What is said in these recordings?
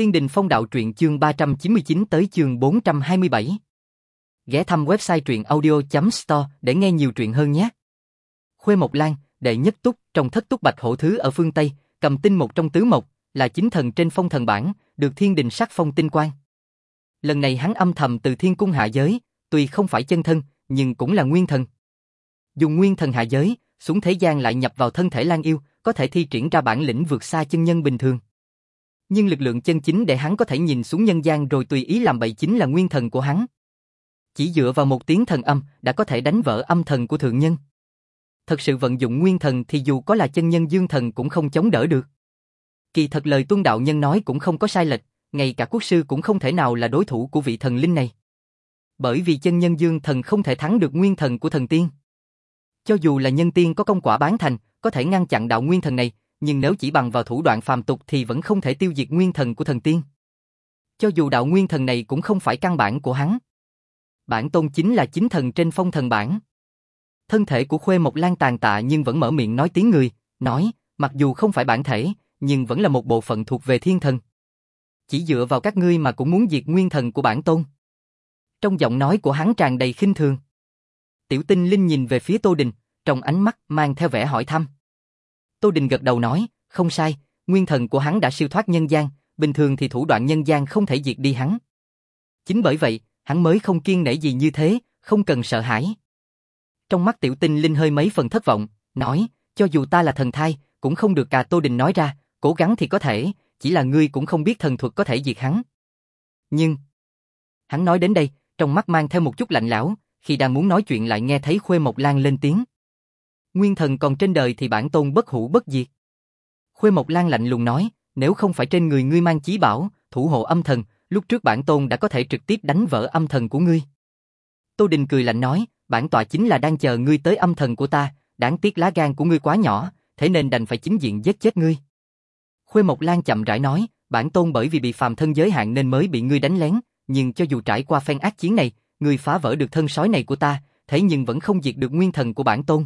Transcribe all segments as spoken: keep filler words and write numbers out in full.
Tiên Đình Phong Đạo truyện chương ba trăm chín mươi chín tới chương bốn trăm hai mươi bảy. Ghé thăm website truyện audio chấm store để nghe nhiều truyện hơn nhé. Khuê Mộc Lan, đệ nhất túc trong thất túc bạch hổ thứ ở phương Tây, cầm tinh một trong tứ mộc, là chính thần trên phong thần bảng, được thiên đình sắc phong tinh quang. Lần này hắn âm thầm từ thiên cung hạ giới, tuy không phải chân thân, nhưng cũng là nguyên thần. Dùng nguyên thần hạ giới, xuống thế gian lại nhập vào thân thể Lan Yêu, có thể thi triển ra bản lĩnh vượt xa chân nhân bình thường. Nhưng lực lượng chân chính để hắn có thể nhìn xuống nhân gian rồi tùy ý làm bậy chính là nguyên thần của hắn. Chỉ dựa vào một tiếng thần âm đã có thể đánh vỡ âm thần của thượng nhân. Thật sự vận dụng nguyên thần thì dù có là chân nhân dương thần cũng không chống đỡ được. Kỳ thật lời Tuân đạo nhân nói cũng không có sai lệch, ngay cả quốc sư cũng không thể nào là đối thủ của vị thần linh này. Bởi vì chân nhân dương thần không thể thắng được nguyên thần của thần tiên. Cho dù là nhân tiên có công quả bán thành, có thể ngăn chặn đạo nguyên thần này, nhưng nếu chỉ bằng vào thủ đoạn phàm tục thì vẫn không thể tiêu diệt nguyên thần của thần tiên. Cho dù đạo nguyên thần này cũng không phải căn bản của hắn. Bản tôn chính là chính thần trên phong thần bảng. Thân thể của Khuê Mộc Lan tàn tạ nhưng vẫn mở miệng nói tiếng người, nói, mặc dù không phải bản thể, nhưng vẫn là một bộ phận thuộc về thiên thần. Chỉ dựa vào các ngươi mà cũng muốn diệt nguyên thần của bản tôn. Trong giọng nói của hắn tràn đầy khinh thường. Tiểu Tinh Linh nhìn về phía Tô Đình, trong ánh mắt mang theo vẻ hỏi thăm. Tô Đình gật đầu nói, không sai, nguyên thần của hắn đã siêu thoát nhân gian, bình thường thì thủ đoạn nhân gian không thể diệt đi hắn. Chính bởi vậy, hắn mới không kiêng nể gì như thế, không cần sợ hãi. Trong mắt Tiểu Tinh Linh hơi mấy phần thất vọng, nói, cho dù ta là thần thai, cũng không được cả. Tô Đình nói ra, cố gắng thì có thể, chỉ là ngươi cũng không biết thần thuật có thể diệt hắn. Nhưng, hắn nói đến đây, trong mắt mang theo một chút lạnh lẽo, khi đang muốn nói chuyện lại nghe thấy Khuê Mộc Lan lên tiếng. Nguyên thần còn trên đời thì bản tôn bất hủ bất diệt. Khuê Mộc Lan lạnh lùng nói, nếu không phải trên người ngươi mang chí bảo, thủ hộ âm thần, lúc trước bản tôn đã có thể trực tiếp đánh vỡ âm thần của ngươi. Tô Đình cười lạnh nói, bản tọa chính là đang chờ ngươi tới âm thần của ta, đáng tiếc lá gan của ngươi quá nhỏ, thế nên đành phải chính diện giết chết ngươi. Khuê Mộc Lan chậm rãi nói, bản tôn bởi vì bị phàm thân giới hạn nên mới bị ngươi đánh lén, nhưng cho dù trải qua phen ác chiến này, ngươi phá vỡ được thân sói này của ta, thế nhưng vẫn không diệt được nguyên thần của bản tôn.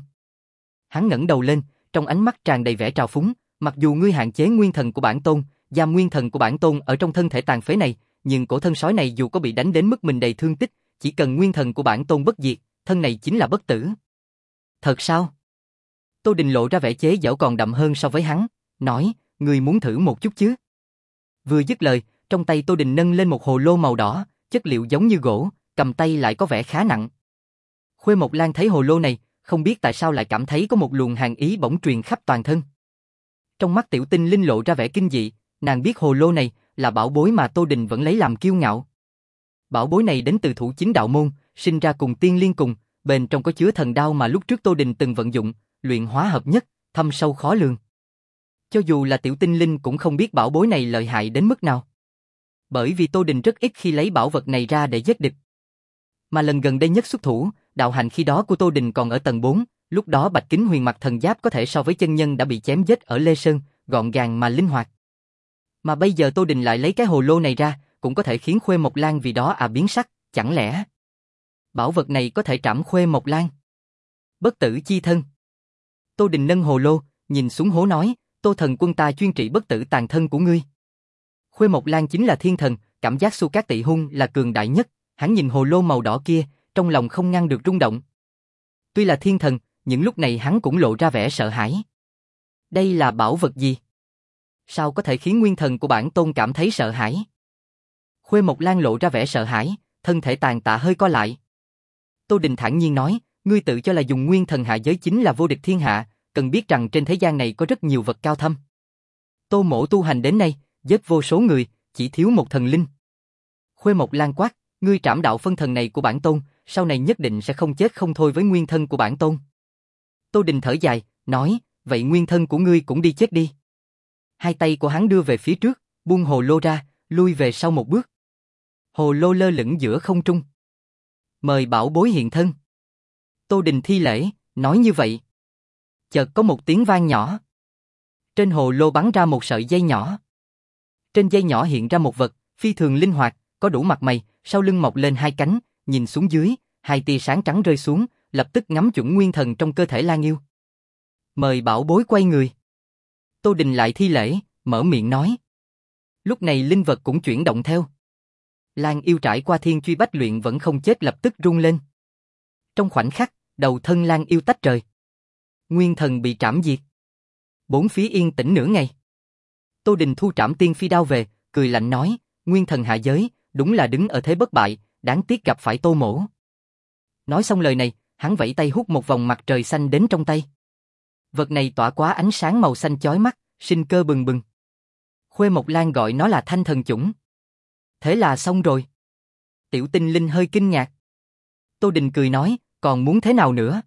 Hắn ngẩng đầu lên, trong ánh mắt tràn đầy vẻ trào phúng, mặc dù ngươi hạn chế nguyên thần của bản tôn, giam nguyên thần của bản tôn ở trong thân thể tàn phế này, nhưng cổ thân sói này dù có bị đánh đến mức mình đầy thương tích, chỉ cần nguyên thần của bản tôn bất diệt, thân này chính là bất tử. Thật sao? Tô Đình lộ ra vẻ chế giễu còn đậm hơn so với hắn, nói, ngươi muốn thử một chút chứ? Vừa dứt lời, trong tay Tô Đình nâng lên một hồ lô màu đỏ, chất liệu giống như gỗ, cầm tay lại có vẻ khá nặng. Khuê Mộc Lan thấy hồ lô này, không biết tại sao lại cảm thấy có một luồng hàn ý bỗng truyền khắp toàn thân. Trong mắt Tiểu Tinh Linh lộ ra vẻ kinh dị, nàng biết hồ lô này là bảo bối mà Tô Đình vẫn lấy làm kiêu ngạo. Bảo bối này đến từ Thủ Chính đạo môn, sinh ra cùng tiên liên cùng, bên trong có chứa thần đao mà lúc trước Tô Đình từng vận dụng, luyện hóa hợp nhất, thâm sâu khó lường. Cho dù là Tiểu Tinh Linh cũng không biết bảo bối này lợi hại đến mức nào. Bởi vì Tô Đình rất ít khi lấy bảo vật này ra để giết địch. Mà lần gần đây nhất xuất thủ, đạo hành khi đó của Tô Đình còn ở tầng bốn, lúc đó Bạch Kính Huyền Mặc thần giáp có thể so với chân nhân đã bị chém giết ở Lê Sơn, gọn gàng mà linh hoạt. Mà bây giờ Tô Đình lại lấy cái hồ lô này ra, cũng có thể khiến Khuê Mộc Lan vì đó à biến sắc, chẳng lẽ bảo vật này có thể trảm Khuê Mộc Lan? Bất tử chi thân. Tô Đình nâng hồ lô, nhìn xuống hố nói, Tô thần quân ta chuyên trị bất tử tàn thân của ngươi. Khuê Mộc Lan chính là thiên thần, cảm giác Su Cát Tị Hung là cường đại nhất, hắn nhìn hồ lô màu đỏ kia, trong lòng không ngăn được rung động. Tuy là thiên thần, những lúc này hắn cũng lộ ra vẻ sợ hãi. Đây là bảo vật gì? Sao có thể khiến nguyên thần của bản tôn cảm thấy sợ hãi? Khuê Mộc Lan lộ ra vẻ sợ hãi, thân thể tàn tạ hơi co lại. Tô Đình thản nhiên nói, ngươi tự cho là dùng nguyên thần hạ giới chính là vô địch thiên hạ, cần biết rằng trên thế gian này có rất nhiều vật cao thâm. Tô mỗ tu hành đến nay, giết vô số người, chỉ thiếu một thần linh. Khuê Mộc Lan quát, ngươi trảm đạo phân thần này của bản tôn, sau này nhất định sẽ không chết không thôi với nguyên thân của bản tôn. Tô Đình thở dài, nói, vậy nguyên thân của ngươi cũng đi chết đi. Hai tay của hắn đưa về phía trước, buông hồ lô ra, lui về sau một bước. Hồ lô lơ lửng giữa không trung. Mời bảo bối hiện thân. Tô Đình thi lễ, nói như vậy. Chợt có một tiếng vang nhỏ. Trên hồ lô bắn ra một sợi dây nhỏ. Trên dây nhỏ hiện ra một vật, phi thường linh hoạt, có đủ mặt mày, sau lưng mọc lên hai cánh, nhìn xuống dưới, hai tia sáng trắng rơi xuống, lập tức ngắm chuẩn nguyên thần trong cơ thể Lan Yêu. Mời bảo bối quay người. Tô Đình lại thi lễ, mở miệng nói. Lúc này linh vật cũng chuyển động theo. Lan yêu trải qua thiên truy bách luyện vẫn không chết lập tức rung lên. Trong khoảnh khắc, đầu thân Lan yêu tách rời. Nguyên thần bị trảm diệt. Bốn phía yên tĩnh nửa ngày. Tô Đình thu trảm tiên phi đao về, cười lạnh nói, nguyên thần hạ giới, đúng là đứng ở thế bất bại, đáng tiếc gặp phải Tô Mỗ. Nói xong lời này, hắn vẫy tay hút một vòng mặt trời xanh đến trong tay. Vật này tỏa quá ánh sáng màu xanh chói mắt, sinh cơ bừng bừng. Khuê Mộc Lan gọi nó là thanh thần chủng. Thế là xong rồi. Tiểu Tinh Linh hơi kinh ngạc. Tô Đình cười nói, còn muốn thế nào nữa?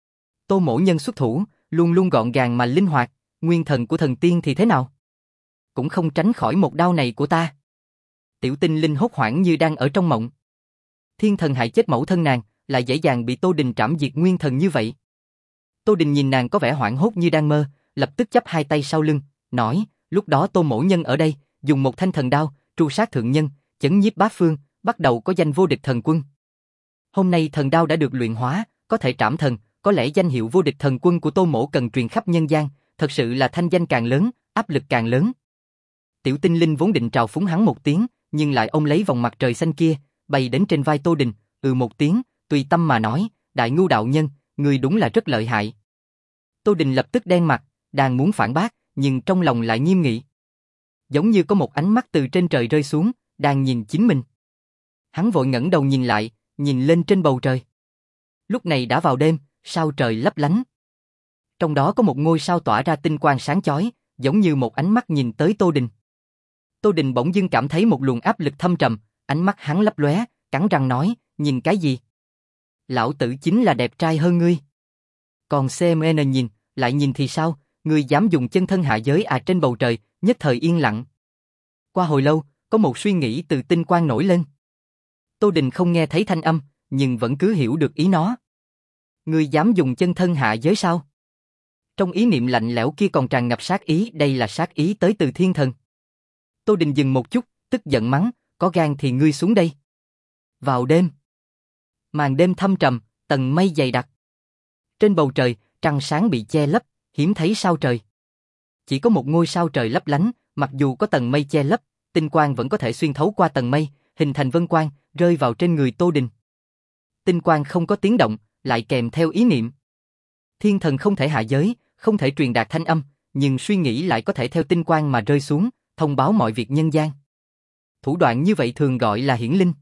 Tô Mỗ nhân xuất thủ, luôn luôn gọn gàng mà linh hoạt, nguyên thần của thần tiên thì thế nào? Cũng không tránh khỏi một đao này của ta. Tiểu Tinh Linh hốt hoảng như đang ở trong mộng. Thiên thần hại chết mẫu thân nàng, lại dễ dàng bị Tô Đình trảm diệt nguyên thần như vậy. Tô Đình nhìn nàng có vẻ hoảng hốt như đang mơ, lập tức chắp hai tay sau lưng, nói, lúc đó Tô Mỗ nhân ở đây, dùng một thanh thần đao, tru sát thượng nhân, chấn nhiếp bát phương, bắt đầu có danh vô địch thần quân. Hôm nay thần đao đã được luyện hóa, có thể trảm thần, có lẽ danh hiệu vô địch thần quân của Tô Mỗ cần truyền khắp nhân gian, thật sự là thanh danh càng lớn, áp lực càng lớn. Tiểu Tinh Linh vốn định trào phúng hắn một tiếng, nhưng lại ôm lấy vòng mặt trời xanh kia, bay đến trên vai Tô Đình, ừ một tiếng, tùy tâm mà nói, đại ngu đạo nhân, người đúng là rất lợi hại. Tô Đình lập tức đen mặt, đang muốn phản bác, nhưng trong lòng lại nghiêm nghị. Giống như có một ánh mắt từ trên trời rơi xuống, đang nhìn chính mình. Hắn vội ngẩng đầu nhìn lại, nhìn lên trên bầu trời. Lúc này đã vào đêm, sao trời lấp lánh. Trong đó có một ngôi sao tỏa ra tinh quang sáng chói, giống như một ánh mắt nhìn tới Tô Đình. Tô Đình bỗng dưng cảm thấy một luồng áp lực thâm trầm, ánh mắt hắn lấp lóe, cắn răng nói, nhìn cái gì? Lão tử chính là đẹp trai hơn ngươi. Còn xê em en nhìn, lại nhìn thì sao, ngươi dám dùng chân thân hạ giới à? Trên bầu trời, nhất thời yên lặng. Qua hồi lâu, có một suy nghĩ từ tinh quang nổi lên. Tô Đình không nghe thấy thanh âm, nhưng vẫn cứ hiểu được ý nó. Ngươi dám dùng chân thân hạ giới sao? Trong ý niệm lạnh lẽo kia còn tràn ngập sát ý, đây là sát ý tới từ thiên thần. Tô Đình dừng một chút, tức giận mắng, có gan thì ngươi xuống đây. Vào đêm. Màn đêm thâm trầm, tầng mây dày đặc. Trên bầu trời, trăng sáng bị che lấp, hiếm thấy sao trời. Chỉ có một ngôi sao trời lấp lánh, mặc dù có tầng mây che lấp, tinh quang vẫn có thể xuyên thấu qua tầng mây, hình thành vân quang, rơi vào trên người Tô Đình. Tinh quang không có tiếng động, lại kèm theo ý niệm. Thiên thần không thể hạ giới, không thể truyền đạt thanh âm, nhưng suy nghĩ lại có thể theo tinh quang mà rơi xuống, thông báo mọi việc nhân gian. Thủ đoạn như vậy thường gọi là hiển linh.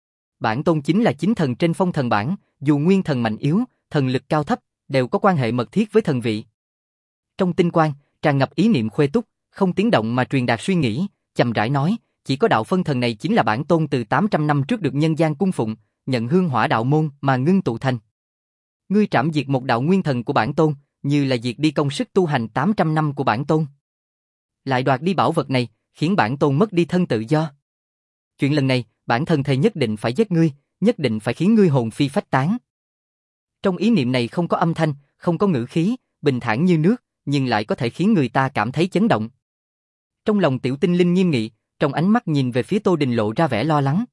Bản tôn chính là chính thần trên phong thần bảng, dù nguyên thần mạnh yếu, thần lực cao thấp, đều có quan hệ mật thiết với thần vị. Trong tinh quang, tràn ngập ý niệm khuê túc, không tiếng động mà truyền đạt suy nghĩ, chậm rãi nói, chỉ có đạo phân thần này chính là bản tôn từ tám trăm năm trước được nhân gian cung phụng, nhận hương hỏa đạo môn mà ngưng tụ thành. Ngươi trảm diệt một đạo nguyên thần của bản tôn, như là diệt đi công sức tu hành tám trăm năm của bản tôn. Lại đoạt đi bảo vật này, khiến bản tôn mất đi thân tự do. Chuyện lần này, bản thân thề nhất định phải giết ngươi, nhất định phải khiến ngươi hồn phi phách tán. Trong ý niệm này không có âm thanh, không có ngữ khí, bình thản như nước, nhưng lại có thể khiến người ta cảm thấy chấn động. Trong lòng Tiểu Tinh Linh nghiêm nghị, trong ánh mắt nhìn về phía Tô Đình lộ ra vẻ lo lắng.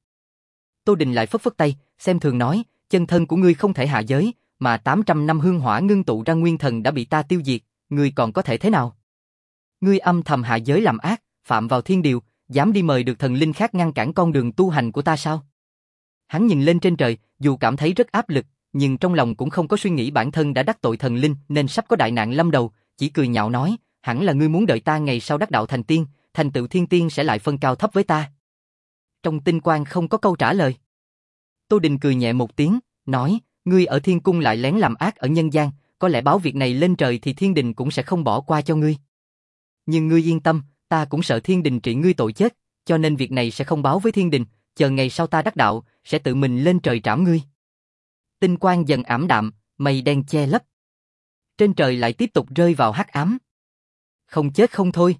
Tô Đình lại phất phất tay, xem thường nói, chân thân của ngươi không thể hạ giới, mà tám trăm năm hương hỏa ngưng tụ ra nguyên thần đã bị ta tiêu diệt, ngươi còn có thể thế nào? Ngươi âm thầm hạ giới làm ác, phạm vào thiên điều, dám đi mời được thần linh khác ngăn cản con đường tu hành của ta sao? Hắn nhìn lên trên trời, dù cảm thấy rất áp lực, nhưng trong lòng cũng không có suy nghĩ bản thân đã đắc tội thần linh nên sắp có đại nạn lâm đầu, chỉ cười nhạo nói, hẳn là ngươi muốn đợi ta ngày sau đắc đạo thành tiên, thành tựu thiên tiên sẽ lại phân cao thấp với ta. Trong tinh quang không có câu trả lời. Tô Đình cười nhẹ một tiếng, nói, ngươi ở thiên cung lại lén làm ác ở nhân gian, có lẽ báo việc này lên trời thì thiên đình cũng sẽ không bỏ qua cho ngươi. Nhưng ngươi yên tâm, ta cũng sợ thiên đình trị ngươi tội chết, cho nên việc này sẽ không báo với thiên đình, chờ ngày sau ta đắc đạo, sẽ tự mình lên trời trảm ngươi. Tinh quang dần ảm đạm, mây đen che lấp. Trên trời lại tiếp tục rơi vào hắc ám. Không chết không thôi.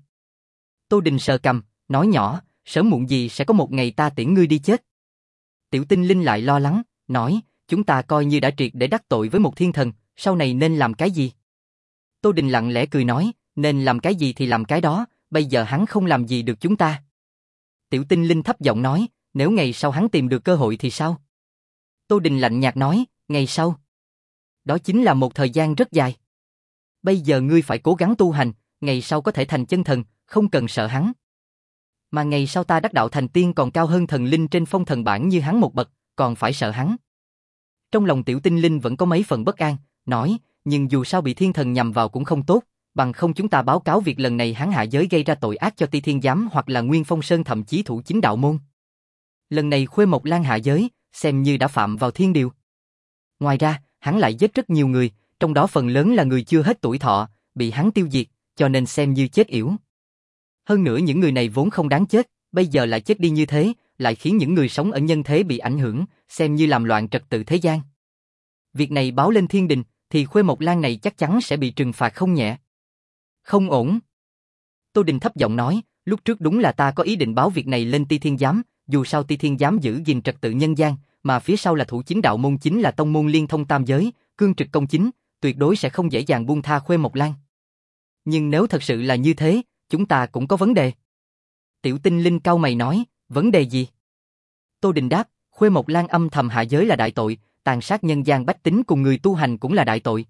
Tô Đình sờ cằm, nói nhỏ, sớm muộn gì sẽ có một ngày ta tiễn ngươi đi chết. Tiểu Tinh Linh lại lo lắng, nói, chúng ta coi như đã triệt để đắc tội với một thiên thần, sau này nên làm cái gì? Tô Đình lặng lẽ cười nói, nên làm cái gì thì làm cái đó, bây giờ hắn không làm gì được chúng ta. Tiểu Tinh Linh thấp giọng nói, nếu ngày sau hắn tìm được cơ hội thì sao? Tô Đình lạnh nhạt nói, ngày sau. Đó chính là một thời gian rất dài. Bây giờ ngươi phải cố gắng tu hành, ngày sau có thể thành chân thần, không cần sợ hắn. Mà ngày sau ta đắc đạo thành tiên còn cao hơn thần linh trên phong thần bảng như hắn một bậc, còn phải sợ hắn. Trong lòng Tiểu Tinh Linh vẫn có mấy phần bất an, nói, nhưng dù sao bị thiên thần nhằm vào cũng không tốt, bằng không chúng ta báo cáo việc lần này hắn hạ giới gây ra tội ác cho Ti Thiên Giám hoặc là Nguyên Phong Sơn thậm chí thủ chính đạo môn. Lần này Khuê Mộc Lan hạ giới, xem như đã phạm vào thiên điều. Ngoài ra, hắn lại giết rất nhiều người, trong đó phần lớn là người chưa hết tuổi thọ, bị hắn tiêu diệt, cho nên xem như chết yểu. Hơn nữa những người này vốn không đáng chết, bây giờ lại chết đi như thế, lại khiến những người sống ở nhân thế bị ảnh hưởng, xem như làm loạn trật tự thế gian. Việc này báo lên thiên đình, thì Khuê Mộc Lan này chắc chắn sẽ bị trừng phạt không nhẹ. Không ổn. Tô Đình thấp giọng nói, lúc trước đúng là ta có ý định báo việc này lên Ti Thiên Giám, dù sao Ti Thiên Giám giữ gìn trật tự nhân gian, mà phía sau là thủ chính đạo môn chính là tông môn liên thông tam giới, cương trực công chính, tuyệt đối sẽ không dễ dàng buông tha Khuê Mộc Lan. Nhưng nếu thật sự là như thế, chúng ta cũng có vấn đề. Tiểu Tinh Linh cau mày nói, vấn đề gì? Tô Đình đáp, Khuê Mộc Lan âm thầm hạ giới là đại tội, tàn sát nhân gian bách tính cùng người tu hành cũng là đại tội.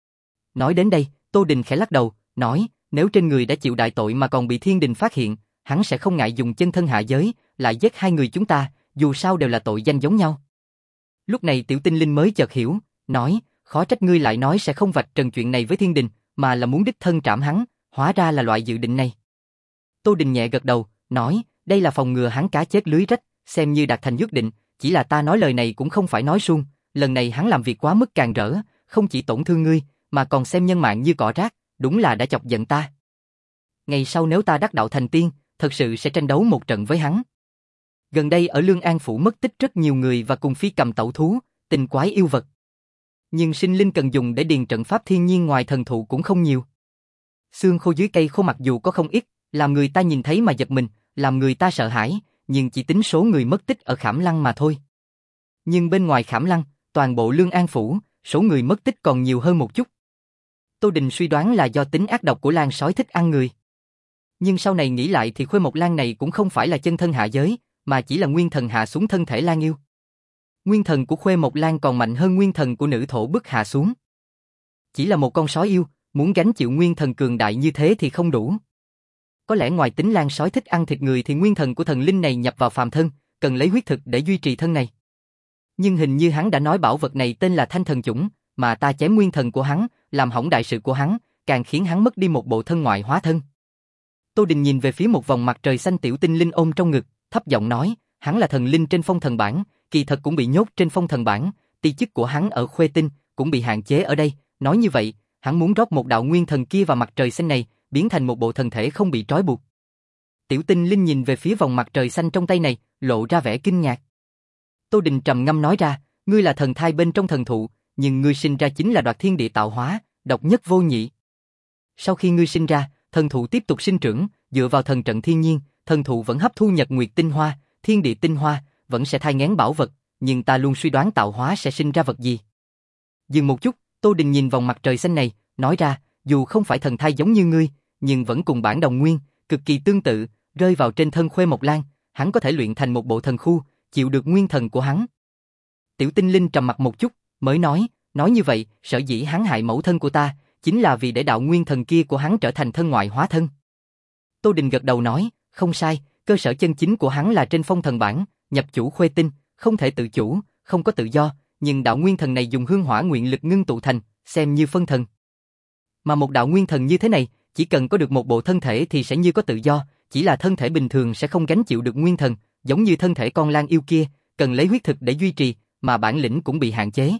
Nói đến đây, Tô Đình khẽ lắc đầu, nói, nếu trên người đã chịu đại tội mà còn bị thiên đình phát hiện, hắn sẽ không ngại dùng chân thân hạ giới, lại giết hai người chúng ta, dù sao đều là tội danh giống nhau. Lúc này Tiểu Tinh Linh mới chợt hiểu, nói, khó trách ngươi lại nói sẽ không vạch trần chuyện này với thiên đình, mà là muốn đích thân trảm hắn, hóa ra là loại dự định này. Tô Đình nhẹ gật đầu, nói, đây là phòng ngừa hắn cá chết lưới rách, xem như đạt thành quyết định, chỉ là ta nói lời này cũng không phải nói suông, lần này hắn làm việc quá mức càn rỡ, không chỉ tổn thương ngươi, mà còn xem nhân mạng như cỏ rác, đúng là đã chọc giận ta. Ngày sau nếu ta đắc đạo thành tiên, thật sự sẽ tranh đấu một trận với hắn. Gần đây ở Lương An Phủ mất tích rất nhiều người và cùng phi cầm tẩu thú, tình quái yêu vật. Nhưng sinh linh cần dùng để điền trận pháp thiên nhiên ngoài thần thụ cũng không nhiều. Xương khô dưới cây khô mặc dù có không ít, làm người ta nhìn thấy mà giật mình, làm người ta sợ hãi, nhưng chỉ tính số người mất tích ở Khảm Lăng mà thôi. Nhưng bên ngoài Khảm Lăng, toàn bộ Lương An Phủ, số người mất tích còn nhiều hơn một chút. Tô Đình suy đoán là do tính ác độc của Lan sói thích ăn người. Nhưng sau này nghĩ lại thì Khuê Mộc Lan này cũng không phải là chân thân hạ giới, mà chỉ là nguyên thần hạ xuống thân thể Lan yêu. Nguyên thần của Khuê Mộc Lan còn mạnh hơn nguyên thần của nữ thổ bức hạ xuống. Chỉ là một con sói yêu, muốn gánh chịu nguyên thần cường đại như thế thì không đủ. Có lẽ ngoài tính Lan sói thích ăn thịt người thì nguyên thần của thần linh này nhập vào phàm thân, cần lấy huyết thực để duy trì thân này. Nhưng hình như hắn đã nói bảo vật này tên là Thanh Thần Chủng, mà ta chém nguyên thần của hắn, làm hỏng đại sự của hắn, càng khiến hắn mất đi một bộ thân ngoại hóa thân. Tô Đình nhìn về phía một vòng mặt trời xanh Tiểu Tinh Linh ôm trong ngực, thấp giọng nói, hắn là thần linh trên phong thần bảng, kỳ thật cũng bị nhốt trên phong thần bảng, ti chức của hắn ở Khuê Tinh cũng bị hạn chế ở đây, nói như vậy, hắn muốn rót một đạo nguyên thần kia vào mặt trời xanh này, biến thành một bộ thần thể không bị trói buộc. Tiểu Tinh Linh nhìn về phía vòng mặt trời xanh trong tay này, lộ ra vẻ kinh ngạc. Tô Đình trầm ngâm nói ra, ngươi là thần thai bên trong thần thụ, nhưng ngươi sinh ra chính là đoạt thiên địa tạo hóa, độc nhất vô nhị. Sau khi ngươi sinh ra, thần thụ tiếp tục sinh trưởng, dựa vào thần trận thiên nhiên, thần thụ vẫn hấp thu nhật nguyệt tinh hoa, thiên địa tinh hoa, vẫn sẽ thai nghén bảo vật, nhưng ta luôn suy đoán tạo hóa sẽ sinh ra vật gì. Dừng một chút, Tô Đình nhìn vòng mặt trời xanh này, nói ra, dù không phải thần thai giống như ngươi, nhưng vẫn cùng bản đồng nguyên, cực kỳ tương tự, rơi vào trên thân Khuê Mộc Lan, hắn có thể luyện thành một bộ thần khu, chịu được nguyên thần của hắn. Tiểu Tinh Linh trầm mặt một chút, mới nói, nói như vậy, sở dĩ hắn hại mẫu thân của ta, chính là vì để đạo nguyên thần kia của hắn trở thành thân ngoại hóa thân. Tô Đình gật đầu nói, không sai, cơ sở chân chính của hắn là trên phong thần bảng, nhập chủ Khuê Tinh, không thể tự chủ, không có tự do, nhưng đạo nguyên thần này dùng hương hỏa nguyện lực ngưng tụ thành, xem như phân thần. Mà một đạo nguyên thần như thế này, chỉ cần có được một bộ thân thể thì sẽ như có tự do, chỉ là thân thể bình thường sẽ không gánh chịu được nguyên thần, giống như thân thể con Lan yêu kia, cần lấy huyết thực để duy trì, mà bản lĩnh cũng bị hạn chế.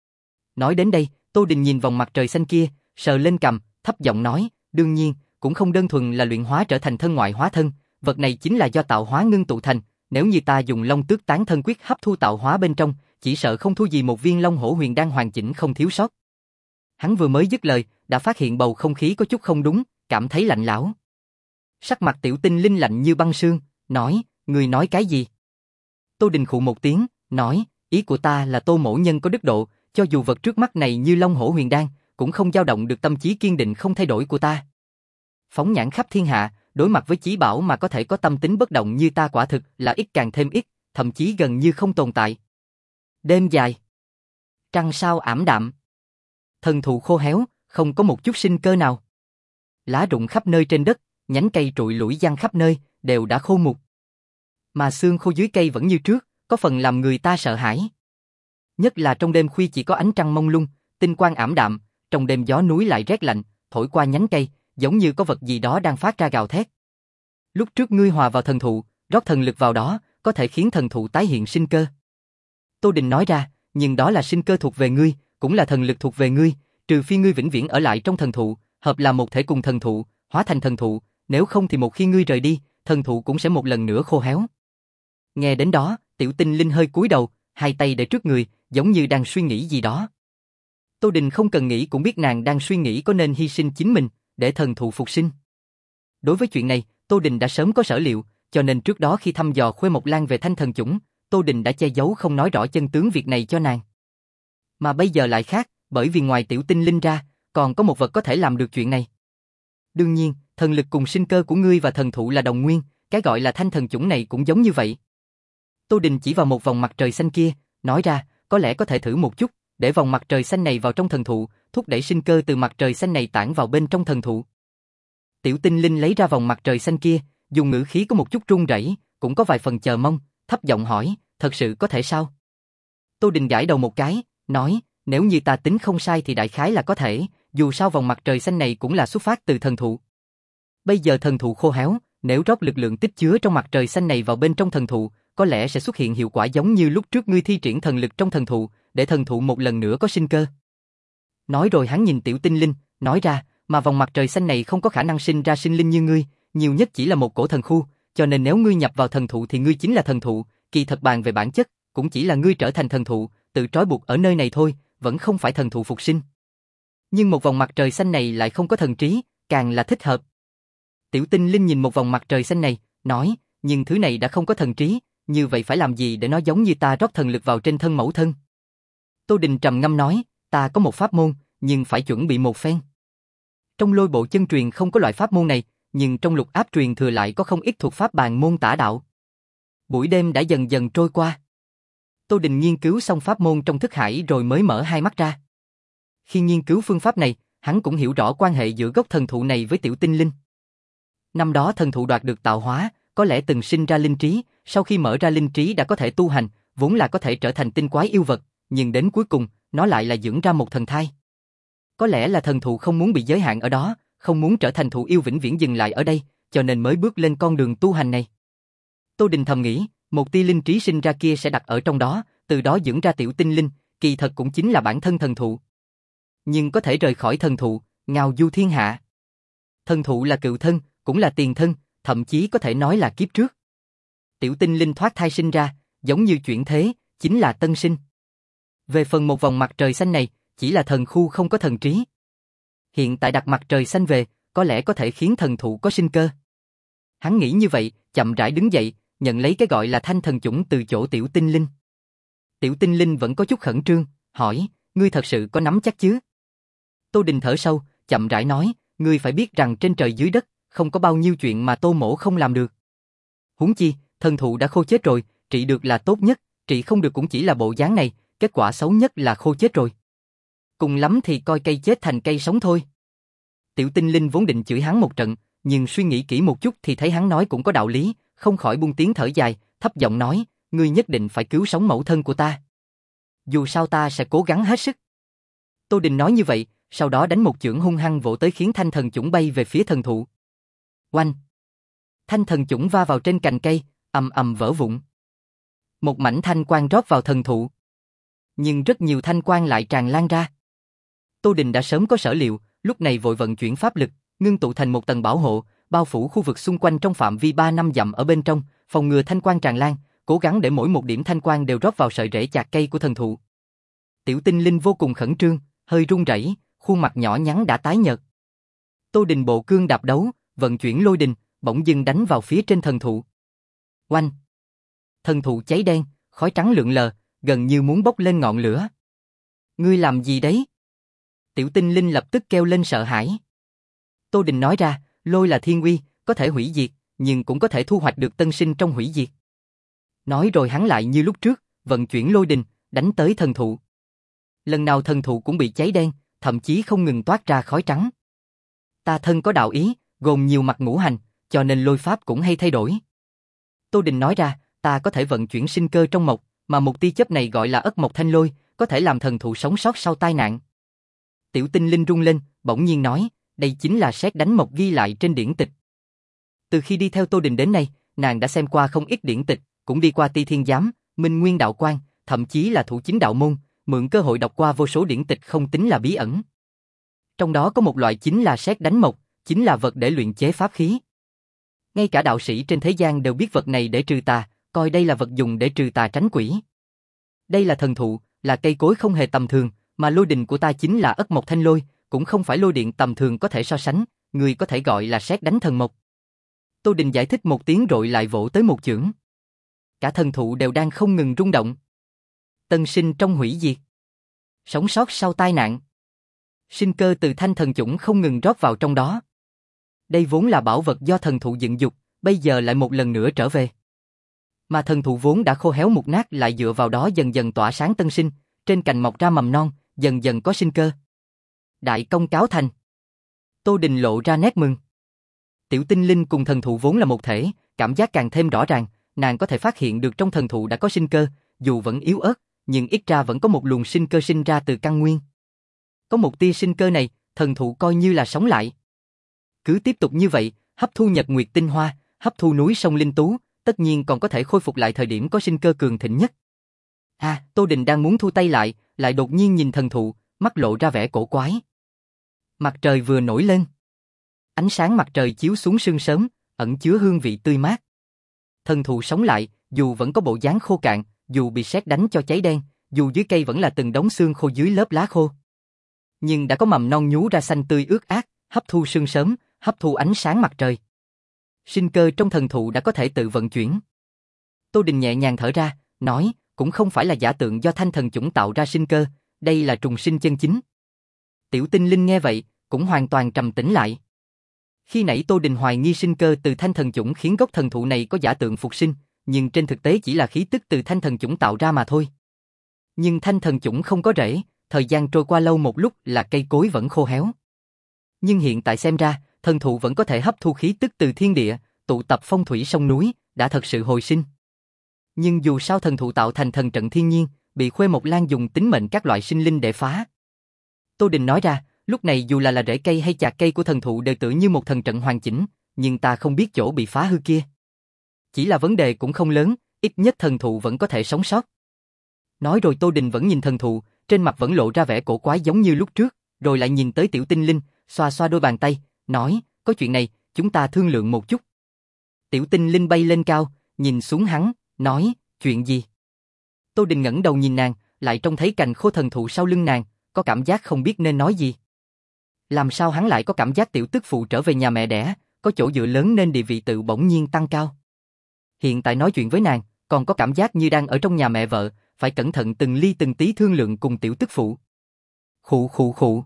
Nói đến đây, Tô Đình nhìn vòng mặt trời xanh kia, sờ lên cằm, thấp giọng nói, đương nhiên, cũng không đơn thuần là luyện hóa trở thành thân ngoại hóa thân, vật này chính là do tạo hóa ngưng tụ thành, nếu như ta dùng Long Tước Tán Thân Quyết hấp thu tạo hóa bên trong, chỉ sợ không thua gì một viên Long Hổ Huyền Đan hoàn chỉnh không thiếu sót. Hắn vừa mới dứt lời, đã phát hiện bầu không khí có chút không đúng, cảm thấy lạnh lẽo. Sắc mặt Tiểu Tinh Linh lạnh như băng sương, nói, người nói cái gì? Tô Đình khụ một tiếng, nói, ý của ta là Tô mỗ nhân có đức độ, cho dù vật trước mắt này như Long Hổ Huyền Đan, cũng không dao động được tâm trí kiên định không thay đổi của ta. Phóng nhãn khắp thiên hạ, đối mặt với chí bảo mà có thể có tâm tính bất động như ta quả thực là ít càng thêm ít, thậm chí gần như không tồn tại. Đêm dài, trăng sao ảm đạm, thần thụ khô héo, không có một chút sinh cơ nào. Lá rụng khắp nơi trên đất, nhánh cây trụi lủi giăng khắp nơi, đều đã khô mục. Mà xương khô dưới cây vẫn như trước, có phần làm người ta sợ hãi. Nhất là trong đêm khuya chỉ có ánh trăng mông lung, tinh quang ảm đạm, trong đêm gió núi lại rét lạnh, thổi qua nhánh cây, giống như có vật gì đó đang phát ra gào thét. Lúc trước ngươi hòa vào thần thụ, rót thần lực vào đó, có thể khiến thần thụ tái hiện sinh cơ. Tô Đình nói ra, nhưng đó là sinh cơ thuộc về ngươi, cũng là thần lực thuộc về ngươi, trừ phi ngươi vĩnh viễn ở lại trong thần thụ, hợp là một thể cùng thần thụ, hóa thành thần thụ, nếu không thì một khi ngươi rời đi, thần thụ cũng sẽ một lần nữa khô héo. Nghe đến đó, Tiểu Tinh Linh hơi cúi đầu, hai tay để trước người, giống như đang suy nghĩ gì đó. Tô Đình không cần nghĩ cũng biết nàng đang suy nghĩ có nên hy sinh chính mình, để thần thụ phục sinh. Đối với chuyện này, Tô Đình đã sớm có sở liệu, cho nên trước đó khi thăm dò Khuê Mộc Lan về thanh thần chủng, Tô Đình đã che giấu không nói rõ chân tướng việc này cho nàng. Mà bây giờ lại khác, bởi vì ngoài Tiểu Tinh Linh ra, còn có một vật có thể làm được chuyện này. Đương nhiên, thần lực cùng sinh cơ của ngươi và thần thụ là đồng nguyên, cái gọi là thanh thần chủng này cũng giống như vậy. Tô Đình chỉ vào một vòng mặt trời xanh kia, nói ra, có lẽ có thể thử một chút, để vòng mặt trời xanh này vào trong thần thụ, thúc đẩy sinh cơ từ mặt trời xanh này tản vào bên trong thần thụ. Tiểu Tinh Linh lấy ra vòng mặt trời xanh kia, dùng ngữ khí có một chút run rẩy, cũng có vài phần chờ mong, thấp giọng hỏi, thật sự có thể sao? Tô Đình gãi đầu một cái, nói, nếu như ta tính không sai thì đại khái là có thể, dù sao vòng mặt trời xanh này cũng là xuất phát từ thần thụ. Bây giờ thần thụ khô héo, nếu rót lực lượng tích chứa trong mặt trời xanh này vào bên trong thần thụ, có lẽ sẽ xuất hiện hiệu quả giống như lúc trước ngươi thi triển thần lực trong thần thụ, để thần thụ một lần nữa có sinh cơ. Nói rồi hắn nhìn Tiểu Tinh Linh, nói ra, mà vòng mặt trời xanh này không có khả năng sinh ra sinh linh như ngươi, nhiều nhất chỉ là một cổ thần khu, cho nên nếu ngươi nhập vào thần thụ thì ngươi chính là thần thụ, kỳ thật bàn về bản chất, cũng chỉ là ngươi trở thành thần thụ, tự trói buộc ở nơi này thôi, vẫn không phải thần thụ phục sinh. Nhưng một vòng mặt trời xanh này lại không có thần trí, càng là thích hợp. Tiểu Tinh Linh nhìn một vòng mặt trời xanh này, nói, nhưng thứ này đã không có thần trí, như vậy phải làm gì để nó giống như ta rót thần lực vào trên thân mẫu thân? Tô Đình trầm ngâm nói, ta có một pháp môn, nhưng phải chuẩn bị một phen. Trong Lôi Bộ chân truyền không có loại pháp môn này, nhưng trong Lục Áp truyền thừa lại có không ít thuộc pháp bàn môn tả đạo. Buổi đêm đã dần dần trôi qua. Tô Đình nghiên cứu xong pháp môn trong thức hải rồi mới mở hai mắt ra. Khi nghiên cứu phương pháp này, hắn cũng hiểu rõ quan hệ giữa gốc thần thụ này với Tiểu Tinh Linh. Năm đó thần thụ đoạt được tạo hóa, có lẽ từng sinh ra linh trí, sau khi mở ra linh trí đã có thể tu hành, vốn là có thể trở thành tinh quái yêu vật, nhưng đến cuối cùng, nó lại là dưỡng ra một thần thai. Có lẽ là thần thụ không muốn bị giới hạn ở đó, không muốn trở thành thụ yêu vĩnh viễn dừng lại ở đây, cho nên mới bước lên con đường tu hành này. Tô Đình thầm nghĩ, một tia linh trí sinh ra kia sẽ đặt ở trong đó, từ đó dưỡng ra Tiểu Tinh Linh, kỳ thật cũng chính là bản thân thần thụ. Nhưng có thể rời khỏi thần thụ, ngao du thiên hạ. Thần thụ là cựu thân, cũng là tiền thân, thậm chí có thể nói là kiếp trước. Tiểu Tinh Linh thoát thai sinh ra, giống như chuyển thế, chính là tân sinh. Về phần một vòng mặt trời xanh này, chỉ là thần khu không có thần trí. Hiện tại đặt mặt trời xanh về, có lẽ có thể khiến thần thụ có sinh cơ. Hắn nghĩ như vậy, chậm rãi đứng dậy, nhận lấy cái gọi là thanh thần chủng từ chỗ Tiểu Tinh Linh. Tiểu Tinh Linh vẫn có chút khẩn trương, hỏi, ngươi thật sự có nắm chắc chứ? Tô Đình thở sâu, chậm rãi nói, ngươi phải biết rằng trên trời dưới đất, không có bao nhiêu chuyện mà Tô Mỗ không làm được. Huống chi, thần thụ đã khô chết rồi, trị được là tốt nhất, trị không được cũng chỉ là bộ dáng này, kết quả xấu nhất là khô chết rồi. Cùng lắm thì coi cây chết thành cây sống thôi. Tiểu Tinh Linh vốn định chửi hắn một trận, nhưng suy nghĩ kỹ một chút thì thấy hắn nói cũng có đạo lý, không khỏi buông tiếng thở dài, thấp giọng nói, ngươi nhất định phải cứu sống mẫu thân của ta. Dù sao ta sẽ cố gắng hết sức. Tô Đình nói như vậy, sau đó đánh một chưởng hung hăng vỗ tới khiến thanh thần chủng bay về phía thần thụ. Oanh! Thanh thần chủng va vào trên cành cây, ầm ầm vỡ vụn. Một mảnh thanh quang rót vào thần thụ. Nhưng rất nhiều thanh quang lại tràn lan ra. Tô Đình đã sớm có sở liệu, lúc này vội vận chuyển pháp lực, ngưng tụ thành một tầng bảo hộ, bao phủ khu vực xung quanh trong phạm vi ba năm dặm ở bên trong, phòng ngừa thanh quang tràn lan, cố gắng để mỗi một điểm thanh quang đều rót vào sợi rễ chạc cây của thần thụ. Tiểu Tinh Linh vô cùng khẩn trương, hơi run rẩy, khuôn mặt nhỏ nhắn đã tái nhợt. Tô Đình bộ cương đạp đấu, vận chuyển lôi đình, bỗng dưng đánh vào phía trên thần thụ. Oanh! Thần thụ cháy đen, khói trắng lượn lờ, gần như muốn bốc lên ngọn lửa. Ngươi làm gì đấy? Tiểu Tinh Linh lập tức kêu lên sợ hãi. Tô Đình nói ra, lôi là thiên uy, có thể hủy diệt, nhưng cũng có thể thu hoạch được tân sinh trong hủy diệt. Nói rồi hắn lại như lúc trước, vận chuyển lôi đình, đánh tới thần thụ. Lần nào thần thụ cũng bị cháy đen, thậm chí không ngừng toát ra khói trắng. Ta thân có đạo ý, gồm nhiều mặt ngũ hành, cho nên lôi pháp cũng hay thay đổi. Tô Đình nói ra, ta có thể vận chuyển sinh cơ trong mộc, mà một tia chớp này gọi là ất mộc thanh lôi, có thể làm thần thụ sống sót sau tai nạn. Tiểu Tinh Linh rung lên, bỗng nhiên nói, đây chính là sét đánh mộc ghi lại trên điển tịch. Từ khi đi theo Tô Đình đến nay, nàng đã xem qua không ít điển tịch, cũng đi qua Ti Thiên Giám, Minh Nguyên Đạo Quan, thậm chí là Thủ Chính Đạo Môn, mượn cơ hội đọc qua vô số điển tịch không tính là bí ẩn. Trong đó có một loại chính là sét đánh mộc, chính là vật để luyện chế pháp khí. Ngay cả đạo sĩ trên thế gian đều biết vật này để trừ tà, coi đây là vật dùng để trừ tà tránh quỷ. Đây là thần thụ, là cây cối không hề tầm thường, mà lôi đình của ta chính là ất mộc thanh lôi, cũng không phải lôi điện tầm thường có thể so sánh, người có thể gọi là sét đánh thần mộc. Tô Đình giải thích một tiếng rồi lại vỗ tới một chưởng. Cả thần thụ đều đang không ngừng rung động. Tân sinh trong hủy diệt, sống sót sau tai nạn. Sinh cơ từ thanh thần chủng không ngừng rót vào trong đó. Đây vốn là bảo vật do thần thụ dựng dục, bây giờ lại một lần nữa trở về. Mà thần thụ vốn đã khô héo mục nát lại dựa vào đó dần dần tỏa sáng tân sinh, trên cành mọc ra mầm non, dần dần có sinh cơ. Đại công cáo thành. Tô Đình lộ ra nét mừng. Tiểu Tinh Linh cùng thần thụ vốn là một thể, cảm giác càng thêm rõ ràng, nàng có thể phát hiện được trong thần thụ đã có sinh cơ, dù vẫn yếu ớt, nhưng ít ra vẫn có một luồng sinh cơ sinh ra từ căn nguyên. Có một tia sinh cơ này, thần thụ coi như là sống lại. Cứ tiếp tục như vậy, hấp thu nhật nguyệt tinh hoa, hấp thu núi sông linh tú, tất nhiên còn có thể khôi phục lại thời điểm có sinh cơ cường thịnh nhất. À, Tô Đình đang muốn thu tay lại, lại đột nhiên nhìn thần thụ, mắt lộ ra vẻ cổ quái. Mặt trời vừa nổi lên. Ánh sáng mặt trời chiếu xuống sương sớm, ẩn chứa hương vị tươi mát. Thần thụ sống lại, dù vẫn có bộ dáng khô cạn, dù bị sét đánh cho cháy đen, dù dưới cây vẫn là từng đống xương khô dưới lớp lá khô. Nhưng đã có mầm non nhú ra xanh tươi ướt át, hấp thu sương sớm, hấp thu ánh sáng mặt trời. Sinh cơ trong thần thụ đã có thể tự vận chuyển. Tô Đình nhẹ nhàng thở ra, nói, cũng không phải là giả tượng do thanh thần chủng tạo ra sinh cơ, đây là trùng sinh chân chính. Tiểu Tinh Linh nghe vậy, cũng hoàn toàn trầm tĩnh lại. Khi nãy Tô Đình hoài nghi sinh cơ từ thanh thần chủng khiến gốc thần thụ này có giả tượng phục sinh, nhưng trên thực tế chỉ là khí tức từ thanh thần chủng tạo ra mà thôi. Nhưng thanh thần chủng không có rễ, thời gian trôi qua lâu một lúc là cây cối vẫn khô héo. Nhưng hiện tại xem ra, thần thụ vẫn có thể hấp thu khí tức từ thiên địa, tụ tập phong thủy sông núi, đã thật sự hồi sinh. Nhưng dù sao thần thụ tạo thành thần trận thiên nhiên, bị Khuê Mộc Lan dùng tính mệnh các loại sinh linh để phá. Tô Đình nói ra, lúc này dù là là rễ cây hay chạc cây của thần thụ đều tự như một thần trận hoàn chỉnh, nhưng ta không biết chỗ bị phá hư kia. Chỉ là vấn đề cũng không lớn, ít nhất thần thụ vẫn có thể sống sót. Nói rồi Tô Đình vẫn nhìn thần thụ, trên mặt vẫn lộ ra vẻ cổ quái giống như lúc trước, rồi lại nhìn tới Tiểu Tinh Linh, xoa xoa đôi bàn tay, nói, có chuyện này, chúng ta thương lượng một chút. Tiểu Tinh Linh bay lên cao, nhìn xuống hắn, nói, chuyện gì? Tô Đình ngẩng đầu nhìn nàng, lại trông thấy cành khô thần thụ sau lưng nàng, có cảm giác không biết nên nói gì. Làm sao hắn lại có cảm giác tiểu tức phụ trở về nhà mẹ đẻ, có chỗ dựa lớn nên địa vị tự bỗng nhiên tăng cao. Hiện tại nói chuyện với nàng, còn có cảm giác như đang ở trong nhà mẹ vợ, phải cẩn thận từng ly từng tí thương lượng cùng tiểu tức phụ. Khụ khụ khụ.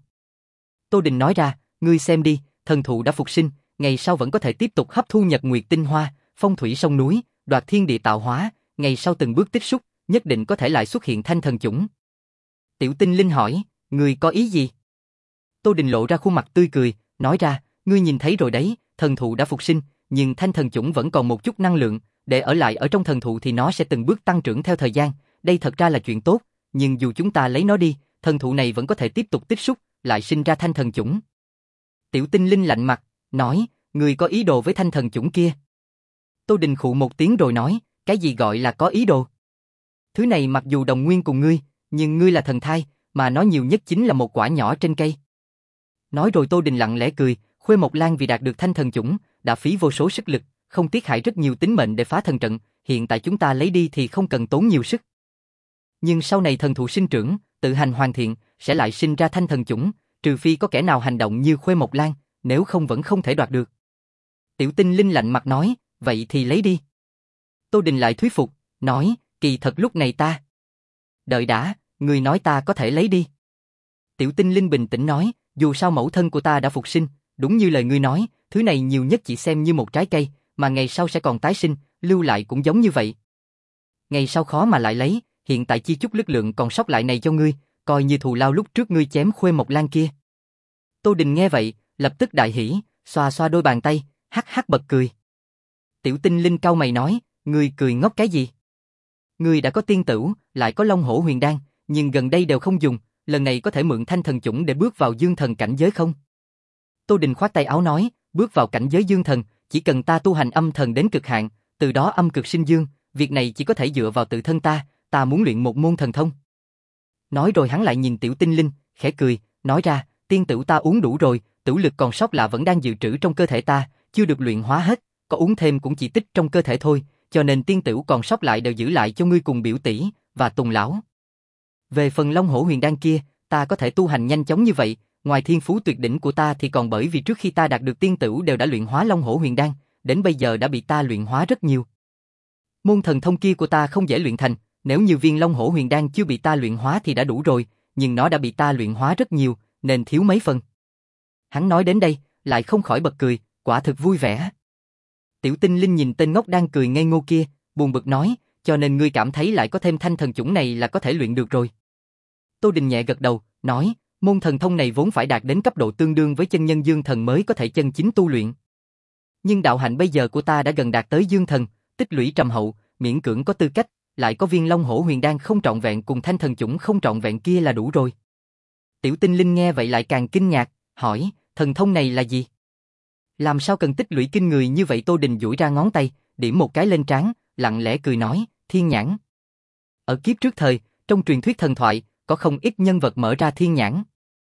Tô Đình nói ra, ngươi xem đi, thần thụ đã phục sinh, ngày sau vẫn có thể tiếp tục hấp thu nhật nguyệt tinh hoa, phong thủy sông núi, đoạt thiên địa tạo hóa, ngày sau từng bước tích xúc, nhất định có thể lại xuất hiện thanh thần chủng. Tiểu Tinh Linh hỏi, ngươi có ý gì? Tô Đình lộ ra khuôn mặt tươi cười, nói ra, ngươi nhìn thấy rồi đấy, thần thụ đã phục sinh, nhưng thanh thần chủng vẫn còn một chút năng lượng, để ở lại ở trong thần thụ thì nó sẽ từng bước tăng trưởng theo thời gian, đây thật ra là chuyện tốt, nhưng dù chúng ta lấy nó đi, thần thụ này vẫn có thể tiếp tục tích xúc, lại sinh ra thanh thần chủng. Tiểu Tinh Linh lạnh mặt, nói, ngươi có ý đồ với thanh thần chủng kia. Tô Đình khụ một tiếng rồi nói, cái gì gọi là có ý đồ? Thứ này mặc dù đồng nguyên cùng ngươi, nhưng ngươi là thần thai, mà nó nhiều nhất chính là một quả nhỏ trên cây. Nói rồi Tô Đình lặng lẽ cười, Khuê Mộc Lan vì đạt được thanh thần chủng, đã phí vô số sức lực, không tiếc hại rất nhiều tính mệnh để phá thần trận, hiện tại chúng ta lấy đi thì không cần tốn nhiều sức. Nhưng sau này thần thụ sinh trưởng, tự hành hoàn thiện, sẽ lại sinh ra thanh thần chủng, trừ phi có kẻ nào hành động như Khuê Mộc Lan, nếu không vẫn không thể đoạt được. Tiểu Tinh Linh lạnh mặt nói, vậy thì lấy đi. Tô Đình lại thuyết phục, nói, kỳ thật lúc này ta. Đợi đã, người nói ta có thể lấy đi. Tiểu Tinh Linh bình tĩnh nói, dù sao mẫu thân của ta đã phục sinh, đúng như lời ngươi nói, thứ này nhiều nhất chỉ xem như một trái cây, mà ngày sau sẽ còn tái sinh, lưu lại cũng giống như vậy. Ngày sau khó mà lại lấy, hiện tại chi chút lực lượng còn sót lại này cho ngươi, coi như thù lao lúc trước ngươi chém Khuê Mộc Lan kia. Tô Đình nghe vậy, lập tức đại hỉ, xoa xoa đôi bàn tay, hắc hắc bật cười. Tiểu tinh linh cau mày nói, ngươi cười ngốc cái gì? Ngươi đã có tiên tửu, lại có long hổ huyền đan, nhưng gần đây đều không dùng, lần này có thể mượn thanh thần chủng để bước vào dương thần cảnh giới không? Tô Đình khoát tay áo nói, bước vào cảnh giới dương thần, chỉ cần ta tu hành âm thần đến cực hạn, từ đó âm cực sinh dương, việc này chỉ có thể dựa vào tự thân ta, ta muốn luyện một môn thần thông. Nói rồi hắn lại nhìn tiểu tinh linh, khẽ cười, nói ra, tiên tửu ta uống đủ rồi, tửu lực còn sót lại vẫn đang dự trữ trong cơ thể ta, chưa được luyện hóa hết, có uống thêm cũng chỉ tích trong cơ thể thôi, cho nên tiên tửu còn sót lại đều giữ lại cho ngươi cùng biểu tỷ và Tùng lão. Về phần long hổ huyền đan kia, ta có thể tu hành nhanh chóng như vậy, ngoài thiên phú tuyệt đỉnh của ta thì còn bởi vì trước khi ta đạt được tiên tửu đều đã luyện hóa long hổ huyền đan, đến bây giờ đã bị ta luyện hóa rất nhiều. Môn thần thông kia của ta không dễ luyện thành, nếu như viên long hổ huyền đan chưa bị ta luyện hóa thì đã đủ rồi, nhưng nó đã bị ta luyện hóa rất nhiều, nên thiếu mấy phần. Hắn nói đến đây, lại không khỏi bật cười, quả thực vui vẻ. Tiểu tinh linh nhìn tên ngốc đang cười ngây ngô kia, buồn bực nói, cho nên ngươi cảm thấy lại có thêm thanh thần chủng này là có thể luyện được rồi. Tô Đình nhẹ gật đầu, nói, môn thần thông này vốn phải đạt đến cấp độ tương đương với chân nhân dương thần mới có thể chân chính tu luyện. Nhưng đạo hạnh bây giờ của ta đã gần đạt tới dương thần, tích lũy trầm hậu, miễn cưỡng có tư cách, lại có viên long hổ huyền đan không trọn vẹn cùng thanh thần chủng không trọn vẹn kia là đủ rồi. Tiểu tinh linh nghe vậy lại càng kinh ngạc, hỏi, thần thông này là gì? Làm sao cần tích lũy kinh người như vậy? Tô Đình duỗi ra ngón tay, điểm một cái lên trán, lặng lẽ cười nói, thiên nhãn. Ở kiếp trước thời, trong truyền thuyết thần thoại, có không ít nhân vật mở ra thiên nhãn.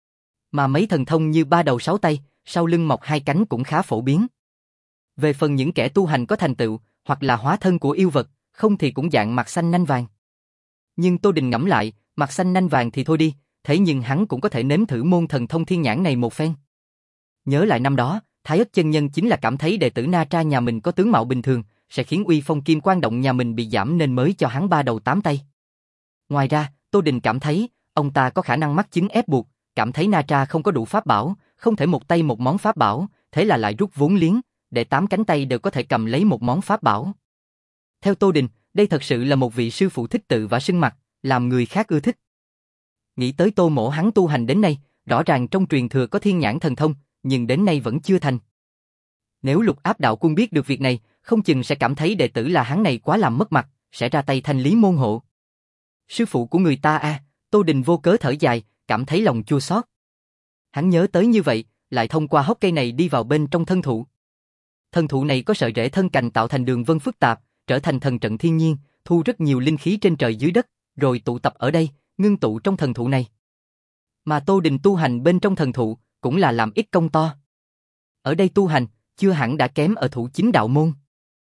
Mà mấy thần thông như ba đầu sáu tay, sau lưng mọc hai cánh cũng khá phổ biến. Về phần những kẻ tu hành có thành tựu, hoặc là hóa thân của yêu vật, không thì cũng dạng mặt xanh nanh vàng. Nhưng Tô Đình ngẫm lại, mặt xanh nanh vàng thì thôi đi, thế nhưng hắn cũng có thể nếm thử môn thần thông thiên nhãn này một phen. Nhớ lại năm đó, Thái Ất chân nhân chính là cảm thấy đệ tử Na Tra nhà mình có tướng mạo bình thường, sẽ khiến uy phong kim quan động nhà mình bị giảm nên mới cho hắn ba đầu tám tay. Ngoài ra, Tô Đình cảm thấy, ông ta có khả năng mắc chứng ép buộc, cảm thấy Na Tra không có đủ pháp bảo, không thể một tay một món pháp bảo, thế là lại rút vốn liếng, để tám cánh tay đều có thể cầm lấy một món pháp bảo. Theo Tô Đình, đây thật sự là một vị sư phụ thích tự vả sưng mặt, làm người khác ưa thích. Nghĩ tới Tô Mỗ hắn tu hành đến nay, rõ ràng trong truyền thừa có thiên nhãn thần thông, nhưng đến nay vẫn chưa thành. Nếu Lục Áp đạo quân biết được việc này, không chừng sẽ cảm thấy đệ tử là hắn này quá làm mất mặt, sẽ ra tay thanh lý môn hộ. Sư phụ của người ta a, à, Tô Đình vô cớ thở dài, cảm thấy lòng chua xót. Hắn nhớ tới như vậy, lại thông qua hốc cây này đi vào bên trong thân thụ. Thân thụ này có sợi rễ thân cành tạo thành đường vân phức tạp, trở thành thần trận thiên nhiên, thu rất nhiều linh khí trên trời dưới đất, rồi tụ tập ở đây, ngưng tụ trong thần thụ này. Mà Tô Đình tu hành bên trong thần thụ, cũng là làm ít công to. Ở đây tu hành, chưa hẳn đã kém ở thủ chính đạo môn.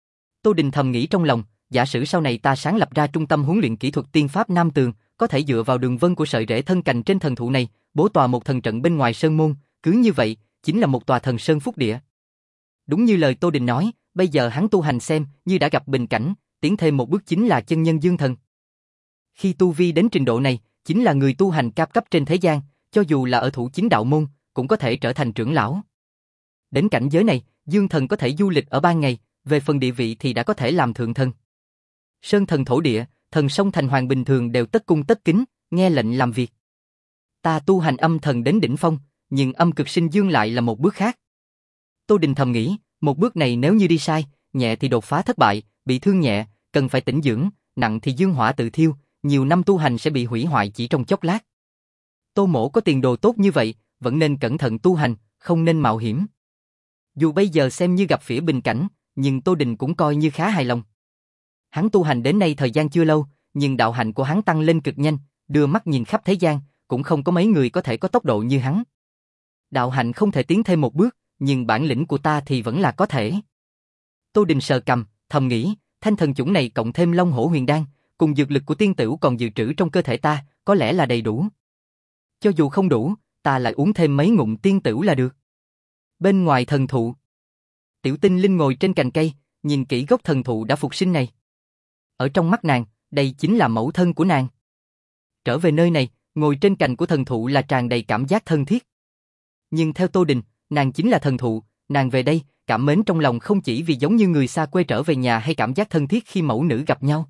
Tô Đình thầm nghĩ trong lòng, giả sử sau này ta sáng lập ra trung tâm huấn luyện kỹ thuật tiên pháp Nam Tường, có thể dựa vào đường vân của sợi rễ thân cành trên thần thụ này, bố tòa một thần trận bên ngoài sơn môn, cứ như vậy, chính là một tòa thần sơn phúc địa. Đúng như lời Tô Đình nói, bây giờ hắn tu hành xem như đã gặp bình cảnh, tiến thêm một bước chính là chân nhân dương thần. Khi tu vi đến trình độ này, chính là người tu hành cao cấp trên thế gian, cho dù là ở thủ chính đạo môn, cũng có thể trở thành trưởng lão. Đến cảnh giới này, dương thần có thể du lịch ở ban ngày, về phần địa vị thì đã có thể làm thượng thần. Sơn thần thổ địa, thần sông thành hoàng bình thường đều tất cung tất kính, nghe lệnh làm việc. Ta tu hành âm thần đến đỉnh phong, nhưng âm cực sinh dương lại là một bước khác. Tô Đình thầm nghĩ, một bước này nếu như đi sai, nhẹ thì đột phá thất bại, bị thương nhẹ, cần phải tĩnh dưỡng, nặng thì dương hỏa tự thiêu, nhiều năm tu hành sẽ bị hủy hoại chỉ trong chốc lát. Tô Mỗ có tiền đồ tốt như vậy, vẫn nên cẩn thận tu hành, không nên mạo hiểm. Dù bây giờ xem như gặp phía bình cảnh, nhưng Tô Đình cũng coi như khá hài lòng. Hắn tu hành đến nay thời gian chưa lâu, nhưng đạo hạnh của hắn tăng lên cực nhanh, đưa mắt nhìn khắp thế gian, cũng không có mấy người có thể có tốc độ như hắn. Đạo hạnh không thể tiến thêm một bước, nhưng bản lĩnh của ta thì vẫn là có thể. Tô Đình sờ cằm, thầm nghĩ, thanh thần chủng này cộng thêm long hổ huyền đan, cùng dược lực của tiên tửu còn dự trữ trong cơ thể ta, có lẽ là đầy đủ. Cho dù không đủ, ta lại uống thêm mấy ngụm tiên tửu là được. Bên ngoài thần thụ, Tiểu Tinh Linh ngồi trên cành cây, nhìn kỹ gốc thần thụ đã phục sinh này. Ở trong mắt nàng, đây chính là mẫu thân của nàng. Trở về nơi này, ngồi trên cành của thần thụ là tràn đầy cảm giác thân thiết. Nhưng theo Tô Đình, nàng chính là thần thụ, nàng về đây, cảm mến trong lòng không chỉ vì giống như người xa quê trở về nhà hay cảm giác thân thiết khi mẫu nữ gặp nhau.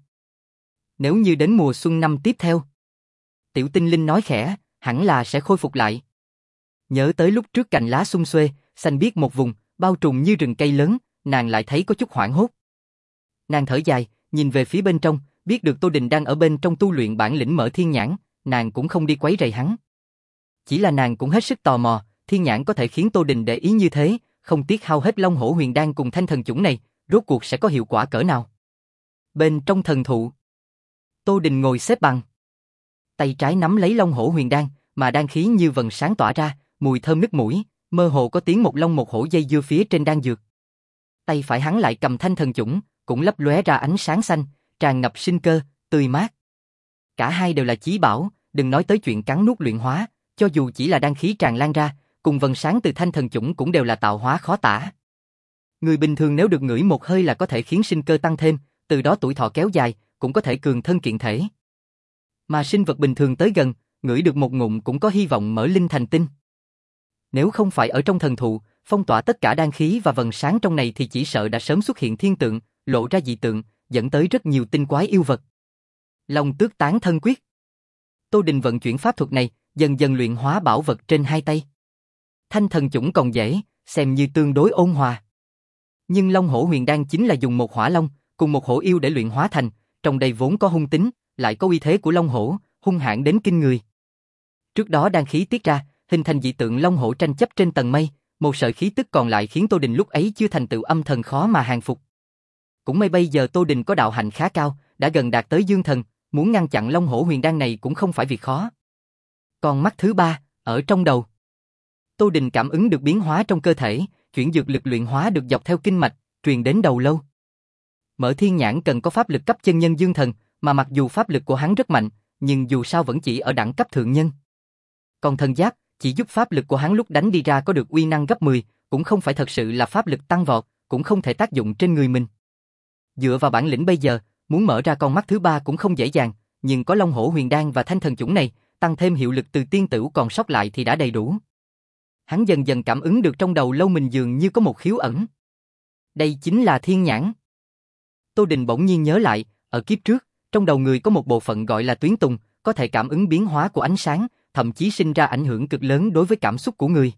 Nếu như đến mùa xuân năm tiếp theo, Tiểu Tinh Linh nói khẽ, hẳn là sẽ khôi phục lại. Nhớ tới lúc trước cành lá sum xuê, xanh biếc một vùng, bao trùm như rừng cây lớn, nàng lại thấy có chút hoảng hốt. Nàng thở dài, nhìn về phía bên trong, biết được Tô Đình đang ở bên trong tu luyện bản lĩnh Mở Thiên Nhãn, nàng cũng không đi quấy rầy hắn. Chỉ là nàng cũng hết sức tò mò, Thiên Nhãn có thể khiến Tô Đình để ý như thế, không tiếc hao hết Long Hổ Huyền Đan cùng Thanh Thần Chủng này, rốt cuộc sẽ có hiệu quả cỡ nào. Bên trong thần thụ, Tô Đình ngồi xếp bằng. Tay trái nắm lấy Long Hổ Huyền Đan, mà đan khí như vầng sáng tỏa ra, mùi thơm nức mũi, mơ hồ có tiếng một long một hổ dây dưa phía trên đan dược. Tay phải hắn lại cầm Thanh Thần Chủng, cũng lấp lóe ra ánh sáng xanh, tràn ngập sinh cơ, tươi mát. Cả hai đều là chí bảo, đừng nói tới chuyện cắn nuốt luyện hóa, cho dù chỉ là đan khí tràn lan ra, cùng vầng sáng từ Thanh Thần Chủng cũng đều là tạo hóa khó tả. Người bình thường nếu được ngửi một hơi là có thể khiến sinh cơ tăng thêm, từ đó tuổi thọ kéo dài, cũng có thể cường thân kiện thể. Mà sinh vật bình thường tới gần, ngửi được một ngụm cũng có hy vọng mở linh thành tinh. Nếu không phải ở trong thần thụ, phong tỏa tất cả đan khí và vầng sáng trong này thì chỉ sợ đã sớm xuất hiện thiên tượng, lộ ra dị tượng, dẫn tới rất nhiều tinh quái yêu vật. Long Tước Tán Thân Quyết. Tô Đình vận chuyển pháp thuật này, dần dần luyện hóa bảo vật trên hai tay. Thanh Thần Chủng còn dễ, xem như tương đối ôn hòa. Nhưng Long Hổ Huyền Đan chính là dùng một hỏa long, cùng một hổ yêu để luyện hóa thành, trong đây vốn có hung tính, lại có uy thế của Long Hổ, hung hãn đến kinh người. Trước đó đan khí tiết ra, hình thành dị tượng Long Hổ tranh chấp trên tầng mây, một sợi khí tức còn lại khiến Tô Đình lúc ấy chưa thành tựu âm thần khó mà hàng phục. Cũng may bây giờ Tô Đình có đạo hạnh khá cao, đã gần đạt tới dương thần, muốn ngăn chặn Long Hổ Huyền Đan này cũng không phải việc khó. Còn mắt thứ ba, ở trong đầu. Tô Đình cảm ứng được biến hóa trong cơ thể, chuyển dược lực luyện hóa được dọc theo kinh mạch, truyền đến đầu lâu. Mở Thiên Nhãn cần có pháp lực cấp chân nhân dương thần, mà mặc dù pháp lực của hắn rất mạnh, nhưng dù sao vẫn chỉ ở đẳng cấp thượng nhân. Còn thần giáp, chỉ giúp pháp lực của hắn lúc đánh đi ra có được uy năng gấp mười, cũng không phải thật sự là pháp lực tăng vọt, cũng không thể tác dụng trên người mình. Dựa vào bản lĩnh bây giờ, muốn mở ra con mắt thứ ba cũng không dễ dàng, nhưng có Long Hổ Huyền Đan và Thanh Thần Chủng này, tăng thêm hiệu lực từ tiên tửu còn sót lại thì đã đầy đủ. Hắn dần dần cảm ứng được trong đầu lâu mình dường như có một khiếu ẩn. Đây chính là Thiên Nhãn. Tô Đình bỗng nhiên nhớ lại, ở kiếp trước, trong đầu người có một bộ phận gọi là tuyến tùng, có thể cảm ứng biến hóa của ánh sáng, thậm chí sinh ra ảnh hưởng cực lớn đối với cảm xúc của người.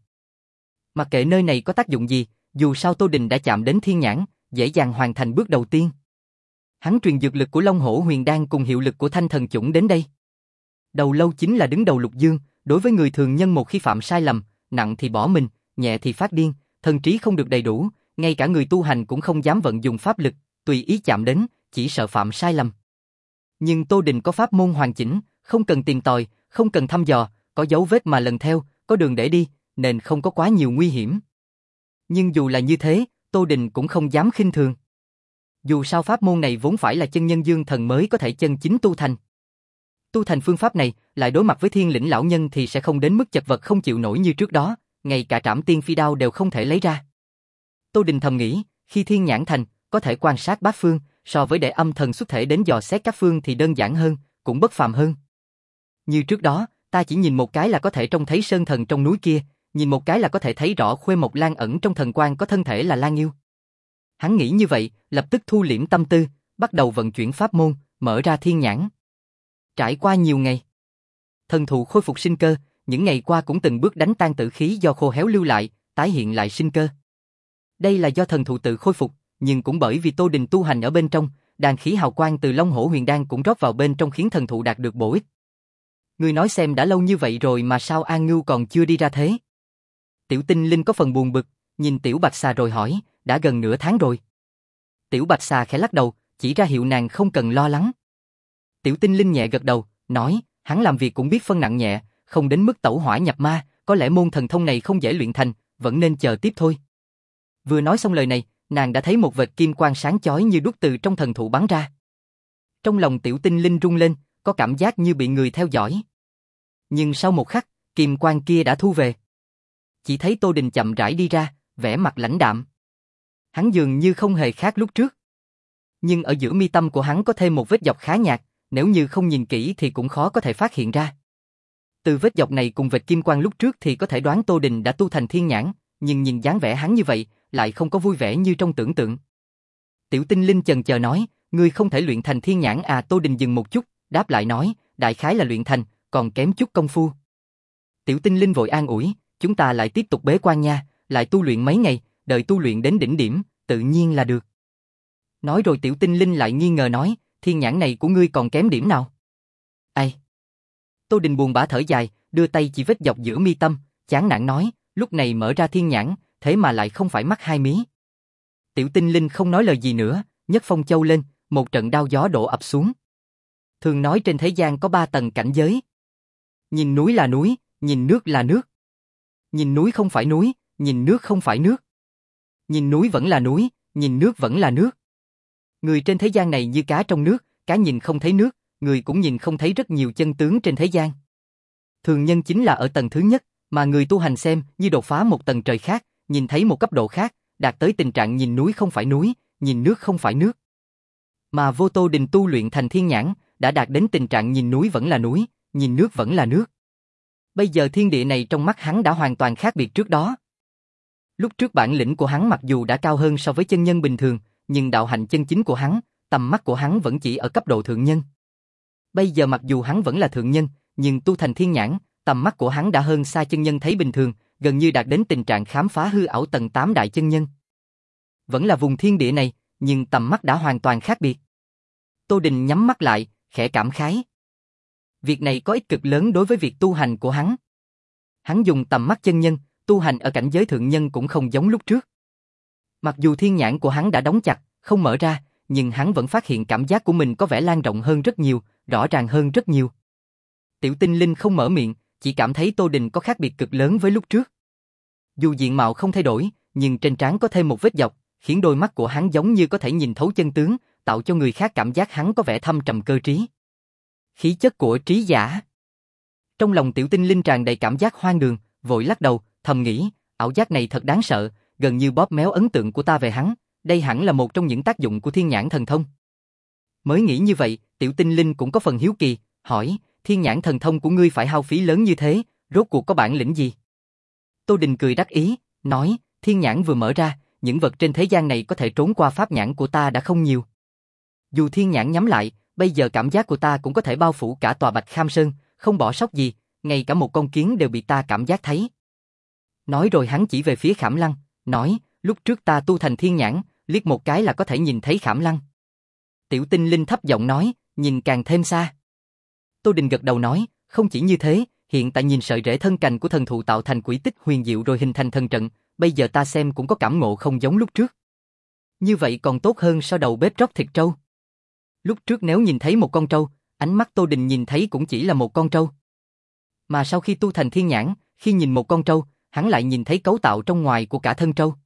Mặc kệ nơi này có tác dụng gì, dù sao Tô Đình đã chạm đến Thiên Nhãn, dễ dàng hoàn thành bước đầu tiên. Hắn truyền dược lực của Long Hổ Huyền Đan cùng hiệu lực của Thanh Thần Chủng đến đây. Đầu lâu chính là đứng đầu lục dương, đối với người thường nhân một khi phạm sai lầm, nặng thì bỏ mình, nhẹ thì phát điên, thần trí không được đầy đủ, ngay cả người tu hành cũng không dám vận dụng pháp lực, tùy ý chạm đến, chỉ sợ phạm sai lầm. Nhưng Tô Đình có pháp môn hoàn chỉnh, không cần tìm tòi, không cần thăm dò, có dấu vết mà lần theo, có đường để đi, nên không có quá nhiều nguy hiểm. Nhưng dù là như thế, Tô Đình cũng không dám khinh thường. Dù sao pháp môn này vốn phải là chân nhân dương thần mới có thể chân chính tu thành. Tu thành phương pháp này, lại đối mặt với Thiên Lĩnh lão nhân thì sẽ không đến mức chật vật không chịu nổi như trước đó, ngay cả Trảm Tiên Phi đao đều không thể lấy ra. Tô Đình thầm nghĩ, khi Thiên Nhãn thành, có thể quan sát bát phương, so với để âm thần xuất thể đến dò xét các phương thì đơn giản hơn, cũng bất phàm hơn. Như trước đó, ta chỉ nhìn một cái là có thể trông thấy sơn thần trong núi kia, nhìn một cái là có thể thấy rõ Khuê Mộc Lan ẩn trong thần quang có thân thể là Lan Yêu. Hắn nghĩ như vậy, lập tức thu liễm tâm tư, bắt đầu vận chuyển pháp môn, mở ra Thiên Nhãn. Trải qua nhiều ngày, thần thụ khôi phục sinh cơ, những ngày qua cũng từng bước đánh tan tử khí do khô héo lưu lại, tái hiện lại sinh cơ. Đây là do thần thụ tự khôi phục, nhưng cũng bởi vì Tô Đình tu hành ở bên trong, đan khí hào quang từ Long Hổ Huyền Đan cũng rót vào bên trong khiến thần thụ đạt được bổ ích. Ngươi nói xem đã lâu như vậy rồi mà sao An Ngưu còn chưa đi ra thế? Tiểu Tinh Linh có phần buồn bực, nhìn Tiểu Bạch Xà rồi hỏi, đã gần nửa tháng rồi. Tiểu Bạch Xà khẽ lắc đầu, chỉ ra hiệu nàng không cần lo lắng. Tiểu Tinh Linh nhẹ gật đầu, nói, hắn làm việc cũng biết phân nặng nhẹ, không đến mức tẩu hỏa nhập ma, có lẽ môn thần thông này không dễ luyện thành, vẫn nên chờ tiếp thôi. Vừa nói xong lời này, nàng đã thấy một vệt kim quang sáng chói như đuốc từ trong thần thụ bắn ra. Trong lòng Tiểu Tinh Linh rung lên, có cảm giác như bị người theo dõi. Nhưng sau một khắc, kim quang kia đã thu về. Chỉ thấy Tô Đình chậm rãi đi ra, vẻ mặt lãnh đạm. Hắn dường như không hề khác lúc trước. Nhưng ở giữa mi tâm của hắn có thêm một vết dọc khá nhạt, nếu như không nhìn kỹ thì cũng khó có thể phát hiện ra. Từ vết dọc này cùng vệt kim quang lúc trước thì có thể đoán Tô Đình đã tu thành Thiên Nhãn, nhưng nhìn dáng vẻ hắn như vậy, lại không có vui vẻ như trong tưởng tượng. Tiểu Tinh Linh chần chờ nói, ngươi không thể luyện thành Thiên Nhãn à? Tô Đình dừng một chút, đáp lại nói, đại khái là luyện thành, còn kém chút công phu. Tiểu Tinh Linh vội an ủi, chúng ta lại tiếp tục bế quan nha, lại tu luyện mấy ngày, đợi tu luyện đến đỉnh điểm, tự nhiên là được. Nói rồi Tiểu Tinh Linh lại nghi ngờ nói, thiên nhãn này của ngươi còn kém điểm nào? Ai? Tô Đình buồn bã thở dài, đưa tay chỉ vết dọc giữa mi tâm, chán nản nói, lúc này mở ra thiên nhãn, thế mà lại không phải mắt hai mí. Tiểu Tinh Linh không nói lời gì nữa, nhấc phong châu lên, một trận đao gió đổ ập xuống. Thường nói trên thế gian có ba tầng cảnh giới. Nhìn núi là núi, nhìn nước là nước. Nhìn núi không phải núi, nhìn nước không phải nước. Nhìn núi vẫn là núi, nhìn nước vẫn là nước. Người trên thế gian này như cá trong nước, cá nhìn không thấy nước, người cũng nhìn không thấy rất nhiều chân tướng trên thế gian. Thường nhân chính là ở tầng thứ nhất, mà người tu hành xem như đột phá một tầng trời khác, nhìn thấy một cấp độ khác, đạt tới tình trạng nhìn núi không phải núi, nhìn nước không phải nước. Mà Vô Tô Đình tu luyện thành thiên nhãn, đã đạt đến tình trạng nhìn núi vẫn là núi, nhìn nước vẫn là nước. Bây giờ thiên địa này trong mắt hắn đã hoàn toàn khác biệt trước đó. Lúc trước bản lĩnh của hắn mặc dù đã cao hơn so với chân nhân bình thường, nhưng đạo hạnh chân chính của hắn, tầm mắt của hắn vẫn chỉ ở cấp độ thượng nhân. Bây giờ mặc dù hắn vẫn là thượng nhân, nhưng tu thành thiên nhãn, tầm mắt của hắn đã hơn xa chân nhân thấy bình thường, gần như đạt đến tình trạng khám phá hư ảo tầng tám đại chân nhân. Vẫn là vùng thiên địa này, nhưng tầm mắt đã hoàn toàn khác biệt. Tô Đình nhắm mắt lại, khẽ cảm khái. Việc này có ích cực lớn đối với việc tu hành của hắn. Hắn dùng tầm mắt chân nhân, tu hành ở cảnh giới thượng nhân cũng không giống lúc trước. Mặc dù thiên nhãn của hắn đã đóng chặt, không mở ra, nhưng hắn vẫn phát hiện cảm giác của mình có vẻ lan rộng hơn rất nhiều, rõ ràng hơn rất nhiều. Tiểu Tinh Linh không mở miệng, chỉ cảm thấy Tô Đình có khác biệt cực lớn với lúc trước. Dù diện mạo không thay đổi, nhưng trên trán có thêm một vết dọc, khiến đôi mắt của hắn giống như có thể nhìn thấu chân tướng, tạo cho người khác cảm giác hắn có vẻ thâm trầm cơ trí. Khí chất của trí giả. Trong lòng Tiểu Tinh Linh tràn đầy cảm giác hoang đường, vội lắc đầu, thầm nghĩ, ảo giác này thật đáng sợ, gần như bóp méo ấn tượng của ta về hắn, đây hẳn là một trong những tác dụng của thiên nhãn thần thông. Mới nghĩ như vậy, Tiểu Tinh Linh cũng có phần hiếu kỳ, hỏi, thiên nhãn thần thông của ngươi phải hao phí lớn như thế, rốt cuộc có bản lĩnh gì? Tô Đình cười đắc ý, nói, thiên nhãn vừa mở ra, những vật trên thế gian này có thể trốn qua pháp nhãn của ta đã không nhiều. Dù thiên nhãn nhắm lại, bây giờ cảm giác của ta cũng có thể bao phủ cả tòa Bạch Kham Sơn, không bỏ sót gì, ngay cả một con kiến đều bị ta cảm giác thấy. Nói rồi hắn chỉ về phía Khảm Lăng, nói, lúc trước ta tu thành thiên nhãn, liếc một cái là có thể nhìn thấy Khảm Lăng. Tiểu Tinh Linh thấp giọng nói, nhìn càng thêm xa. Tô Đình gật đầu nói, không chỉ như thế, hiện tại nhìn sợi rễ thân cành của thần thụ tạo thành quỷ tích huyền diệu rồi hình thành thần trận, bây giờ ta xem cũng có cảm ngộ không giống lúc trước. Như vậy còn tốt hơn so đầu bếp rót thịt trâu. Lúc trước nếu nhìn thấy một con trâu, ánh mắt Tô Đình nhìn thấy cũng chỉ là một con trâu. Mà sau khi tu thành thiên nhãn, khi nhìn một con trâu, hắn lại nhìn thấy cấu tạo trong ngoài của cả thân trâu.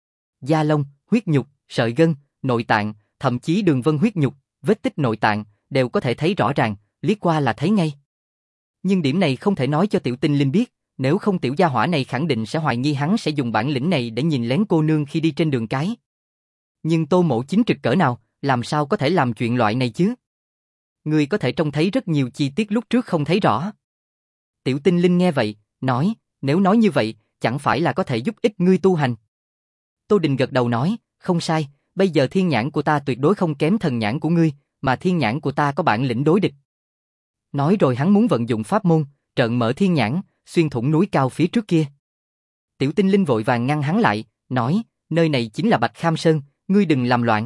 Da lông, huyết nhục, sợi gân, nội tạng, thậm chí đường vân huyết nhục, vết tích nội tạng, đều có thể thấy rõ ràng, liếc qua là thấy ngay. Nhưng điểm này không thể nói cho Tiểu Tinh Linh biết, nếu không tiểu gia hỏa này khẳng định sẽ hoài nghi hắn sẽ dùng bản lĩnh này để nhìn lén cô nương khi đi trên đường cái. Nhưng Tô Mộ chính trực cỡ nào, làm sao có thể làm chuyện loại này chứ? Ngươi có thể trông thấy rất nhiều chi tiết lúc trước không thấy rõ. Tiểu Tinh Linh nghe vậy, nói, nếu nói như vậy, chẳng phải là có thể giúp ích ngươi tu hành. Tô Đình gật đầu nói, không sai, bây giờ thiên nhãn của ta tuyệt đối không kém thần nhãn của ngươi, mà thiên nhãn của ta có bản lĩnh đối địch. Nói rồi hắn muốn vận dụng pháp môn, trợn mở thiên nhãn, xuyên thủng núi cao phía trước kia. Tiểu Tinh Linh vội vàng ngăn hắn lại, nói, nơi này chính là Bạch Kham Sơn, ngươi đừng làm loạn.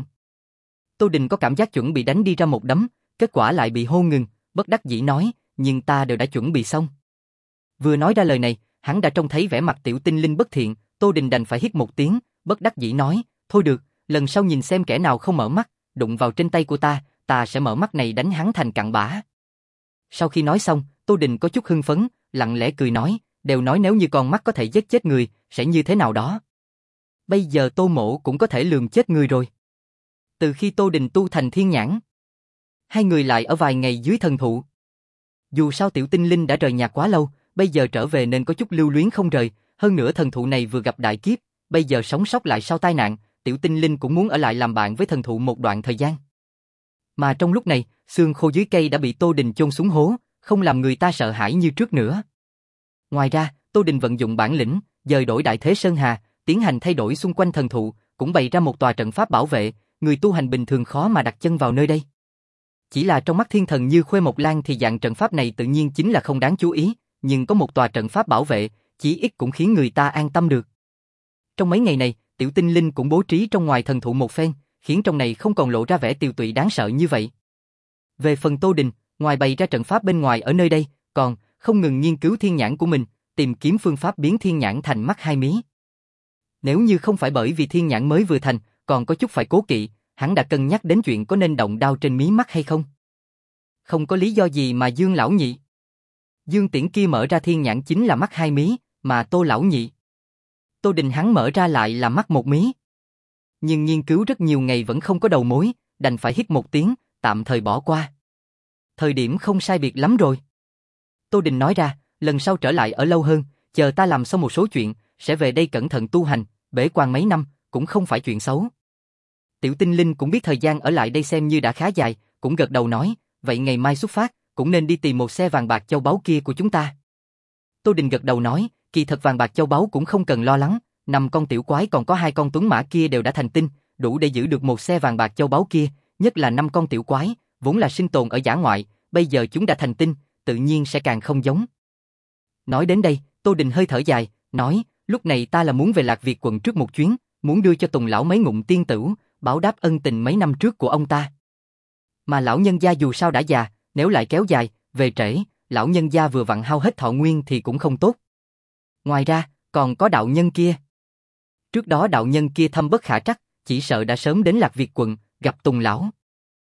Tô Đình có cảm giác chuẩn bị đánh đi ra một đấm, kết quả lại bị hô ngừng, bất đắc dĩ nói, nhưng ta đều đã chuẩn bị xong. Vừa nói ra lời này, hắn đã trông thấy vẻ mặt Tiểu Tinh Linh bất thiện, Tô Đình đành phải hít một tiếng, bất đắc dĩ nói, thôi được, lần sau nhìn xem kẻ nào không mở mắt, đụng vào trên tay của ta, ta sẽ mở mắt này đánh hắn thành cặn bã. Sau khi nói xong, Tô Đình có chút hưng phấn, lặng lẽ cười nói, đều nói nếu như con mắt có thể giết chết người, sẽ như thế nào đó. Bây giờ Tô Mộ cũng có thể lường chết người rồi. Từ khi Tô Đình tu thành thiên nhãn, hai người lại ở vài ngày dưới thần thụ. Dù sao Tiểu Tinh Linh đã rời nhà quá lâu, bây giờ trở về nên có chút lưu luyến không rời, hơn nữa thần thụ này vừa gặp đại kiếp, bây giờ sống sót lại sau tai nạn, Tiểu Tinh Linh cũng muốn ở lại làm bạn với thần thụ một đoạn thời gian. Mà trong lúc này, xương khô dưới cây đã bị Tô Đình chôn xuống hố, không làm người ta sợ hãi như trước nữa. Ngoài ra, Tô Đình vận dụng bản lĩnh, dời đổi đại thế Sơn Hà, tiến hành thay đổi xung quanh thần thụ, cũng bày ra một tòa trận pháp bảo vệ, người tu hành bình thường khó mà đặt chân vào nơi đây. Chỉ là trong mắt thiên thần như Khuê Mộc Lan thì dạng trận pháp này tự nhiên chính là không đáng chú ý, nhưng có một tòa trận pháp bảo vệ, chí ít cũng khiến người ta an tâm được. Trong mấy ngày này, Tiểu Tinh Linh cũng bố trí trong ngoài thần thụ một phen, khiến trong này không còn lộ ra vẻ tiều tụy đáng sợ như vậy. Về phần Tô Đình, ngoài bày ra trận pháp bên ngoài ở nơi đây, còn không ngừng nghiên cứu thiên nhãn của mình, tìm kiếm phương pháp biến thiên nhãn thành mắt hai mí. Nếu như không phải bởi vì thiên nhãn mới vừa thành, còn có chút phải cố kỵ, hắn đã cân nhắc đến chuyện có nên động đao trên mí mắt hay không. Không có lý do gì mà Dương lão nhị. Dương Tiễn kia mở ra thiên nhãn chính là mắt hai mí, mà Tô lão nhị. Tô Đình hắn mở ra lại là mắt một mí. Nhưng nghiên cứu rất nhiều ngày vẫn không có đầu mối, đành phải hít một tiếng, tạm thời bỏ qua. Thời điểm không sai biệt lắm rồi. Tô Đình nói ra, lần sau trở lại ở lâu hơn, chờ ta làm xong một số chuyện, sẽ về đây cẩn thận tu hành, bế quan mấy năm, cũng không phải chuyện xấu. Tiểu Tinh Linh cũng biết thời gian ở lại đây xem như đã khá dài, cũng gật đầu nói, vậy ngày mai xuất phát, cũng nên đi tìm một xe vàng bạc châu báu kia của chúng ta. Tô Đình gật đầu nói, kỳ thật vàng bạc châu báu cũng không cần lo lắng, năm con tiểu quái còn có hai con tuấn mã kia đều đã thành tinh, đủ để giữ được một xe vàng bạc châu báu kia, nhất là năm con tiểu quái, vốn là sinh tồn ở dã ngoại, bây giờ chúng đã thành tinh, tự nhiên sẽ càng không giống. Nói đến đây, Tô Đình hơi thở dài, nói, lúc này ta là muốn về Lạc Việt quận trước một chuyến, muốn đưa cho Tùng lão mấy ngụm tiên tửu, báo đáp ân tình mấy năm trước của ông ta. Mà lão nhân gia dù sao đã già, nếu lại kéo dài, về trễ, lão nhân gia vừa vặn hao hết thọ nguyên thì cũng không tốt. Ngoài ra, còn có đạo nhân kia. Trước đó đạo nhân kia thâm bất khả trắc, chỉ sợ đã sớm đến Lạc Việt quận, gặp Tùng lão.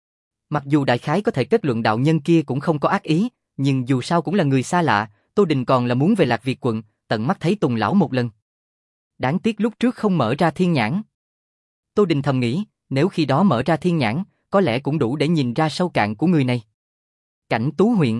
Mặc dù đại khái có thể kết luận đạo nhân kia cũng không có ác ý, nhưng dù sao cũng là người xa lạ, Tô Đình còn là muốn về Lạc Việt quận, tận mắt thấy Tùng lão một lần. Đáng tiếc lúc trước không mở ra thiên nhãn. Tô Đình thầm nghĩ, nếu khi đó mở ra thiên nhãn, có lẽ cũng đủ để nhìn ra sâu cạn của người này. Cảnh Tú huyện.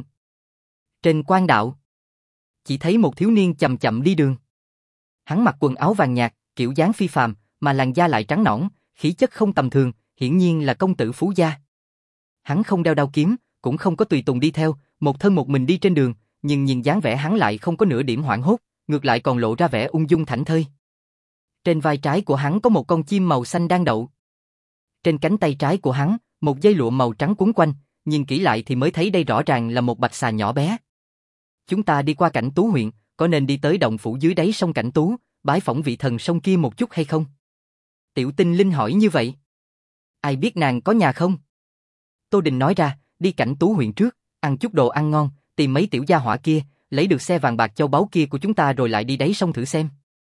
Trên quan đạo, chỉ thấy một thiếu niên chậm chậm đi đường. Hắn mặc quần áo vàng nhạt, kiểu dáng phi phàm, mà làn da lại trắng nõn, khí chất không tầm thường, hiển nhiên là công tử phú gia. Hắn không đeo đao kiếm, cũng không có tùy tùng đi theo, một thân một mình đi trên đường, nhưng nhìn dáng vẻ hắn lại không có nửa điểm hoảng hốt, ngược lại còn lộ ra vẻ ung dung thảnh thơi. Trên vai trái của hắn có một con chim màu xanh đang đậu. Trên cánh tay trái của hắn, một dây lụa màu trắng quấn quanh, nhìn kỹ lại thì mới thấy đây rõ ràng là một bạch xà nhỏ bé. Chúng ta đi qua Cảnh Tú huyện, có nên đi tới động phủ dưới đáy sông Cảnh Tú, bái phỏng vị thần sông kia một chút hay không? Tiểu Tinh Linh hỏi như vậy. Ai biết nàng có nhà không? Tô Đình nói ra, đi Cảnh Tú huyện trước, ăn chút đồ ăn ngon, tìm mấy tiểu gia hỏa kia, lấy được xe vàng bạc châu báu kia của chúng ta rồi lại đi đáy sông thử xem.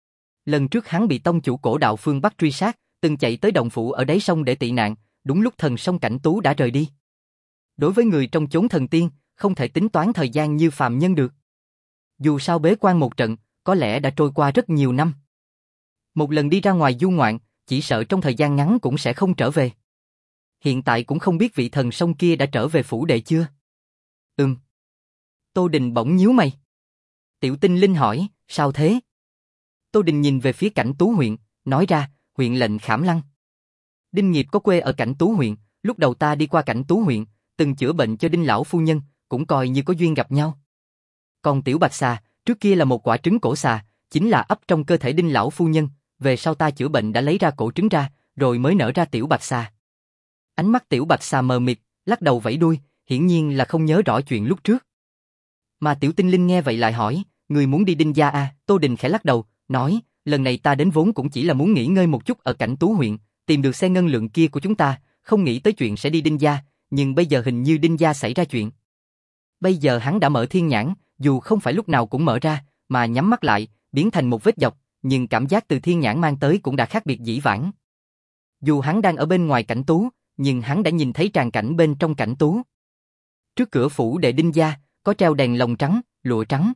Lần trước hắn bị tông chủ cổ đạo phương Bắc truy sát, từng chạy tới động phủ ở đáy sông để tị nạn, đúng lúc thần sông Cảnh Tú đã rời đi. Đối với người trong chốn thần tiên, không thể tính toán thời gian như phàm nhân được. Dù sao bế quan một trận, có lẽ đã trôi qua rất nhiều năm. Một lần đi ra ngoài du ngoạn, chỉ sợ trong thời gian ngắn cũng sẽ không trở về. Hiện tại cũng không biết vị thần sông kia đã trở về phủ đệ chưa? Ừm. Tô Đình bỗng nhíu mày. Tiểu Tinh Linh hỏi, sao thế? Tô Đình nhìn về phía Cảnh Tú huyện, nói ra, huyện lệnh Khảm Lăng. Đinh Nghiệp có quê ở Cảnh Tú huyện, lúc đầu ta đi qua Cảnh Tú huyện, từng chữa bệnh cho Đinh lão phu nhân, cũng coi như có duyên gặp nhau. Còn tiểu bạch xà, trước kia là một quả trứng cổ xà, chính là ấp trong cơ thể Đinh lão phu nhân, về sau ta chữa bệnh đã lấy ra cổ trứng ra, rồi mới nở ra tiểu bạch xà. Ánh mắt tiểu bạch xà mờ mịt, lắc đầu vẫy đuôi, hiển nhiên là không nhớ rõ chuyện lúc trước. Mà Tiểu Tinh Linh nghe vậy lại hỏi, người muốn đi Đinh gia à? Tô Đình khẽ lắc đầu, nói, lần này ta đến vốn cũng chỉ là muốn nghỉ ngơi một chút ở Cảnh Tú huyện, tìm được xe ngân lượng kia của chúng ta, không nghĩ tới chuyện sẽ đi Đinh gia, nhưng bây giờ hình như Đinh gia xảy ra chuyện. Bây giờ hắn đã mở thiên nhãn, dù không phải lúc nào cũng mở ra, mà nhắm mắt lại, biến thành một vết dọc, nhưng cảm giác từ thiên nhãn mang tới cũng đã khác biệt dĩ vãng. Dù hắn đang ở bên ngoài Cảnh Tú, nhưng hắn đã nhìn thấy tràng cảnh bên trong Cảnh Tú. Trước cửa phủ đệ Đinh gia, có treo đèn lồng trắng, lụa trắng.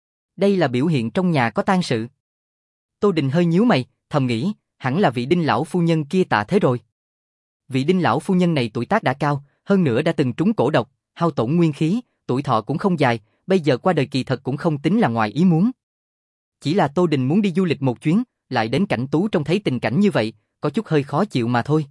Đây là biểu hiện trong nhà có tang sự. Tô Đình hơi nhíu mày, thầm nghĩ, hẳn là vị Đinh lão phu nhân kia tạ thế rồi. Vị Đinh lão phu nhân này tuổi tác đã cao, hơn nữa đã từng trúng cổ độc, hao tổn nguyên khí, tuổi thọ cũng không dài, bây giờ qua đời kỳ thật cũng không tính là ngoài ý muốn. Chỉ là Tô Đình muốn đi du lịch một chuyến, lại đến Cảnh Tú trông thấy tình cảnh như vậy, có chút hơi khó chịu mà thôi.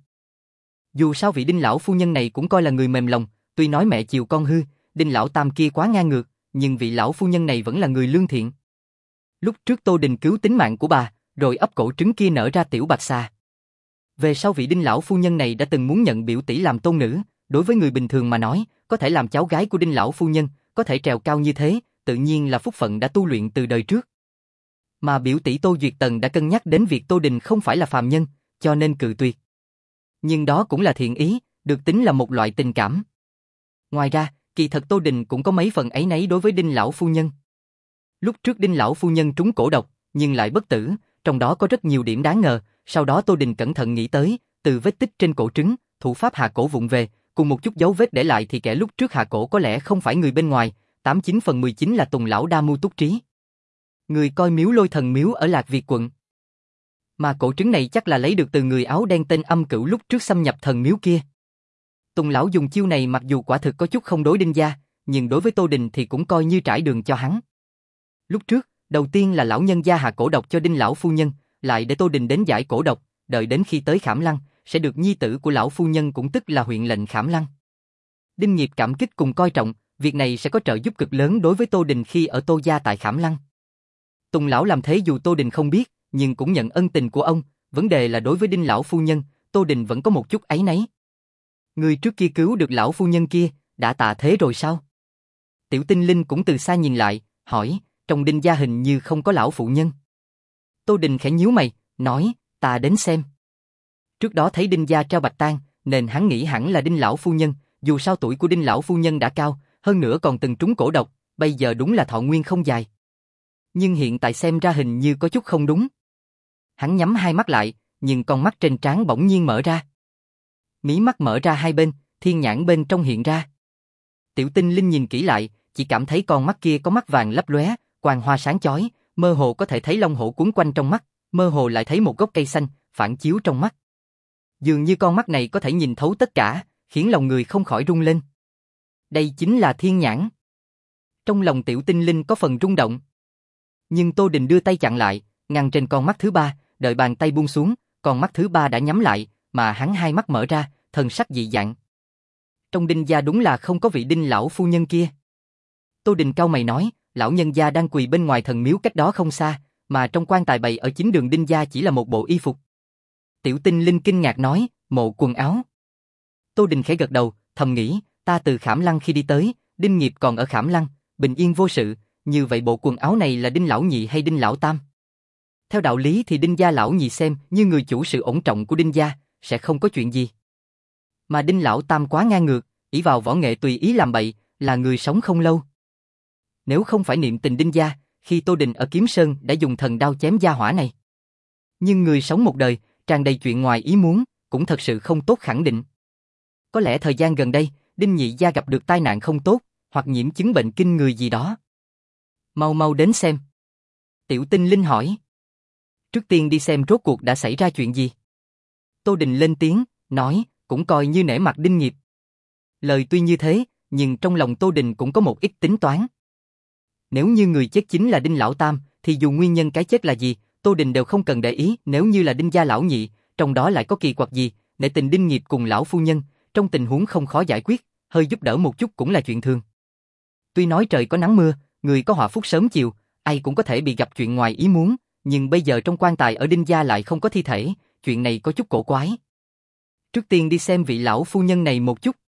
Dù sao vị Đinh lão phu nhân này cũng coi là người mềm lòng, tuy nói mẹ chiều con hư, Đinh lão tam kia quá ngang ngược, nhưng vị lão phu nhân này vẫn là người lương thiện. Lúc trước Tô Đình cứu tính mạng của bà, rồi ấp cổ trứng kia nở ra tiểu bạch xà. Về sau vị Đinh lão phu nhân này đã từng muốn nhận biểu tỷ làm tôn nữ, đối với người bình thường mà nói, có thể làm cháu gái của Đinh lão phu nhân, có thể trèo cao như thế, tự nhiên là phúc phận đã tu luyện từ đời trước. Mà biểu tỷ Tô Duyệt Tần đã cân nhắc đến việc Tô Đình không phải là phàm nhân, cho nên cự tuyệt. Nhưng đó cũng là thiện ý, được tính là một loại tình cảm. Ngoài ra, kỳ thật Tô Đình cũng có mấy phần áy náy đối với Đinh lão phu nhân. Lúc trước Đinh lão phu nhân trúng cổ độc, nhưng lại bất tử, trong đó có rất nhiều điểm đáng ngờ, sau đó Tô Đình cẩn thận nghĩ tới, từ vết tích trên cổ trứng, thủ pháp hạ cổ vụng về, cùng một chút dấu vết để lại thì kẻ lúc trước hạ cổ có lẽ không phải người bên ngoài, tám chín phần mười chín là Tùng lão đa mưu túc trí. Người coi miếu Lôi Thần miếu ở Lạc Việt quận. Mà cổ trứng này chắc là lấy được từ người áo đen tên Âm Cửu lúc trước xâm nhập thần miếu kia. Tùng lão dùng chiêu này mặc dù quả thực có chút không đối Đinh gia, nhưng đối với Tô Đình thì cũng coi như trải đường cho hắn. Lúc trước, đầu tiên là lão nhân gia hạ cổ độc cho Đinh lão phu nhân, lại để Tô Đình đến giải cổ độc, đợi đến khi tới Khảm Lăng, sẽ được nhi tử của lão phu nhân cũng tức là huyện lệnh Khảm Lăng. Đinh Nghiệp cảm kích cùng coi trọng, việc này sẽ có trợ giúp cực lớn đối với Tô Đình khi ở Tô gia tại Khảm Lăng. Tùng lão làm thế dù Tô Đình không biết, nhưng cũng nhận ân tình của ông, vấn đề là đối với Đinh lão phu nhân, Tô Đình vẫn có một chút áy náy. Người trước kia cứu được lão phu nhân kia, đã tạ thế rồi sao? Tiểu Tinh Linh cũng từ xa nhìn lại, hỏi, trong Đinh gia hình như không có lão phụ nhân. Tô Đình khẽ nhíu mày, nói, ta đến xem. Trước đó thấy Đinh gia treo bạch tang, nên hắn nghĩ hẳn là Đinh lão phu nhân, dù sao tuổi của Đinh lão phu nhân đã cao, hơn nữa còn từng trúng cổ độc, bây giờ đúng là thọ nguyên không dài. Nhưng hiện tại xem ra hình như có chút không đúng. Hắn nhắm hai mắt lại, nhưng con mắt trên trán bỗng nhiên mở ra. Mí mắt mở ra hai bên, thiên nhãn bên trong hiện ra. Tiểu Tinh Linh nhìn kỹ lại, chỉ cảm thấy con mắt kia có mắt vàng lấp lóe, quang hoa sáng chói, mơ hồ có thể thấy long hổ cuốn quanh trong mắt, mơ hồ lại thấy một gốc cây xanh phản chiếu trong mắt. Dường như con mắt này có thể nhìn thấu tất cả, khiến lòng người không khỏi rung lên. Đây chính là thiên nhãn. Trong lòng Tiểu Tinh Linh có phần rung động. Nhưng Tô Đình đưa tay chặn lại, ngăn trên con mắt thứ ba, đợi bàn tay buông xuống, con mắt thứ ba đã nhắm lại, mà hắn hai mắt mở ra, thần sắc dị dạng. Trong Đinh gia đúng là không có vị Đinh lão phu nhân kia. Tô Đình cau mày nói, lão nhân gia đang quỳ bên ngoài thần miếu cách đó không xa, mà trong quan tài bày ở chính đường Đinh gia chỉ là một bộ y phục. Tiểu Tinh Linh kinh ngạc nói, mộ quần áo. Tô Đình khẽ gật đầu, thầm nghĩ, ta từ Khảm Lăng khi đi tới, Đinh Nghiệp còn ở Khảm Lăng, bình yên vô sự, như vậy bộ quần áo này là Đinh lão nhị hay Đinh lão tam? Theo đạo lý thì Đinh gia lão nhị xem như người chủ sự ổn trọng của Đinh gia, sẽ không có chuyện gì. Mà Đinh lão tam quá ngang ngược, ỷ vào võ nghệ tùy ý làm bậy, là người sống không lâu. Nếu không phải niệm tình Đinh gia, khi Tô Đình ở Kiếm Sơn đã dùng thần đao chém gia hỏa này. Nhưng người sống một đời, tràn đầy chuyện ngoài ý muốn, cũng thật sự không tốt khẳng định. Có lẽ thời gian gần đây, Đinh nhị gia gặp được tai nạn không tốt, hoặc nhiễm chứng bệnh kinh người gì đó. Mau mau đến xem. Tiểu Tinh Linh hỏi. Trước tiên đi xem rốt cuộc đã xảy ra chuyện gì. Tô Đình lên tiếng, nói, cũng coi như nể mặt Đinh Nghiệp. Lời tuy như thế, nhưng trong lòng Tô Đình cũng có một ít tính toán. Nếu như người chết chính là Đinh lão tam, thì dù nguyên nhân cái chết là gì, Tô Đình đều không cần để ý. Nếu như là Đinh gia lão nhị, trong đó lại có kỳ quặc gì, nể tình Đinh Nghiệp cùng lão phu nhân, trong tình huống không khó giải quyết, hơi giúp đỡ một chút cũng là chuyện thường. Tuy nói trời có nắng mưa, người có họa phúc sớm chiều, ai cũng có thể bị gặp chuyện ngoài ý muốn, nhưng bây giờ trong quan tài ở Đinh gia lại không có thi thể, chuyện này có chút cổ quái. Trước tiên đi xem vị lão phu nhân này một chút.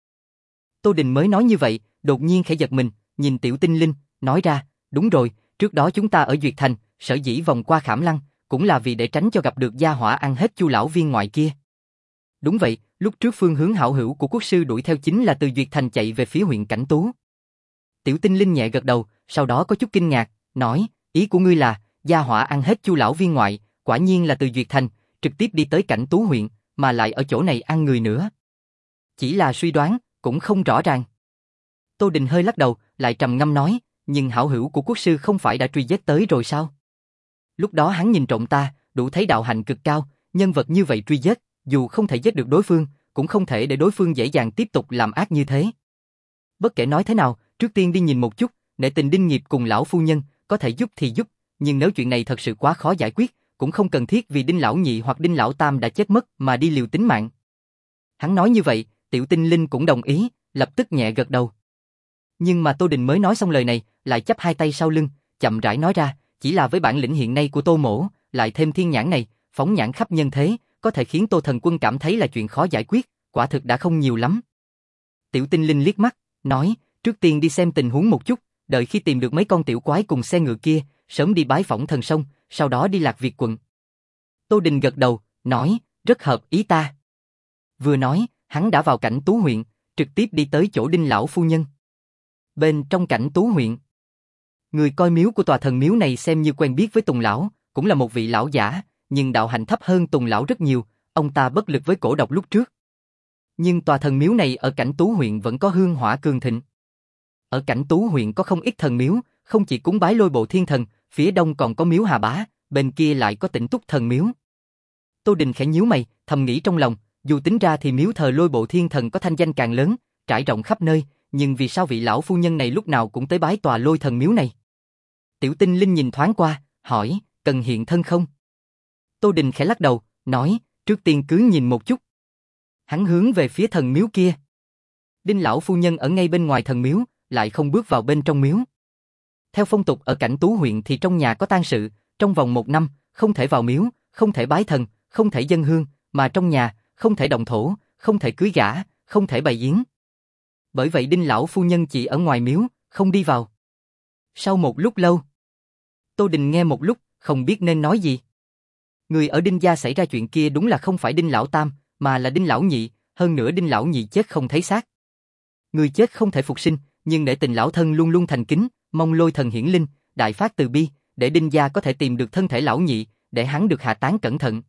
Tô Đình mới nói như vậy, đột nhiên khẽ giật mình, nhìn Tiểu Tinh Linh, nói ra, đúng rồi, trước đó chúng ta ở Duyệt Thành, sở dĩ vòng qua Khảm Lăng, cũng là vì để tránh cho gặp được gia hỏa ăn hết Chu lão viên ngoại kia. Đúng vậy, lúc trước phương hướng hảo hữu của quốc sư đuổi theo chính là từ Duyệt Thành chạy về phía huyện Cảnh Tú. Tiểu Tinh Linh nhẹ gật đầu, sau đó có chút kinh ngạc, nói, ý của ngươi là, gia hỏa ăn hết Chu lão viên ngoại, quả nhiên là từ Duyệt Thành, trực tiếp đi tới Cảnh Tú huyện, mà lại ở chỗ này ăn người nữa. Chỉ là suy đoán, cũng không rõ ràng. Tô Đình hơi lắc đầu, lại trầm ngâm nói, nhưng hảo hữu của quốc sư không phải đã truy giết tới rồi sao? Lúc đó hắn nhìn trộm ta, đủ thấy đạo hạnh cực cao, nhân vật như vậy truy giết, dù không thể giết được đối phương, cũng không thể để đối phương dễ dàng tiếp tục làm ác như thế. Bất kể nói thế nào, trước tiên đi nhìn một chút, để tình Đinh Nghiệp cùng lão phu nhân, có thể giúp thì giúp, nhưng nếu chuyện này thật sự quá khó giải quyết, cũng không cần thiết vì Đinh lão nhị hoặc Đinh lão tam đã chết mất mà đi liều tính mạng. Hắn nói như vậy, Tiểu Tinh Linh cũng đồng ý, lập tức nhẹ gật đầu. Nhưng mà Tô Đình mới nói xong lời này, lại chắp hai tay sau lưng, chậm rãi nói ra, chỉ là với bản lĩnh hiện nay của Tô mỗ, lại thêm thiên nhãn này, phóng nhãn khắp nhân thế, có thể khiến Tô thần quân cảm thấy là chuyện khó giải quyết, quả thực đã không nhiều lắm. Tiểu Tinh Linh liếc mắt, nói, trước tiên đi xem tình huống một chút, đợi khi tìm được mấy con tiểu quái cùng xe ngựa kia, sớm đi bái phỏng thần sông, sau đó đi Lạc Việt quận. Tô Đình gật đầu, nói, rất hợp ý ta. Vừa nói, hắn đã vào cảnh Tú huyện, trực tiếp đi tới chỗ Đinh lão phu nhân. Bên trong cảnh Tú huyện, người coi miếu của tòa thần miếu này xem như quen biết với Tùng lão, cũng là một vị lão giả, nhưng đạo hạnh thấp hơn Tùng lão rất nhiều, ông ta bất lực với cổ độc lúc trước. Nhưng tòa thần miếu này ở cảnh Tú huyện vẫn có hương hỏa cường thịnh. Ở cảnh Tú huyện có không ít thần miếu, không chỉ cúng bái Lôi Bộ Thiên Thần, phía đông còn có miếu Hà Bá, bên kia lại có Tĩnh Túc thần miếu. Tô Đình khẽ nhíu mày, thầm nghĩ trong lòng, dù tính ra thì miếu thờ Lôi Bộ Thiên Thần có thanh danh càng lớn, trải rộng khắp nơi, nhưng vì sao vị lão phu nhân này lúc nào cũng tới bái tòa Lôi thần miếu này? Tiểu Tinh Linh nhìn thoáng qua, hỏi, cần hiện thân không? Tô Đình khẽ lắc đầu, nói, trước tiên cứ nhìn một chút. Hắn hướng về phía thần miếu kia. Đinh lão phu nhân ở ngay bên ngoài thần miếu, lại không bước vào bên trong miếu. Theo phong tục ở cảnh Tú huyện thì trong nhà có tang sự, trong vòng một năm, không thể vào miếu, không thể bái thần, không thể dâng hương, mà trong nhà, không thể động thổ, không thể cưới gả, không thể bày yến. Bởi vậy Đinh lão phu nhân chỉ ở ngoài miếu, không đi vào. Sau một lúc lâu, Tô Đình nghe một lúc, không biết nên nói gì. Người ở Đinh gia xảy ra chuyện kia đúng là không phải Đinh lão tam, mà là Đinh lão nhị, hơn nữa Đinh lão nhị chết không thấy xác. Người chết không thể phục sinh, nhưng để tình lão thân luôn luôn thành kính, mong Lôi thần hiển linh, đại phát từ bi, để Đinh gia có thể tìm được thân thể lão nhị, để hắn được hạ táng cẩn thận.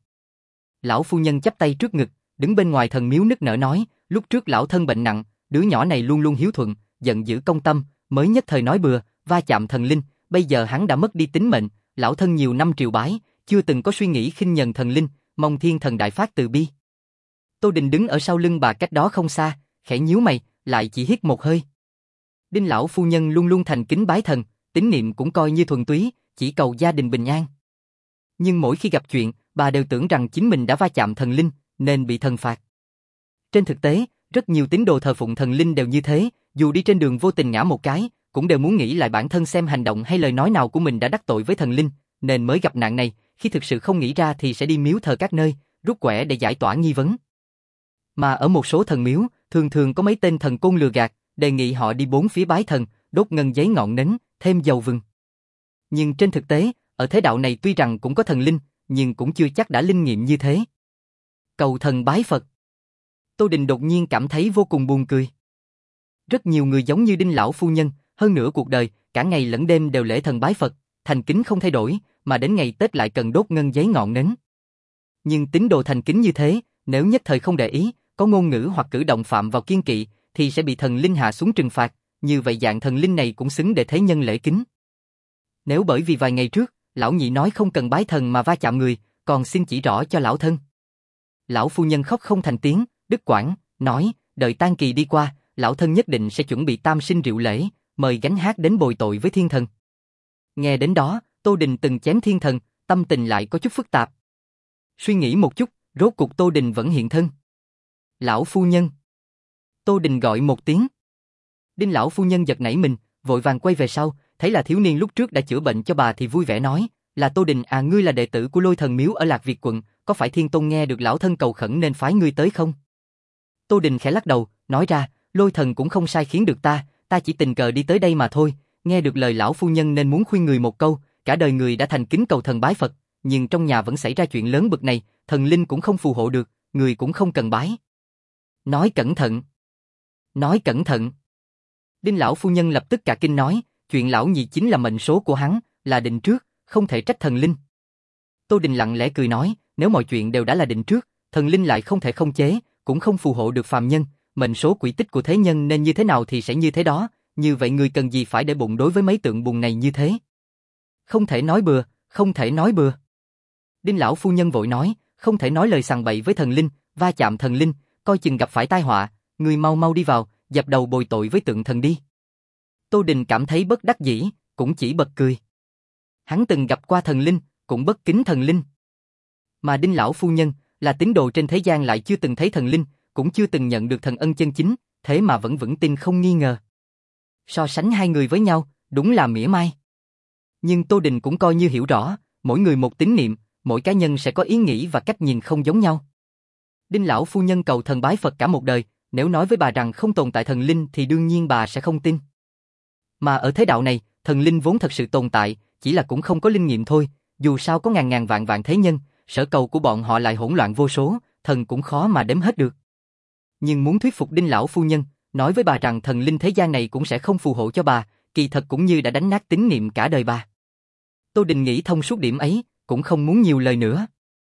Lão phu nhân chắp tay trước ngực, đứng bên ngoài thần miếu nức nở nói, lúc trước lão thân bệnh nặng, đứa nhỏ này luôn luôn hiếu thuận, giận dữ công tâm, mới nhất thời nói bừa, va chạm thần linh, bây giờ hắn đã mất đi tính mệnh, lão thân nhiều năm triều bái, chưa từng có suy nghĩ khinh nhờn thần linh, mong thiên thần đại phát từ bi. Tô Đình đứng ở sau lưng bà cách đó không xa, khẽ nhíu mày, lại chỉ hít một hơi. Đinh lão phu nhân luôn luôn thành kính bái thần, tín niệm cũng coi như thuần túy, chỉ cầu gia đình bình an. Nhưng mỗi khi gặp chuyện, bà đều tưởng rằng chính mình đã va chạm thần linh, nên bị thần phạt. Trên thực tế, rất nhiều tín đồ thờ phụng thần linh đều như thế, dù đi trên đường vô tình ngã một cái, cũng đều muốn nghĩ lại bản thân xem hành động hay lời nói nào của mình đã đắc tội với thần linh, nên mới gặp nạn này, khi thực sự không nghĩ ra thì sẽ đi miếu thờ các nơi, rút quẻ để giải tỏa nghi vấn. Mà ở một số thần miếu, thường thường có mấy tên thần côn lừa gạt, đề nghị họ đi bốn phía bái thần, đốt ngân giấy ngọn nến, thêm dầu vừng. Nhưng trên thực tế, ở thế đạo này tuy rằng cũng có thần linh, nhưng cũng chưa chắc đã linh nghiệm như thế. Cầu thần bái Phật. Tô Đình đột nhiên cảm thấy vô cùng buồn cười. Rất nhiều người giống như Đinh lão phu nhân, hơn nữa cuộc đời, cả ngày lẫn đêm đều lễ thần bái Phật, thành kính không thay đổi, mà đến ngày Tết lại cần đốt ngân giấy ngọn nến. Nhưng tín đồ thành kính như thế, nếu nhất thời không để ý, có ngôn ngữ hoặc cử động phạm vào kiêng kỵ, thì sẽ bị thần linh hạ xuống trừng phạt, như vậy dạng thần linh này cũng xứng để thế nhân lễ kính. Nếu bởi vì vài ngày trước, lão nhị nói không cần bái thần mà va chạm người, còn xin chỉ rõ cho lão thân. Lão phu nhân khóc không thành tiếng, đứt quãng, nói, đợi tang kỳ đi qua, lão thân nhất định sẽ chuẩn bị tam sinh rượu lễ, mời gánh hát đến bồi tội với thiên thần. Nghe đến đó, Tô Đình từng chém thiên thần, tâm tình lại có chút phức tạp. Suy nghĩ một chút, rốt cuộc Tô Đình vẫn hiện thân. Lão phu nhân. Tô Đình gọi một tiếng. Đinh lão phu nhân giật nảy mình, vội vàng quay về sau, thấy là thiếu niên lúc trước đã chữa bệnh cho bà thì vui vẻ nói, là Tô Đình à, ngươi là đệ tử của Lôi thần miếu ở Lạc Việt quận, có phải Thiên Tôn nghe được lão thân cầu khẩn nên phái ngươi tới không? Tô Đình khẽ lắc đầu, nói ra, Lôi thần cũng không sai khiến được ta, ta chỉ tình cờ đi tới đây mà thôi, nghe được lời lão phu nhân nên muốn khuyên người một câu, cả đời người đã thành kính cầu thần bái Phật, nhưng trong nhà vẫn xảy ra chuyện lớn bực này, thần linh cũng không phù hộ được, người cũng không cần bái. Nói cẩn thận. Nói cẩn thận. Đinh lão phu nhân lập tức cả kinh nói, chuyện lão nhị chính là mệnh số của hắn, là định trước, không thể trách thần linh. Tô Đình lặng lẽ cười nói, nếu mọi chuyện đều đã là định trước, thần linh lại không thể không chế, cũng không phù hộ được phàm nhân, mệnh số quỹ tích của thế nhân nên như thế nào thì sẽ như thế đó, như vậy người cần gì phải để bụng đối với mấy tượng bùn này như thế. Không thể nói bừa, không thể nói bừa. Đinh lão phu nhân vội nói, không thể nói lời sằng bậy với thần linh, va chạm thần linh, coi chừng gặp phải tai họa, người mau mau đi vào, dập đầu bồi tội với tượng thần đi. Tô Đình cảm thấy bất đắc dĩ, cũng chỉ bật cười. Hắn từng gặp qua thần linh, cũng bất kính thần linh. Mà Đinh lão phu nhân, là tín đồ trên thế gian lại chưa từng thấy thần linh, cũng chưa từng nhận được thần ân chân chính, thế mà vẫn vững tin không nghi ngờ. So sánh hai người với nhau, đúng là mỉa mai. Nhưng Tô Đình cũng coi như hiểu rõ, mỗi người một tín niệm, mỗi cá nhân sẽ có ý nghĩ và cách nhìn không giống nhau. Đinh lão phu nhân cầu thần bái Phật cả một đời, nếu nói với bà rằng không tồn tại thần linh thì đương nhiên bà sẽ không tin. Mà ở thế đạo này, thần linh vốn thật sự tồn tại, chỉ là cũng không có linh nghiệm thôi, Dù sao có ngàn ngàn vạn vạn thế nhân, sở cầu của bọn họ lại hỗn loạn vô số, thần cũng khó mà đếm hết được. Nhưng muốn thuyết phục Đinh lão phu nhân, nói với bà rằng thần linh thế gian này cũng sẽ không phù hộ cho bà, kỳ thật cũng như đã đánh nát tín niệm cả đời bà. Tô Đình nghĩ thông suốt điểm ấy, cũng không muốn nhiều lời nữa.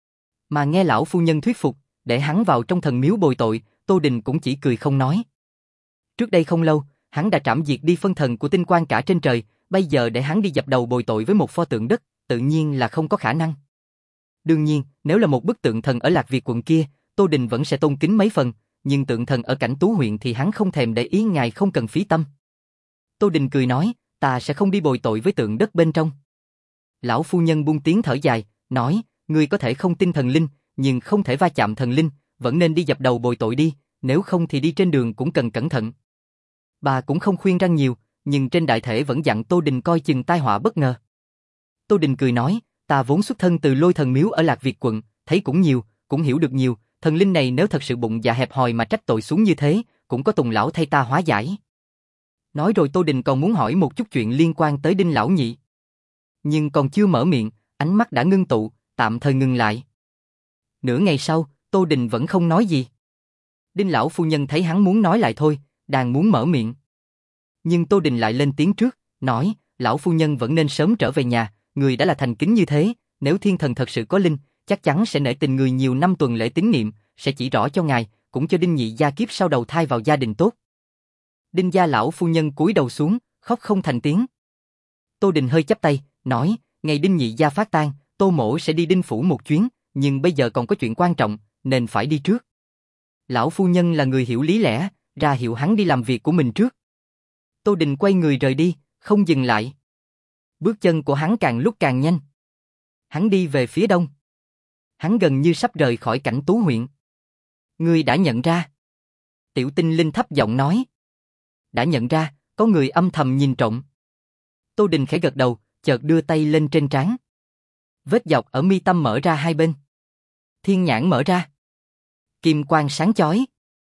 Mà nghe lão phu nhân thuyết phục, để hắn vào trong thần miếu bồi tội, Tô Đình cũng chỉ cười không nói. Trước đây không lâu, hắn đã trảm diệt đi phân thần của tinh quang cả trên trời, bây giờ để hắn đi dập đầu bồi tội với một pho tượng đất, tự nhiên là không có khả năng. Đương nhiên, nếu là một bức tượng thần ở Lạc Việt quận kia, Tô Đình vẫn sẽ tôn kính mấy phần, nhưng tượng thần ở Cảnh Tú huyện thì hắn không thèm để ý, ngài không cần phí tâm. Tô Đình cười nói, ta sẽ không đi bồi tội với tượng đất bên trong. Lão phu nhân buông tiếng thở dài, nói, ngươi có thể không tin thần linh, nhưng không thể va chạm thần linh, vẫn nên đi dập đầu bồi tội đi, nếu không thì đi trên đường cũng cần cẩn thận. Bà cũng không khuyên răn nhiều, nhưng trên đại thể vẫn dặn Tô Đình coi chừng tai họa bất ngờ. Tô Đình cười nói, ta vốn xuất thân từ Lôi Thần Miếu ở Lạc Việt quận, thấy cũng nhiều, cũng hiểu được nhiều, thần linh này nếu thật sự bụng dạ hẹp hòi mà trách tội xuống như thế, cũng có Tùng lão thay ta hóa giải. Nói rồi Tô Đình còn muốn hỏi một chút chuyện liên quan tới Đinh lão nhị. Nhưng còn chưa mở miệng, ánh mắt đã ngưng tụ, tạm thời ngừng lại. Nửa ngày sau, Tô Đình vẫn không nói gì. Đinh lão phu nhân thấy hắn muốn nói lại thôi, đang muốn mở miệng. Nhưng Tô Đình lại lên tiếng trước, nói, lão phu nhân vẫn nên sớm trở về nhà, người đã là thành kính như thế, nếu thiên thần thật sự có linh, chắc chắn sẽ nể tình người nhiều năm tuần lễ tín niệm, sẽ chỉ rõ cho ngài, cũng cho Đinh nhị gia kiếp sau đầu thai vào gia đình tốt. Đinh gia lão phu nhân cúi đầu xuống, khóc không thành tiếng. Tô Đình hơi chắp tay, nói, ngày Đinh nhị gia phát tang, Tô mỗ sẽ đi Đinh phủ một chuyến, nhưng bây giờ còn có chuyện quan trọng, nên phải đi trước. Lão phu nhân là người hiểu lý lẽ, ra hiệu hắn đi làm việc của mình trước. Tô Đình quay người rời đi, không dừng lại. Bước chân của hắn càng lúc càng nhanh. Hắn đi về phía đông. Hắn gần như sắp rời khỏi Cảnh Tú huyện. Ngươi đã nhận ra? Tiểu Tinh Linh thấp giọng nói. Đã nhận ra, có người âm thầm nhìn trộm. Tô Đình khẽ gật đầu, chợt đưa tay lên trên trán. Vết dọc ở mi tâm mở ra hai bên. Thiên nhãn mở ra. Kim quang sáng chói.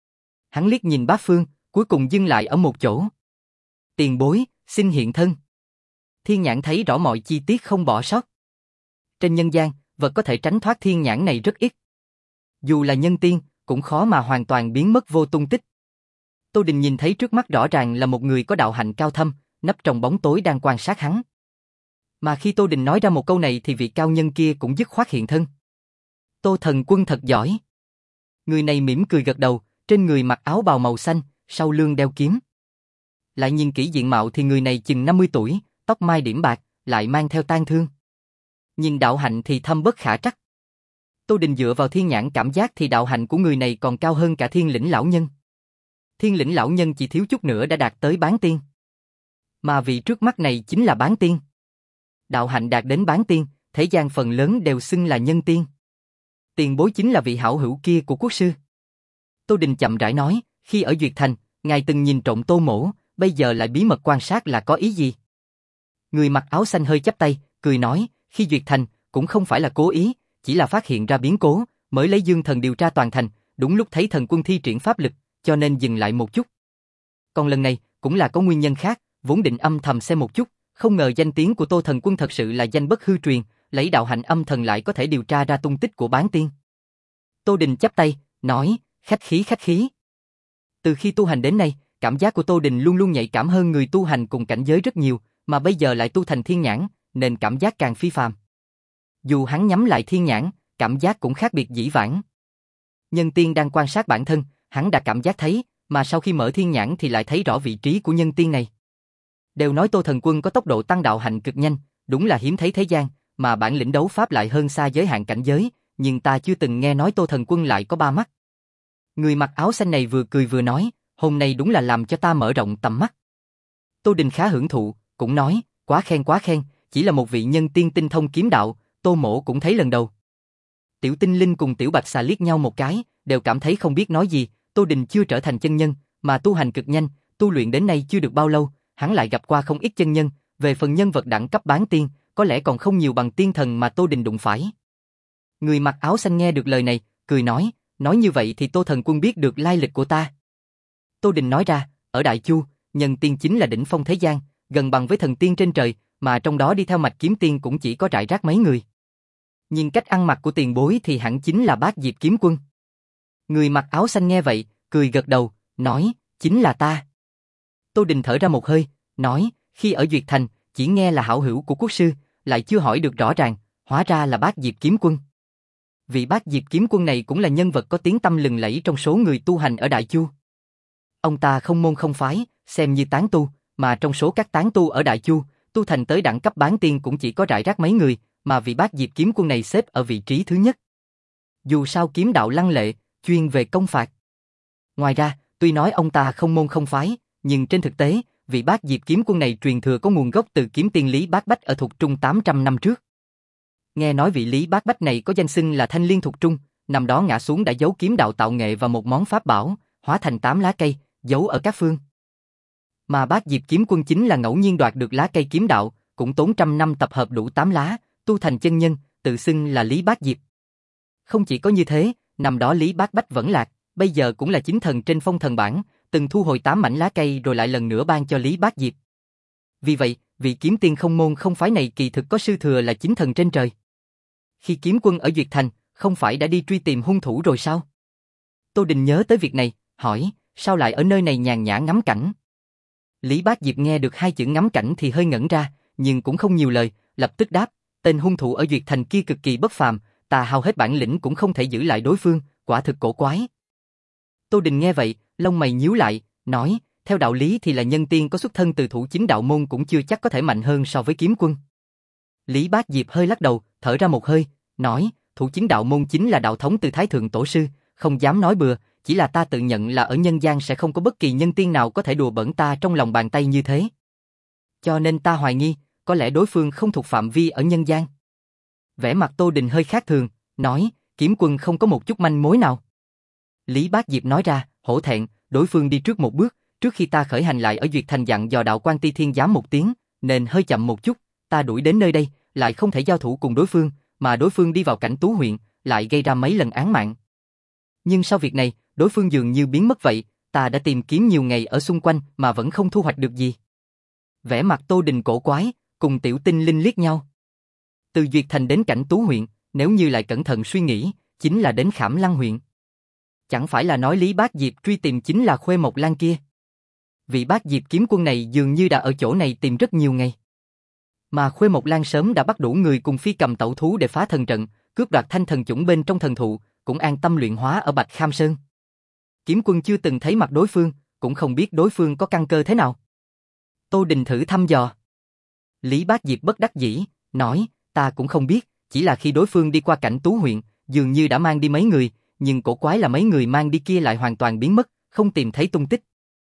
Hắn liếc nhìn bát phương, cuối cùng dừng lại ở một chỗ. Tiền bối, xin hiện thân. Thiên nhãn thấy rõ mọi chi tiết không bỏ sót. Trên nhân gian, vật có thể tránh thoát thiên nhãn này rất ít. Dù là nhân tiên, cũng khó mà hoàn toàn biến mất vô tung tích. Tô Đình nhìn thấy trước mắt rõ ràng là một người có đạo hạnh cao thâm, nấp trong bóng tối đang quan sát hắn. Mà khi Tô Đình nói ra một câu này thì vị cao nhân kia cũng dứt khoát hiện thân. Tô thần quân thật giỏi. Người này mỉm cười gật đầu, trên người mặc áo bào màu xanh, sau lưng đeo kiếm. Lại nhìn kỹ diện mạo thì người này chừng năm mươi tuổi, tóc mai điểm bạc, lại mang theo tang thương. Nhìn đạo hạnh thì thâm bất khả trắc. Tô Đình dựa vào thiên nhãn cảm giác thì đạo hạnh của người này còn cao hơn cả Thiên Lĩnh lão nhân. Thiên Lĩnh lão nhân chỉ thiếu chút nữa đã đạt tới bán tiên. Mà vị trước mắt này chính là bán tiên. Đạo hạnh đạt đến bán tiên, thế gian phần lớn đều xưng là nhân tiên. Tiền bối chính là vị hảo hữu kia của quốc sư. Tô Đình chậm rãi nói, khi ở Duyệt Thành, ngài từng nhìn trộm Tô mỗ, bây giờ lại bí mật quan sát là có ý gì? Người mặc áo xanh hơi chắp tay, cười nói, khi Duyệt Thành, cũng không phải là cố ý, chỉ là phát hiện ra biến cố, mới lấy Dương thần điều tra toàn thành, đúng lúc thấy thần quân thi triển pháp lực, cho nên dừng lại một chút. Còn lần này, cũng là có nguyên nhân khác, vốn định âm thầm xem một chút, không ngờ danh tiếng của Tô thần quân thật sự là danh bất hư truyền, lấy đạo hạnh âm thần lại có thể điều tra ra tung tích của bán tiên. Tô Đình chắp tay, nói, khách khí khách khí. Từ khi tu hành đến nay, cảm giác của Tô Đình luôn luôn nhạy cảm hơn người tu hành cùng cảnh giới rất nhiều, mà bây giờ lại tu thành thiên nhãn, nên cảm giác càng phi phàm. Dù hắn nhắm lại thiên nhãn, cảm giác cũng khác biệt dĩ vãng. Nhân tiên đang quan sát bản thân, hắn đã cảm giác thấy, mà sau khi mở thiên nhãn thì lại thấy rõ vị trí của nhân tiên này. Đều nói Tô thần quân có tốc độ tăng đạo hạnh cực nhanh, đúng là hiếm thấy thế gian, mà bản lĩnh đấu pháp lại hơn xa giới hạn cảnh giới, nhưng ta chưa từng nghe nói Tô thần quân lại có ba mắt. Người mặc áo xanh này vừa cười vừa nói, hôm nay đúng là làm cho ta mở rộng tầm mắt. Tô Đình khá hưởng thụ, cũng nói, quá khen quá khen, chỉ là một vị nhân tiên tinh thông kiếm đạo, Tô mỗ cũng thấy lần đầu. Tiểu Tinh Linh cùng Tiểu Bạch Xà liếc nhau một cái, đều cảm thấy không biết nói gì. Tô Đình chưa trở thành chân nhân, mà tu hành cực nhanh, tu luyện đến nay chưa được bao lâu, hắn lại gặp qua không ít chân nhân, về phần nhân vật đẳng cấp bán tiên, có lẽ còn không nhiều bằng tiên thần mà Tô Đình đụng phải. Người mặc áo xanh nghe được lời này, cười nói, nói như vậy thì Tô thần quân biết được lai lịch của ta. Tô Đình nói ra, ở Đại Chu, nhân tiên chính là đỉnh phong thế gian, gần bằng với thần tiên trên trời, mà trong đó đi theo mạch kiếm tiên cũng chỉ có rải rác mấy người. Nhìn cách ăn mặc của tiền bối thì hẳn chính là bác Diệp Kiếm Quân. Người mặc áo xanh nghe vậy, cười gật đầu, nói, chính là ta. Tô Đình thở ra một hơi, nói, khi ở Duyệt Thành, chỉ nghe là hảo hữu của quốc sư, lại chưa hỏi được rõ ràng, hóa ra là bác Diệp Kiếm Quân. Vị bác Diệp Kiếm Quân này cũng là nhân vật có tiếng tăm lừng lẫy trong số người tu hành ở Đại Chu. Ông ta không môn không phái, xem như tán tu, mà trong số các tán tu ở Đại Chu, tu thành tới đẳng cấp bán tiên cũng chỉ có rải rác mấy người, mà vị bác Diệp Kiếm Quân này xếp ở vị trí thứ nhất. Dù sao kiếm đạo lăng lệ, chuyên về công phạt. Ngoài ra, tuy nói ông ta không môn không phái, nhưng trên thực tế, vị bác Diệp Kiếm Quân này truyền thừa có nguồn gốc từ kiếm tiên Lý Bác Bách ở Thục Trung tám trăm năm trước. Nghe nói vị Lý Bác Bách này có danh xưng là Thanh Liên Thục Trung, năm đó ngã xuống đã giấu kiếm đạo tạo nghệ và một món pháp bảo, hóa thành tám lá cây, giấu ở các phương. Mà bác Diệp Kiếm Quân chính là ngẫu nhiên đoạt được lá cây kiếm đạo, cũng tốn trăm năm tập hợp đủ tám lá, tu thành chân nhân, tự xưng là Lý Bác Diệp. Không chỉ có như thế, năm đó Lý Bác Bách vẫn lạc, bây giờ cũng là chính thần trên phong thần bảng, từng thu hồi tám mảnh lá cây rồi lại lần nữa ban cho Lý Bác Diệp. Vì vậy, vị kiếm tiên không môn không phái này kỳ thực có sư thừa là chính thần trên trời. Khi kiếm quân ở Duyệt Thành, không phải đã đi truy tìm hung thủ rồi sao? Tô Đình nhớ tới việc này, hỏi, sao lại ở nơi này nhàn nhã ngắm cảnh? Lý Bác Diệp nghe được hai chữ ngắm cảnh thì hơi ngẩn ra, nhưng cũng không nhiều lời, lập tức đáp, tên hung thủ ở Duyệt Thành kia cực kỳ bất phàm, ta hao hết bản lĩnh cũng không thể giữ lại đối phương, quả thực cổ quái. Tô Đình nghe vậy, lông mày nhíu lại, nói, theo đạo lý thì là nhân tiên có xuất thân từ thủ chính đạo môn cũng chưa chắc có thể mạnh hơn so với kiếm quân. Lý Bác Diệp hơi lắc đầu, thở ra một hơi, nói, thủ chính đạo môn chính là đạo thống từ Thái Thượng Tổ Sư, không dám nói bừa, chỉ là ta tự nhận là ở nhân gian sẽ không có bất kỳ nhân tiên nào có thể đùa bỡn ta trong lòng bàn tay như thế. Cho nên ta hoài nghi, có lẽ đối phương không thuộc phạm vi ở nhân gian. Vẻ mặt Tô Đình hơi khác thường, nói, kiếm quân không có một chút manh mối nào. Lý Bác Diệp nói ra, hổ thẹn, đối phương đi trước một bước, trước khi ta khởi hành lại ở Duyệt Thành dặn dò đạo quan Ti Thiên Giám một tiếng, nên hơi chậm một chút, ta đuổi đến nơi đây, lại không thể giao thủ cùng đối phương, mà đối phương đi vào cảnh Tú huyện, lại gây ra mấy lần án mạng. Nhưng sau việc này, đối phương dường như biến mất vậy, ta đã tìm kiếm nhiều ngày ở xung quanh mà vẫn không thu hoạch được gì. Vẻ mặt Tô Đình cổ quái, cùng Tiểu Tinh Linh liếc nhau. Từ Duyệt Thành đến cảnh Tú huyện, nếu như lại cẩn thận suy nghĩ, chính là đến Khảm Lăng huyện. Chẳng phải là nói Lý Bác Diệp truy tìm chính là Khuê Mộc Lan kia. Vị Bác Diệp kiếm quân này dường như đã ở chỗ này tìm rất nhiều ngày. Mà Khuê Mộc Lan sớm đã bắt đủ người cùng phi cầm tẩu thú để phá thần trận, cướp đoạt thanh thần chủng bên trong thần thụ, cũng an tâm luyện hóa ở Bạch Kham Sơn. Kiếm quân chưa từng thấy mặt đối phương, cũng không biết đối phương có căn cơ thế nào. Tô Đình thử thăm dò. Lý Bác Diệp bất đắc dĩ, nói, ta cũng không biết, chỉ là khi đối phương đi qua cảnh Tú huyện, dường như đã mang đi mấy người, nhưng cổ quái là mấy người mang đi kia lại hoàn toàn biến mất, không tìm thấy tung tích.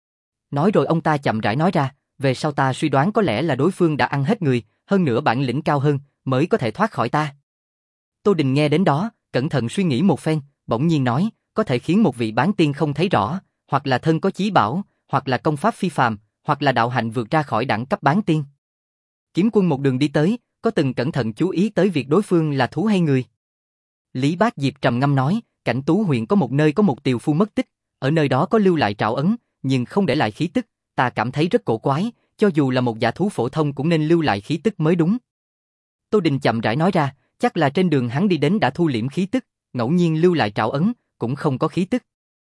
Nói rồi ông ta chậm rãi nói ra, về sau ta suy đoán có lẽ là đối phương đã ăn hết người, hơn nữa bản lĩnh cao hơn, mới có thể thoát khỏi ta. Tô Đình nghe đến đó, cẩn thận suy nghĩ một phen, bỗng nhiên nói, có thể khiến một vị bán tiên không thấy rõ, hoặc là thân có chí bảo, hoặc là công pháp phi phàm, hoặc là đạo hạnh vượt ra khỏi đẳng cấp bán tiên. Kiếm quân một đường đi tới, có từng cẩn thận chú ý tới việc đối phương là thú hay người? Lý Bác Diệp trầm ngâm nói, cảnh Tú huyện có một nơi có một tiều phu mất tích, ở nơi đó có lưu lại trảo ấn, nhưng không để lại khí tức, ta cảm thấy rất cổ quái, cho dù là một giả thú phổ thông cũng nên lưu lại khí tức mới đúng. Tô Đình chậm rãi nói ra, chắc là trên đường hắn đi đến đã thu liễm khí tức, ngẫu nhiên lưu lại trảo ấn, cũng không có khí tức.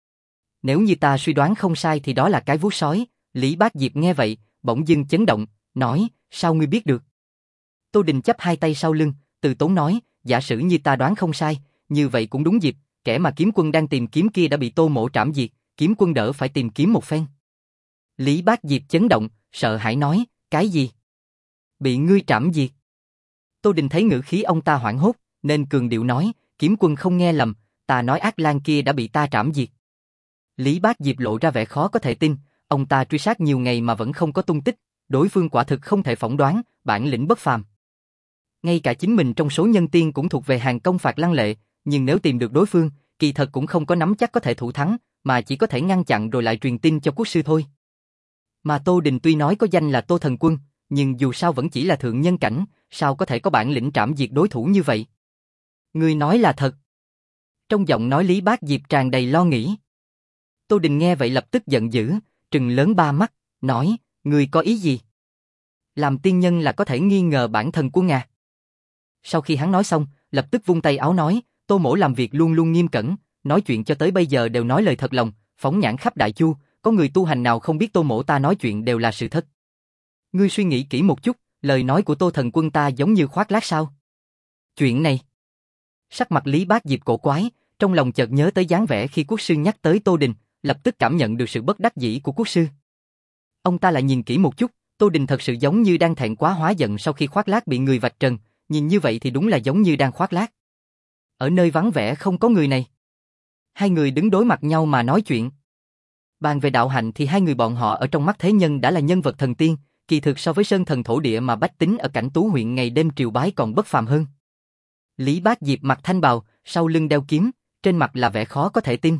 Nếu như ta suy đoán không sai thì đó là cái vuốt sói. Lý Bác Diệp nghe vậy, bỗng dưng chấn động, nói, sao ngươi biết được? Tô Đình chắp hai tay sau lưng, từ tốn nói, giả sử như ta đoán không sai, như vậy cũng đúng dịp, kẻ mà kiếm quân đang tìm kiếm kia đã bị Tô Mỗ trảm diệt, kiếm quân đỡ phải tìm kiếm một phen. Lý Bác Diệp chấn động, sợ hãi nói, cái gì? Bị ngươi trảm diệt? Tô Đình thấy ngữ khí ông ta hoảng hốt, nên cường điệu nói, kiếm quân không nghe lầm, ta nói Ác Lan kia đã bị ta trảm diệt. Lý Bác Diệp lộ ra vẻ khó có thể tin, ông ta truy sát nhiều ngày mà vẫn không có tung tích, đối phương quả thực không thể phỏng đoán, bản lĩnh bất phàm. Ngay cả chính mình trong số nhân tiên cũng thuộc về hàng công phạt lăng lệ, nhưng nếu tìm được đối phương, kỳ thật cũng không có nắm chắc có thể thủ thắng, mà chỉ có thể ngăn chặn rồi lại truyền tin cho quốc sư thôi. Mà Tô Đình tuy nói có danh là Tô Thần Quân, nhưng dù sao vẫn chỉ là thượng nhân cảnh, sao có thể có bản lĩnh trảm diệt đối thủ như vậy? Ngươi nói là thật. Trong giọng nói Lý Bác Diệp tràn đầy lo nghĩ. Tô Đình nghe vậy lập tức giận dữ, trừng lớn ba mắt, nói, ngươi có ý gì? Làm tiên nhân là có thể nghi ngờ bản thần quân à? Sau khi hắn nói xong, lập tức vung tay áo nói, Tô mỗ làm việc luôn luôn nghiêm cẩn, nói chuyện cho tới bây giờ đều nói lời thật lòng, phóng nhãn khắp Đại Chu, có người tu hành nào không biết Tô mỗ ta nói chuyện đều là sự thật. Ngươi suy nghĩ kỹ một chút, lời nói của Tô thần quân ta giống như khoác lác sao? Chuyện này. Sắc mặt Lý Bác Diệp cổ quái, trong lòng chợt nhớ tới dáng vẻ khi quốc sư nhắc tới Tô Đình, lập tức cảm nhận được sự bất đắc dĩ của quốc sư. Ông ta lại nhìn kỹ một chút, Tô Đình thật sự giống như đang thẹn quá hóa giận sau khi khoác lác bị người vạch trần, nhìn như vậy thì đúng là giống như đang khoác lác. Ở nơi vắng vẻ không có người này. Hai người đứng đối mặt nhau mà nói chuyện. Bàn về đạo hạnh thì hai người bọn họ ở trong mắt thế nhân đã là nhân vật thần tiên, kỳ thực so với sơn thần thổ địa mà bách tính ở Cảnh Tú huyện ngày đêm triều bái còn bất phàm hơn. Lý Bác Diệp mặc thanh bào, sau lưng đeo kiếm, trên mặt là vẻ khó có thể tin.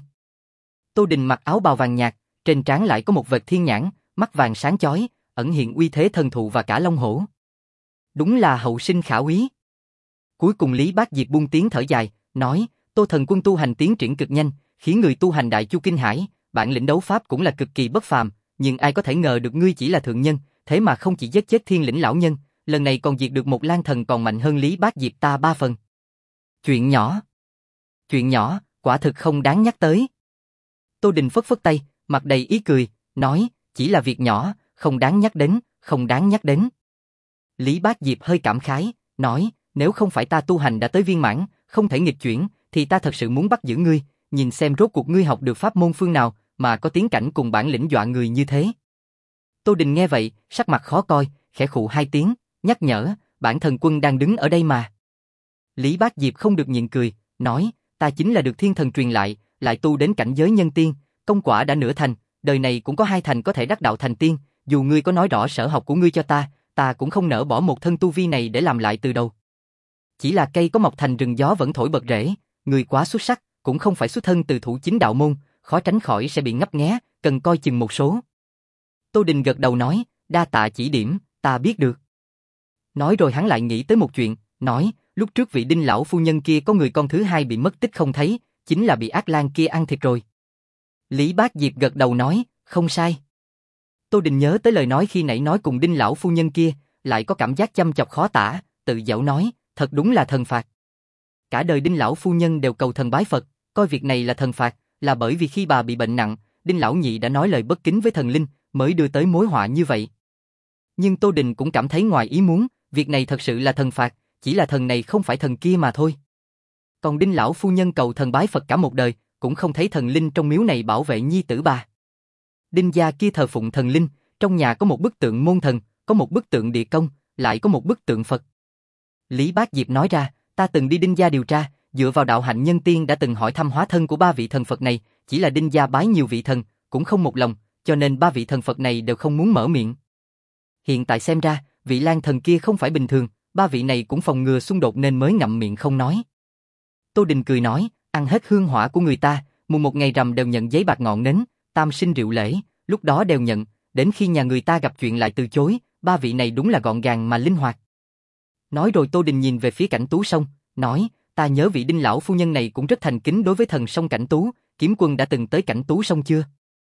Tô Đình mặc áo bào vàng nhạt, trên trán lại có một vệt thiên nhãn, mắt vàng sáng chói, ẩn hiện uy thế thần thụ và cả long hổ. Đúng là hậu sinh khả úy. Cuối cùng Lý Bác Diệp buông tiếng thở dài, nói, Tô thần quân tu hành tiến triển cực nhanh, khiến người tu hành Đại Chu kinh hãi, bản lĩnh đấu pháp cũng là cực kỳ bất phàm, nhưng ai có thể ngờ được ngươi chỉ là thượng nhân, thế mà không chỉ giết chết thiên lĩnh lão nhân, lần này còn diệt được một lang thần còn mạnh hơn Lý Bác Diệp ta ba phần. Chuyện nhỏ. Chuyện nhỏ, quả thực không đáng nhắc tới. Tô Đình phất phất tay, mặt đầy ý cười, nói, chỉ là việc nhỏ, không đáng nhắc đến, không đáng nhắc đến. Lý Bác Diệp hơi cảm khái, nói, nếu không phải ta tu hành đã tới viên mãn, không thể nghịch chuyển, thì ta thật sự muốn bắt giữ ngươi, nhìn xem rốt cuộc ngươi học được pháp môn phương nào, mà có tiến cảnh cùng bản lĩnh dọa người như thế. Tô Đình nghe vậy, sắc mặt khó coi, khẽ khụ hai tiếng, nhắc nhở, bản thần quân đang đứng ở đây mà. Lý Bác Diệp không được nhịn cười, nói, ta chính là được thiên thần truyền lại, lại tu đến cảnh giới nhân tiên, công quả đã nửa thành, đời này cũng có hai thành có thể đắc đạo thành tiên, dù ngươi có nói rõ sở học của ngươi cho ta, ta cũng không nỡ bỏ một thân tu vi này để làm lại từ đầu. Chỉ là cây có mọc thành rừng gió vẫn thổi bật rễ, người quá xuất sắc, cũng không phải xuất thân từ thủ chính đạo môn, khó tránh khỏi sẽ bị ngấp nghé, cần coi chừng một số. Tô Đình gật đầu nói, đa tạ chỉ điểm, ta biết được. Nói rồi hắn lại nghĩ tới một chuyện, nói, lúc trước vị Đinh lão phu nhân kia có người con thứ hai bị mất tích không thấy, chính là bị ác lang kia ăn thịt rồi. Lý Bác Diệp gật đầu nói, không sai. Tô Đình nhớ tới lời nói khi nãy nói cùng Đinh lão phu nhân kia, lại có cảm giác chăm chọc khó tả, tự giễu nói, thật đúng là thần phạt. Cả đời Đinh lão phu nhân đều cầu thần bái Phật, coi việc này là thần phạt, là bởi vì khi bà bị bệnh nặng, Đinh lão nhị đã nói lời bất kính với thần linh, mới đưa tới mối họa như vậy. Nhưng Tô Đình cũng cảm thấy ngoài ý muốn, việc này thật sự là thần phạt, chỉ là thần này không phải thần kia mà thôi. Còn Đinh lão phu nhân cầu thần bái Phật cả một đời, cũng không thấy thần linh trong miếu này bảo vệ nhi tử bà. Đinh gia kia thờ phụng thần linh, trong nhà có một bức tượng môn thần, có một bức tượng địa công, lại có một bức tượng Phật. Lý Bác Diệp nói ra, ta từng đi Đinh gia điều tra, dựa vào đạo hạnh nhân tiên đã từng hỏi thăm hóa thân của ba vị thần Phật này, chỉ là Đinh gia bái nhiều vị thần, cũng không một lòng, cho nên ba vị thần Phật này đều không muốn mở miệng. Hiện tại xem ra, vị lang thần kia không phải bình thường, ba vị này cũng phòng ngừa xung đột nên mới ngậm miệng không nói. Tô Đình cười nói, ăn hết hương hỏa của người ta, mùng một ngày rằm đều nhận giấy bạc ngọn nến, tam sinh rượu lễ, lúc đó đều nhận, đến khi nhà người ta gặp chuyện lại từ chối, ba vị này đúng là gọn gàng mà linh hoạt. Nói rồi Tô Đình nhìn về phía Cảnh Tú Sông, nói, ta nhớ vị Đinh lão phu nhân này cũng rất thành kính đối với thần sông Cảnh Tú, Kiếm Quân đã từng tới Cảnh Tú Sông chưa?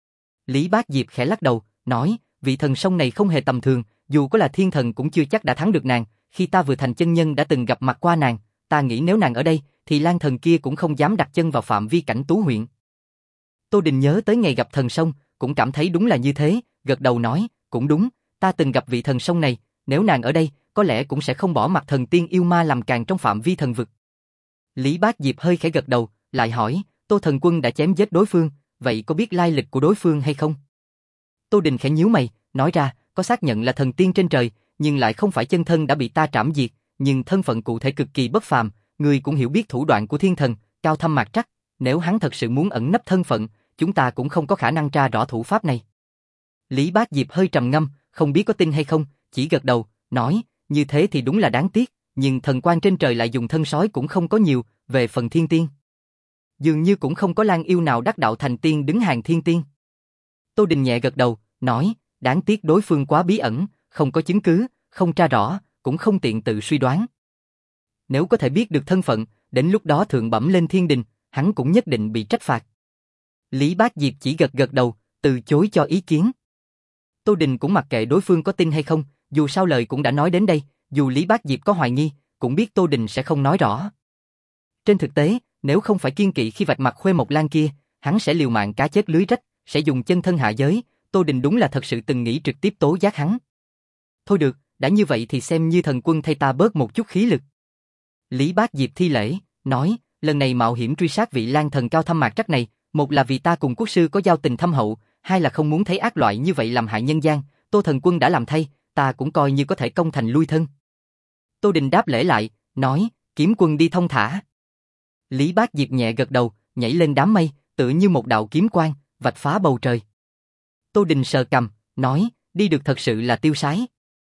Lý Bác Diệp khẽ lắc đầu, nói, vị thần sông này không hề tầm thường, dù có là thiên thần cũng chưa chắc đã thắng được nàng, khi ta vừa thành chân nhân đã từng gặp mặt qua nàng, ta nghĩ nếu nàng ở đây, thì lang thần kia cũng không dám đặt chân vào phạm vi Cảnh Tú huyện. Tô Đình nhớ tới ngày gặp thần sông, cũng cảm thấy đúng là như thế, gật đầu nói, cũng đúng, ta từng gặp vị thần sông này, nếu nàng ở đây, có lẽ cũng sẽ không bỏ mặt thần tiên yêu ma làm càng trong phạm vi thần vực. Lý Bác Diệp hơi khẽ gật đầu, lại hỏi, Tô thần quân đã chém giết đối phương, vậy có biết lai lịch của đối phương hay không? Tô Đình khẽ nhíu mày, nói ra, có xác nhận là thần tiên trên trời, nhưng lại không phải chân thân đã bị ta trảm diệt, nhưng thân phận cụ thể cực kỳ bất phàm, người cũng hiểu biết thủ đoạn của thiên thần, cao thâm mạc trắc, nếu hắn thật sự muốn ẩn nấp thân phận, chúng ta cũng không có khả năng tra rõ thủ pháp này. Lý Bác Diệp hơi trầm ngâm, không biết có tin hay không, chỉ gật đầu, nói, như thế thì đúng là đáng tiếc, nhưng thần quan trên trời lại dùng thân sói cũng không có nhiều, về phần thiên tiên. Dường như cũng không có lang yêu nào đắc đạo thành tiên đứng hàng thiên tiên. Tô Đình nhẹ gật đầu, nói, đáng tiếc đối phương quá bí ẩn, không có chứng cứ, không tra rõ, cũng không tiện tự suy đoán. Nếu có thể biết được thân phận, đến lúc đó thượng bẩm lên thiên đình, hắn cũng nhất định bị trách phạt. Lý Bác Diệp chỉ gật gật đầu, từ chối cho ý kiến. Tô Đình cũng mặc kệ đối phương có tin hay không, dù sao lời cũng đã nói đến đây, dù Lý Bác Diệp có hoài nghi, cũng biết Tô Đình sẽ không nói rõ. Trên thực tế, nếu không phải kiên kỵ khi vạch mặt Khuê Mộc Lan kia, hắn sẽ liều mạng cá chết lưới rách, sẽ dùng chân thân hạ giới, Tô Đình đúng là thật sự từng nghĩ trực tiếp tố giác hắn. Thôi được, đã như vậy thì xem như thần quân thay ta bớt một chút khí lực. Lý Bác Diệp thi lễ, nói, lần này mạo hiểm truy sát vị Lan thần cao thâm mạc trắc này, một là vì ta cùng quốc sư có giao tình thâm hậu, hai là không muốn thấy ác loại như vậy làm hại nhân gian, Tô thần quân đã làm thay, ta cũng coi như có thể công thành lui thân. Tô Đình đáp lễ lại, nói, kiếm quân đi thông thả. Lý Bác Diệp nhẹ gật đầu, nhảy lên đám mây, tựa như một đạo kiếm quang, vạch phá bầu trời. Tô Đình sờ cằm, nói, đi được thật sự là tiêu sái.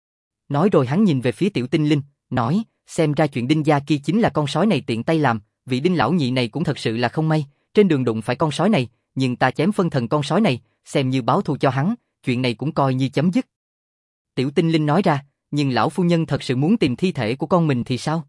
Nói rồi hắn nhìn về phía Tiểu Tinh Linh, nói, xem ra chuyện Đinh gia kia chính là con sói này tiện tay làm, vị Đinh lão nhị này cũng thật sự là không may, trên đường đụng phải con sói này, nhưng ta chém phân thần con sói này, xem như báo thù cho hắn, chuyện này cũng coi như chấm dứt. Tiểu Tinh Linh nói ra, nhưng lão phu nhân thật sự muốn tìm thi thể của con mình thì sao?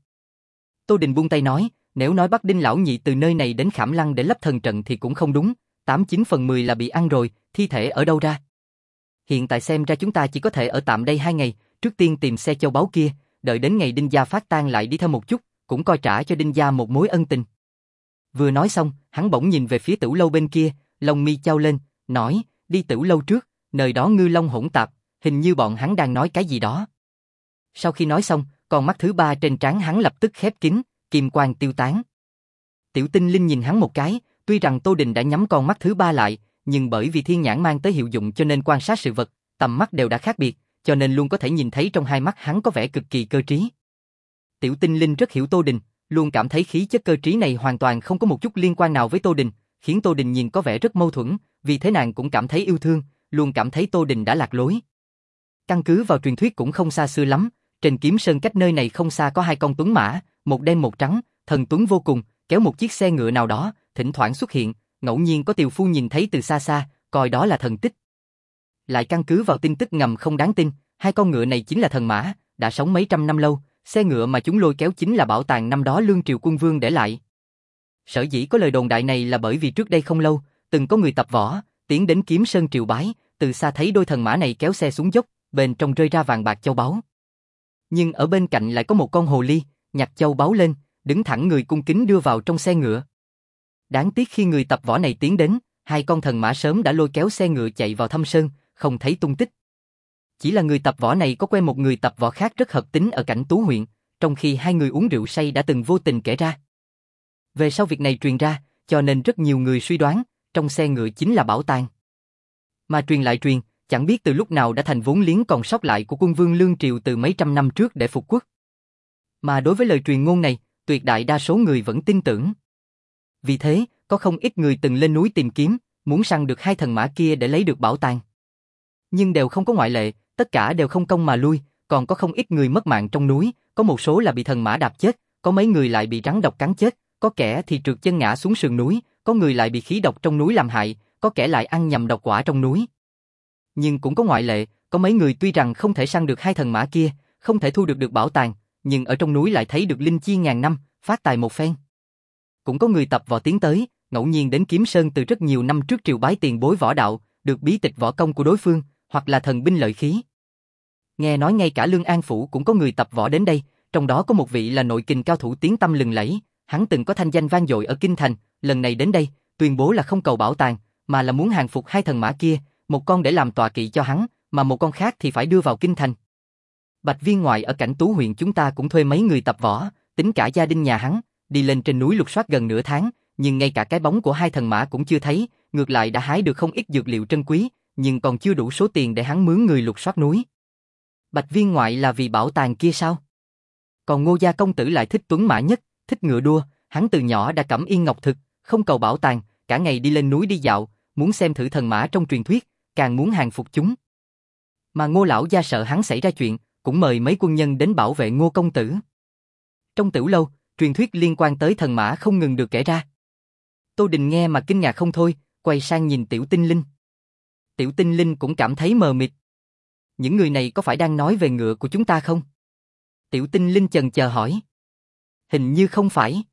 Tô Đình buông tay nói, nếu nói bắt Đinh lão nhị từ nơi này đến Khảm Lăng để lấp thần trận thì cũng không đúng, tám chín phần mười là bị ăn rồi, thi thể ở đâu ra? Hiện tại xem ra chúng ta chỉ có thể ở tạm đây hai ngày, trước tiên tìm xe châu báu kia, đợi đến ngày Đinh gia phát tang lại đi theo một chút, cũng coi trả cho Đinh gia một mối ân tình. Vừa nói xong, hắn bỗng nhìn về phía Tửu lâu bên kia, lông mi chau lên, nói, đi Tửu lâu trước, nơi đó ngư long hỗn tạp, hình như bọn hắn đang nói cái gì đó. Sau khi nói xong, con mắt thứ ba trên trán hắn lập tức khép kín, kim quang tiêu tán. Tiểu Tinh Linh nhìn hắn một cái, tuy rằng Tô Đình đã nhắm con mắt thứ ba lại, nhưng bởi vì thiên nhãn mang tới hiệu dụng cho nên quan sát sự vật, tầm mắt đều đã khác biệt, cho nên luôn có thể nhìn thấy trong hai mắt hắn có vẻ cực kỳ cơ trí. Tiểu Tinh Linh rất hiểu Tô Đình, luôn cảm thấy khí chất cơ trí này hoàn toàn không có một chút liên quan nào với Tô Đình, khiến Tô Đình nhìn có vẻ rất mâu thuẫn, vì thế nàng cũng cảm thấy yêu thương, luôn cảm thấy Tô Đình đã lạc lối. Căn cứ vào truyền thuyết cũng không xa xưa lắm, trên Kiếm Sơn cách nơi này không xa có hai con tuấn mã, một đen một trắng, thần tuấn vô cùng, kéo một chiếc xe ngựa nào đó, thỉnh thoảng xuất hiện, ngẫu nhiên có tiều phu nhìn thấy từ xa xa, coi đó là thần tích. Lại căn cứ vào tin tức ngầm không đáng tin, hai con ngựa này chính là thần mã, đã sống mấy trăm năm lâu, xe ngựa mà chúng lôi kéo chính là bảo tàng năm đó Lương Triều Quân Vương để lại. Sở dĩ có lời đồn đại này là bởi vì trước đây không lâu, từng có người tập võ, tiến đến Kiếm Sơn triều bái, từ xa thấy đôi thần mã này kéo xe xuống dốc, bên trong rơi ra vàng bạc châu báu. Nhưng ở bên cạnh lại có một con hồ ly, nhặt châu báu lên, đứng thẳng người cung kính đưa vào trong xe ngựa. Đáng tiếc khi người tập võ này tiến đến, hai con thần mã sớm đã lôi kéo xe ngựa chạy vào thâm sơn, không thấy tung tích. Chỉ là người tập võ này có quen một người tập võ khác rất hợp tính ở Cảnh Tú huyện, trong khi hai người uống rượu say đã từng vô tình kể ra. Về sau việc này truyền ra, cho nên rất nhiều người suy đoán, trong xe ngựa chính là bảo tàng. Mà truyền lại truyền, chẳng biết từ lúc nào đã thành vốn liếng còn sót lại của quân vương Lương Triều từ mấy trăm năm trước để phục quốc. Mà đối với lời truyền ngôn này, tuyệt đại đa số người vẫn tin tưởng. Vì thế, có không ít người từng lên núi tìm kiếm, muốn săn được hai thần mã kia để lấy được bảo tàng. Nhưng đều không có ngoại lệ, tất cả đều không công mà lui, còn có không ít người mất mạng trong núi, có một số là bị thần mã đạp chết, có mấy người lại bị rắn độc cắn chết, có kẻ thì trượt chân ngã xuống sườn núi, có người lại bị khí độc trong núi làm hại, có kẻ lại ăn nhầm độc quả trong núi. Nhưng cũng có ngoại lệ, có mấy người tuy rằng không thể săn được hai thần mã kia, không thể thu được được bảo tàng, nhưng ở trong núi lại thấy được linh chi ngàn năm, phát tài một phen. Cũng có người tập võ tiến tới, ngẫu nhiên đến Kiếm Sơn từ rất nhiều năm trước triều bái tiền bối võ đạo, được bí tịch võ công của đối phương, hoặc là thần binh lợi khí. Nghe nói ngay cả Lương An phủ cũng có người tập võ đến đây, trong đó có một vị là nội kình cao thủ tiếng tăm lừng lẫy, hắn từng có thanh danh vang dội ở kinh thành, lần này đến đây, tuyên bố là không cầu bảo tàng, mà là muốn hàng phục hai thần mã kia, một con để làm tọa kỵ cho hắn, mà một con khác thì phải đưa vào kinh thành. Bạch viên ngoại ở Cảnh Tú huyện chúng ta cũng thuê mấy người tập võ, tính cả gia đình nhà hắn, đi lên trên núi lục soát gần nửa tháng, nhưng ngay cả cái bóng của hai thần mã cũng chưa thấy, ngược lại đã hái được không ít dược liệu trân quý, nhưng còn chưa đủ số tiền để hắn mướn người lục soát núi. Bạch viên ngoại là vì bảo tàng kia sao? Còn Ngô gia công tử lại thích tuấn mã nhất, thích ngựa đua, hắn từ nhỏ đã cẩm yên ngọc thực, không cầu bảo tàng, cả ngày đi lên núi đi dạo, muốn xem thử thần mã trong truyền thuyết, càng muốn hàng phục chúng. Mà Ngô lão gia sợ hắn xảy ra chuyện, cũng mời mấy quân nhân đến bảo vệ Ngô công tử. Trong Tửu lâu, truyền thuyết liên quan tới thần mã không ngừng được kể ra. Tô Đình nghe mà kinh ngạc không thôi, quay sang nhìn Tiểu Tinh Linh. Tiểu Tinh Linh cũng cảm thấy mờ mịt. Những người này có phải đang nói về ngựa của chúng ta không? Tiểu Tinh Linh chần chờ hỏi. Hình như không phải.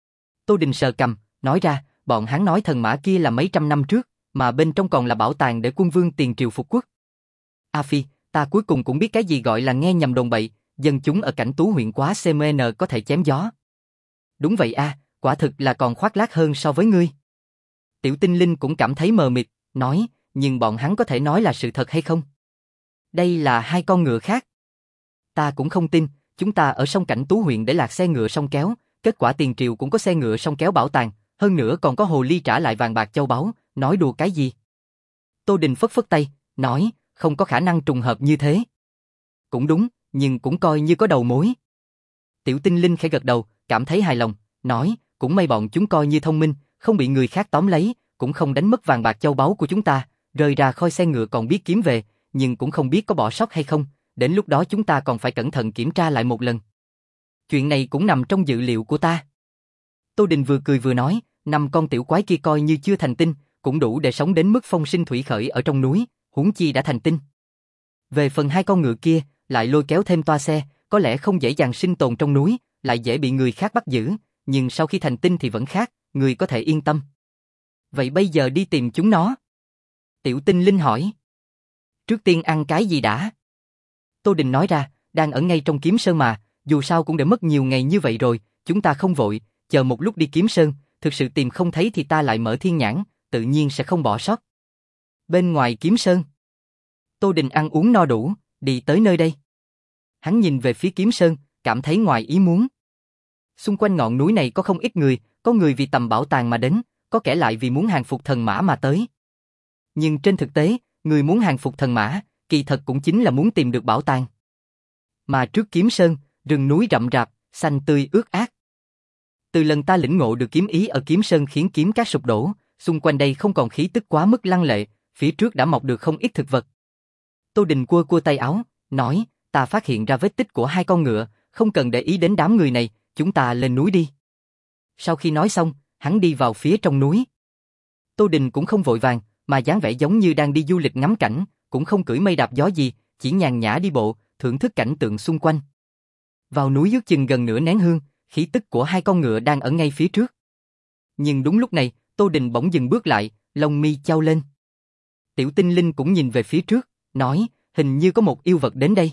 Tô Đình sờ cằm, nói ra, bọn hắn nói thần mã kia là mấy trăm năm trước, mà bên trong còn là bảo tàng để quân vương tiền triều phục quốc. A Phi, ta cuối cùng cũng biết cái gì gọi là nghe nhầm đồn bậy, dân chúng ở Cảnh Tú huyện quá xê em en có thể chém gió. Đúng vậy a, quả thực là còn khoác lác hơn so với ngươi. Tiểu tinh linh cũng cảm thấy mờ mịt, nói, nhưng bọn hắn có thể nói là sự thật hay không? Đây là hai con ngựa khác. Ta cũng không tin, chúng ta ở sông Cảnh Tú huyện để lạc xe ngựa sông kéo, kết quả tiền triều cũng có xe ngựa sông kéo bảo tàng, hơn nữa còn có hồ ly trả lại vàng bạc châu báu, nói đùa cái gì? Tô Đình phất phất tay, nói, không có khả năng trùng hợp như thế. Cũng đúng, nhưng cũng coi như có đầu mối. Tiểu tinh linh khẽ gật đầu, cảm thấy hài lòng, nói, cũng may bọn chúng coi như thông minh, không bị người khác tóm lấy, cũng không đánh mất vàng bạc châu báu của chúng ta, rời ra khỏi xe ngựa còn biết kiếm về, nhưng cũng không biết có bỏ sót hay không, đến lúc đó chúng ta còn phải cẩn thận kiểm tra lại một lần. Chuyện này cũng nằm trong dự liệu của ta. Tô Đình vừa cười vừa nói, năm con tiểu quái kia coi như chưa thành tinh, cũng đủ để sống đến mức phong sinh thủy khởi ở trong núi, huống chi đã thành tinh. Về phần hai con ngựa kia, lại lôi kéo thêm toa xe, có lẽ không dễ dàng sinh tồn trong núi, lại dễ bị người khác bắt giữ, nhưng sau khi thành tinh thì vẫn khác, người có thể yên tâm. Vậy bây giờ đi tìm chúng nó. Tiểu tinh linh hỏi. Trước tiên ăn cái gì đã? Tô Đình nói ra, đang ở ngay trong Kiếm Sơn mà, dù sao cũng đã mất nhiều ngày như vậy rồi, chúng ta không vội, chờ một lúc đi Kiếm Sơn, thực sự tìm không thấy thì ta lại mở thiên nhãn, tự nhiên sẽ không bỏ sót. Bên ngoài Kiếm Sơn. Tô Đình ăn uống no đủ, đi tới nơi đây. Hắn nhìn về phía Kiếm Sơn, cảm thấy ngoài ý muốn. Xung quanh ngọn núi này có không ít người, có người vì tầm bảo tàng mà đến, có kẻ lại vì muốn hàng phục thần mã mà tới. Nhưng trên thực tế, người muốn hàng phục thần mã, kỳ thật cũng chính là muốn tìm được bảo tàng. Mà trước Kiếm Sơn, rừng núi rậm rạp, xanh tươi ướt át. Từ lần ta lĩnh ngộ được kiếm ý ở Kiếm Sơn khiến kiếm cát sụp đổ, xung quanh đây không còn khí tức quá mức lăng lệ, phía trước đã mọc được không ít thực vật. Tô Đình cua cua tay áo, nói, ta phát hiện ra vết tích của hai con ngựa, không cần để ý đến đám người này, chúng ta lên núi đi. Sau khi nói xong, hắn đi vào phía trong núi. Tô Đình cũng không vội vàng, mà dáng vẻ giống như đang đi du lịch ngắm cảnh, cũng không cưỡi mây đạp gió gì, chỉ nhàn nhã đi bộ, thưởng thức cảnh tượng xung quanh. Vào núi ước chừng gần nửa nén hương, khí tức của hai con ngựa đang ở ngay phía trước. Nhưng đúng lúc này, Tô Đình bỗng dừng bước lại, lông mi chau lên. Tiểu tinh linh cũng nhìn về phía trước, nói, hình như có một yêu vật đến đây.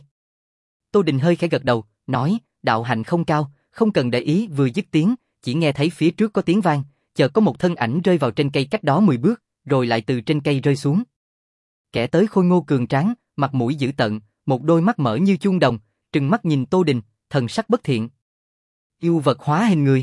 Tô Đình hơi khẽ gật đầu, nói, đạo hạnh không cao, không cần để ý, vừa dứt tiếng, chỉ nghe thấy phía trước có tiếng vang, chợt có một thân ảnh rơi vào trên cây cách đó mười bước, rồi lại từ trên cây rơi xuống. Kẻ tới khôi ngô cường tráng, mặt mũi dữ tợn, một đôi mắt mở như chuông đồng, trừng mắt nhìn Tô Đình, thần sắc bất thiện. Yêu vật hóa hình người.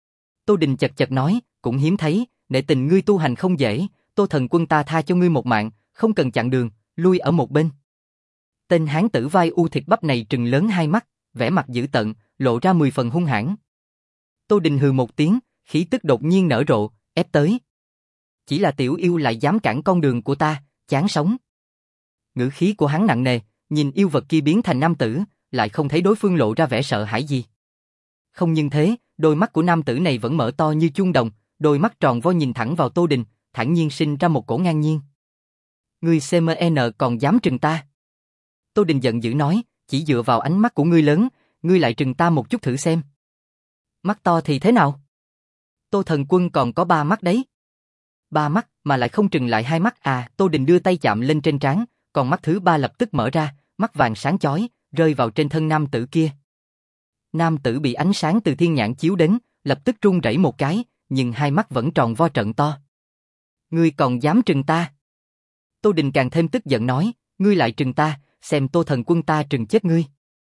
Tô Đình chật chật nói, cũng hiếm thấy, nể tình ngươi tu hành không dễ, Tô thần quân ta tha cho ngươi một mạng, không cần chặn đường, lui ở một bên. Tên hán tử vai u thịt bắp này trừng lớn hai mắt, vẻ mặt dữ tợn, lộ ra mười phần hung hãn. Tô Đình hừ một tiếng, khí tức đột nhiên nở rộ, ép tới. Chỉ là tiểu yêu lại dám cản con đường của ta, chán sống. Ngữ khí của hắn nặng nề, nhìn yêu vật kia biến thành nam tử, lại không thấy đối phương lộ ra vẻ sợ hãi gì. Không nhưng thế, đôi mắt của nam tử này vẫn mở to như chuông đồng, đôi mắt tròn vo nhìn thẳng vào Tô Đình, thản nhiên sinh ra một cổ ngang nhiên. Ngươi xê em en còn dám trừng ta? Tô Đình giận dữ nói, chỉ dựa vào ánh mắt của ngươi lớn, ngươi lại trừng ta một chút thử xem. Mắt to thì thế nào? Tô thần quân còn có ba mắt đấy. Ba mắt mà lại không trừng lại hai mắt à? Tô Đình đưa tay chạm lên trên trán, còn mắt thứ ba lập tức mở ra, mắt vàng sáng chói, rơi vào trên thân nam tử kia. Nam tử bị ánh sáng từ thiên nhãn chiếu đến, lập tức run rẩy một cái, nhưng hai mắt vẫn tròn vo trận to. Ngươi còn dám trừng ta? Tô Đình càng thêm tức giận nói, ngươi lại trừng ta, xem Tô thần quân ta trừng chết ngươi.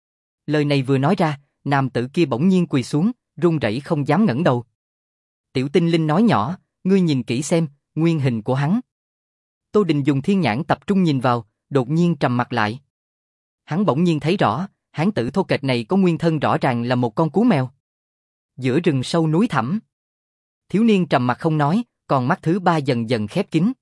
Lời này vừa nói ra, nam tử kia bỗng nhiên quỳ xuống, run rẩy không dám ngẩng đầu. Tiểu tinh linh nói nhỏ, ngươi nhìn kỹ xem, nguyên hình của hắn. Tô Đình dùng thiên nhãn tập trung nhìn vào, đột nhiên trầm mặt lại. Hắn bỗng nhiên thấy rõ, hán tử thô kệch này có nguyên thân rõ ràng là một con cú mèo. Giữa rừng sâu núi thẳm. Thiếu niên trầm mặt không nói, còn mắt thứ ba dần dần khép kín.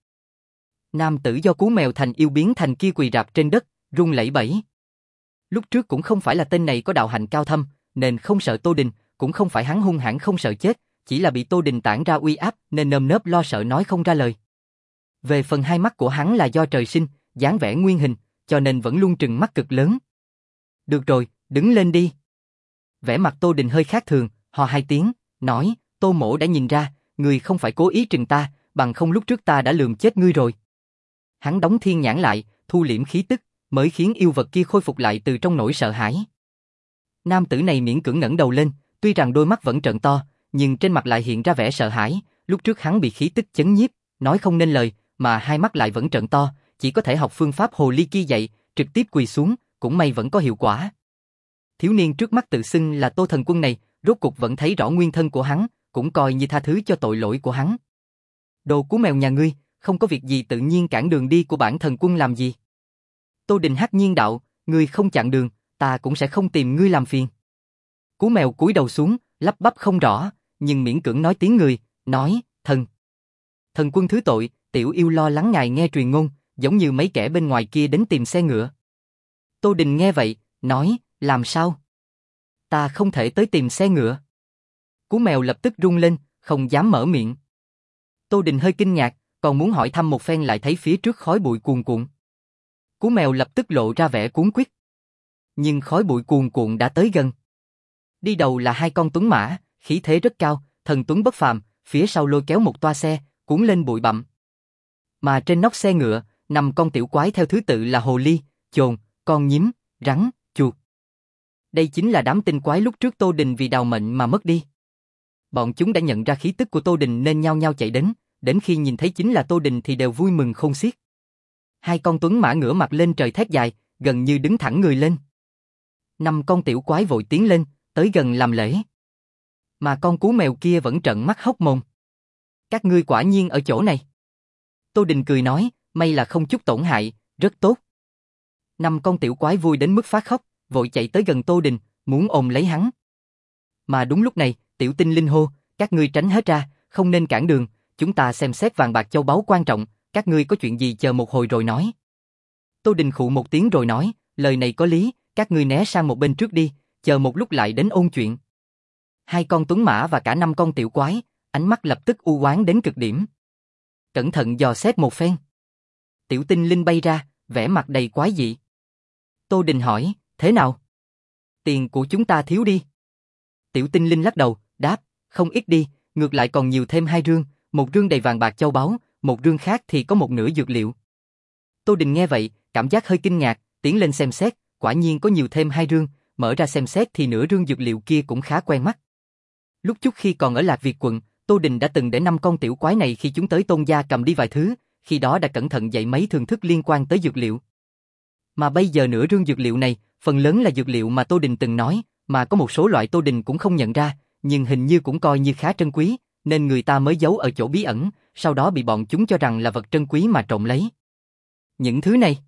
Nam tử do cú mèo thành yêu biến thành kia quỳ rạp trên đất, run lẩy bẩy. Lúc trước cũng không phải là tên này có đạo hạnh cao thâm, nên không sợ Tô Đình, cũng không phải hắn hung hãn không sợ chết, chỉ là bị Tô Đình tản ra uy áp nên nơm nớp lo sợ nói không ra lời. Về phần hai mắt của hắn là do trời sinh, dáng vẻ nguyên hình, cho nên vẫn luôn trừng mắt cực lớn. Được rồi, đứng lên đi. Vẻ mặt Tô Đình hơi khác thường, hò hai tiếng, nói, Tô mỗ đã nhìn ra, ngươi không phải cố ý trừng ta, bằng không lúc trước ta đã lườm chết ngươi rồi. Hắn đóng thiên nhãn lại, thu liễm khí tức, mới khiến yêu vật kia khôi phục lại từ trong nỗi sợ hãi. Nam tử này miễn cưỡng ngẩng đầu lên, tuy rằng đôi mắt vẫn trợn to, nhưng trên mặt lại hiện ra vẻ sợ hãi, lúc trước hắn bị khí tức chấn nhiếp, nói không nên lời, mà hai mắt lại vẫn trợn to, chỉ có thể học phương pháp hồ ly kia dạy, trực tiếp quỳ xuống, cũng may vẫn có hiệu quả. Thiếu niên trước mắt tự xưng là Tô Thần Quân này, rốt cục vẫn thấy rõ nguyên thân của hắn, cũng coi như tha thứ cho tội lỗi của hắn. Đồ cú mèo nhà ngươi, không có việc gì tự nhiên cản đường đi của bản thần quân làm gì? Tô Đình hắc nhiên đạo, ngươi không chặn đường, ta cũng sẽ không tìm ngươi làm phiền. Cú mèo cúi đầu xuống, lắp bắp không rõ, nhưng miễn cưỡng nói tiếng người, nói, thần. Thần quân thứ tội, tiểu yêu lo lắng ngài nghe truyền ngôn, giống như mấy kẻ bên ngoài kia đến tìm xe ngựa. Tô Đình nghe vậy, nói, làm sao? Ta không thể tới tìm xe ngựa. Cú mèo lập tức run lên, không dám mở miệng. Tô Đình hơi kinh ngạc, còn muốn hỏi thăm một phen lại thấy phía trước khói bụi cuồn cuộn. Cú mèo lập tức lộ ra vẻ cuống quýt. Nhưng khói bụi cuồn cuộn đã tới gần. Đi đầu là hai con tuấn mã, khí thế rất cao, thần tuấn bất phàm, phía sau lôi kéo một toa xe, cuốn lên bụi bặm. Mà trên nóc xe ngựa, năm con tiểu quái theo thứ tự là hồ ly, chồn, con nhím, rắn, chuột. Đây chính là đám tinh quái lúc trước Tô Đình vì đào mệnh mà mất đi. Bọn chúng đã nhận ra khí tức của Tô Đình nên nhao nhao chạy đến, đến khi nhìn thấy chính là Tô Đình thì đều vui mừng khôn xiết. Hai con tuấn mã ngửa mặt lên trời thét dài, gần như đứng thẳng người lên. Năm con tiểu quái vội tiến lên, tới gần làm lễ. Mà con cú mèo kia vẫn trợn mắt hốc mồm. Các ngươi quả nhiên ở chỗ này. Tô Đình cười nói, may là không chút tổn hại, rất tốt. Năm con tiểu quái vui đến mức phát khóc, vội chạy tới gần Tô Đình, muốn ôm lấy hắn. Mà đúng lúc này, tiểu tinh linh hô, các ngươi tránh hết ra, không nên cản đường, chúng ta xem xét vàng bạc châu báu quan trọng, các ngươi có chuyện gì chờ một hồi rồi nói. Tô Đình khụ một tiếng rồi nói, lời này có lý, các ngươi né sang một bên trước đi, chờ một lúc lại đến ôn chuyện. Hai con tuấn mã và cả năm con tiểu quái, ánh mắt lập tức u oán đến cực điểm. Cẩn thận dò xét một phen. Tiểu tinh linh bay ra, vẻ mặt đầy quái dị. Tô Đình hỏi, thế nào? Tiền của chúng ta thiếu đi. Tiểu tinh linh lắc đầu, đáp, không ít đi, ngược lại còn nhiều thêm hai rương, một rương đầy vàng bạc châu báu, một rương khác thì có một nửa dược liệu. Tô Đình nghe vậy, cảm giác hơi kinh ngạc, tiến lên xem xét, quả nhiên có nhiều thêm hai rương, mở ra xem xét thì nửa rương dược liệu kia cũng khá quen mắt. Lúc trước khi còn ở Lạc Việt quận, Tô Đình đã từng để năm con tiểu quái này khi chúng tới Tôn gia cầm đi vài thứ, khi đó đã cẩn thận dạy mấy thường thức liên quan tới dược liệu. Mà bây giờ nửa rương dược liệu này, phần lớn là dược liệu mà Tô Đình từng nói, mà có một số loại Tô Đình cũng không nhận ra, nhưng hình như cũng coi như khá trân quý, nên người ta mới giấu ở chỗ bí ẩn, sau đó bị bọn chúng cho rằng là vật trân quý mà trộm lấy. Những thứ này.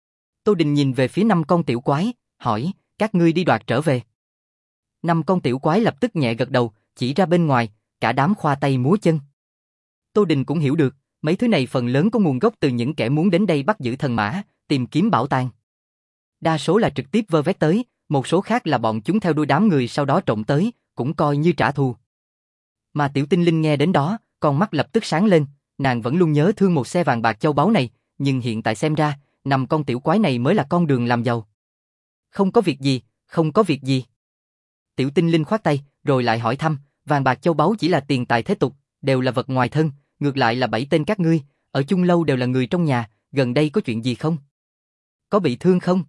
Tô Đình nhìn về phía năm con tiểu quái, hỏi, các ngươi đi đoạt trở về. Năm con tiểu quái lập tức nhẹ gật đầu, chỉ ra bên ngoài, cả đám khoa tay múa chân. Tô Đình cũng hiểu được, mấy thứ này phần lớn có nguồn gốc từ những kẻ muốn đến đây bắt giữ thần mã, tìm kiếm bảo tàng. Đa số là trực tiếp vơ vét tới, một số khác là bọn chúng theo đuôi đám người sau đó trộm tới, cũng coi như trả thù. Mà tiểu tinh linh nghe đến đó, con mắt lập tức sáng lên, nàng vẫn luôn nhớ thương một xe vàng bạc châu báu này, nhưng hiện tại xem ra, năm con tiểu quái này mới là con đường làm giàu. Không có việc gì, không có việc gì. Tiểu tinh linh khoát tay, rồi lại hỏi thăm, vàng bạc châu báu chỉ là tiền tài thế tục, đều là vật ngoài thân, ngược lại là bảy tên các ngươi, ở chung lâu đều là người trong nhà, gần đây có chuyện gì không? Có bị thương không?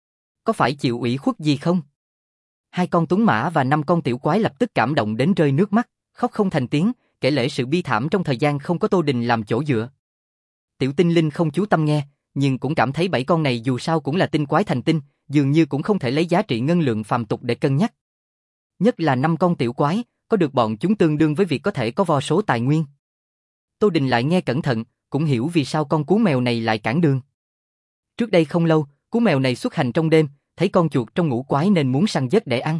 Có phải chịu ủy khuất gì không? Hai con tuấn mã và năm con tiểu quái lập tức cảm động đến rơi nước mắt, khóc không thành tiếng, kể lể sự bi thảm trong thời gian không có Tô Đình làm chỗ dựa. Tiểu tinh linh không chú tâm nghe, nhưng cũng cảm thấy bảy con này dù sao cũng là tinh quái thành tinh, dường như cũng không thể lấy giá trị ngân lượng phàm tục để cân nhắc. Nhất là năm con tiểu quái, có được bọn chúng tương đương với việc có thể có vô số tài nguyên. Tô Đình lại nghe cẩn thận, cũng hiểu vì sao con cú mèo này lại cản đường. Trước đây không lâu, cú mèo này xuất hành trong đêm, thấy con chuột trong ngũ quái nên muốn săn giết để ăn.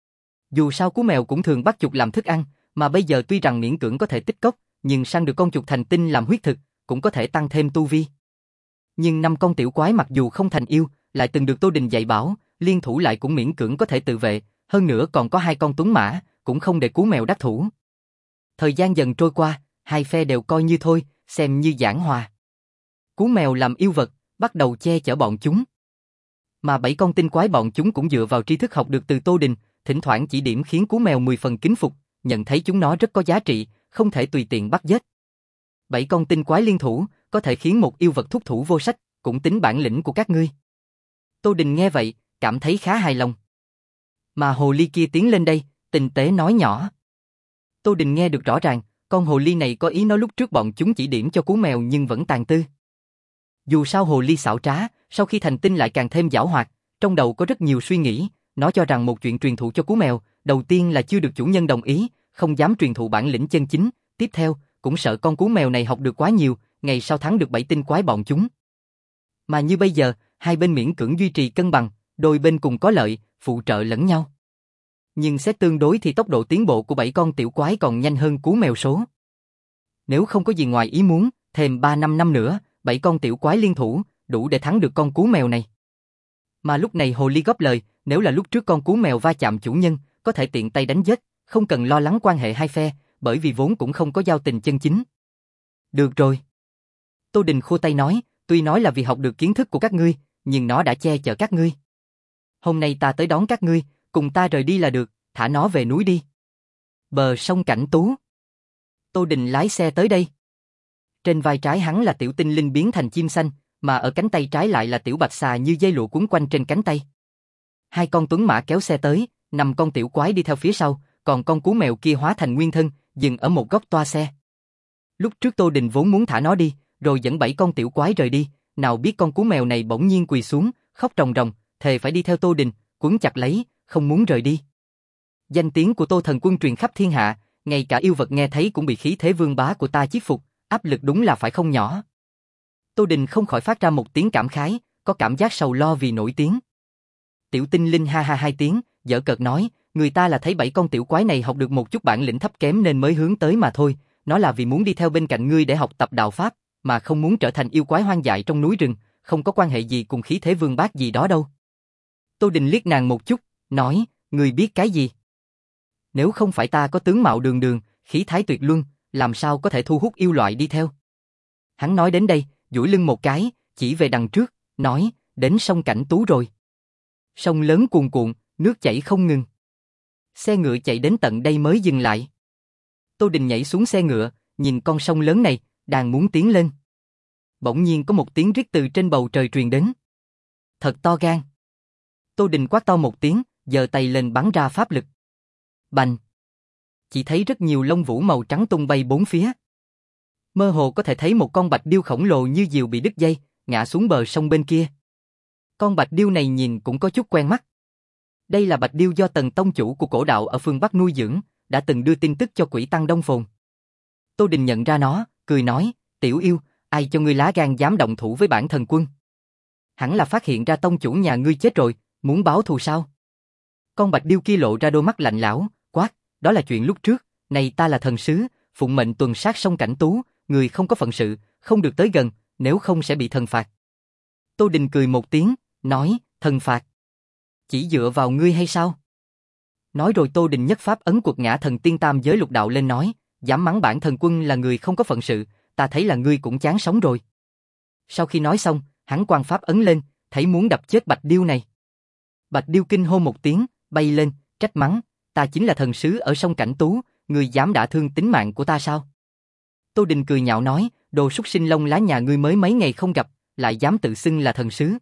Dù sao cú mèo cũng thường bắt chuột làm thức ăn, mà bây giờ tuy rằng miễn cưỡng có thể tích cốc, nhưng săn được con chuột thành tinh làm huyết thực, cũng có thể tăng thêm tu vi. Nhưng năm con tiểu quái mặc dù không thành yêu, lại từng được Tô Đình dạy bảo, liên thủ lại cũng miễn cưỡng có thể tự vệ, hơn nữa còn có hai con tuấn mã, cũng không để cú mèo đắc thủ. Thời gian dần trôi qua, hai phe đều coi như thôi, xem như giảng hòa. Cú mèo làm yêu vật, bắt đầu che chở bọn chúng. Mà bảy con tinh quái bọn chúng cũng dựa vào tri thức học được từ Tô Đình, thỉnh thoảng chỉ điểm khiến cú mèo mười phần kính phục, nhận thấy chúng nó rất có giá trị, không thể tùy tiện bắt giết. Bảy con tinh quái liên thủ, có thể khiến một yêu vật thúc thủ vô sách, cũng tính bản lĩnh của các ngươi. Tô Đình nghe vậy, cảm thấy khá hài lòng. Mà hồ ly kia tiến lên đây, tinh tế nói nhỏ. Tô Đình nghe được rõ ràng, con hồ ly này có ý nói lúc trước bọn chúng chỉ điểm cho cú mèo nhưng vẫn tàn tư. Dù sao hồ ly xảo trá, sau khi thành tinh lại càng thêm giảo hoạt, trong đầu có rất nhiều suy nghĩ, nó cho rằng một chuyện truyền thụ cho cú mèo, đầu tiên là chưa được chủ nhân đồng ý, không dám truyền thụ bản lĩnh chân chính, tiếp theo, cũng sợ con cú mèo này học được quá nhiều, ngày sau thắng được bảy tinh quái bọn chúng. Mà như bây giờ, hai bên miễn cưỡng duy trì cân bằng, đôi bên cùng có lợi, phụ trợ lẫn nhau. Nhưng xét tương đối thì tốc độ tiến bộ của bảy con tiểu quái còn nhanh hơn cú mèo số. Nếu không có gì ngoài ý muốn, thêm ba năm năm nữa, bảy con tiểu quái liên thủ, đủ để thắng được con cú mèo này. Mà lúc này hồ ly góp lời, nếu là lúc trước con cú mèo va chạm chủ nhân, có thể tiện tay đánh giết, không cần lo lắng quan hệ hai phe, bởi vì vốn cũng không có giao tình chân chính. Được rồi. Tô Đình khô tay nói, tuy nói là vì học được kiến thức của các ngươi, nhưng nó đã che chở các ngươi. Hôm nay ta tới đón các ngươi, cùng ta rời đi là được, thả nó về núi đi. Bờ sông Cảnh Tú. Tô Đình lái xe tới đây. Trên vai trái hắn là tiểu tinh linh biến thành chim xanh, mà ở cánh tay trái lại là tiểu bạch xà như dây lụa quấn quanh trên cánh tay. Hai con tuấn mã kéo xe tới, năm con tiểu quái đi theo phía sau, còn con cú mèo kia hóa thành nguyên thân, dừng ở một góc toa xe. Lúc trước Tô Đình vốn muốn thả nó đi, rồi dẫn bảy con tiểu quái rời đi, nào biết con cú mèo này bỗng nhiên quỳ xuống, khóc ròng ròng, thề phải đi theo Tô Đình, quấn chặt lấy, không muốn rời đi. Danh tiếng của Tô Thần Quân truyền khắp thiên hạ, ngay cả yêu vật nghe thấy cũng bị khí thế vương bá của ta chiết phục, áp lực đúng là phải không nhỏ. Tô Đình không khỏi phát ra một tiếng cảm khái, có cảm giác sầu lo vì nổi tiếng. Tiểu tinh linh ha ha hai tiếng, giở cợt nói, người ta là thấy bảy con tiểu quái này học được một chút bản lĩnh thấp kém nên mới hướng tới mà thôi, nó là vì muốn đi theo bên cạnh ngươi để học tập đạo pháp, mà không muốn trở thành yêu quái hoang dại trong núi rừng, không có quan hệ gì cùng khí thế vương bác gì đó đâu. Tô Đình liếc nàng một chút, nói, ngươi biết cái gì? Nếu không phải ta có tướng mạo đường đường, khí thái tuyệt luân, làm sao có thể thu hút yêu loại đi theo? Hắn nói đến đây, duỗi lưng một cái, chỉ về đằng trước, nói, đến sông Cảnh Tú rồi. Sông lớn cuồn cuộn, nước chảy không ngừng. Xe ngựa chạy đến tận đây mới dừng lại. Tô Đình nhảy xuống xe ngựa, nhìn con sông lớn này, đang muốn tiến lên. Bỗng nhiên có một tiếng rít từ trên bầu trời truyền đến. Thật to gan. Tô Đình quát to một tiếng, giơ tay lên bắn ra pháp lực. Bành! Chỉ thấy rất nhiều lông vũ màu trắng tung bay bốn phía. Mơ hồ có thể thấy một con bạch điêu khổng lồ như diều bị đứt dây, ngã xuống bờ sông bên kia. Con bạch điêu này nhìn cũng có chút quen mắt. Đây là bạch điêu do Tần tông chủ của cổ đạo ở phương Bắc nuôi dưỡng, đã từng đưa tin tức cho Quỷ Tăng Đông Phồn. Tô Đình nhận ra nó, cười nói, tiểu yêu, ai cho ngươi lá gan dám động thủ với bản thần quân? Hẳn là phát hiện ra tông chủ nhà ngươi chết rồi, muốn báo thù sao? Con bạch điêu kia lộ ra đôi mắt lạnh lẽo, quát, đó là chuyện lúc trước, này ta là thần sứ, phụng mệnh tuần sát sông Cảnh Tú, người không có phận sự, không được tới gần, nếu không sẽ bị thần phạt. Tô Đình cười một tiếng, nói, thần phạt? Chỉ dựa vào ngươi hay sao? Nói rồi Tô Đình nhất pháp ấn quật ngã thần tiên tam giới lục đạo lên nói, dám mắng bản thần quân là người không có phận sự, ta thấy là ngươi cũng chán sống rồi. Sau khi nói xong, hắn quang pháp ấn lên, thấy muốn đập chết bạch điêu này. Bạch điêu kinh hô một tiếng, bay lên, trách mắng, ta chính là thần sứ ở sông Cảnh Tú, ngươi dám đả thương tính mạng của ta sao? Tô Đình cười nhạo nói, đồ súc sinh lông lá nhà ngươi mới mấy ngày không gặp, lại dám tự xưng là thần sứ.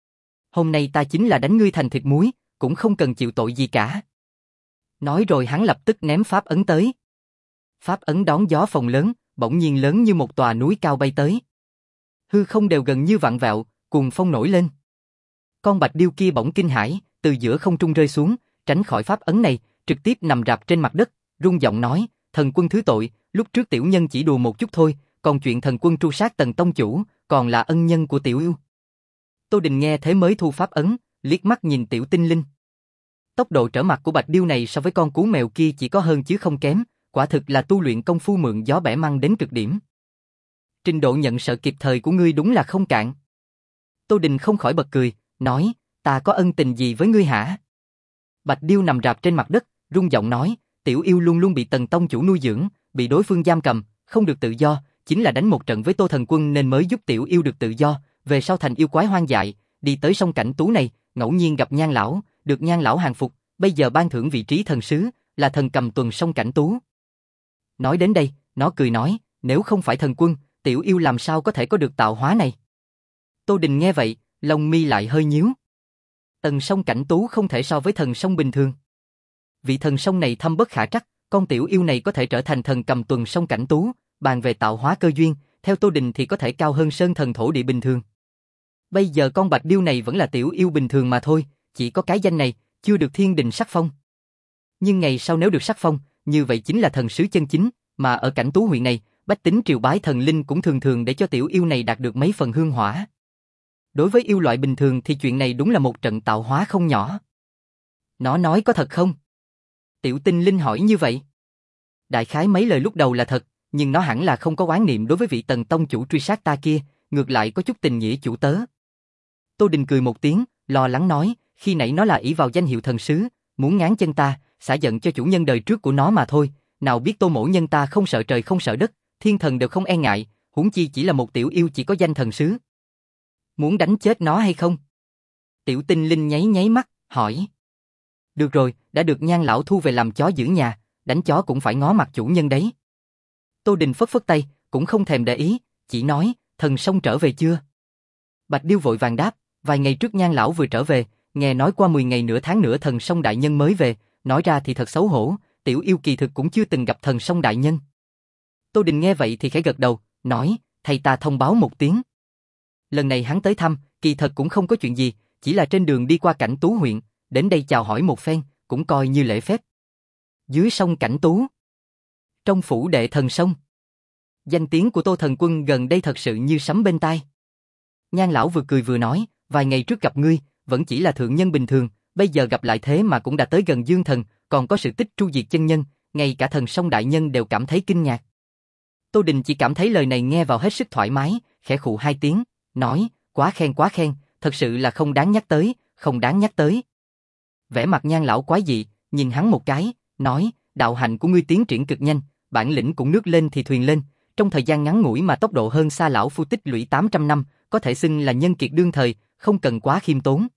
Hôm nay ta chính là đánh ngươi thành thịt muối, cũng không cần chịu tội gì cả. Nói rồi hắn lập tức ném pháp ấn tới. Pháp ấn đón gió phồng lớn, bỗng nhiên lớn như một tòa núi cao bay tới. Hư không đều gần như vặn vẹo, cuồng phong nổi lên. Con bạch điêu kia bỗng kinh hãi, từ giữa không trung rơi xuống, tránh khỏi pháp ấn này, trực tiếp nằm rạp trên mặt đất, rung giọng nói, thần quân thứ tội, lúc trước tiểu nhân chỉ đùa một chút thôi, còn chuyện thần quân tru sát Tần tông chủ, còn là ân nhân của tiểu yêu. Tô Đình nghe thế mới thu pháp ấn, liếc mắt nhìn tiểu tinh linh. Tốc độ trở mặt của bạch điêu này so với con cú mèo kia chỉ có hơn chứ không kém, quả thực là tu luyện công phu mượn gió bẻ măng đến cực điểm. Trình độ nhận sợ kịp thời của ngươi đúng là không cạn. Tô Đình không khỏi bật cười, nói, ta có ân tình gì với ngươi hả? Bạch điêu nằm rạp trên mặt đất, rung giọng nói, tiểu yêu luôn luôn bị Tần tông chủ nuôi dưỡng, bị đối phương giam cầm, không được tự do, chính là đánh một trận với Tô thần quân nên mới giúp tiểu yêu được tự do, về sau thành yêu quái hoang dại, đi tới sông Cảnh Tú này, ngẫu nhiên gặp Nhan lão, được Nhan lão hàng phục, bây giờ ban thưởng vị trí thần sứ, là thần cầm tuần sông Cảnh Tú. Nói đến đây, nó cười nói, nếu không phải thần quân, tiểu yêu làm sao có thể có được tạo hóa này? Tô Đình nghe vậy, lông mi lại hơi nhíu. Tần sông Cảnh Tú không thể so với thần sông bình thường. Vị thần sông này thâm bất khả trắc, Con tiểu yêu này có thể trở thành thần cầm tuần sông Cảnh Tú, bàn về tạo hóa cơ duyên, theo Tô Đình thì có thể cao hơn sơn thần thổ địa bình thường. Bây giờ con bạch điêu này vẫn là tiểu yêu bình thường mà thôi, chỉ có cái danh này, chưa được thiên đình sắc phong. Nhưng ngày sau nếu được sắc phong, như vậy chính là thần sứ chân chính, mà ở Cảnh Tú huyện này, bách tính triều bái thần linh cũng thường thường để cho tiểu yêu này đạt được mấy phần hương hỏa. Đối với yêu loại bình thường thì chuyện này đúng là một trận tạo hóa không nhỏ. Nó nói có thật không? Tiểu Tinh Linh hỏi như vậy. Đại khái mấy lời lúc đầu là thật, nhưng nó hẳn là không có oán niệm đối với vị Tần tông chủ truy sát ta kia, ngược lại có chút tình nghĩa chủ tớ. Tô Đình cười một tiếng, lo lắng nói, khi nãy nó là ỷ vào danh hiệu thần sứ, muốn ngáng chân ta, xả giận cho chủ nhân đời trước của nó mà thôi, nào biết Tô mỗ nhân ta không sợ trời không sợ đất, thiên thần đều không e ngại, huống chi chỉ là một tiểu yêu chỉ có danh thần sứ. Muốn đánh chết nó hay không? Tiểu Tinh Linh nháy nháy mắt, hỏi. Được rồi, đã được Nhan lão thu về làm chó giữ nhà, đánh chó cũng phải ngó mặt chủ nhân đấy. Tô Đình phất phất tay, cũng không thèm để ý, chỉ nói, thần sông trở về chưa? Bạch Điêu vội vàng đáp, vài ngày trước Nhan lão vừa trở về, nghe nói qua mười ngày nửa tháng nữa thần sông đại nhân mới về, nói ra thì thật xấu hổ, tiểu yêu kỳ thực cũng chưa từng gặp thần sông đại nhân. Tô Đình nghe vậy thì khẽ gật đầu, nói, thầy ta thông báo một tiếng. Lần này hắn tới thăm, kỳ thật cũng không có chuyện gì, chỉ là trên đường đi qua Cảnh Tú huyện, đến đây chào hỏi một phen, cũng coi như lễ phép. Dưới sông Cảnh Tú, trong phủ đệ thần sông, danh tiếng của Tô thần quân gần đây thật sự như sấm bên tai. Nhan lão vừa cười vừa nói, vài ngày trước gặp ngươi, vẫn chỉ là thượng nhân bình thường, bây giờ gặp lại thế mà cũng đã tới gần dương thần, còn có sự tích tru diệt chân nhân, ngay cả thần sông đại nhân đều cảm thấy kinh ngạc. Tô Đình chỉ cảm thấy lời này nghe vào hết sức thoải mái, khẽ khụ hai tiếng, nói, quá khen quá khen, thật sự là không đáng nhắc tới, không đáng nhắc tới. Vẻ mặt Nhan lão quái dị, nhìn hắn một cái, nói, đạo hạnh của ngươi tiến triển cực nhanh, bản lĩnh cũng nước lên thì thuyền lên, trong thời gian ngắn ngủi mà tốc độ hơn xa lão phu tích lũy tám trăm năm, có thể xưng là nhân kiệt đương thời, không cần quá khiêm tốn.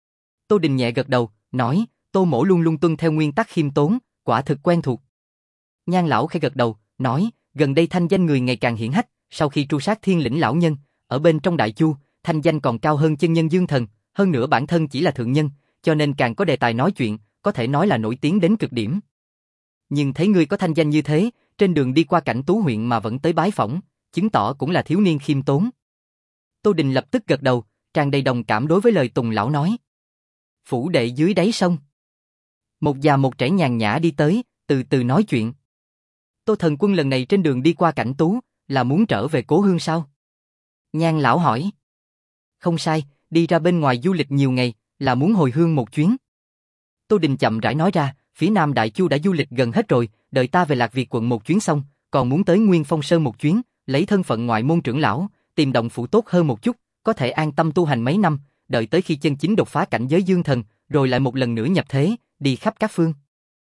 Tô Đình nhẹ gật đầu, nói, Tô mỗ luôn luôn tuân theo nguyên tắc khiêm tốn, quả thực quen thuộc. Nhan lão khẽ gật đầu, nói, gần đây thanh danh người ngày càng hiển hách, sau khi tru sát Thiên Lĩnh lão nhân, ở bên trong Đại Chu, thanh danh còn cao hơn chân nhân dương thần, hơn nữa bản thân chỉ là thượng nhân, cho nên càng có đề tài nói chuyện, có thể nói là nổi tiếng đến cực điểm. Nhưng thấy ngươi có thanh danh như thế, trên đường đi qua Cảnh Tú huyện mà vẫn tới bái phỏng, chứng tỏ cũng là thiếu niên khiêm tốn. Tô Đình lập tức gật đầu, tràn đầy đồng cảm đối với lời Tùng lão nói. Phủ đệ dưới đáy sông, một già một trẻ nhàn nhã đi tới, từ từ nói chuyện. Tô thần quân lần này trên đường đi qua Cảnh Tú, là muốn trở về cố hương sao? Nhan lão hỏi. Không sai, đi ra bên ngoài du lịch nhiều ngày, là muốn hồi hương một chuyến. Tô Đình chậm rãi nói ra, phía Nam Đại Chu đã du lịch gần hết rồi, đợi ta về Lạc Việt quận một chuyến xong, còn muốn tới Nguyên Phong Sơn một chuyến, lấy thân phận ngoại môn trưởng lão, tìm động phủ tốt hơn một chút, có thể an tâm tu hành mấy năm, đợi tới khi chân chính đột phá cảnh giới dương thần, rồi lại một lần nữa nhập thế, đi khắp các phương.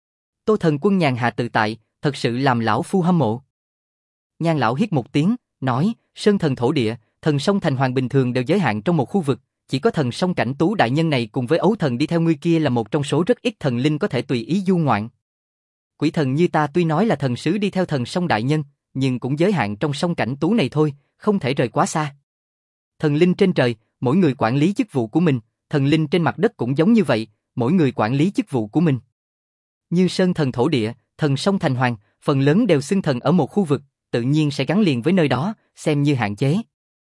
Tô thần quân nhàn hạ tự tại, thật sự làm lão phu hâm mộ. Nhan lão hít một tiếng, nói, sơn thần thổ địa, thần sông thành hoàng bình thường đều giới hạn trong một khu vực, chỉ có thần sông Cảnh Tú đại nhân này cùng với ấu thần đi theo ngươi kia là một trong số rất ít thần linh có thể tùy ý du ngoạn. Quỷ thần như ta tuy nói là thần sứ đi theo thần sông đại nhân, nhưng cũng giới hạn trong sông Cảnh Tú này thôi, không thể rời quá xa. Thần linh trên trời, mỗi người quản lý chức vụ của mình, thần linh trên mặt đất cũng giống như vậy, mỗi người quản lý chức vụ của mình. Như sơn thần thổ địa, thần sông thành hoàng, phần lớn đều xưng thần ở một khu vực, tự nhiên sẽ gắn liền với nơi đó, xem như hạn chế.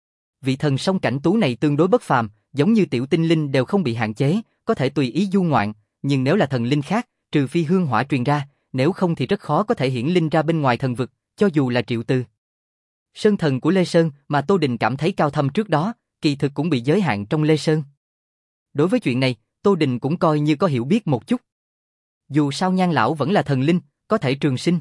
Vị thần sông Cảnh Tú này tương đối bất phàm, giống như tiểu tinh linh đều không bị hạn chế, có thể tùy ý du ngoạn, nhưng nếu là thần linh khác, trừ phi hương hỏa truyền ra, nếu không thì rất khó có thể hiển linh ra bên ngoài thần vực, cho dù là Triệu Từ. Sơn thần của Lê Sơn mà Tô Đình cảm thấy cao thâm trước đó, kỳ thực cũng bị giới hạn trong Lê Sơn. Đối với chuyện này, Tô Đình cũng coi như có hiểu biết một chút. Dù sao Nhan lão vẫn là thần linh, có thể trường sinh.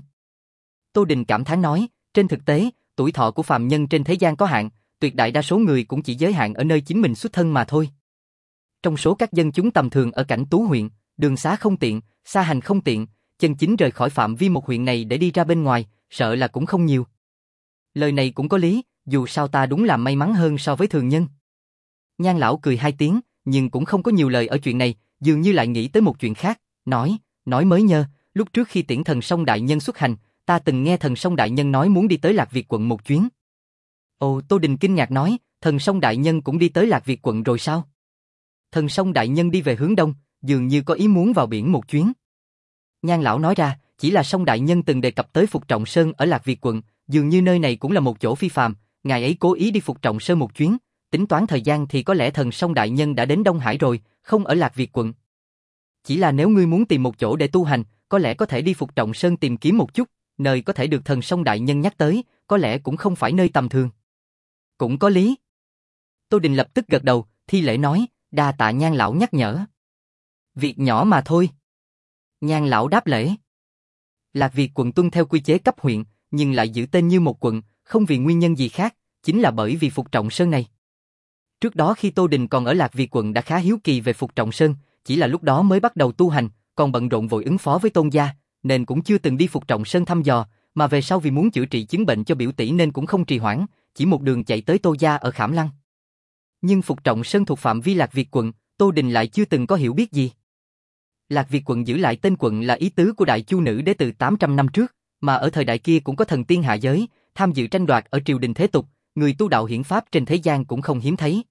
Tô Đình cảm thán nói, trên thực tế, tuổi thọ của phàm nhân trên thế gian có hạn, tuyệt đại đa số người cũng chỉ giới hạn ở nơi chính mình xuất thân mà thôi. Trong số các dân chúng tầm thường ở Cảnh Tú huyện, đường xá không tiện, xa hành không tiện, chân chính rời khỏi phạm vi một huyện này để đi ra bên ngoài, sợ là cũng không nhiều. Lời này cũng có lý, dù sao ta đúng là may mắn hơn so với thường nhân. Nhan lão cười hai tiếng, nhưng cũng không có nhiều lời ở chuyện này, dường như lại nghĩ tới một chuyện khác, nói, nói mới nhớ, lúc trước khi tiễn thần sông đại nhân xuất hành, ta từng nghe thần sông đại nhân nói muốn đi tới Lạc Việt quận một chuyến. Ồ, Tô Đình kinh ngạc nói, thần sông đại nhân cũng đi tới Lạc Việt quận rồi sao? Thần sông đại nhân đi về hướng đông, dường như có ý muốn vào biển một chuyến. Nhan lão nói ra, Chỉ là Song đại nhân từng đề cập tới Phục Trọng Sơn ở Lạc Việt quận, dường như nơi này cũng là một chỗ phi phàm, ngài ấy cố ý đi Phục Trọng Sơn một chuyến, tính toán thời gian thì có lẽ thần Song đại nhân đã đến Đông Hải rồi, không ở Lạc Việt quận. Chỉ là nếu ngươi muốn tìm một chỗ để tu hành, có lẽ có thể đi Phục Trọng Sơn tìm kiếm một chút, nơi có thể được thần Song đại nhân nhắc tới, có lẽ cũng không phải nơi tầm thường. Cũng có lý. Tô Đình lập tức gật đầu, thi lễ nói, đa tạ Nhan lão nhắc nhở. Việc nhỏ mà thôi. Nhan lão đáp lễ. Lạc Việt quận tuân theo quy chế cấp huyện, nhưng lại giữ tên như một quận, không vì nguyên nhân gì khác, chính là bởi vì Phục Trọng Sơn này. Trước đó khi Tô Đình còn ở Lạc Việt quận đã khá hiếu kỳ về Phục Trọng Sơn, chỉ là lúc đó mới bắt đầu tu hành, còn bận rộn vội ứng phó với Tôn gia, nên cũng chưa từng đi Phục Trọng Sơn thăm dò, mà về sau vì muốn chữa trị chứng bệnh cho biểu tỷ nên cũng không trì hoãn, chỉ một đường chạy tới Tô gia ở Khảm Lăng. Nhưng Phục Trọng Sơn thuộc phạm vi Lạc Việt quận, Tô Đình lại chưa từng có hiểu biết gì. Lạc Việt quận giữ lại tên quận là ý tứ của Đại Chu nữ đế từ tám trăm năm trước, mà ở thời đại kia cũng có thần tiên hạ giới, tham dự tranh đoạt ở triều đình thế tục, người tu đạo hiển pháp trên thế gian cũng không hiếm thấy.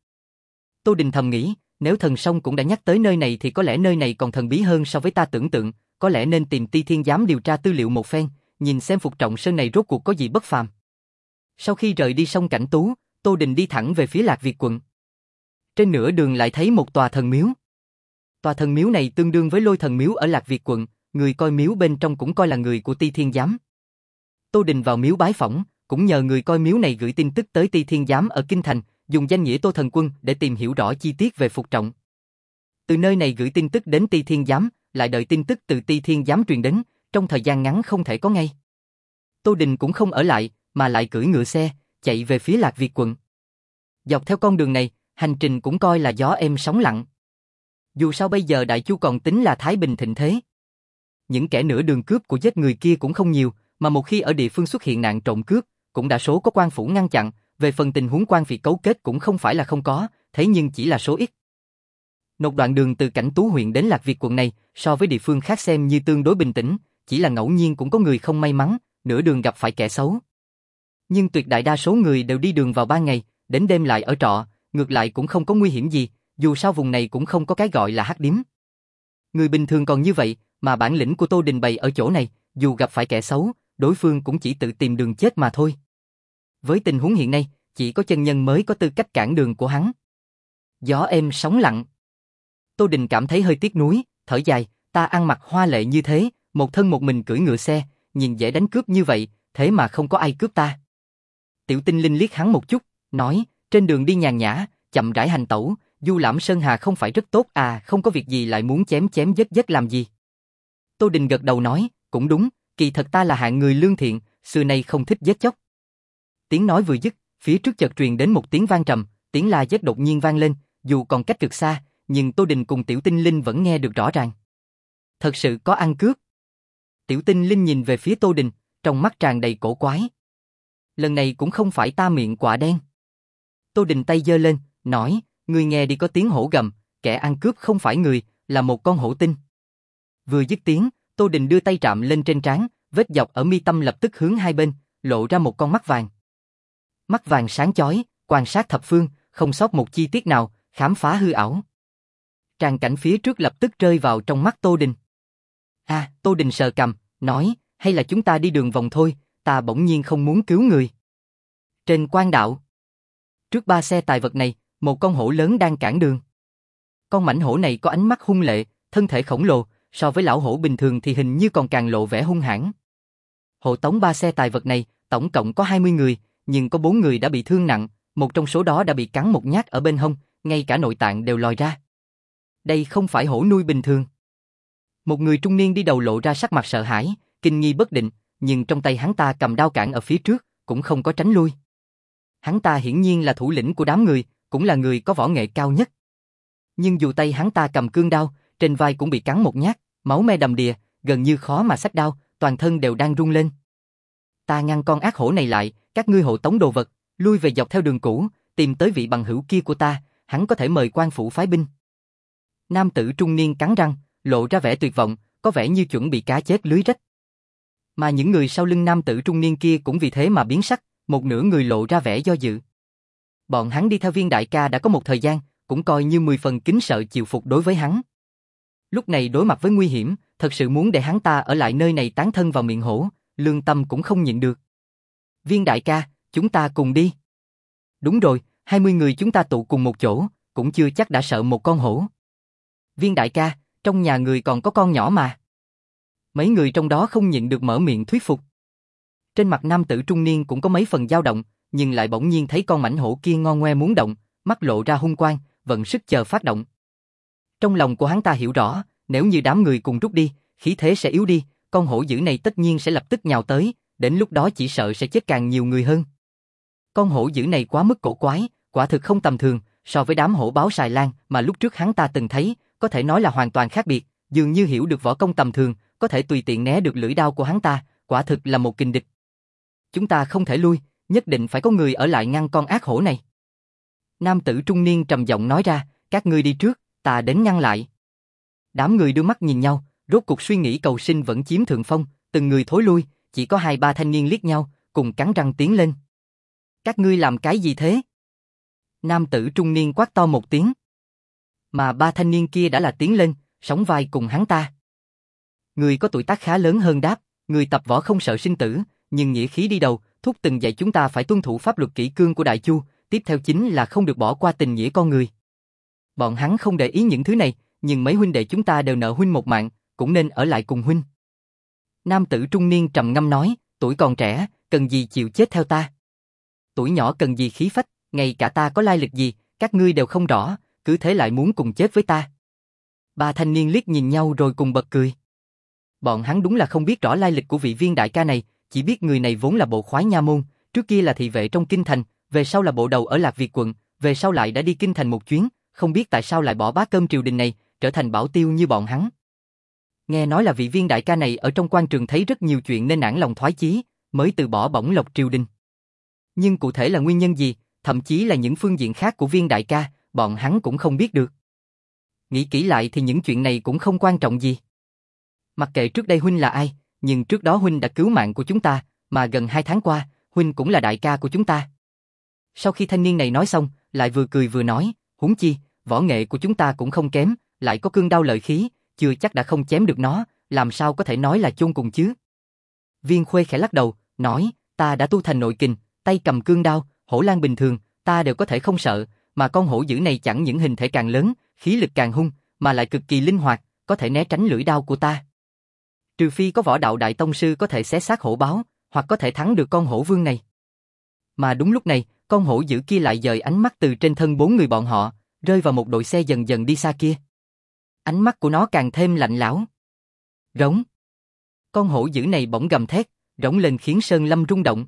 Tô Đình thầm nghĩ, nếu thần Song cũng đã nhắc tới nơi này thì có lẽ nơi này còn thần bí hơn so với ta tưởng tượng, có lẽ nên tìm Ti Thiên Giám điều tra tư liệu một phen, nhìn xem Phục Trọng Sơn này rốt cuộc có gì bất phàm. Sau khi rời đi sông Cảnh Tú, Tô Đình đi thẳng về phía Lạc Việt quận. Trên nửa đường lại thấy một tòa thần miếu. Tòa thần miếu này tương đương với Lôi thần miếu ở Lạc Việt quận, người coi miếu bên trong cũng coi là người của Ti Thiên Giám. Tô Đình vào miếu bái phỏng, cũng nhờ người coi miếu này gửi tin tức tới Ti Thiên Giám ở Kinh Thành, dùng danh nghĩa Tô Thần Quân để tìm hiểu rõ chi tiết về Phục Trọng. Từ nơi này gửi tin tức đến Ti Thiên Giám, lại đợi tin tức từ Ti Thiên Giám truyền đến, trong thời gian ngắn không thể có ngay. Tô Đình cũng không ở lại, mà lại cưỡi ngựa xe, chạy về phía Lạc Việt quận. Dọc theo con đường này, hành trình cũng coi là gió êm sóng lặng. Dù sao bây giờ Đại Chu còn tính là thái bình thịnh thế. Những kẻ nửa đường cướp của giết người kia cũng không nhiều, mà một khi ở địa phương xuất hiện nạn trộm cướp, cũng đa số có quan phủ ngăn chặn, về phần tình huống quan việc cấu kết cũng không phải là không có, thế nhưng chỉ là số ít. Một đoạn đường từ Cảnh Tú huyện đến Lạc Việt quận này, so với địa phương khác xem như tương đối bình tĩnh, chỉ là ngẫu nhiên cũng có người không may mắn, nửa đường gặp phải kẻ xấu. Nhưng tuyệt đại đa số người đều đi đường vào ban ngày, đến đêm lại ở trọ, ngược lại cũng không có nguy hiểm gì, dù sao vùng này cũng không có cái gọi là hắc điếm. Người bình thường còn như vậy, mà bản lĩnh của Tô Đình bày ở chỗ này, dù gặp phải kẻ xấu, đối phương cũng chỉ tự tìm đường chết mà thôi. Với tình huống hiện nay, chỉ có chân nhân mới có tư cách cản đường của hắn. Gió êm sóng lặng. Tô Đình cảm thấy hơi tiếc nuối, thở dài, ta ăn mặc hoa lệ như thế, một thân một mình cưỡi ngựa xe, nhìn dễ đánh cướp như vậy, thế mà không có ai cướp ta. Tiểu Tinh Linh liếc hắn một chút, nói, trên đường đi nhàn nhã, chậm rãi hành tẩu, du lãm sơn hà không phải rất tốt à, không có việc gì lại muốn chém chém giết giết làm gì. Tô Đình gật đầu nói, cũng đúng, kỳ thật ta là hạng người lương thiện, xưa nay không thích giết chóc. Tiếng nói vừa dứt, phía trước chợt truyền đến một tiếng vang trầm, tiếng la giết đột nhiên vang lên, dù còn cách cực xa, nhưng Tô Đình cùng Tiểu Tinh Linh vẫn nghe được rõ ràng. Thật sự có ăn cướp. Tiểu Tinh Linh nhìn về phía Tô Đình, trong mắt tràn đầy cổ quái. Lần này cũng không phải ta miệng quạ đen. Tô Đình tay giơ lên, nói, ngươi nghe đi, có tiếng hổ gầm, kẻ ăn cướp không phải người, là một con hổ tinh. Vừa dứt tiếng, Tô Đình đưa tay chạm lên trên trán, vết dọc ở mi tâm lập tức hướng hai bên, lộ ra một con mắt vàng. Mắt vàng sáng chói, quan sát thập phương, không sót một chi tiết nào, khám phá hư ảo. Tràng cảnh phía trước lập tức rơi vào trong mắt Tô Đình. À, Tô Đình sờ cằm, nói, hay là chúng ta đi đường vòng thôi, ta bỗng nhiên không muốn cứu người. Trên quan đạo, trước ba xe tài vật này, một con hổ lớn đang cản đường. Con mãnh hổ này có ánh mắt hung lệ, thân thể khổng lồ, so với lão hổ bình thường thì hình như còn càng lộ vẻ hung hãn. Hộ tống ba xe tài vật này, tổng cộng có hai mươi người, nhưng có bốn người đã bị thương nặng, một trong số đó đã bị cắn một nhát ở bên hông, ngay cả nội tạng đều lòi ra. Đây không phải hổ nuôi bình thường. Một người trung niên đi đầu lộ ra sắc mặt sợ hãi, kinh nghi bất định, nhưng trong tay hắn ta cầm đao cản ở phía trước, cũng không có tránh lui. Hắn ta hiển nhiên là thủ lĩnh của đám người, cũng là người có võ nghệ cao nhất. Nhưng dù tay hắn ta cầm cương đao, trên vai cũng bị cắn một nhát, máu me đầm đìa, gần như khó mà xách đao, toàn thân đều đang run lên. Ta ngăn con ác hổ này lại, các ngươi hộ tống đồ vật, lui về dọc theo đường cũ, tìm tới vị bằng hữu kia của ta, hắn có thể mời quan phủ phái binh. Nam tử trung niên cắn răng, lộ ra vẻ tuyệt vọng, có vẻ như chuẩn bị cá chết lưới rách. Mà những người sau lưng nam tử trung niên kia cũng vì thế mà biến sắc, một nửa người lộ ra vẻ do dự. Bọn hắn đi theo Viên đại ca đã có một thời gian, cũng coi như mười phần kính sợ chịu phục đối với hắn. Lúc này đối mặt với nguy hiểm, thật sự muốn để hắn ta ở lại nơi này tán thân vào miệng hổ, lương tâm cũng không nhịn được. Viên đại ca, chúng ta cùng đi. Đúng rồi, hai mươi người chúng ta tụ cùng một chỗ, cũng chưa chắc đã sợ một con hổ. Viên đại ca, trong nhà người còn có con nhỏ mà. Mấy người trong đó không nhịn được mở miệng thuyết phục. Trên mặt nam tử trung niên cũng có mấy phần dao động, nhưng lại bỗng nhiên thấy con mãnh hổ kia ngon ngoe muốn động, mắt lộ ra hung quang, vận sức chờ phát động. Trong lòng của hắn ta hiểu rõ, nếu như đám người cùng rút đi, khí thế sẽ yếu đi, con hổ dữ này tất nhiên sẽ lập tức nhào tới, đến lúc đó chỉ sợ sẽ chết càng nhiều người hơn. Con hổ dữ này quá mức cổ quái, quả thực không tầm thường, so với đám hổ báo Sài Lan mà lúc trước hắn ta từng thấy, có thể nói là hoàn toàn khác biệt, dường như hiểu được võ công tầm thường, có thể tùy tiện né được lưỡi đao của hắn ta, quả thực là một kình địch. Chúng ta không thể lui, nhất định phải có người ở lại ngăn con ác hổ này. Nam tử trung niên trầm giọng nói ra, các ngươi đi trước, ta đến ngăn lại. Đám người đưa mắt nhìn nhau, rốt cuộc suy nghĩ cầu sinh vẫn chiếm thượng phong, từng người thối lui, chỉ có hai ba thanh niên liếc nhau, cùng cắn răng tiến lên. Các ngươi làm cái gì thế? Nam tử trung niên quát to một tiếng. Mà ba thanh niên kia đã là tiến lên, sóng vai cùng hắn ta. Người có tuổi tác khá lớn hơn đáp, người tập võ không sợ sinh tử, nhưng nghĩa khí đi đầu, thúc từng dạy chúng ta phải tuân thủ pháp luật kỷ cương của Đại Chu, tiếp theo chính là không được bỏ qua tình nghĩa con người. Bọn hắn không để ý những thứ này, nhưng mấy huynh đệ chúng ta đều nợ huynh một mạng, cũng nên ở lại cùng huynh. Nam tử trung niên trầm ngâm nói, tuổi còn trẻ, cần gì chịu chết theo ta. Tuổi nhỏ cần gì khí phách, ngay cả ta có lai lịch gì, các ngươi đều không rõ, cứ thế lại muốn cùng chết với ta. Ba thanh niên liếc nhìn nhau rồi cùng bật cười. Bọn hắn đúng là không biết rõ lai lịch của vị viên đại ca này, chỉ biết người này vốn là bộ khoái nha môn, trước kia là thị vệ trong kinh thành, về sau là bộ đầu ở Lạc Việt quận, về sau lại đã đi kinh thành một chuyến, không biết tại sao lại bỏ bát cơm triều đình này, trở thành bảo tiêu như bọn hắn. Nghe nói là vị viên đại ca này ở trong quan trường thấy rất nhiều chuyện nên nản lòng thoái chí, mới từ bỏ bổng lộc triều đình. Nhưng cụ thể là nguyên nhân gì, thậm chí là những phương diện khác của viên đại ca, bọn hắn cũng không biết được. Nghĩ kỹ lại thì những chuyện này cũng không quan trọng gì. Mặc kệ trước đây huynh là ai, nhưng trước đó huynh đã cứu mạng của chúng ta, mà gần hai tháng qua, huynh cũng là đại ca của chúng ta. Sau khi thanh niên này nói xong, lại vừa cười vừa nói, huống chi, võ nghệ của chúng ta cũng không kém, lại có cương đao lợi khí, chưa chắc đã không chém được nó, làm sao có thể nói là chôn cùng chứ. Viên Khuê khẽ lắc đầu, nói, ta đã tu thành nội kình, tay cầm cương đao, hổ lang bình thường, ta đều có thể không sợ, mà con hổ dữ này chẳng những hình thể càng lớn, khí lực càng hung, mà lại cực kỳ linh hoạt, có thể né tránh lưỡi đao của ta. Trừ phi có võ đạo đại tông sư có thể xé xác hổ báo, hoặc có thể thắng được con hổ vương này. Mà đúng lúc này, con hổ dữ kia lại dời ánh mắt từ trên thân bốn người bọn họ, rơi vào một đội xe dần dần đi xa kia. Ánh mắt của nó càng thêm lạnh lẽo. Rống. Con hổ dữ này bỗng gầm thét, rống lên khiến sơn lâm rung động.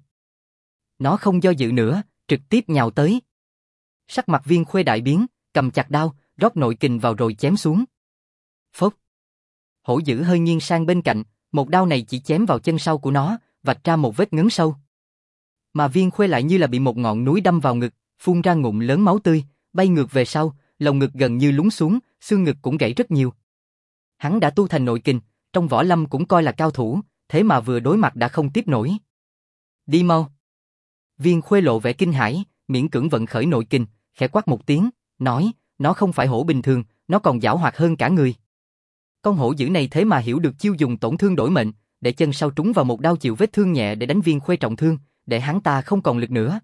Nó không do dự nữa, trực tiếp nhào tới. Sắc mặt Viên Khuê đại biến, cầm chặt đao, rót nội kình vào rồi chém xuống. Phốc. Hổ dữ hơi nghiêng sang bên cạnh, một đao này chỉ chém vào chân sau của nó, vạch ra một vết ngấn sâu. Mà Viên Khuê lại như là bị một ngọn núi đâm vào ngực, phun ra ngụm lớn máu tươi, bay ngược về sau, lồng ngực gần như lún xuống, xương ngực cũng gãy rất nhiều. Hắn đã tu thành nội kình, trong võ lâm cũng coi là cao thủ, thế mà vừa đối mặt đã không tiếp nổi. Đi mau. Viên Khuê lộ vẻ kinh hãi, miễn cưỡng vận khởi nội kình, khẽ quát một tiếng, nói, nó không phải hổ bình thường, nó còn giảo hoạt hơn cả người. Con hổ dữ này thế mà hiểu được chiêu dùng tổn thương đổi mệnh, để chân sau trúng vào một đao chịu vết thương nhẹ để đánh Viên Khuê trọng thương, để hắn ta không còn lực nữa.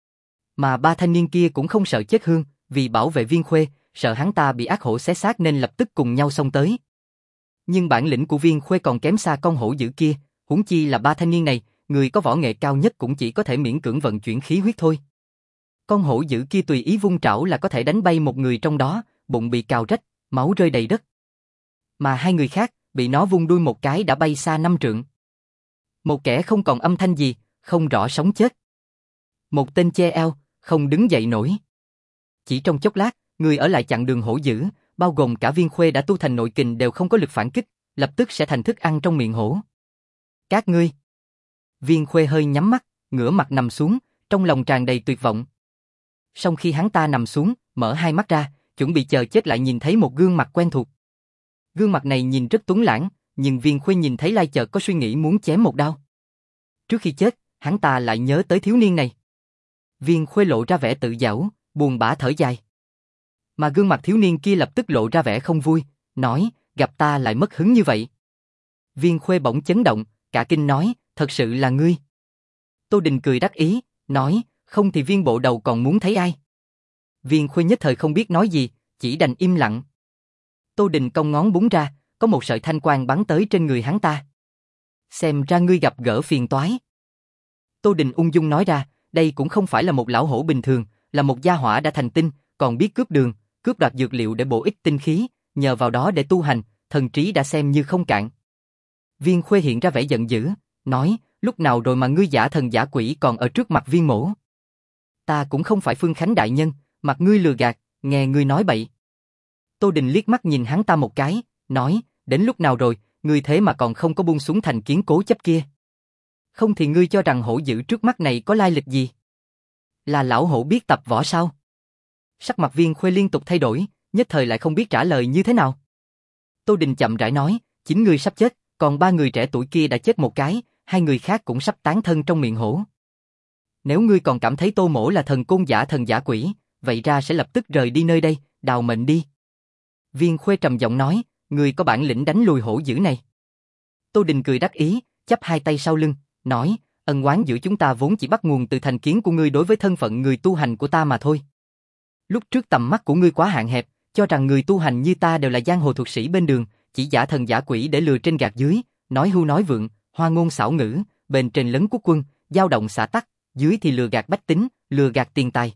Mà ba thanh niên kia cũng không sợ chết hương, vì bảo vệ Viên Khuê, sợ hắn ta bị ác hổ xé xác nên lập tức cùng nhau xông tới. Nhưng bản lĩnh của Viên Khuê còn kém xa con hổ dữ kia, huống chi là ba thanh niên này, người có võ nghệ cao nhất cũng chỉ có thể miễn cưỡng vận chuyển khí huyết thôi. Con hổ dữ kia tùy ý vung trảo là có thể đánh bay một người trong đó, bụng bị cào rách, máu rơi đầy đất. Mà hai người khác, bị nó vung đuôi một cái đã bay xa năm trượng. Một kẻ không còn âm thanh gì, không rõ sống chết. Một tên che eo, không đứng dậy nổi. Chỉ trong chốc lát, người ở lại chặn đường hổ dữ, bao gồm cả Viên Khuê đã tu thành nội kình đều không có lực phản kích, lập tức sẽ thành thức ăn trong miệng hổ. Các ngươi. Viên Khuê hơi nhắm mắt, ngửa mặt nằm xuống, trong lòng tràn đầy tuyệt vọng. Sau khi hắn ta nằm xuống, mở hai mắt ra, chuẩn bị chờ chết lại nhìn thấy một gương mặt quen thuộc. Gương mặt này nhìn rất tuấn lãng, nhưng Viên Khuê nhìn thấy lai chợt có suy nghĩ muốn chém một đao. Trước khi chết, hắn ta lại nhớ tới thiếu niên này. Viên Khuê lộ ra vẻ tự giễu, buồn bã thở dài. Mà gương mặt thiếu niên kia lập tức lộ ra vẻ không vui, nói, gặp ta lại mất hứng như vậy. Viên Khuê bỗng chấn động, cả kinh nói, thật sự là ngươi. Tô Đình cười đắc ý, nói, không thì Viên bộ đầu còn muốn thấy ai. Viên Khuê nhất thời không biết nói gì, chỉ đành im lặng. Tô Đình cong ngón búng ra, có một sợi thanh quang bắn tới trên người hắn ta. Xem ra ngươi gặp gỡ phiền toái. Tô Đình ung dung nói ra, đây cũng không phải là một lão hổ bình thường, là một gia hỏa đã thành tinh, còn biết cướp đường, cướp đoạt dược liệu để bổ ích tinh khí, nhờ vào đó để tu hành, thần trí đã xem như không cạn. Viên Khuê hiện ra vẻ giận dữ, nói, lúc nào rồi mà ngươi giả thần giả quỷ còn ở trước mặt Viên mỗ. Ta cũng không phải Phương Khánh đại nhân, mặt ngươi lừa gạt, nghe ngươi nói bậy. Tô Đình liếc mắt nhìn hắn ta một cái, nói, đến lúc nào rồi, ngươi thế mà còn không có buông xuống thành kiến cố chấp kia. Không thì ngươi cho rằng hổ dữ trước mắt này có lai lịch gì? Là lão hổ biết tập võ sao? Sắc mặt Viên Khuê liên tục thay đổi, nhất thời lại không biết trả lời như thế nào. Tô Đình chậm rãi nói, chính ngươi sắp chết, còn ba người trẻ tuổi kia đã chết một cái, hai người khác cũng sắp tán thân trong miệng hổ. Nếu ngươi còn cảm thấy Tô mỗ là thần côn giả thần giả quỷ, vậy ra sẽ lập tức rời đi nơi đây, đào mệnh đi. Viên Khuê trầm giọng nói, ngươi có bản lĩnh đánh lùi hổ dữ này. Tô Đình cười đắc ý, chắp hai tay sau lưng, nói, ân oán giữa chúng ta vốn chỉ bắt nguồn từ thành kiến của ngươi đối với thân phận người tu hành của ta mà thôi. Lúc trước tầm mắt của ngươi quá hạn hẹp, cho rằng người tu hành như ta đều là giang hồ thuật sĩ bên đường, chỉ giả thần giả quỷ để lừa trên gạt dưới, nói hưu nói vượng, hoa ngôn xảo ngữ, bên trên lấn quốc quân, dao động xả tắc, dưới thì lừa gạt bách tính, lừa gạt tiền tài.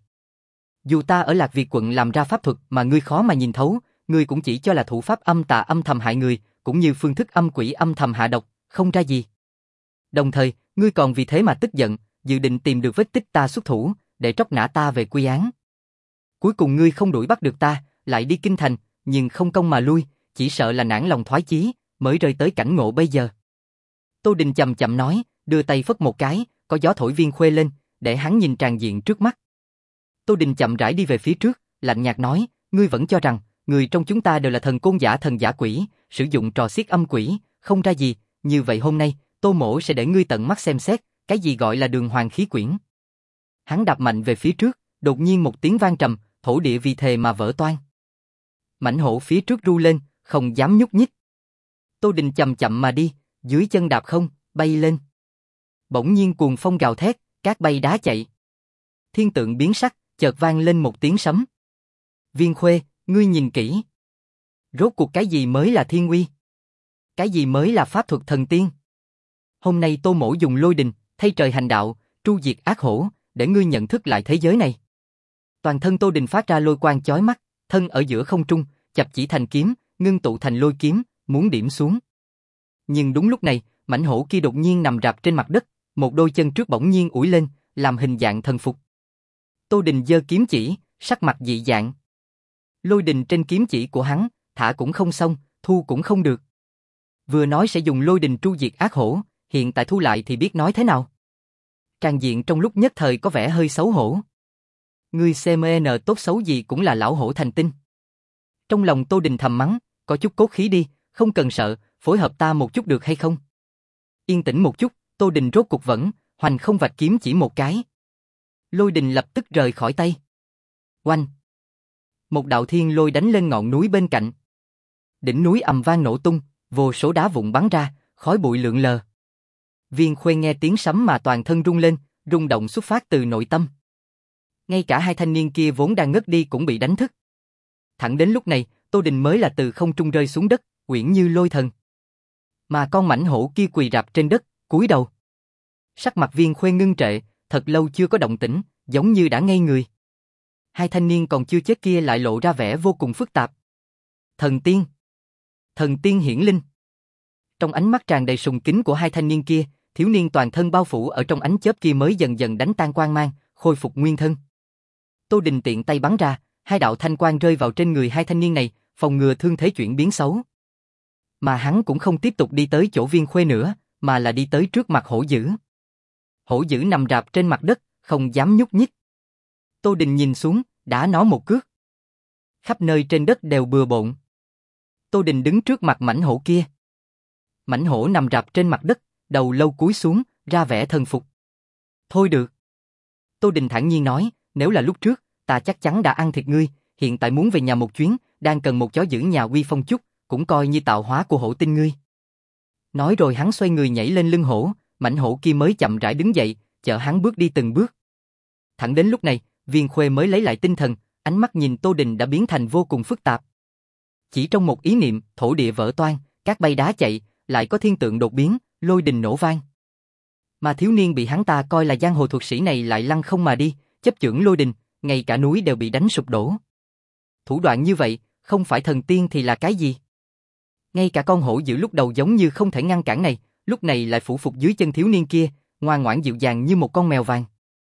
Dù ta ở Lạc Việt quận làm ra pháp thuật mà ngươi khó mà nhìn thấu, ngươi cũng chỉ cho là thủ pháp âm tà âm thầm hại người, cũng như phương thức âm quỷ âm thầm hạ độc, không ra gì. Đồng thời, ngươi còn vì thế mà tức giận, dự định tìm được vết tích ta xuất thủ, để tróc nã ta về quy án. Cuối cùng ngươi không đuổi bắt được ta, lại đi kinh thành, nhưng không công mà lui, chỉ sợ là nản lòng thoái chí, mới rơi tới cảnh ngộ bây giờ. Tô Đình chậm chậm nói, đưa tay phất một cái, có gió thổi Viên Khuê lên, để hắn nhìn tràn diện trước mắt. Tô Đình chậm rãi đi về phía trước, lạnh nhạt nói, ngươi vẫn cho rằng, người trong chúng ta đều là thần côn giả thần giả quỷ, sử dụng trò xiết âm quỷ, không ra gì, như vậy hôm nay, Tô mỗ sẽ để ngươi tận mắt xem xét, cái gì gọi là đường hoàng khí quyển. Hắn đạp mạnh về phía trước, đột nhiên một tiếng vang trầm, thổ địa vì thề mà vỡ toang. Mãnh hổ phía trước ru lên, không dám nhúc nhích. Tô Đình chậm chậm mà đi, dưới chân đạp không, bay lên. Bỗng nhiên cuồng phong gào thét, cát bay đá chạy. Thiên tượng biến sắc, chợt vang lên một tiếng sấm. Viên Khuê, ngươi nhìn kỹ. Rốt cuộc cái gì mới là thiên uy? Cái gì mới là pháp thuật thần tiên? Hôm nay Tô mỗ dùng lôi đình, thay trời hành đạo, tru diệt ác hổ, để ngươi nhận thức lại thế giới này. Toàn thân Tô Đình phát ra lôi quang chói mắt, thân ở giữa không trung, chập chỉ thành kiếm, ngưng tụ thành lôi kiếm, muốn điểm xuống. Nhưng đúng lúc này, mãnh hổ kia đột nhiên nằm rạp trên mặt đất, một đôi chân trước bỗng nhiên ủi lên, làm hình dạng thần phục. Tô Đình giơ kiếm chỉ, sắc mặt dị dạng. Lôi đình trên kiếm chỉ của hắn, thả cũng không xong, thu cũng không được. Vừa nói sẽ dùng lôi đình tru diệt ác hổ, hiện tại thu lại thì biết nói thế nào. Tràn diện trong lúc nhất thời có vẻ hơi xấu hổ. Ngươi xê em en tốt xấu gì cũng là lão hổ thành tinh. Trong lòng Tô Đình thầm mắng, có chút cốt khí đi, không cần sợ, phối hợp ta một chút được hay không? Yên tĩnh một chút, Tô Đình rốt cục vẫn, hoành không vạch kiếm chỉ một cái. Lôi đình lập tức rời khỏi tay. Oanh! Một đạo thiên lôi đánh lên ngọn núi bên cạnh. Đỉnh núi ầm vang nổ tung, vô số đá vụn bắn ra, khói bụi lượn lờ. Viên Khuê nghe tiếng sấm mà toàn thân rung lên, rung động xuất phát từ nội tâm. Ngay cả hai thanh niên kia vốn đang ngất đi cũng bị đánh thức. Thẳng đến lúc này, Tô Đình mới là từ không trung rơi xuống đất, uyển như lôi thần. Mà con mãnh hổ kia quỳ rạp trên đất, cúi đầu. Sắc mặt Viên Khuê ngưng trệ, thật lâu chưa có động tĩnh, giống như đã ngây người. Hai thanh niên còn chưa chết kia lại lộ ra vẻ vô cùng phức tạp. Thần tiên! Thần tiên hiển linh! Trong ánh mắt tràn đầy sùng kính của hai thanh niên kia, thiếu niên toàn thân bao phủ ở trong ánh chớp kia mới dần dần đánh tan quang mang, khôi phục nguyên thân. Tô Đình tiện tay bắn ra, hai đạo thanh quang rơi vào trên người hai thanh niên này, phòng ngừa thương thế chuyển biến xấu. Mà hắn cũng không tiếp tục đi tới chỗ Viên Khuê nữa, mà là đi tới trước mặt hổ dữ. Hổ dữ nằm rạp trên mặt đất, không dám nhúc nhích. Tô Đình nhìn xuống, đá nó một cước. Khắp nơi trên đất đều bừa bộn. Tô Đình đứng trước mặt mãnh hổ kia. Mãnh hổ nằm rạp trên mặt đất, đầu lâu cúi xuống, ra vẻ thần phục. Thôi được. Tô Đình thản nhiên nói, nếu là lúc trước, ta chắc chắn đã ăn thịt ngươi, hiện tại muốn về nhà một chuyến, đang cần một chó giữ nhà uy phong chút, cũng coi như tạo hóa của hổ tinh ngươi. Nói rồi hắn xoay người nhảy lên lưng hổ, mãnh hổ kia mới chậm rãi đứng dậy, chở hắn bước đi từng bước. Thẳng đến lúc này, Viên Khuê mới lấy lại tinh thần, ánh mắt nhìn Tô Đình đã biến thành vô cùng phức tạp. Chỉ trong một ý niệm, thổ địa vỡ toang, cát bay đá chạy, lại có thiên tượng đột biến, lôi đình nổ vang. Mà thiếu niên bị hắn ta coi là giang hồ thuật sĩ này lại lăng không mà đi, chấp chưởng lôi đình, ngay cả núi đều bị đánh sụp đổ. Thủ đoạn như vậy, không phải thần tiên thì là cái gì? Ngay cả con hổ dữ lúc đầu giống như không thể ngăn cản này, lúc này lại phủ phục dưới chân thiếu niên kia, ngoan ngoãn dịu dàng như một con mèo vàng.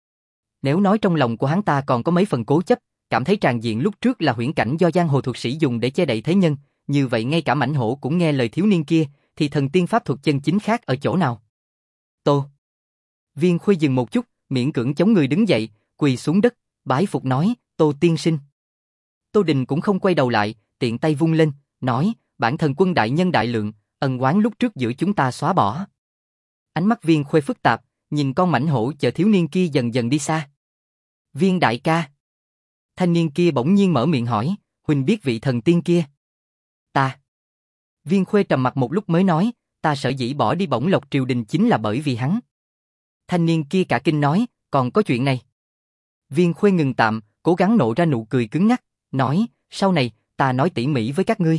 Nếu nói trong lòng của hắn ta còn có mấy phần cố chấp, cảm thấy tràng diện lúc trước là huyễn cảnh do giang hồ thuật sĩ dùng để che đậy thế nhân, như vậy ngay cả mãnh hổ cũng nghe lời thiếu niên kia, thì thần tiên pháp thuật chân chính khác ở chỗ nào? Tô. Viên Khuê dừng một chút, miễn cưỡng chống người đứng dậy, quỳ xuống đất, bái phục nói, Tô tiên sinh. Tô Đình cũng không quay đầu lại, tiện tay vung lên, nói, bản thần quân đại nhân đại lượng, ân oán lúc trước giữa chúng ta xóa bỏ. Ánh mắt Viên Khuê phức tạp, nhìn con mãnh hổ chở thiếu niên kia dần dần đi xa. Viên đại ca. Thanh niên kia bỗng nhiên mở miệng hỏi, huynh biết vị thần tiên kia? Ta. Viên Khuê trầm mặt một lúc mới nói, ta sở dĩ bỏ đi Bổng Lộc triều đình chính là bởi vì hắn. Thanh niên kia cả kinh nói, còn có chuyện này. Viên Khuê ngừng tạm, cố gắng nộ ra nụ cười cứng ngắc, nói, sau này, ta nói tỉ mỉ với các ngươi.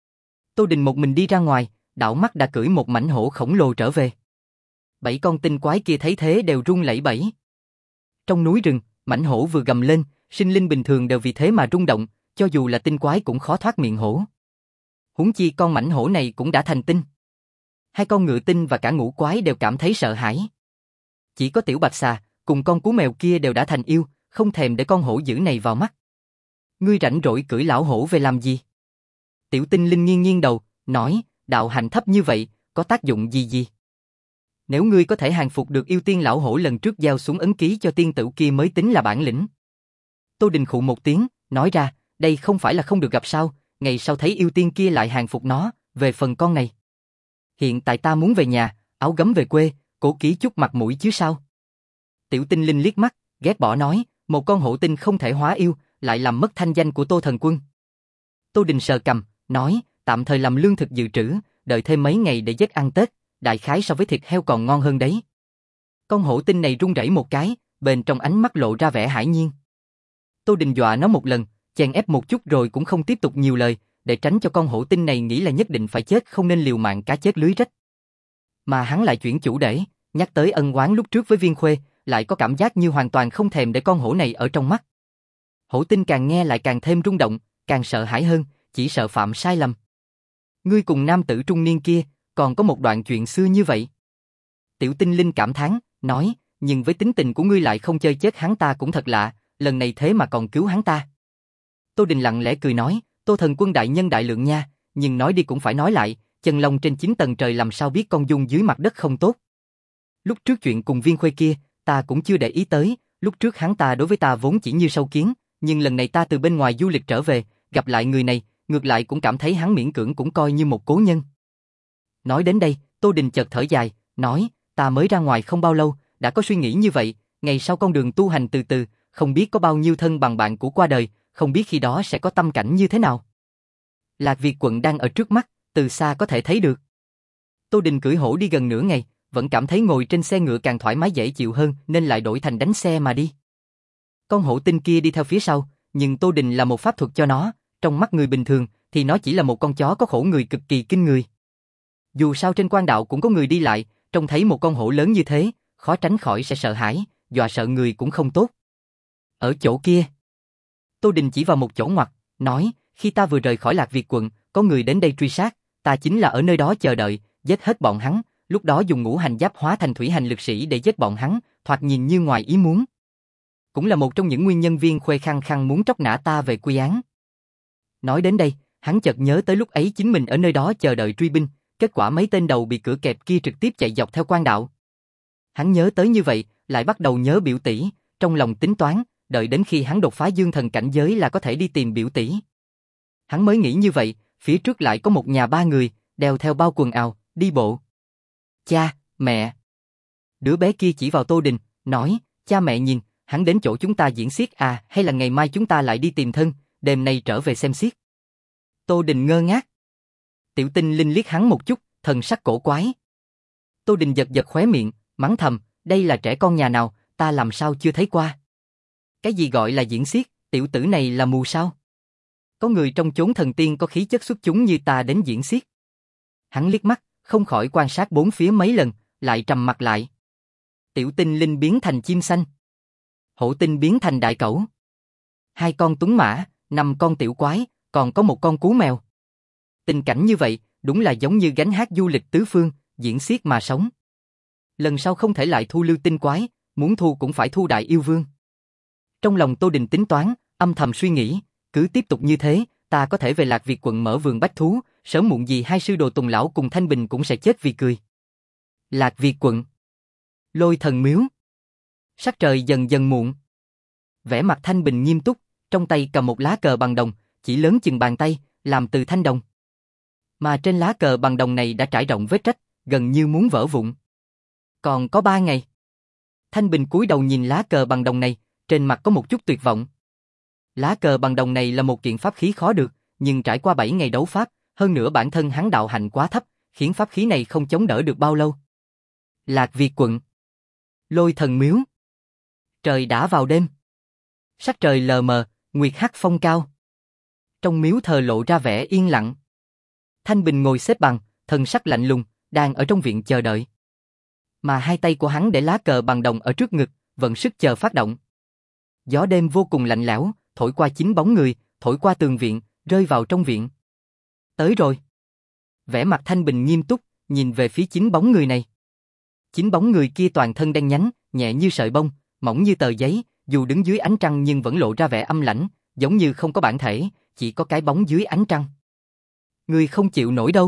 Tô Đình một mình đi ra ngoài, đảo mắt đã cưỡi một mãnh hổ khổng lồ trở về. Bảy con tinh quái kia thấy thế đều run lẩy bẩy. Trong núi rừng, mãnh hổ vừa gầm lên, sinh linh bình thường đều vì thế mà rung động, cho dù là tinh quái cũng khó thoát miệng hổ. Huống chi con mãnh hổ này cũng đã thành tinh. Hai con ngựa tinh và cả ngũ quái đều cảm thấy sợ hãi. Chỉ có tiểu bạch xà, cùng con cú mèo kia đều đã thành yêu, không thèm để con hổ dữ này vào mắt. Ngươi rảnh rỗi cưỡi lão hổ về làm gì? Tiểu tinh linh nghiêng nghiêng đầu, nói, đạo hạnh thấp như vậy, có tác dụng gì gì? Nếu ngươi có thể hàng phục được yêu tiên lão hổ lần trước giao xuống ấn ký cho tiên tử kia mới tính là bản lĩnh. Tô Đình khụ một tiếng, nói ra, đây không phải là không được gặp sao, ngày sau thấy yêu tiên kia lại hàng phục nó, về phần con này. Hiện tại ta muốn về nhà, áo gấm về quê, cố ký chút mặt mũi chứ sao. Tiểu tinh linh liếc mắt, ghét bỏ nói, một con hổ tinh không thể hóa yêu, lại làm mất thanh danh của Tô thần quân. Tô Đình sờ cằm, nói, tạm thời làm lương thực dự trữ, đợi thêm mấy ngày để giết ăn Tết, đại khái so với thịt heo còn ngon hơn đấy. Con hổ tinh này run rẩy một cái, bên trong ánh mắt lộ ra vẻ hãi nhiên. Tô Đình dọa nó một lần, chèn ép một chút rồi cũng không tiếp tục nhiều lời, để tránh cho con hổ tinh này nghĩ là nhất định phải chết không nên liều mạng cá chết lưới rách. Mà hắn lại chuyển chủ để, nhắc tới ân oán lúc trước với Viên Khuê, lại có cảm giác như hoàn toàn không thèm để con hổ này ở trong mắt. Hổ tinh càng nghe lại càng thêm rung động, càng sợ hãi hơn, chỉ sợ phạm sai lầm. Ngươi cùng nam tử trung niên kia, còn có một đoạn chuyện xưa như vậy. Tiểu tinh linh cảm thán, nói, nhưng với tính tình của ngươi lại không chơi chết hắn ta cũng thật lạ, lần này thế mà còn cứu hắn ta. Tô Đình lặng lẽ cười nói, Tô thần quân đại nhân đại lượng nha, nhưng nói đi cũng phải nói lại, chân long trên chín tầng trời làm sao biết con dung dưới mặt đất không tốt. Lúc trước chuyện cùng Viên Khuê kia, ta cũng chưa để ý tới, lúc trước hắn ta đối với ta vốn chỉ như sâu kiến, nhưng lần này ta từ bên ngoài du lịch trở về, gặp lại người này, ngược lại cũng cảm thấy hắn miễn cưỡng cũng coi như một cố nhân. Nói đến đây, Tô Đình chợt thở dài, nói, ta mới ra ngoài không bao lâu, đã có suy nghĩ như vậy, ngày sau con đường tu hành từ từ, không biết có bao nhiêu thân bằng bạn của qua đời, không biết khi đó sẽ có tâm cảnh như thế nào. Lạc Việt quận đang ở trước mắt, từ xa có thể thấy được. Tô Đình cưỡi hổ đi gần nửa ngày, vẫn cảm thấy ngồi trên xe ngựa càng thoải mái dễ chịu hơn nên lại đổi thành đánh xe mà đi. Con hổ tinh kia đi theo phía sau, nhưng Tô Đình là một pháp thuật cho nó, trong mắt người bình thường thì nó chỉ là một con chó có khổ người cực kỳ kinh người. Dù sao trên quan đạo cũng có người đi lại, trông thấy một con hổ lớn như thế, khó tránh khỏi sẽ sợ hãi, dọa sợ người cũng không tốt. Ở chỗ kia, Tô Đình chỉ vào một chỗ ngoặt, nói, khi ta vừa rời khỏi Lạc Việt quận, có người đến đây truy sát, ta chính là ở nơi đó chờ đợi, giết hết bọn hắn, lúc đó dùng ngũ hành giáp hóa thành thủy hành lực sĩ để giết bọn hắn, thoạt nhìn như ngoài ý muốn. Cũng là một trong những nguyên nhân Viên Khuê khăng khăng muốn tróc nã ta về quy án. Nói đến đây, hắn chợt nhớ tới lúc ấy chính mình ở nơi đó chờ đợi truy binh, kết quả mấy tên đầu bị cửa kẹp kia trực tiếp chạy dọc theo quan đạo. Hắn nhớ tới như vậy, lại bắt đầu nhớ biểu tỷ, trong lòng tính toán, đợi đến khi hắn đột phá dương thần cảnh giới là có thể đi tìm biểu tỷ. Hắn mới nghĩ như vậy, phía trước lại có một nhà ba người, đeo theo bao quần áo, đi bộ. Cha, mẹ. Đứa bé kia chỉ vào Tô Đình, nói, cha mẹ nhìn, hắn đến chỗ chúng ta diễn xiếc à, hay là ngày mai chúng ta lại đi tìm thân, đêm nay trở về xem xiếc. Tô Đình ngơ ngác. Tiểu Tinh Linh liếc hắn một chút, thần sắc cổ quái. Tô Đình giật giật khóe miệng, mắng thầm, đây là trẻ con nhà nào, ta làm sao chưa thấy qua. Cái gì gọi là diễn xiếc, tiểu tử này là mù sao? Có người trong chốn thần tiên có khí chất xuất chúng như ta đến diễn xiếc. Hắn liếc mắt, không khỏi quan sát bốn phía mấy lần, lại trầm mặt lại. Tiểu Tinh Linh biến thành chim xanh. Hổ Tinh biến thành đại cẩu. Hai con tuấn mã, năm con tiểu quái, còn có một con cú mèo. Tình cảnh như vậy, đúng là giống như gánh hát du lịch tứ phương, diễn xiếc mà sống. Lần sau không thể lại thu lưu tinh quái, muốn thu cũng phải thu đại yêu vương. Trong lòng Tô Đình tính toán, âm thầm suy nghĩ, cứ tiếp tục như thế, ta có thể về Lạc Việt quận mở vườn bách thú, sớm muộn gì hai sư đồ Tùng lão cùng Thanh Bình cũng sẽ chết vì cười. Lạc Việt quận. Lôi Thần miếu. Sắc trời dần dần muộn. Vẻ mặt Thanh Bình nghiêm túc, trong tay cầm một lá cờ bằng đồng, chỉ lớn chừng bàn tay, làm từ thanh đồng. Mà trên lá cờ bằng đồng này đã trải rộng vết rách, gần như muốn vỡ vụn. Còn có ba ngày. Thanh Bình cúi đầu nhìn lá cờ bằng đồng này, trên mặt có một chút tuyệt vọng. Lá cờ bằng đồng này là một kiện pháp khí khó được, nhưng trải qua bảy ngày đấu pháp, hơn nữa bản thân hắn đạo hạnh quá thấp, khiến pháp khí này không chống đỡ được bao lâu. Lạc Việt quận. Lôi Thần miếu. Trời đã vào đêm. Sắc trời lờ mờ, nguyệt hắt phong cao. Trong miếu thờ lộ ra vẻ yên lặng. Thanh Bình ngồi xếp bằng, thần sắc lạnh lùng, đang ở trong viện chờ đợi. Mà hai tay của hắn để lá cờ bằng đồng ở trước ngực, vận sức chờ phát động. Gió đêm vô cùng lạnh lẽo, thổi qua chín bóng người, thổi qua tường viện, rơi vào trong viện. Tới rồi. Vẻ mặt Thanh Bình nghiêm túc, nhìn về phía chín bóng người này. Chín bóng người kia toàn thân đen nhánh, nhẹ như sợi bông, mỏng như tờ giấy, dù đứng dưới ánh trăng nhưng vẫn lộ ra vẻ âm lãnh, giống như không có bản thể, chỉ có cái bóng dưới ánh trăng. Ngươi không chịu nổi đâu.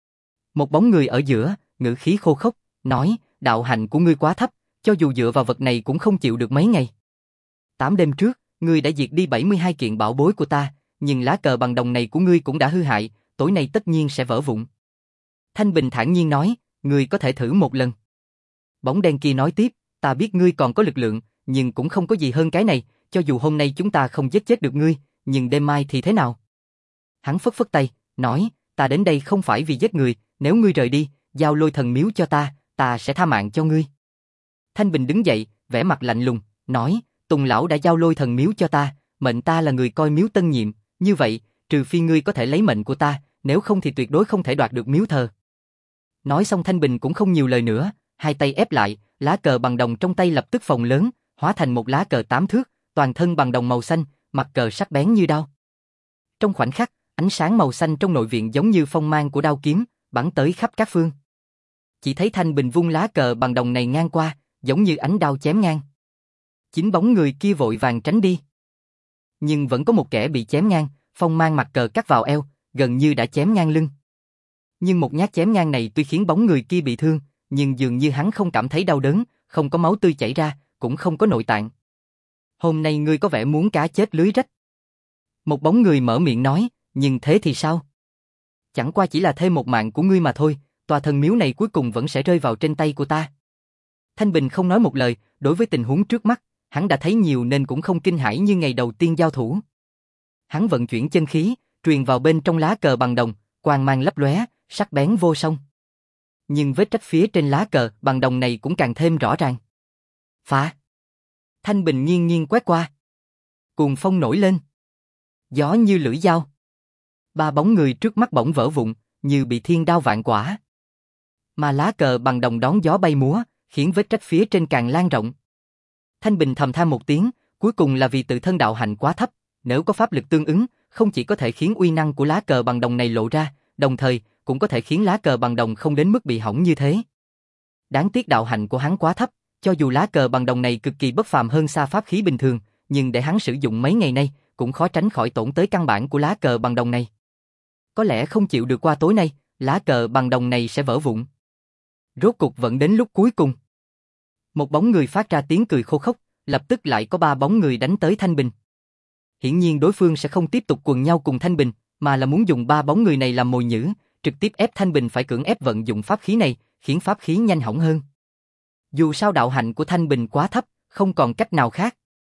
Một bóng người ở giữa, ngữ khí khô khốc, nói, đạo hạnh của ngươi quá thấp, cho dù dựa vào vật này cũng không chịu được mấy ngày. Tám đêm trước, ngươi đã diệt đi bảy mươi hai kiện bảo bối của ta, nhưng lá cờ bằng đồng này của ngươi cũng đã hư hại, tối nay tất nhiên sẽ vỡ vụn. Thanh Bình thản nhiên nói, ngươi có thể thử một lần. Bóng đen kia nói tiếp, ta biết ngươi còn có lực lượng, nhưng cũng không có gì hơn cái này, cho dù hôm nay chúng ta không giết chết được ngươi, nhưng đêm mai thì thế nào? Hắn phất phất tay, nói, ta đến đây không phải vì giết người, nếu ngươi rời đi, giao Lôi Thần miếu cho ta, ta sẽ tha mạng cho ngươi. Thanh Bình đứng dậy, vẻ mặt lạnh lùng, nói, Tùng lão đã giao Lôi Thần miếu cho ta, mệnh ta là người coi miếu tân nhiệm, như vậy, trừ phi ngươi có thể lấy mệnh của ta, nếu không thì tuyệt đối không thể đoạt được miếu thờ. Nói xong Thanh Bình cũng không nhiều lời nữa, hai tay ép lại, lá cờ bằng đồng trong tay lập tức phồng lớn, hóa thành một lá cờ tám thước, toàn thân bằng đồng màu xanh, mặt cờ sắc bén như đao. Trong khoảnh khắc, ánh sáng màu xanh trong nội viện giống như phong mang của đao kiếm, bắn tới khắp các phương. Chỉ thấy Thanh Bình vung lá cờ bằng đồng này ngang qua, giống như ánh đao chém ngang. Chín bóng người kia vội vàng tránh đi. Nhưng vẫn có một kẻ bị chém ngang, phong mang mặt cờ cắt vào eo, gần như đã chém ngang lưng. Nhưng một nhát chém ngang này tuy khiến bóng người kia bị thương, nhưng dường như hắn không cảm thấy đau đớn, không có máu tươi chảy ra, cũng không có nội tạng. Hôm nay ngươi có vẻ muốn cá chết lưới rách. Một bóng người mở miệng nói, nhưng thế thì sao? Chẳng qua chỉ là thêm một mạng của ngươi mà thôi, tòa thần miếu này cuối cùng vẫn sẽ rơi vào trên tay của ta. Thanh Bình không nói một lời, đối với tình huống trước mắt, hắn đã thấy nhiều nên cũng không kinh hãi như ngày đầu tiên giao thủ. Hắn vận chuyển chân khí, truyền vào bên trong lá cờ bằng đồng, quang mang lấp lóe, sắc bén vô song. Nhưng vết rách phía trên lá cờ bằng đồng này cũng càng thêm rõ ràng. Phá! Thanh Bình nghiêng nghiêng quét qua. Cuồng phong nổi lên. Gió như lưỡi dao. Ba bóng người trước mắt bỗng vỡ vụn, như bị thiên đao vạn quả. Mà lá cờ bằng đồng đón gió bay múa, khiến vết rách phía trên càng lan rộng. Thanh Bình thầm than một tiếng, cuối cùng là vì tự thân đạo hạnh quá thấp, nếu có pháp lực tương ứng, không chỉ có thể khiến uy năng của lá cờ bằng đồng này lộ ra, đồng thời cũng có thể khiến lá cờ bằng đồng không đến mức bị hỏng như thế. Đáng tiếc đạo hạnh của hắn quá thấp, cho dù lá cờ bằng đồng này cực kỳ bất phàm hơn xa pháp khí bình thường, nhưng để hắn sử dụng mấy ngày nay, cũng khó tránh khỏi tổn tới căn bản của lá cờ bằng đồng này. Có lẽ không chịu được qua tối nay, lá cờ bằng đồng này sẽ vỡ vụn. Rốt cục vẫn đến lúc cuối cùng. Một bóng người phát ra tiếng cười khô khốc, lập tức lại có ba bóng người đánh tới Thanh Bình. Hiển nhiên đối phương sẽ không tiếp tục quần nhau cùng Thanh Bình, mà là muốn dùng ba bóng người này làm mồi nhử, trực tiếp ép Thanh Bình phải cưỡng ép vận dụng pháp khí này, khiến pháp khí nhanh hỏng hơn. Dù sao đạo hạnh của Thanh Bình quá thấp, không còn cách nào khác.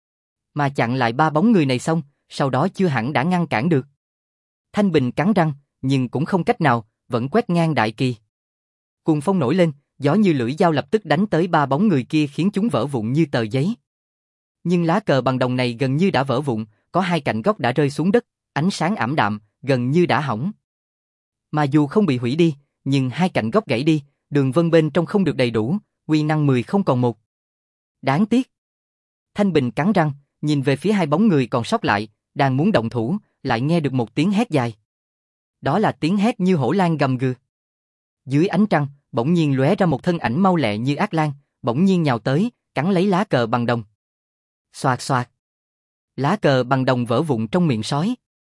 Mà chặn lại ba bóng người này xong, sau đó chưa hẳn đã ngăn cản được. Thanh Bình cắn răng, nhưng cũng không cách nào, vẫn quét ngang đại kỳ. Cuồng phong nổi lên, gió như lưỡi dao lập tức đánh tới ba bóng người kia khiến chúng vỡ vụn như tờ giấy. Nhưng lá cờ bằng đồng này gần như đã vỡ vụn, có hai cạnh góc đã rơi xuống đất, ánh sáng ảm đạm, gần như đã hỏng. Mà dù không bị hủy đi, nhưng hai cạnh góc gãy đi, đường vân bên trong không được đầy đủ, uy năng mười không còn một. Đáng tiếc. Thanh Bình cắn răng, nhìn về phía hai bóng người còn sót lại, đang muốn động thủ, lại nghe được một tiếng hét dài. Đó là tiếng hét như hổ lang gầm gừ. Dưới ánh trăng, bỗng nhiên lóe ra một thân ảnh mau lẹ như ác lang, bỗng nhiên nhào tới, cắn lấy lá cờ bằng đồng. Xoạt xoạt. Lá cờ bằng đồng vỡ vụn trong miệng sói.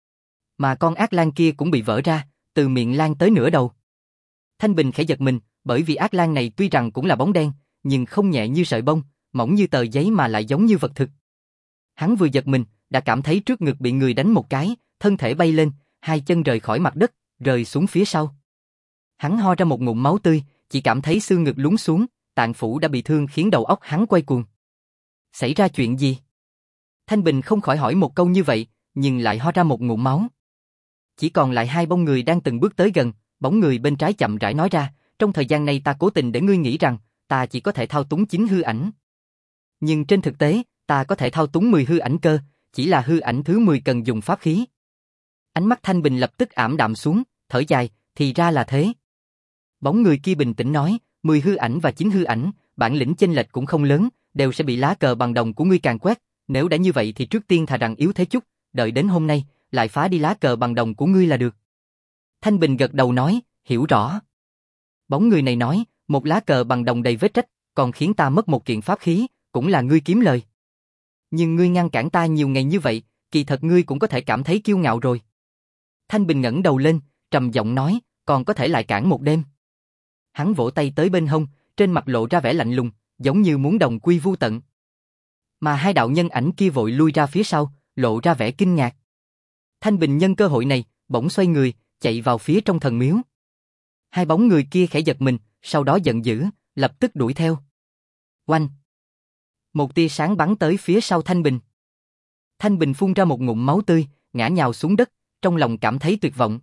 Mà con ác lang kia cũng bị vỡ ra, từ miệng lan tới nửa đầu. Thanh Bình khẽ giật mình, bởi vì ác lang này tuy rằng cũng là bóng đen, nhưng không nhẹ như sợi bông, mỏng như tờ giấy mà lại giống như vật thực. Hắn vừa giật mình, đã cảm thấy trước ngực bị người đánh một cái, thân thể bay lên, hai chân rời khỏi mặt đất, rơi xuống phía sau. Hắn ho ra một ngụm máu tươi, chỉ cảm thấy xương ngực lún xuống, tạng phủ đã bị thương khiến đầu óc hắn quay cuồng. Xảy ra chuyện gì? Thanh Bình không khỏi hỏi một câu như vậy, nhưng lại ho ra một ngụm máu. Chỉ còn lại hai bóng người đang từng bước tới gần, bóng người bên trái chậm rãi nói ra, trong thời gian này ta cố tình để ngươi nghĩ rằng, ta chỉ có thể thao túng chín hư ảnh. Nhưng trên thực tế, ta có thể thao túng mười hư ảnh cơ, chỉ là hư ảnh thứ mười cần dùng pháp khí. Ánh mắt Thanh Bình lập tức ảm đạm xuống, thở dài, thì ra là thế. Bóng người kia bình tĩnh nói, mười hư ảnh và chín hư ảnh, bản lĩnh chênh lệch cũng không lớn, đều sẽ bị lá cờ bằng đồng của ngươi càn quét, nếu đã như vậy thì trước tiên thà rằng yếu thế chút, đợi đến hôm nay, lại phá đi lá cờ bằng đồng của ngươi là được. Thanh Bình gật đầu nói, hiểu rõ. Bóng người này nói, một lá cờ bằng đồng đầy vết rách, còn khiến ta mất một kiện pháp khí, cũng là ngươi kiếm lời. Nhưng ngươi ngăn cản ta nhiều ngày như vậy, kỳ thật ngươi cũng có thể cảm thấy kiêu ngạo rồi. Thanh Bình ngẩng đầu lên, trầm giọng nói, còn có thể lại cản một đêm. Hắn vỗ tay tới bên hông, trên mặt lộ ra vẻ lạnh lùng, giống như muốn đồng quy vu tận. Mà hai đạo nhân ảnh kia vội lui ra phía sau, lộ ra vẻ kinh ngạc. Thanh Bình nhân cơ hội này, bỗng xoay người, chạy vào phía trong thần miếu. Hai bóng người kia khẽ giật mình, sau đó giận dữ, lập tức đuổi theo. Oanh! Một tia sáng bắn tới phía sau Thanh Bình. Thanh Bình phun ra một ngụm máu tươi, ngã nhào xuống đất, trong lòng cảm thấy tuyệt vọng.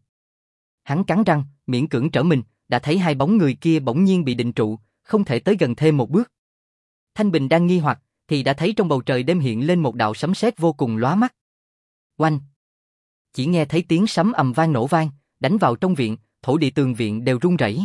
Hắn cắn răng, miễn cưỡng trở mình, đã thấy hai bóng người kia bỗng nhiên bị định trụ, không thể tới gần thêm một bước. Thanh Bình đang nghi hoặc, thì đã thấy trong bầu trời đêm hiện lên một đạo sấm sét vô cùng lóa mắt. Oanh! Chỉ nghe thấy tiếng sấm ầm vang nổ vang, đánh vào trong viện, thổ địa tường viện đều rung rẩy.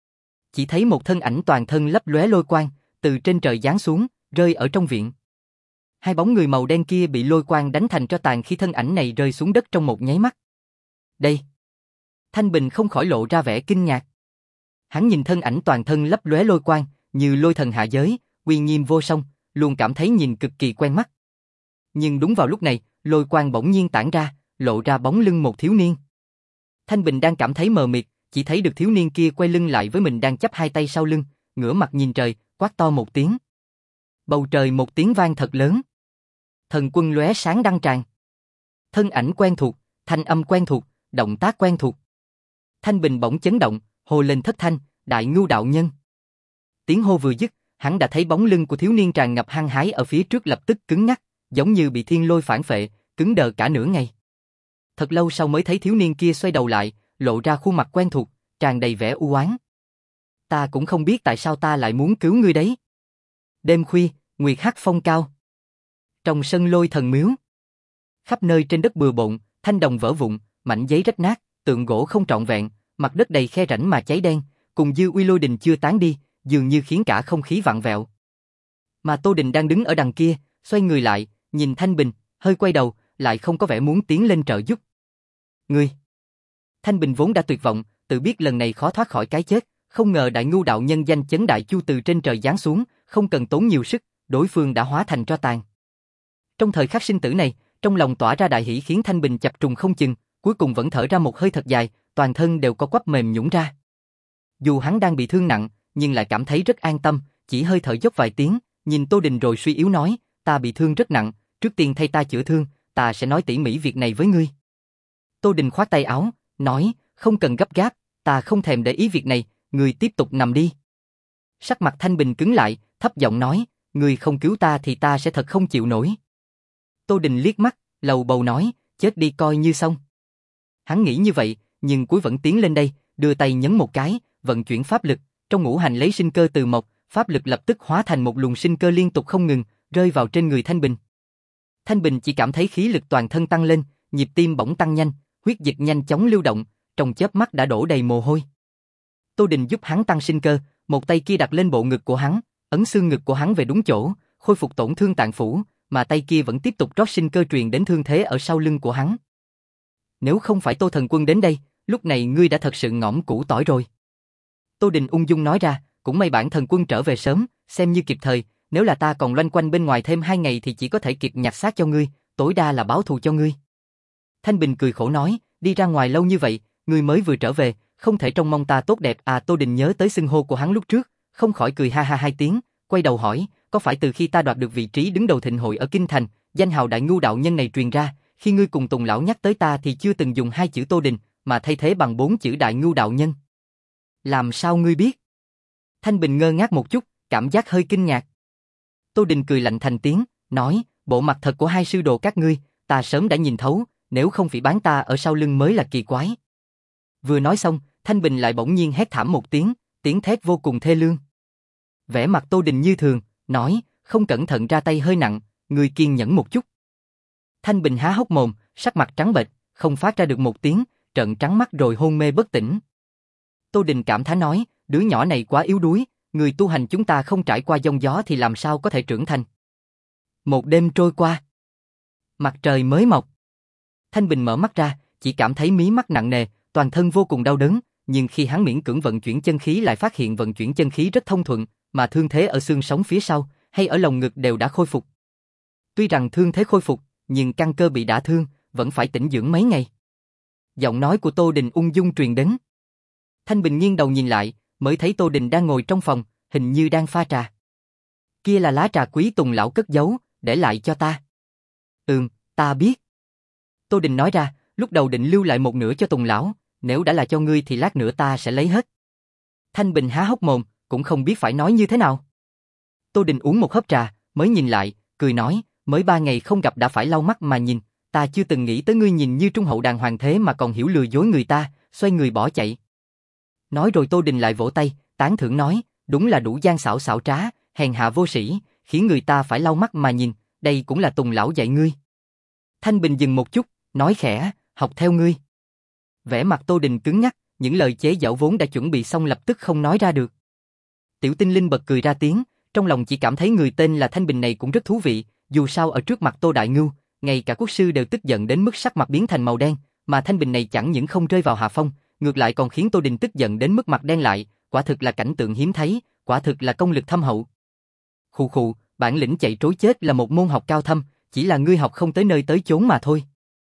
Chỉ thấy một thân ảnh toàn thân lấp lóe lôi quang, từ trên trời giáng xuống, rơi ở trong viện. Hai bóng người màu đen kia bị lôi quang đánh thành tro tàn khi thân ảnh này rơi xuống đất trong một nháy mắt. Đây! Thanh Bình không khỏi lộ ra vẻ kinh ngạc. Hắn nhìn thân ảnh toàn thân lấp lóe lôi quang, như lôi thần hạ giới, uy nghiêm vô song, luôn cảm thấy nhìn cực kỳ quen mắt. Nhưng đúng vào lúc này, lôi quang bỗng nhiên tản ra, lộ ra bóng lưng một thiếu niên. Thanh Bình đang cảm thấy mờ mịt, chỉ thấy được thiếu niên kia quay lưng lại với mình đang chắp hai tay sau lưng, ngửa mặt nhìn trời, quát to một tiếng. Bầu trời một tiếng vang thật lớn. Thần quân lóe sáng đăng tràn. Thân ảnh quen thuộc, thanh âm quen thuộc, động tác quen thuộc. Thanh Bình bỗng chấn động, hô lên thất thanh, Đại Ngưu đạo nhân. Tiếng hô vừa dứt, hắn đã thấy bóng lưng của thiếu niên tràn ngập hăng hái ở phía trước lập tức cứng ngắc, giống như bị thiên lôi phản phệ, cứng đờ cả nửa ngày. Thật lâu sau mới thấy thiếu niên kia xoay đầu lại, lộ ra khuôn mặt quen thuộc, tràn đầy vẻ u oán. Ta cũng không biết tại sao ta lại muốn cứu ngươi đấy. Đêm khuya, nguyệt hắc phong cao. Trong sân lôi thần miếu. Khắp nơi trên đất bừa bộn, thanh đồng vỡ vụn, mảnh giấy rách nát, tượng gỗ không trọn vẹn, mặt đất đầy khe rãnh mà cháy đen, cùng dư uy lôi đình chưa tán đi, dường như khiến cả không khí vặn vẹo. Mà Tô Đình đang đứng ở đằng kia, xoay người lại, nhìn Thanh Bình, hơi quay đầu, lại không có vẻ muốn tiến lên trợ giúp. Ngươi! Thanh Bình vốn đã tuyệt vọng, tự biết lần này khó thoát khỏi cái chết, không ngờ Đại Ngưu đạo nhân danh chấn đại chu từ trên trời giáng xuống, không cần tốn nhiều sức, đối phương đã hóa thành tro tàn. Trong thời khắc sinh tử này, trong lòng tỏa ra đại hỷ khiến Thanh Bình chập trùng không chừng, cuối cùng vẫn thở ra một hơi thật dài, toàn thân đều có quắp mềm nhũn ra. Dù hắn đang bị thương nặng, nhưng lại cảm thấy rất an tâm, chỉ hơi thở dốc vài tiếng, nhìn Tô Đình rồi suy yếu nói, ta bị thương rất nặng, trước tiên thay ta chữa thương, ta sẽ nói tỉ mỉ việc này với ngươi. Tô Đình khoát tay áo, nói, không cần gấp gáp, ta không thèm để ý việc này, ngươi tiếp tục nằm đi. Sắc mặt Thanh Bình cứng lại, thấp giọng nói, ngươi không cứu ta thì ta sẽ thật không chịu nổi. Tô Đình liếc mắt, lầu bầu nói, chết đi coi như xong. Hắn nghĩ như vậy, nhưng cuối vẫn tiến lên đây, đưa tay nhấn một cái, vận chuyển pháp lực, trong ngũ hành lấy sinh cơ từ mộc, pháp lực lập tức hóa thành một luồng sinh cơ liên tục không ngừng, rơi vào trên người Thanh Bình. Thanh Bình chỉ cảm thấy khí lực toàn thân tăng lên, nhịp tim bỗng tăng nhanh, huyết dịch nhanh chóng lưu động, trong chớp mắt đã đổ đầy mồ hôi. Tô Đình giúp hắn tăng sinh cơ, một tay kia đặt lên bộ ngực của hắn, ấn xương ngực của hắn về đúng chỗ, khôi phục tổn thương tạng phủ, mà tay kia vẫn tiếp tục rót sinh cơ truyền đến thương thế ở sau lưng của hắn. Nếu không phải Tô Thần Quân đến đây, lúc này ngươi đã thật sự ngõm củ tỏi rồi. Tô Đình ung dung nói ra, cũng may bản Thần Quân trở về sớm, xem như kịp thời, nếu là ta còn loanh quanh bên ngoài thêm hai ngày thì chỉ có thể kịp nhặt xác cho ngươi, tối đa là báo thù cho ngươi. Thanh Bình cười khổ nói, đi ra ngoài lâu như vậy, ngươi mới vừa trở về, không thể trông mong ta tốt đẹp à. Tô Đình nhớ tới xưng hô của hắn lúc trước, không khỏi cười ha ha hai tiếng, quay đầu hỏi, có phải từ khi ta đoạt được vị trí đứng đầu thịnh hội ở Kinh Thành, danh hào đại ngu đạo nhân này truyền ra, khi ngươi cùng Tùng lão nhắc tới ta thì chưa từng dùng hai chữ Tô Đình, mà thay thế bằng bốn chữ đại ngu đạo nhân. Làm sao ngươi biết? Thanh Bình ngơ ngác một chút, cảm giác hơi kinh ngạc. Tô Đình cười lạnh thành tiếng, nói, bộ mặt thật của hai sư đồ các ngươi, ta sớm đã nhìn thấu, nếu không phỉ báng ta ở sau lưng mới là kỳ quái. Vừa nói xong, Thanh Bình lại bỗng nhiên hét thảm một tiếng, tiếng thét vô cùng thê lương. Vẻ mặt Tô Đình như thường, nói, không cẩn thận ra tay hơi nặng, ngươi kiên nhẫn một chút. Thanh Bình há hốc mồm, sắc mặt trắng bệch, không phát ra được một tiếng, trợn trắng mắt rồi hôn mê bất tỉnh. Tô Đình cảm thán nói, đứa nhỏ này quá yếu đuối, người tu hành chúng ta không trải qua giông gió thì làm sao có thể trưởng thành. Một đêm trôi qua, mặt trời mới mọc. Thanh Bình mở mắt ra, chỉ cảm thấy mí mắt nặng nề, toàn thân vô cùng đau đớn, nhưng khi hắn miễn cưỡng vận chuyển chân khí lại phát hiện vận chuyển chân khí rất thông thuận, mà thương thế ở xương sống phía sau hay ở lồng ngực đều đã khôi phục. Tuy rằng thương thế khôi phục, nhưng căn cơ bị đả thương, vẫn phải tĩnh dưỡng mấy ngày. Giọng nói của Tô Đình ung dung truyền đến. Thanh Bình nghiêng đầu nhìn lại, mới thấy Tô Đình đang ngồi trong phòng, hình như đang pha trà. Kia là lá trà quý Tùng lão cất giấu, để lại cho ta. Ừm, ta biết. Tô Đình nói ra, lúc đầu định lưu lại một nửa cho Tùng lão, nếu đã là cho ngươi thì lát nữa ta sẽ lấy hết. Thanh Bình há hốc mồm, cũng không biết phải nói như thế nào. Tô Đình uống một hớp trà, mới nhìn lại, cười nói, mới ba ngày không gặp đã phải lau mắt mà nhìn, ta chưa từng nghĩ tới ngươi nhìn như trung hậu đàng hoàng thế mà còn hiểu lừa dối người ta, xoay người bỏ chạy. Nói rồi Tô Đình lại vỗ tay, tán thưởng nói, đúng là đủ gian xảo xảo trá, hèn hạ vô sĩ, khiến người ta phải lau mắt mà nhìn, đây cũng là Tùng lão dạy ngươi. Thanh Bình dừng một chút, nói khẽ, học theo ngươi. Vẻ mặt Tô Đình cứng ngắc, những lời chế giễu vốn đã chuẩn bị xong lập tức không nói ra được. Tiểu Tinh Linh bật cười ra tiếng, trong lòng chỉ cảm thấy người tên là Thanh Bình này cũng rất thú vị, dù sao ở trước mặt Tô Đại Ngưu, ngay cả quốc sư đều tức giận đến mức sắc mặt biến thành màu đen, mà Thanh Bình này chẳng những không rơi vào hạ phong, ngược lại còn khiến Tô Đình tức giận đến mức mặt đen lại, quả thực là cảnh tượng hiếm thấy, quả thực là công lực thâm hậu. Khụ khụ, bản lĩnh chạy trối chết là một môn học cao thâm, chỉ là ngươi học không tới nơi tới chốn mà thôi.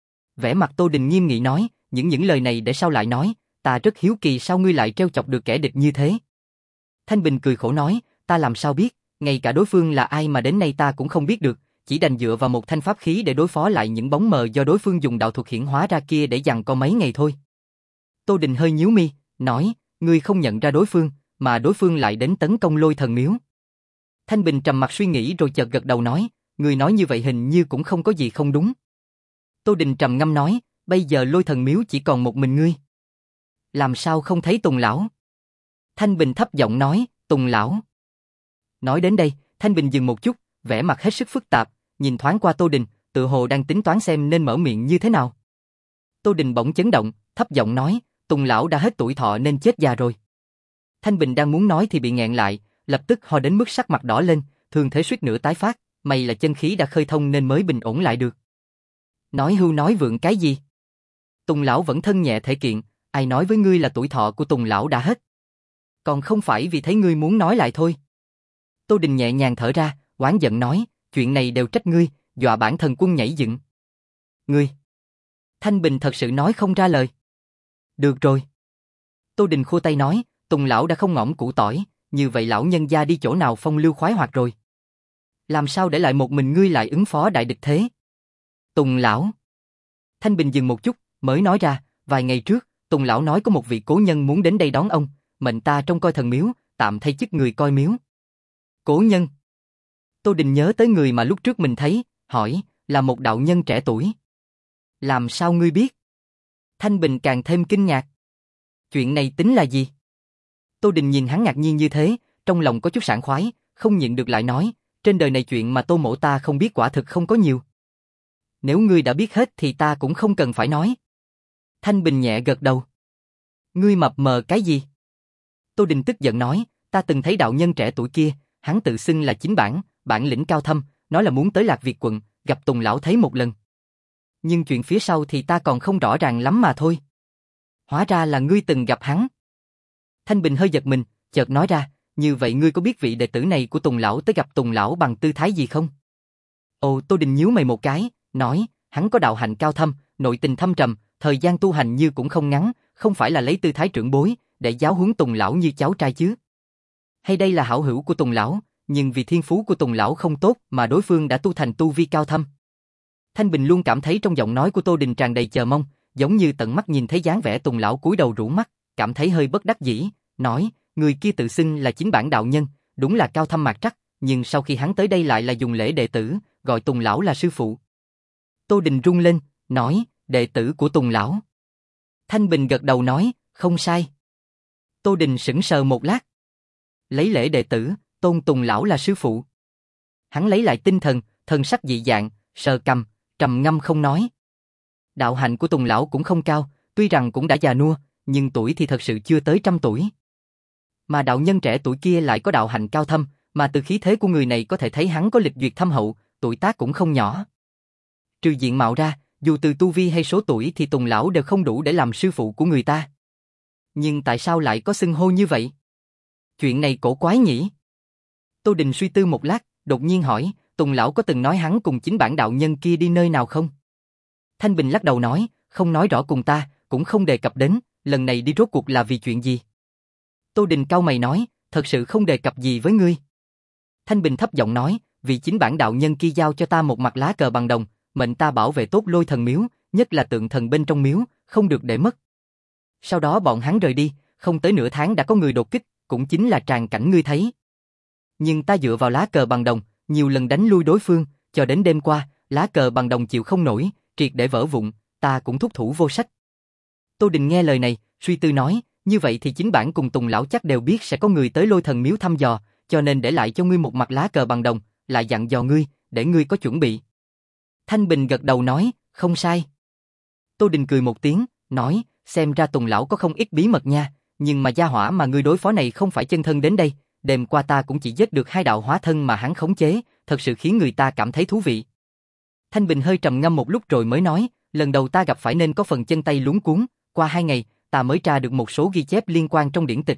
Vẻ mặt Tô Đình nghiêm nghị nói, những những lời này để sau lại nói, ta rất hiếu kỳ sao ngươi lại trêu chọc được kẻ địch như thế. Thanh Bình cười khổ nói, ta làm sao biết, ngay cả đối phương là ai mà đến nay ta cũng không biết được, chỉ đành dựa vào một thanh pháp khí để đối phó lại những bóng mờ do đối phương dùng đạo thuật hiển hóa ra kia để giằng co mấy ngày thôi. Tô Đình hơi nhíu mi, nói, ngươi không nhận ra đối phương, mà đối phương lại đến tấn công Lôi Thần Miếu. Thanh Bình trầm mặt suy nghĩ rồi chợt gật đầu nói, ngươi nói như vậy hình như cũng không có gì không đúng. Tô Đình trầm ngâm nói, bây giờ Lôi Thần Miếu chỉ còn một mình ngươi. Làm sao không thấy Tùng lão? Thanh Bình thấp giọng nói, Tùng lão. Nói đến đây, Thanh Bình dừng một chút, vẻ mặt hết sức phức tạp, nhìn thoáng qua Tô Đình, tự hồ đang tính toán xem nên mở miệng như thế nào. Tô Đình bỗng chấn động, thấp giọng nói, Tùng lão đã hết tuổi thọ nên chết già rồi. Thanh Bình đang muốn nói thì bị nghẹn lại, lập tức ho đến mức sắc mặt đỏ lên, thường thế suýt nữa tái phát, may là chân khí đã khơi thông nên mới bình ổn lại được. Nói hưu nói vượng cái gì? Tùng lão vẫn thân nhẹ thể kiện, ai nói với ngươi là tuổi thọ của Tùng lão đã hết? Còn không phải vì thấy ngươi muốn nói lại thôi. Tô Đình nhẹ nhàng thở ra, oán giận nói, chuyện này đều trách ngươi, dọa bản Thần Quân nhảy dựng. Ngươi! Thanh Bình thật sự nói không ra lời. Được rồi. Tô Đình khua tay nói, Tùng lão đã không ngõm củ tỏi, như vậy lão nhân gia đi chỗ nào phong lưu khoái hoạt rồi. Làm sao để lại một mình ngươi lại ứng phó đại địch thế? Tùng lão. Thanh Bình dừng một chút, mới nói ra, vài ngày trước, Tùng lão nói có một vị cố nhân muốn đến đây đón ông, mệnh ta trông coi thần miếu, tạm thay chức người coi miếu. Cố nhân. Tô Đình nhớ tới người mà lúc trước mình thấy, hỏi, là một đạo nhân trẻ tuổi. Làm sao ngươi biết? Thanh Bình càng thêm kinh ngạc. Chuyện này tính là gì? Tô Đình nhìn hắn ngạc nhiên như thế, trong lòng có chút sảng khoái, không nhịn được lại nói, trên đời này chuyện mà Tô mỗ ta không biết quả thực không có nhiều. Nếu ngươi đã biết hết thì ta cũng không cần phải nói. Thanh Bình nhẹ gật đầu. Ngươi mập mờ cái gì? Tô Đình tức giận nói, ta từng thấy đạo nhân trẻ tuổi kia, hắn tự xưng là chính bản, bản lĩnh cao thâm, nói là muốn tới Lạc Việt quận, gặp Tùng lão thấy một lần. Nhưng chuyện phía sau thì ta còn không rõ ràng lắm mà thôi. Hóa ra là ngươi từng gặp hắn. Thanh Bình hơi giật mình, chợt nói ra, như vậy ngươi có biết vị đệ tử này của Tùng lão tới gặp Tùng lão bằng tư thái gì không? Ồ, Tô Đình nhíu mày một cái, nói, hắn có đạo hạnh cao thâm, nội tình thâm trầm, thời gian tu hành như cũng không ngắn, không phải là lấy tư thái trưởng bối để giáo huấn Tùng lão như cháu trai chứ? Hay đây là hảo hữu của Tùng lão, nhưng vì thiên phú của Tùng lão không tốt mà đối phương đã tu thành tu vi cao thâm? Thanh Bình luôn cảm thấy trong giọng nói của Tô Đình tràn đầy chờ mong, giống như tận mắt nhìn thấy dáng vẻ Tùng lão cúi đầu rũ mắt, cảm thấy hơi bất đắc dĩ, nói, người kia tự xưng là chính bản đạo nhân, đúng là cao thâm mạc trắc, nhưng sau khi hắn tới đây lại là dùng lễ đệ tử, gọi Tùng lão là sư phụ. Tô Đình rung lên, nói, đệ tử của Tùng lão. Thanh Bình gật đầu nói, không sai. Tô Đình sững sờ một lát. Lấy lễ đệ tử, tôn Tùng lão là sư phụ. Hắn lấy lại tinh thần, thần sắc dị dạng, sờ cằm, trầm ngâm không nói. Đạo hạnh của Tùng lão cũng không cao, tuy rằng cũng đã già nua, nhưng tuổi thì thật sự chưa tới trăm tuổi. Mà đạo nhân trẻ tuổi kia lại có đạo hạnh cao thâm, mà từ khí thế của người này có thể thấy hắn có lịch duyệt thâm hậu, tuổi tác cũng không nhỏ. Trừ diện mạo ra, dù từ tu vi hay số tuổi thì Tùng lão đều không đủ để làm sư phụ của người ta. Nhưng tại sao lại có xưng hô như vậy? Chuyện này cổ quái nhỉ? Tô Đình suy tư một lát, đột nhiên hỏi, Tùng lão có từng nói hắn cùng chính bản đạo nhân kia đi nơi nào không? Thanh Bình lắc đầu nói, không nói rõ cùng ta, cũng không đề cập đến, lần này đi rốt cuộc là vì chuyện gì? Tô Đình cau mày nói, thật sự không đề cập gì với ngươi. Thanh Bình thấp giọng nói, vì chính bản đạo nhân kia giao cho ta một mặt lá cờ bằng đồng, mệnh ta bảo vệ tốt Lôi Thần miếu, nhất là tượng thần bên trong miếu, không được để mất. Sau đó bọn hắn rời đi, không tới nửa tháng đã có người đột kích, cũng chính là tràng cảnh ngươi thấy. Nhưng ta dựa vào lá cờ bằng đồng, nhiều lần đánh lui đối phương, cho đến đêm qua, lá cờ bằng đồng chịu không nổi, triệt để vỡ vụn, ta cũng thúc thủ vô sách. Tô Đình nghe lời này, suy tư nói, như vậy thì chính bản cùng Tùng lão chắc đều biết sẽ có người tới Lôi Thần miếu thăm dò, cho nên để lại cho ngươi một mặt lá cờ bằng đồng, lại dặn dò ngươi, để ngươi có chuẩn bị. Thanh Bình gật đầu nói, không sai. Tô Đình cười một tiếng, nói, xem ra Tùng lão có không ít bí mật nha, nhưng mà gia hỏa mà ngươi đối phó này không phải chân thân đến đây, đêm qua ta cũng chỉ giết được hai đạo hóa thân mà hắn khống chế, thật sự khiến người ta cảm thấy thú vị. Thanh Bình hơi trầm ngâm một lúc rồi mới nói, lần đầu ta gặp phải nên có phần chân tay luống cuống, qua hai ngày, ta mới tra được một số ghi chép liên quan trong điển tịch.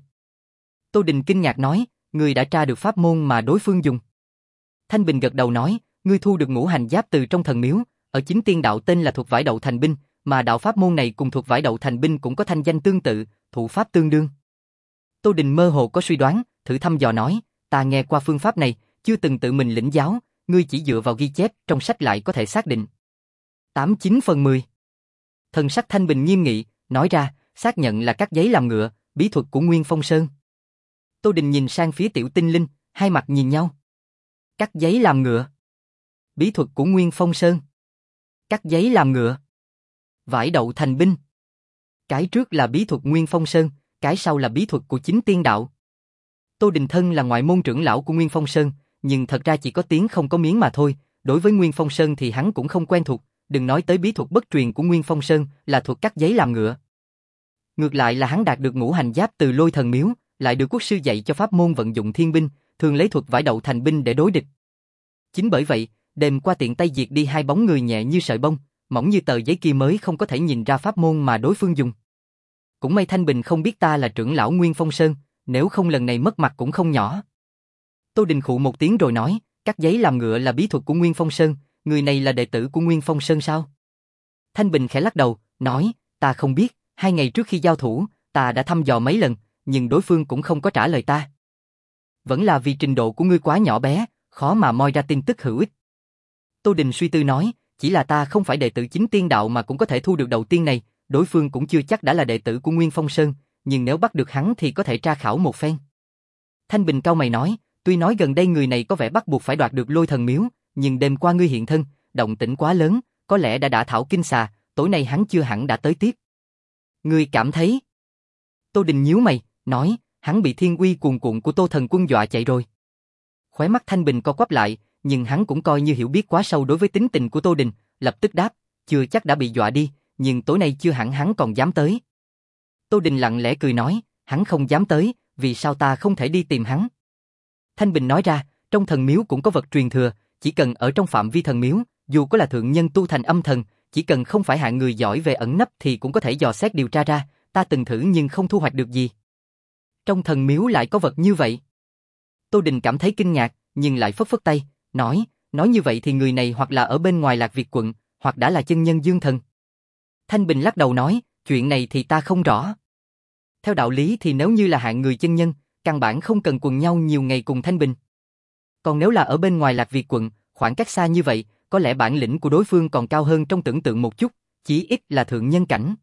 Tô Đình kinh ngạc nói, ngươi đã tra được pháp môn mà đối phương dùng. Thanh Bình gật đầu nói, ngươi thu được ngũ hành giáp từ trong thần miếu, ở chính tiên đạo tên là Thuật Vải Đậu Thành Binh, mà đạo pháp môn này cùng Thuật Vải Đậu Thành Binh cũng có thanh danh tương tự, thụ pháp tương đương. Tô Đình mơ hồ có suy đoán, thử thăm dò nói, ta nghe qua phương pháp này, chưa từng tự mình lĩnh giáo, ngươi chỉ dựa vào ghi chép trong sách lại có thể xác định. Tám chín phần mười. Thần sắc Thanh Bình nghiêm nghị, nói ra, xác nhận là cắt giấy làm ngựa, bí thuật của Nguyên Phong Sơn. Tô Đình nhìn sang phía Tiểu Tinh Linh, hai mặt nhìn nhau. Cắt giấy làm ngựa. Bí thuật của Nguyên Phong Sơn. Cắt giấy làm ngựa. Vải đậu thành binh. Cái trước là bí thuật Nguyên Phong Sơn, cái sau là bí thuật của chính tiên đạo. Tô Đình thân là ngoại môn trưởng lão của Nguyên Phong Sơn, nhưng thật ra chỉ có tiếng không có miếng mà thôi, đối với Nguyên Phong Sơn thì hắn cũng không quen thuộc, đừng nói tới bí thuật bất truyền của Nguyên Phong Sơn là thuật cắt giấy làm ngựa. Ngược lại là hắn đạt được ngũ hành giáp từ Lôi Thần miếu, lại được quốc sư dạy cho pháp môn vận dụng thiên binh, thường lấy thuật vải đậu thành binh để đối địch. Chính bởi vậy, đêm qua tiện tay diệt đi hai bóng người nhẹ như sợi bông, mỏng như tờ giấy kia mới không có thể nhìn ra pháp môn mà đối phương dùng. Cũng may Thanh Bình không biết ta là trưởng lão Nguyên Phong Sơn, nếu không lần này mất mặt cũng không nhỏ. Tô Đình khụ một tiếng rồi nói, cắt giấy làm ngựa là bí thuật của Nguyên Phong Sơn, người này là đệ tử của Nguyên Phong Sơn sao? Thanh Bình khẽ lắc đầu, nói, ta không biết, hai ngày trước khi giao thủ, ta đã thăm dò mấy lần, nhưng đối phương cũng không có trả lời ta. Vẫn là vì trình độ của ngươi quá nhỏ bé, khó mà moi ra tin tức hữu ích. Tô Đình suy tư nói, chỉ là ta không phải đệ tử chính tiên đạo mà cũng có thể thu được đầu tiên này, đối phương cũng chưa chắc đã là đệ tử của Nguyên Phong Sơn, nhưng nếu bắt được hắn thì có thể tra khảo một phen. Thanh Bình cau mày nói, tuy nói gần đây người này có vẻ bắt buộc phải đoạt được Lôi Thần miếu, nhưng đêm qua ngươi hiện thân, động tĩnh quá lớn, có lẽ đã đả thảo kinh xà, tối nay hắn chưa hẳn đã tới tiếp. Ngươi cảm thấy? Tô Đình nhíu mày, nói, hắn bị thiên uy cuồn cuộn của Tô Thần Quân dọa chạy rồi. Khóe mắt Thanh Bình co quắp lại, nhưng hắn cũng coi như hiểu biết quá sâu đối với tính tình của Tô Đình, lập tức đáp, chưa chắc đã bị dọa đi, nhưng tối nay chưa hẳn hắn còn dám tới. Tô Đình lặng lẽ cười nói, hắn không dám tới, vì sao ta không thể đi tìm hắn? Thanh Bình nói ra, trong thần miếu cũng có vật truyền thừa, chỉ cần ở trong phạm vi thần miếu, dù có là thượng nhân tu thành âm thần, chỉ cần không phải hạng người giỏi về ẩn nấp thì cũng có thể dò xét điều tra ra, ta từng thử nhưng không thu hoạch được gì. Trong thần miếu lại có vật như vậy. Tô Đình cảm thấy kinh ngạc, nhưng lại phất phất tay, nói, nói như vậy thì người này hoặc là ở bên ngoài Lạc Việt quận, hoặc đã là chân nhân dương thần. Thanh Bình lắc đầu nói, chuyện này thì ta không rõ. Theo đạo lý thì nếu như là hạng người chân nhân, căn bản không cần quần nhau nhiều ngày cùng Thanh Bình. Còn nếu là ở bên ngoài Lạc Việt quận, khoảng cách xa như vậy, có lẽ bản lĩnh của đối phương còn cao hơn trong tưởng tượng một chút, chỉ ít là thượng nhân cảnh.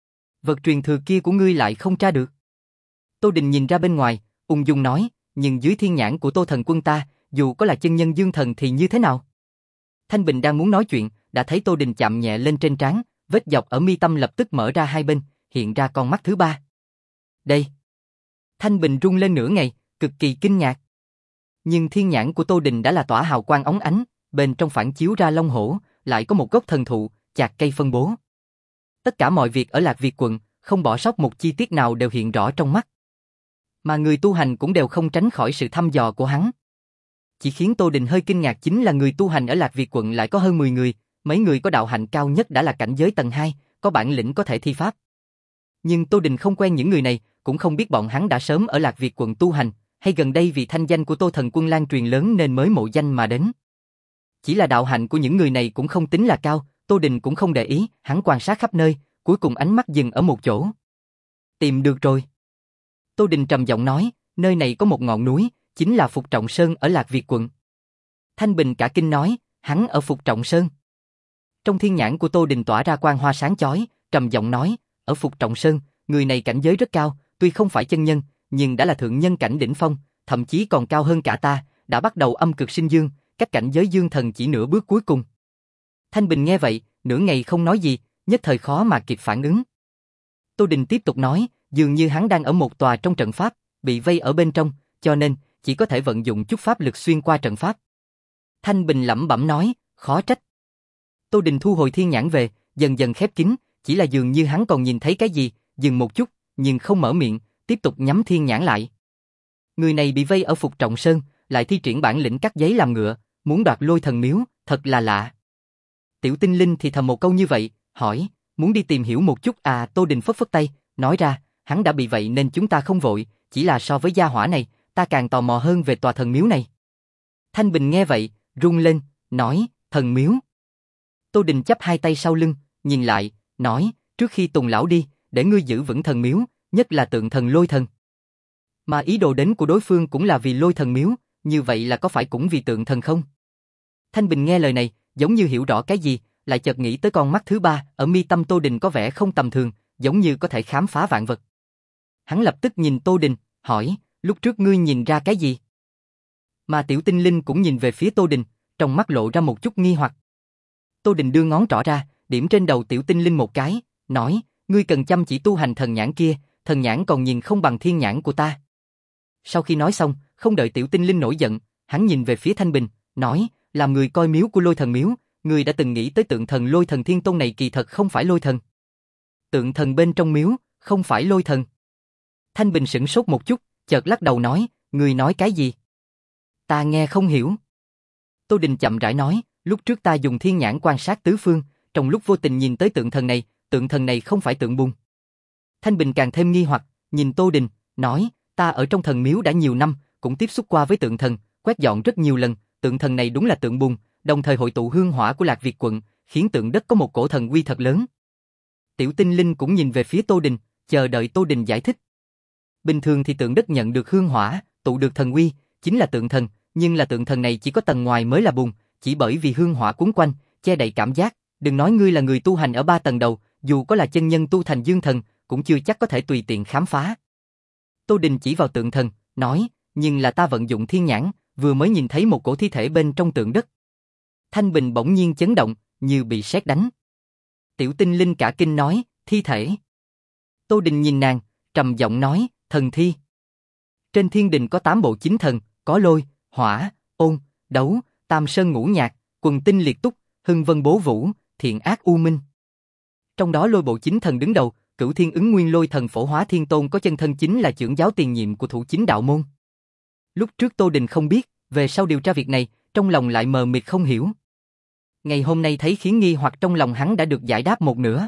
Vật truyền thừa kia của ngươi lại không tra được. Tô Đình nhìn ra bên ngoài, ung dung nói, nhưng dưới thiên nhãn của Tô Thần Quân ta, dù có là chân nhân dương thần thì như thế nào? Thanh Bình đang muốn nói chuyện, đã thấy Tô Đình chạm nhẹ lên trên trán, vết dọc ở mi tâm lập tức mở ra hai bên, hiện ra con mắt thứ ba. Đây. Thanh Bình rung lên nửa ngày, cực kỳ kinh ngạc. Nhưng thiên nhãn của Tô Đình đã là tỏa hào quang óng ánh, bên trong phản chiếu ra long hổ, lại có một gốc thần thụ, chạc cây phân bố. Tất cả mọi việc ở Lạc Việt quận, không bỏ sót một chi tiết nào đều hiện rõ trong mắt. Mà người tu hành cũng đều không tránh khỏi sự thăm dò của hắn. Chỉ khiến Tô Đình hơi kinh ngạc chính là người tu hành ở Lạc Việt quận lại có hơn mười người, mấy người có đạo hạnh cao nhất đã là cảnh giới tầng hai, có bản lĩnh có thể thi pháp. Nhưng Tô Đình không quen những người này, cũng không biết bọn hắn đã sớm ở Lạc Việt quận tu hành, hay gần đây vì thanh danh của Tô Thần Quân lan truyền lớn nên mới mộ danh mà đến. Chỉ là đạo hạnh của những người này cũng không tính là cao, Tô Đình cũng không để ý, hắn quan sát khắp nơi, cuối cùng ánh mắt dừng ở một chỗ. Tìm được rồi. Tô Đình trầm giọng nói, nơi này có một ngọn núi, chính là Phục Trọng Sơn ở Lạc Việt quận. Thanh Bình cả kinh nói, hắn ở Phục Trọng Sơn. Trong thiên nhãn của Tô Đình tỏa ra quang hoa sáng chói, trầm giọng nói, ở Phục Trọng Sơn, người này cảnh giới rất cao, tuy không phải chân nhân, nhưng đã là thượng nhân cảnh đỉnh phong, thậm chí còn cao hơn cả ta, đã bắt đầu âm cực sinh dương, cách cảnh giới dương thần chỉ nửa bước cuối cùng. Thanh Bình nghe vậy, nửa ngày không nói gì, nhất thời khó mà kịp phản ứng. Tô Đình tiếp tục nói, dường như hắn đang ở một tòa trong trận pháp, bị vây ở bên trong, cho nên chỉ có thể vận dụng chút pháp lực xuyên qua trận pháp. Thanh Bình lẩm bẩm nói, khó trách. Tô Đình thu hồi thiên nhãn về, dần dần khép kín, chỉ là dường như hắn còn nhìn thấy cái gì, dừng một chút, nhưng không mở miệng, tiếp tục nhắm thiên nhãn lại. Người này bị vây ở Phục Trọng Sơn, lại thi triển bản lĩnh cắt giấy làm ngựa, muốn đoạt Lôi Thần Miếu, thật là lạ. Tiểu Tinh Linh thì thầm một câu như vậy, hỏi, muốn đi tìm hiểu một chút à? Tô Đình phất phất tay, nói ra, hắn đã bị vậy nên chúng ta không vội, chỉ là so với gia hỏa này, ta càng tò mò hơn về tòa thần miếu này. Thanh Bình nghe vậy, run lên, nói, thần miếu. Tô Đình chắp hai tay sau lưng, nhìn lại, nói, trước khi Tùng lão đi, để ngươi giữ vững thần miếu, nhất là tượng thần Lôi Thần. Mà ý đồ đến của đối phương cũng là vì Lôi Thần miếu, như vậy là có phải cũng vì tượng thần không? Thanh Bình nghe lời này, giống như hiểu rõ cái gì, lại chợt nghĩ tới con mắt thứ ba, ở mi tâm Tô Đình có vẻ không tầm thường, giống như có thể khám phá vạn vật. Hắn lập tức nhìn Tô Đình, hỏi, lúc trước ngươi nhìn ra cái gì? Mà Tiểu Tinh Linh cũng nhìn về phía Tô Đình, trong mắt lộ ra một chút nghi hoặc. Tô Đình đưa ngón trỏ ra, điểm trên đầu Tiểu Tinh Linh một cái, nói, ngươi cần chăm chỉ tu hành thần nhãn kia, thần nhãn còn nhìn không bằng thiên nhãn của ta. Sau khi nói xong, không đợi Tiểu Tinh Linh nổi giận, hắn nhìn về phía Thanh Bình, nói, làm người coi miếu của Lôi Thần miếu, ngươi đã từng nghĩ tới tượng thần Lôi Thần Thiên Tôn này kỳ thật không phải Lôi Thần. Tượng thần bên trong miếu, không phải Lôi Thần. Thanh Bình sửng sốt một chút, chợt lắc đầu nói, ngươi nói cái gì? Ta nghe không hiểu. Tô Đình chậm rãi nói, lúc trước ta dùng thiên nhãn quan sát tứ phương, trong lúc vô tình nhìn tới tượng thần này, tượng thần này không phải tượng bùn. Thanh Bình càng thêm nghi hoặc, nhìn Tô Đình, nói, ta ở trong thần miếu đã nhiều năm, cũng tiếp xúc qua với tượng thần, quét dọn rất nhiều lần, tượng thần này đúng là tượng bùn, đồng thời hội tụ hương hỏa của Lạc Việt quận, khiến tượng đất có một cổ thần uy thật lớn. Tiểu Tinh Linh cũng nhìn về phía Tô Đình, chờ đợi Tô Đình giải thích. Bình thường thì tượng đất nhận được hương hỏa, tụ được thần uy, chính là tượng thần, nhưng là tượng thần này chỉ có tầng ngoài mới là bùn, chỉ bởi vì hương hỏa cuốn quanh, che đậy cảm giác, đừng nói ngươi là người tu hành ở ba tầng đầu, dù có là chân nhân tu thành dương thần, cũng chưa chắc có thể tùy tiện khám phá. Tô Đình chỉ vào tượng thần, nói, nhưng là ta vận dụng thiên nhãn, vừa mới nhìn thấy một cổ thi thể bên trong tượng đất. Thanh Bình bỗng nhiên chấn động, như bị sét đánh. Tiểu Tinh Linh cả kinh nói, thi thể. Tô Đình nhìn nàng, trầm giọng nói, thần thi. Trên thiên đình có tám bộ chính thần, có lôi, hỏa, ôn, đấu, tam sơn ngũ nhạc, quần tinh liệt túc, hưng vân bố vũ, thiện ác u minh. Trong đó lôi bộ chính thần đứng đầu, Cửu Thiên Ứng Nguyên Lôi Thần Phổ Hóa Thiên Tôn có chân thân chính là trưởng giáo tiền nhiệm của thủ chính đạo môn. Lúc trước Tô Đình không biết, về sau điều tra việc này, trong lòng lại mờ mịt không hiểu. Ngày hôm nay thấy khiến nghi hoặc trong lòng hắn đã được giải đáp một nửa.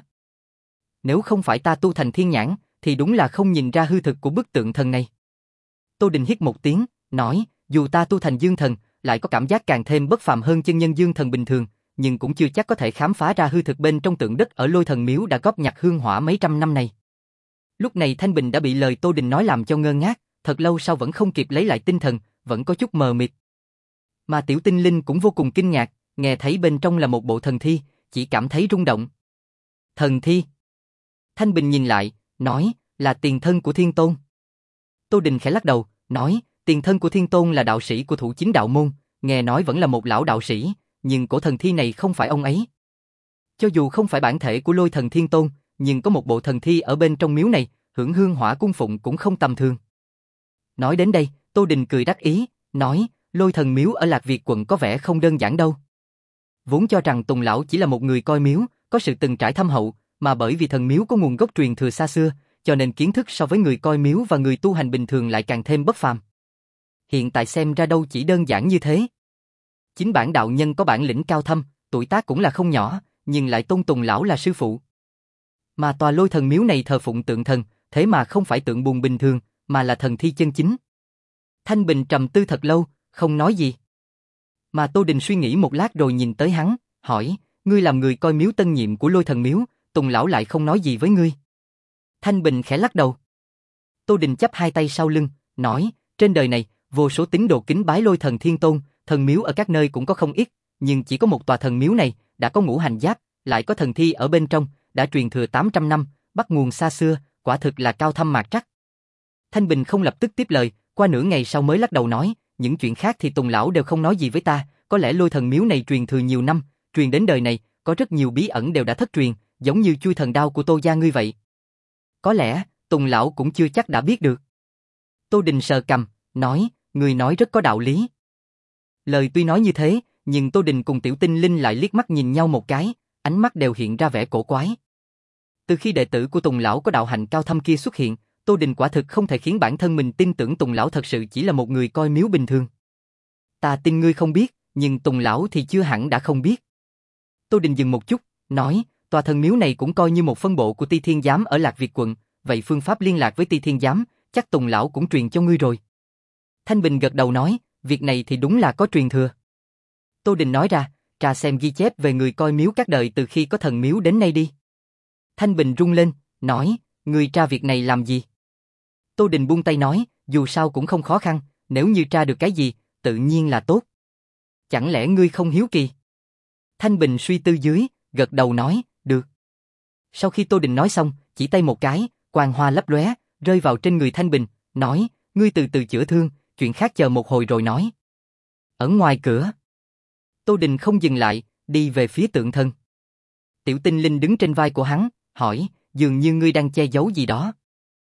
Nếu không phải ta tu thành thiên nhãn, thì đúng là không nhìn ra hư thực của bức tượng thần này. Tô Đình hít một tiếng, nói, dù ta tu thành dương thần, lại có cảm giác càng thêm bất phàm hơn chân nhân dương thần bình thường, nhưng cũng chưa chắc có thể khám phá ra hư thực bên trong tượng đất ở Lôi Thần Miếu đã góp nhặt hương hỏa mấy trăm năm này. Lúc này Thanh Bình đã bị lời Tô Đình nói làm cho ngơ ngác, thật lâu sau vẫn không kịp lấy lại tinh thần, vẫn có chút mờ mịt. Mà Tiểu Tinh Linh cũng vô cùng kinh ngạc, nghe thấy bên trong là một bộ thần thi, chỉ cảm thấy rung động. Thần thi? Thanh Bình nhìn lại, nói, là tiền thân của Thiên Tôn. Tô Đình khẽ lắc đầu, nói, tiền thân của Thiên Tôn là đạo sĩ của thủ chính đạo môn, nghe nói vẫn là một lão đạo sĩ, nhưng cổ thần thi này không phải ông ấy. Cho dù không phải bản thể của Lôi Thần Thiên Tôn, nhưng có một bộ thần thi ở bên trong miếu này, hưởng hương hỏa cung phụng cũng không tầm thường. Nói đến đây, Tô Đình cười đắc ý, nói, Lôi Thần Miếu ở Lạc Việt quận có vẻ không đơn giản đâu. Vốn cho rằng Tùng lão chỉ là một người coi miếu, có sự từng trải thâm hậu, mà bởi vì thần miếu có nguồn gốc truyền thừa xa xưa, cho nên kiến thức so với người coi miếu và người tu hành bình thường lại càng thêm bất phàm. Hiện tại xem ra đâu chỉ đơn giản như thế. Chính bản đạo nhân có bản lĩnh cao thâm, tuổi tác cũng là không nhỏ, nhưng lại tôn Tùng lão là sư phụ. Mà tòa Lôi Thần Miếu này thờ phụng tượng thần, thế mà không phải tượng bùn bình thường, mà là thần thi chân chính. Thanh Bình trầm tư thật lâu, không nói gì. Mà Tô Đình suy nghĩ một lát rồi nhìn tới hắn, hỏi, ngươi làm người coi miếu tân nhiệm của Lôi Thần Miếu, Tùng lão lại không nói gì với ngươi. Thanh Bình khẽ lắc đầu. Tô Đình chắp hai tay sau lưng, nói, trên đời này, vô số tín đồ kính bái Lôi Thần Thiên Tôn, thần miếu ở các nơi cũng có không ít, nhưng chỉ có một tòa thần miếu này, đã có ngũ hành giáp, lại có thần thi ở bên trong, đã truyền thừa tám trăm năm, bắt nguồn xa xưa, quả thực là cao thâm mạc trắc. Thanh Bình không lập tức tiếp lời, qua nửa ngày sau mới lắc đầu nói, những chuyện khác thì Tùng lão đều không nói gì với ta, có lẽ Lôi Thần Miếu này truyền thừa nhiều năm, truyền đến đời này, có rất nhiều bí ẩn đều đã thất truyền, giống như chui thần đao của Tô gia ngươi vậy. Có lẽ, Tùng lão cũng chưa chắc đã biết được. Tô Đình sờ cằm, nói, ngươi nói rất có đạo lý. Lời tuy nói như thế, nhưng Tô Đình cùng Tiểu Tinh Linh lại liếc mắt nhìn nhau một cái, ánh mắt đều hiện ra vẻ cổ quái. Từ khi đệ tử của Tùng lão có đạo hạnh cao thâm kia xuất hiện, Tô Đình quả thực không thể khiến bản thân mình tin tưởng Tùng lão thật sự chỉ là một người coi miếu bình thường. Ta tin ngươi không biết, nhưng Tùng lão thì chưa hẳn đã không biết. Tô Đình dừng một chút, nói, tòa thần miếu này cũng coi như một phân bộ của Ti Thiên Giám ở Lạc Việt quận, vậy phương pháp liên lạc với Ti Thiên Giám, chắc Tùng lão cũng truyền cho ngươi rồi. Thanh Bình gật đầu nói, việc này thì đúng là có truyền thừa. Tô Đình nói ra, tra xem ghi chép về người coi miếu các đời từ khi có thần miếu đến nay đi. Thanh Bình rung lên, nói, ngươi tra việc này làm gì? Tô Đình buông tay nói, dù sao cũng không khó khăn, nếu như tra được cái gì, tự nhiên là tốt. Chẳng lẽ ngươi không hiếu kỳ? Thanh Bình suy tư dưới, gật đầu nói, được. Sau khi Tô Đình nói xong, chỉ tay một cái, quang hoa lấp lóe, rơi vào trên người Thanh Bình, nói, ngươi từ từ chữa thương, chuyện khác chờ một hồi rồi nói. Ở ngoài cửa, Tô Đình không dừng lại, đi về phía tượng thần. Tiểu Tinh Linh đứng trên vai của hắn, hỏi, dường như ngươi đang che giấu gì đó.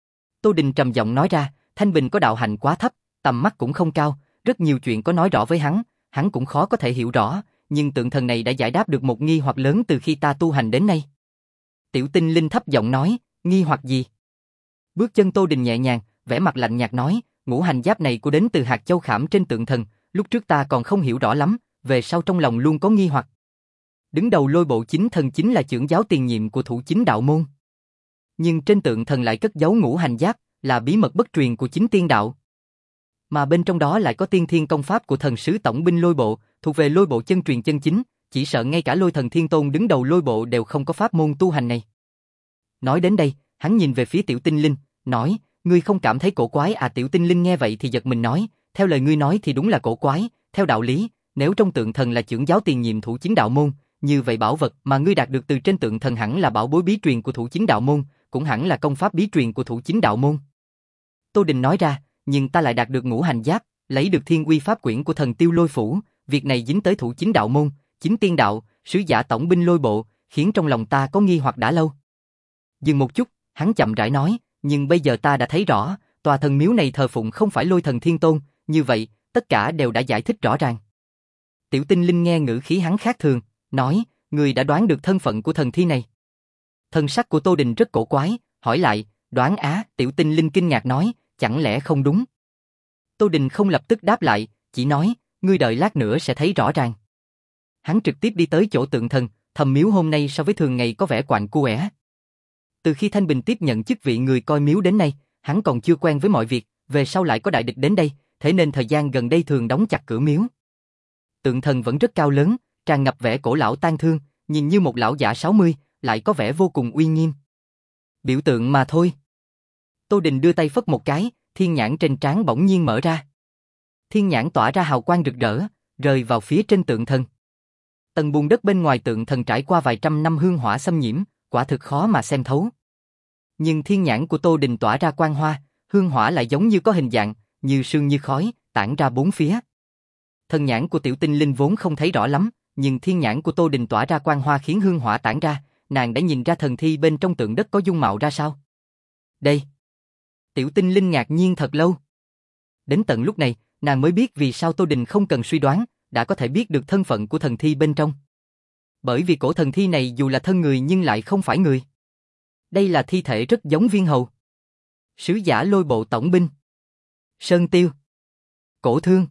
Tô Đình trầm giọng nói ra, Thanh Bình có đạo hạnh quá thấp, tầm mắt cũng không cao, rất nhiều chuyện có nói rõ với hắn, hắn cũng khó có thể hiểu rõ, nhưng tượng thần này đã giải đáp được một nghi hoặc lớn từ khi ta tu hành đến nay. Tiểu Tinh Linh thấp giọng nói, nghi hoặc gì? Bước chân Tô Đình nhẹ nhàng, vẻ mặt lạnh nhạt nói, ngũ hành giáp này của đến từ hạt châu khảm trên tượng thần, lúc trước ta còn không hiểu rõ lắm, về sau trong lòng luôn có nghi hoặc. Đứng đầu Lôi bộ chính thần chính là trưởng giáo tiền nhiệm của thủ chính đạo môn. Nhưng trên tượng thần lại cất giấu ngũ hành giáp, là bí mật bất truyền của chính tiên đạo. Mà bên trong đó lại có tiên thiên công pháp của thần sứ tổng binh Lôi bộ, thuộc về Lôi bộ chân truyền chân chính, chỉ sợ ngay cả Lôi thần Thiên Tôn đứng đầu Lôi bộ đều không có pháp môn tu hành này. Nói đến đây, hắn nhìn về phía Tiểu Tinh Linh, nói, ngươi không cảm thấy cổ quái à? Tiểu Tinh Linh nghe vậy thì giật mình nói, theo lời ngươi nói thì đúng là cổ quái, theo đạo lý, nếu trong tượng thần là trưởng giáo tiền nhiệm thủ chính đạo môn, như vậy bảo vật mà ngươi đạt được từ trên tượng thần hẳn là bảo bối bí truyền của thủ chính đạo môn, cũng hẳn là công pháp bí truyền của thủ chính đạo môn. Tô Đình nói ra, nhưng ta lại đạt được ngũ hành giáp, lấy được thiên uy pháp quyển của thần Tiêu Lôi phủ, việc này dính tới thủ chính đạo môn, chính tiên đạo, sứ giả tổng binh Lôi bộ, khiến trong lòng ta có nghi hoặc đã lâu. Dừng một chút, hắn chậm rãi nói, nhưng bây giờ ta đã thấy rõ, tòa thần miếu này thờ phụng không phải Lôi Thần Thiên Tôn, như vậy, tất cả đều đã giải thích rõ ràng. Tiểu Tinh Linh nghe ngữ khí hắn khác thường, nói, người đã đoán được thân phận của thần thi này. Thân sắc của Tô Đình rất cổ quái, hỏi lại, đoán á, Tiểu Tinh Linh kinh ngạc nói, chẳng lẽ không đúng? Tô Đình không lập tức đáp lại, chỉ nói, ngươi đợi lát nữa sẽ thấy rõ ràng. Hắn trực tiếp đi tới chỗ tượng thần, thầm miếu hôm nay so với thường ngày có vẻ quạnh quẽ. Từ khi Thanh Bình tiếp nhận chức vị người coi miếu đến nay, hắn còn chưa quen với mọi việc, về sau lại có đại địch đến đây, thế nên thời gian gần đây thường đóng chặt cửa miếu. Tượng thần vẫn rất cao lớn, tràn ngập vẻ cổ lão tang thương, nhìn như một lão giả sáu mươi, lại có vẻ vô cùng uy nghiêm. Biểu tượng mà thôi. Tô Đình đưa tay phất một cái, thiên nhãn trên trán bỗng nhiên mở ra. Thiên nhãn tỏa ra hào quang rực rỡ, rơi vào phía trên tượng thần. Tầng bùn đất bên ngoài tượng thần trải qua vài trăm năm hương hỏa xâm nhiễm, quả thực khó mà xem thấu. Nhưng thiên nhãn của Tô Đình tỏa ra quang hoa, hương hỏa lại giống như có hình dạng, như sương như khói, tản ra bốn phía. Thần nhãn của Tiểu Tinh Linh vốn không thấy rõ lắm, nhưng thiên nhãn của Tô Đình tỏa ra quang hoa khiến hương hỏa tản ra, nàng đã nhìn ra thần thi bên trong tượng đất có dung mạo ra sao. Đây. Tiểu Tinh Linh ngạc nhiên thật lâu. Đến tận lúc này, nàng mới biết vì sao Tô Đình không cần suy đoán, đã có thể biết được thân phận của thần thi bên trong. Bởi vì cổ thần thi này dù là thân người nhưng lại không phải người. Đây là thi thể rất giống Viên Hầu. Sứ giả Lôi Bộ tổng binh. Sơn Tiêu. Cổ Thương.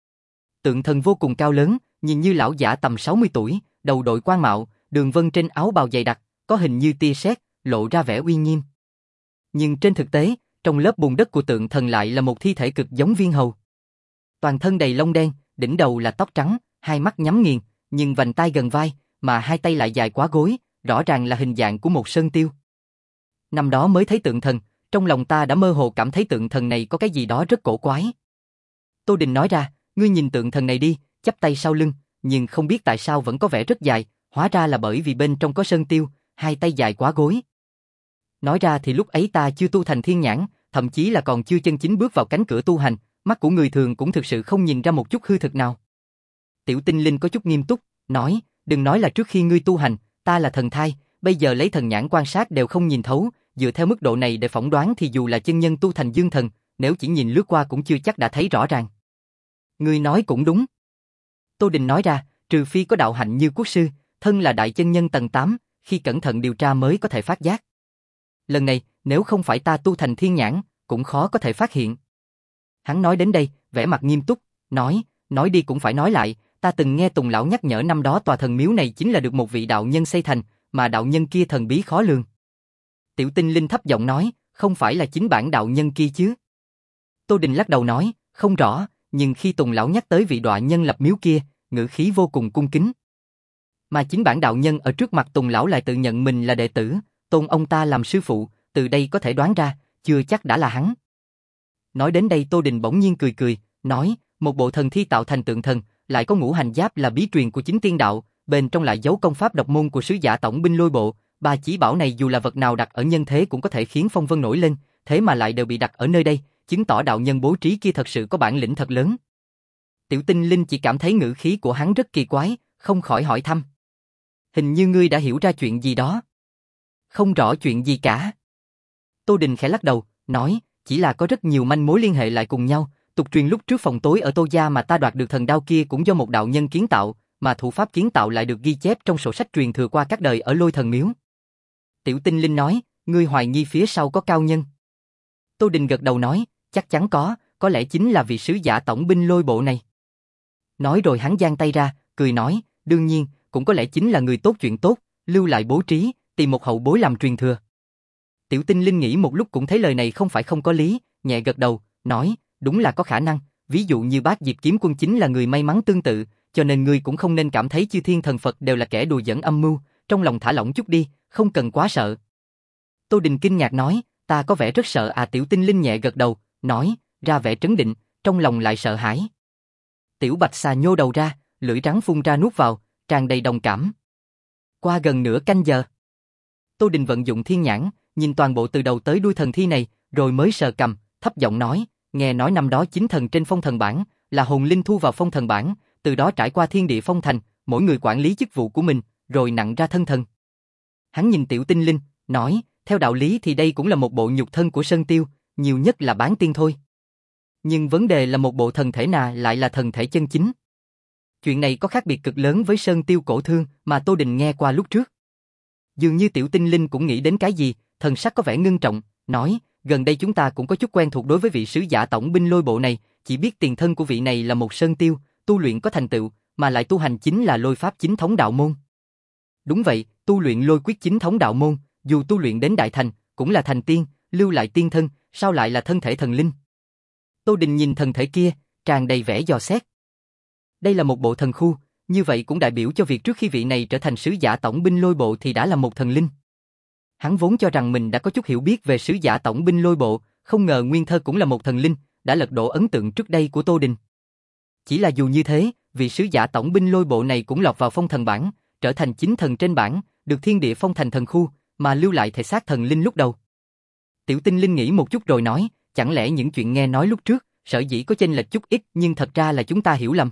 Tượng thần vô cùng cao lớn, nhìn như lão giả tầm sáu mươi tuổi, đầu đội quan mạo, đường vân trên áo bào dày đặc, có hình như tia sét, lộ ra vẻ uy nghiêm. Nhưng trên thực tế, trong lớp bùn đất của tượng thần lại là một thi thể cực giống Viên Hầu. Toàn thân đầy lông đen, đỉnh đầu là tóc trắng, hai mắt nhắm nghiền, nhưng vành tai gần vai, mà hai tay lại dài quá gối, rõ ràng là hình dạng của một sơn tiêu. Năm đó mới thấy tượng thần, trong lòng ta đã mơ hồ cảm thấy tượng thần này có cái gì đó rất cổ quái. Tô Đình nói ra, ngươi nhìn tượng thần này đi, chắp tay sau lưng, nhưng không biết tại sao vẫn có vẻ rất dài, hóa ra là bởi vì bên trong có sơn tiêu, hai tay dài quá gối. Nói ra thì lúc ấy ta chưa tu thành thiên nhãn, thậm chí là còn chưa chân chính bước vào cánh cửa tu hành, mắt của người thường cũng thực sự không nhìn ra một chút hư thực nào. Tiểu Tinh Linh có chút nghiêm túc, nói, đừng nói là trước khi ngươi tu hành, ta là thần thai, bây giờ lấy thần nhãn quan sát đều không nhìn thấu, dựa theo mức độ này để phỏng đoán thì dù là chân nhân tu thành dương thần, nếu chỉ nhìn lướt qua cũng chưa chắc đã thấy rõ ràng. Ngươi nói cũng đúng. Tô Đình nói ra, trừ phi có đạo hạnh như quốc sư, thân là đại chân nhân tầng tám, khi cẩn thận điều tra mới có thể phát giác. Lần này, nếu không phải ta tu thành thiên nhãn, cũng khó có thể phát hiện. Hắn nói đến đây, vẻ mặt nghiêm túc, nói, nói đi cũng phải nói lại, ta từng nghe Tùng lão nhắc nhở năm đó tòa thần miếu này chính là được một vị đạo nhân xây thành, mà đạo nhân kia thần bí khó lường. Tiểu Tinh Linh thấp giọng nói, không phải là chính bản đạo nhân kia chứ? Tô Đình lắc đầu nói, không rõ, nhưng khi Tùng lão nhắc tới vị đọa nhân lập miếu kia, ngữ khí vô cùng cung kính. Mà chính bản đạo nhân ở trước mặt Tùng lão lại tự nhận mình là đệ tử, tôn ông ta làm sư phụ, từ đây có thể đoán ra, chưa chắc đã là hắn. Nói đến đây Tô Đình bỗng nhiên cười cười, nói, một bộ thần thi tạo thành tượng thần, lại có ngũ hành giáp là bí truyền của chính tiên đạo, bên trong lại giấu công pháp độc môn của sứ giả tổng binh Lôi Bộ, ba chí bảo này dù là vật nào đặt ở nhân thế cũng có thể khiến phong vân nổi lên, thế mà lại đều bị đặt ở nơi đây, chứng tỏ đạo nhân bố trí kia thật sự có bản lĩnh thật lớn. Tiểu Tinh Linh chỉ cảm thấy ngữ khí của hắn rất kỳ quái, không khỏi hỏi thăm. Hình như ngươi đã hiểu ra chuyện gì đó. Không rõ chuyện gì cả. Tô Đình khẽ lắc đầu, nói, chỉ là có rất nhiều manh mối liên hệ lại cùng nhau, tục truyền lúc trước phòng tối ở Tô gia mà ta đoạt được thần đao kia cũng do một đạo nhân kiến tạo, mà thủ pháp kiến tạo lại được ghi chép trong sổ sách truyền thừa qua các đời ở Lôi Thần Miếu. Tiểu Tinh Linh nói, ngươi hoài nghi phía sau có cao nhân. Tô Đình gật đầu nói, chắc chắn có, có lẽ chính là vị sứ giả tổng binh Lôi Bộ này. Nói rồi hắn giang tay ra, cười nói, đương nhiên, cũng có lẽ chính là người tốt chuyện tốt, lưu lại bố trí, tìm một hậu bối làm truyền thừa. Tiểu Tinh Linh nghĩ một lúc cũng thấy lời này không phải không có lý, nhẹ gật đầu, nói, đúng là có khả năng, ví dụ như Bác Diệp Kiếm Quân chính là người may mắn tương tự, cho nên ngươi cũng không nên cảm thấy chư thiên thần Phật đều là kẻ đùa giỡn âm mưu, trong lòng thả lỏng chút đi, không cần quá sợ. Tô Đình kinh ngạc nói, ta có vẻ rất sợ à. Tiểu Tinh Linh nhẹ gật đầu, nói, ra vẻ trấn định, trong lòng lại sợ hãi. Tiểu Bạch Xà nhô đầu ra, lưỡi rắn phun ra nuốt vào, tràn đầy đồng cảm. Qua gần nửa canh giờ, Tô Đình vận dụng thiên nhãn, nhìn toàn bộ từ đầu tới đuôi thần thi này, rồi mới sờ cằm, thấp giọng nói, nghe nói năm đó chính thần trên phong thần bảng, là hồn linh thu vào phong thần bảng, từ đó trải qua thiên địa phong thành, mỗi người quản lý chức vụ của mình, rồi nặng ra thân thần. Hắn nhìn Tiểu Tinh Linh, nói, Theo đạo lý thì đây cũng là một bộ nhục thân của Sơn Tiêu, nhiều nhất là bán tiên thôi. Nhưng vấn đề là một bộ thần thể nào lại là thần thể chân chính. Chuyện này có khác biệt cực lớn với Sơn Tiêu cổ thương mà Tô Đình nghe qua lúc trước. Dường như Tiểu Tinh Linh cũng nghĩ đến cái gì, thần sắc có vẻ ngưng trọng, nói, gần đây chúng ta cũng có chút quen thuộc đối với vị sứ giả tổng binh lôi bộ này, chỉ biết tiền thân của vị này là một Sơn Tiêu, tu luyện có thành tựu, mà lại tu hành chính là lôi pháp chính thống đạo môn. Đúng vậy, tu luyện lôi quyết chính thống đạo môn, dù tu luyện đến đại thành, cũng là thành tiên, lưu lại tiên thân, sao lại là thân thể thần linh? Tô Đình nhìn thần thể kia, tràn đầy vẻ dò xét. Đây là một bộ thần khu, như vậy cũng đại biểu cho việc trước khi vị này trở thành sứ giả tổng binh lôi bộ thì đã là một thần linh. Hắn vốn cho rằng mình đã có chút hiểu biết về sứ giả tổng binh lôi bộ, không ngờ nguyên thơ cũng là một thần linh, đã lật đổ ấn tượng trước đây của Tô Đình. Chỉ là dù như thế, vị sứ giả tổng binh lôi bộ này cũng lọt vào phong thần bảng, trở thành chính thần trên bảng, được thiên địa phong thành thần khu, mà lưu lại thể xác thần linh lúc đầu. Tiểu Tinh Linh nghĩ một chút rồi nói, chẳng lẽ những chuyện nghe nói lúc trước, sở dĩ có chênh lệch chút ít nhưng thật ra là chúng ta hiểu lầm.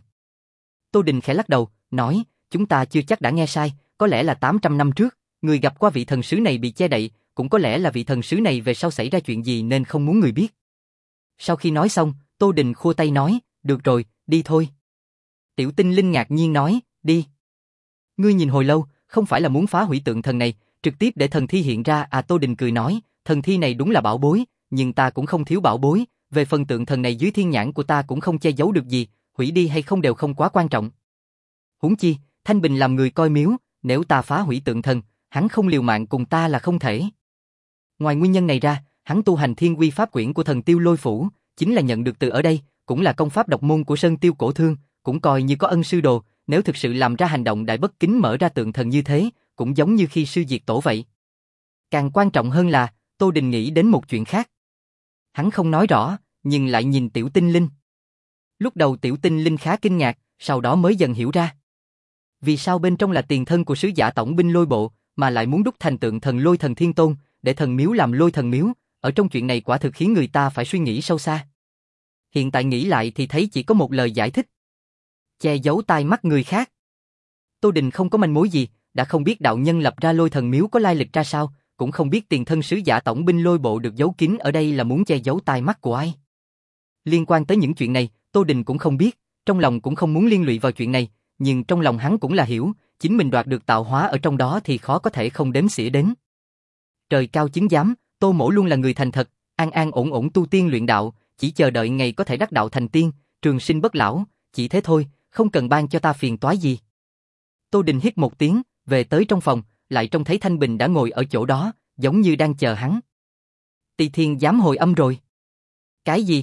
Tô Đình khẽ lắc đầu, nói, chúng ta chưa chắc đã nghe sai, có lẽ là tám trăm năm trước, người gặp qua vị thần sứ này bị che đậy, cũng có lẽ là vị thần sứ này về sau xảy ra chuyện gì nên không muốn người biết. Sau khi nói xong, Tô Đình khua tay nói, được rồi, đi thôi. Tiểu Tinh Linh ngạc nhiên nói, đi. Ngươi nhìn hồi lâu, không phải là muốn phá hủy tượng thần này, trực tiếp để thần thi hiện ra à? Tô Đình cười nói, thần thi này đúng là bảo bối, nhưng ta cũng không thiếu bảo bối, về phần tượng thần này dưới thiên nhãn của ta cũng không che giấu được gì, hủy đi hay không đều không quá quan trọng. Huống chi, Thanh Bình làm người coi miếu, nếu ta phá hủy tượng thần, hắn không liều mạng cùng ta là không thể. Ngoài nguyên nhân này ra, hắn tu hành thiên quy pháp quyển của thần tiêu lôi phủ, chính là nhận được từ ở đây, cũng là công pháp độc môn của Sơn Tiêu cổ thương, cũng coi như có ân sư đồ, nếu thực sự làm ra hành động đại bất kính mở ra tượng thần như thế, cũng giống như khi sư diệt tổ vậy. Càng quan trọng hơn là, Tô Đình nghĩ đến một chuyện khác. Hắn không nói rõ, nhưng lại nhìn Tiểu Tinh Linh. Lúc đầu Tiểu Tinh Linh khá kinh ngạc, sau đó mới dần hiểu ra. Vì sao bên trong là tiền thân của sứ giả tổng binh lôi bộ, mà lại muốn đúc thành tượng thần lôi thần thiên tôn, để thần miếu làm lôi thần miếu, ở trong chuyện này quả thực khiến người ta phải suy nghĩ sâu xa. Hiện tại nghĩ lại thì thấy chỉ có một lời giải thích. Che giấu tai mắt người khác. Tô Đình không có manh mối gì, đã không biết đạo nhân lập ra lôi thần miếu có lai lịch ra sao, cũng không biết tiền thân sứ giả tổng binh lôi bộ được giấu kín ở đây là muốn che giấu tai mắt của ai. Liên quan tới những chuyện này, Tô Đình cũng không biết, trong lòng cũng không muốn liên lụy vào chuyện này, nhưng trong lòng hắn cũng là hiểu, chính mình đoạt được tạo hóa ở trong đó thì khó có thể không đếm xỉa đến. Trời cao chứng giám, Tô Mỗ luôn là người thành thật, an an ổn ổn tu tiên luyện đạo, chỉ chờ đợi ngày có thể đắc đạo thành tiên, trường sinh bất lão, chỉ thế thôi, không cần ban cho ta phiền toái gì. Tô Đình hít một tiếng, về tới trong phòng, lại trông thấy Thanh Bình đã ngồi ở chỗ đó, giống như đang chờ hắn. Tỳ Thiên giám hồi âm rồi. Cái gì?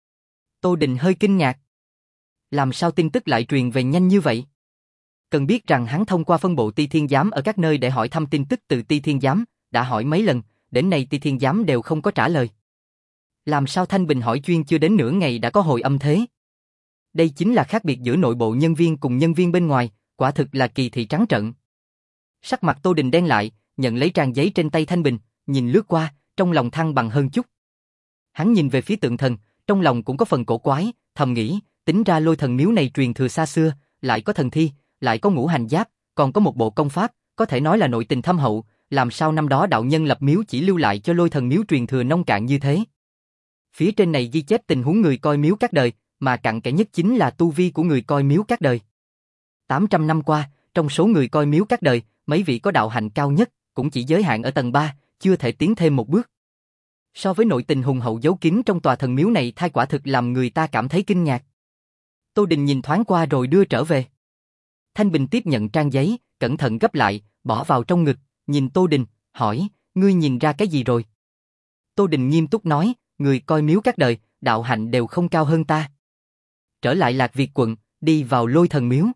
Tô Đình hơi kinh ngạc. Làm sao tin tức lại truyền về nhanh như vậy? Cần biết rằng hắn thông qua phân bộ Tỳ Thiên giám ở các nơi để hỏi thăm tin tức từ Tỳ Thiên giám, đã hỏi mấy lần, đến nay Tỳ Thiên giám đều không có trả lời. Làm sao Thanh Bình hỏi chuyên chưa đến nửa ngày đã có hồi âm thế? Đây chính là khác biệt giữa nội bộ nhân viên cùng nhân viên bên ngoài, quả thực là kỳ thị trắng trợn. Sắc mặt Tô Đình đen lại, nhận lấy trang giấy trên tay Thanh Bình, nhìn lướt qua, trong lòng thăng bằng hơn chút. Hắn nhìn về phía tượng thần, trong lòng cũng có phần cổ quái, thầm nghĩ, tính ra lôi thần miếu này truyền thừa xa xưa, lại có thần thi, lại có ngũ hành giáp, còn có một bộ công pháp, có thể nói là nội tình thâm hậu, làm sao năm đó đạo nhân lập miếu chỉ lưu lại cho lôi thần miếu truyền thừa nông cạn như thế. Phía trên này ghi chép tình huống người coi miếu các đời, mà cặn kẽ nhất chính là tu vi của người coi miếu các đời. tám trăm năm qua, trong số người coi miếu các đời, mấy vị có đạo hạnh cao nhất, cũng chỉ giới hạn ở tầng ba, chưa thể tiến thêm một bước. So với nội tình hùng hậu giấu kín trong tòa thần miếu này thay quả thực làm người ta cảm thấy kinh ngạc. Tô Đình nhìn thoáng qua rồi đưa trở về. Thanh Bình tiếp nhận trang giấy, cẩn thận gấp lại, bỏ vào trong ngực, nhìn Tô Đình, hỏi, ngươi nhìn ra cái gì rồi? Tô Đình nghiêm túc nói, người coi miếu các đời, đạo hạnh đều không cao hơn ta. Trở lại Lạc Việt quận, đi vào lôi thần miếu.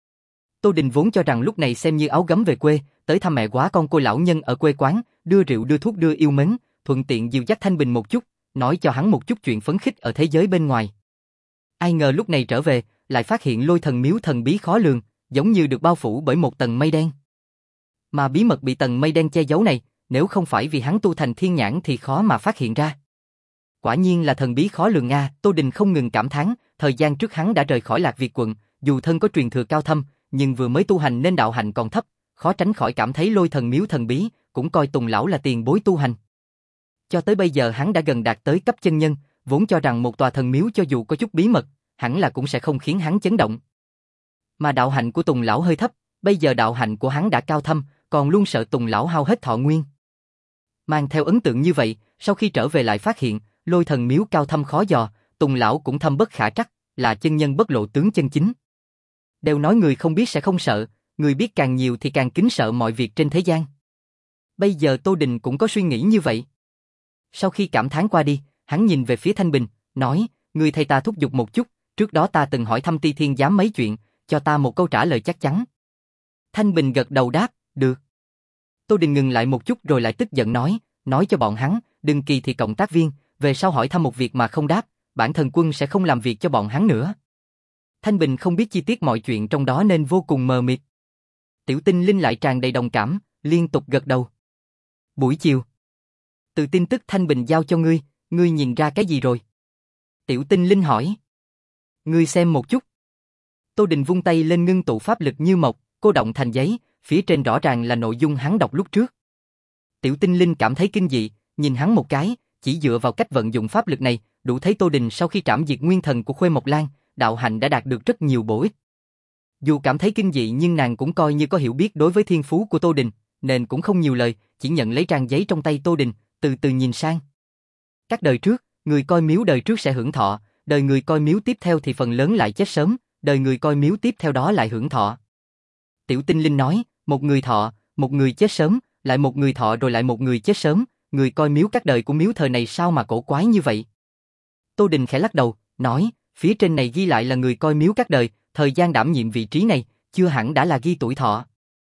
Tô Đình vốn cho rằng lúc này xem như áo gấm về quê, tới thăm mẹ quá con cô lão nhân ở quê quán, đưa rượu đưa thuốc đưa yêu mến, thuận tiện dìu dắt Thanh Bình một chút, nói cho hắn một chút chuyện phấn khích ở thế giới bên ngoài. Ai ngờ lúc này trở về, lại phát hiện lôi thần miếu thần bí khó lường, giống như được bao phủ bởi một tầng mây đen. Mà bí mật bị tầng mây đen che giấu này, nếu không phải vì hắn tu thành thiên nhãn thì khó mà phát hiện ra. Quả nhiên là thần bí khó lường nga, Tô Đình không ngừng cảm thán, thời gian trước hắn đã rời khỏi Lạc Việt quận, dù thân có truyền thừa cao thâm, nhưng vừa mới tu hành nên đạo hạnh còn thấp, khó tránh khỏi cảm thấy lôi thần miếu thần bí, cũng coi Tùng lão là tiền bối tu hành. Cho tới bây giờ hắn đã gần đạt tới cấp chân nhân, vốn cho rằng một tòa thần miếu cho dù có chút bí mật, hẳn là cũng sẽ không khiến hắn chấn động. Mà đạo hạnh của Tùng lão hơi thấp, bây giờ đạo hạnh của hắn đã cao thâm, còn luôn sợ Tùng lão hao hết thọ nguyên. Mang theo ấn tượng như vậy, sau khi trở về lại phát hiện, Lôi thần miếu cao thâm khó dò, Tùng lão cũng thâm bất khả trắc, là chân nhân bất lộ tướng chân chính. Đều nói người không biết sẽ không sợ, người biết càng nhiều thì càng kính sợ mọi việc trên thế gian. Bây giờ Tô Đình cũng có suy nghĩ như vậy. Sau khi cảm thán qua đi, hắn nhìn về phía Thanh Bình, nói, người thầy ta thúc giục một chút, trước đó ta từng hỏi thăm Ti Thiên Giám mấy chuyện, cho ta một câu trả lời chắc chắn. Thanh Bình gật đầu đáp, được. Tô Đình ngừng lại một chút rồi lại tức giận nói, nói cho bọn hắn, đừng kỳ thị cộng tác viên, về sau hỏi thăm một việc mà không đáp, bản thần quân sẽ không làm việc cho bọn hắn nữa. Thanh Bình không biết chi tiết mọi chuyện trong đó nên vô cùng mờ mịt. Tiểu Tinh Linh lại tràn đầy đồng cảm, liên tục gật đầu. Buổi chiều, từ tin tức Thanh Bình giao cho ngươi, ngươi nhìn ra cái gì rồi? Tiểu Tinh Linh hỏi. Ngươi xem một chút. Tô Đình vung tay lên ngưng tụ pháp lực như mộc, cô động thành giấy, phía trên rõ ràng là nội dung hắn đọc lúc trước. Tiểu Tinh Linh cảm thấy kinh dị, nhìn hắn một cái, chỉ dựa vào cách vận dụng pháp lực này, đủ thấy Tô Đình sau khi trảm diệt nguyên thần của Khuê Mộc Lan, đạo hạnh đã đạt được rất nhiều bổ ích. Dù cảm thấy kinh dị nhưng nàng cũng coi như có hiểu biết đối với thiên phú của Tô Đình, nên cũng không nhiều lời, chỉ nhận lấy trang giấy trong tay Tô Đình, từ từ nhìn sang. Các đời trước, người coi miếu đời trước sẽ hưởng thọ, đời người coi miếu tiếp theo thì phần lớn lại chết sớm, đời người coi miếu tiếp theo đó lại hưởng thọ. Tiểu Tinh Linh nói, một người thọ, một người chết sớm, lại một người thọ rồi lại một người chết sớm, người coi miếu các đời của miếu thời này sao mà cổ quái như vậy? Tô Đình khẽ lắc đầu, nói, phía trên này ghi lại là người coi miếu các đời, thời gian đảm nhiệm vị trí này, chưa hẳn đã là ghi tuổi thọ.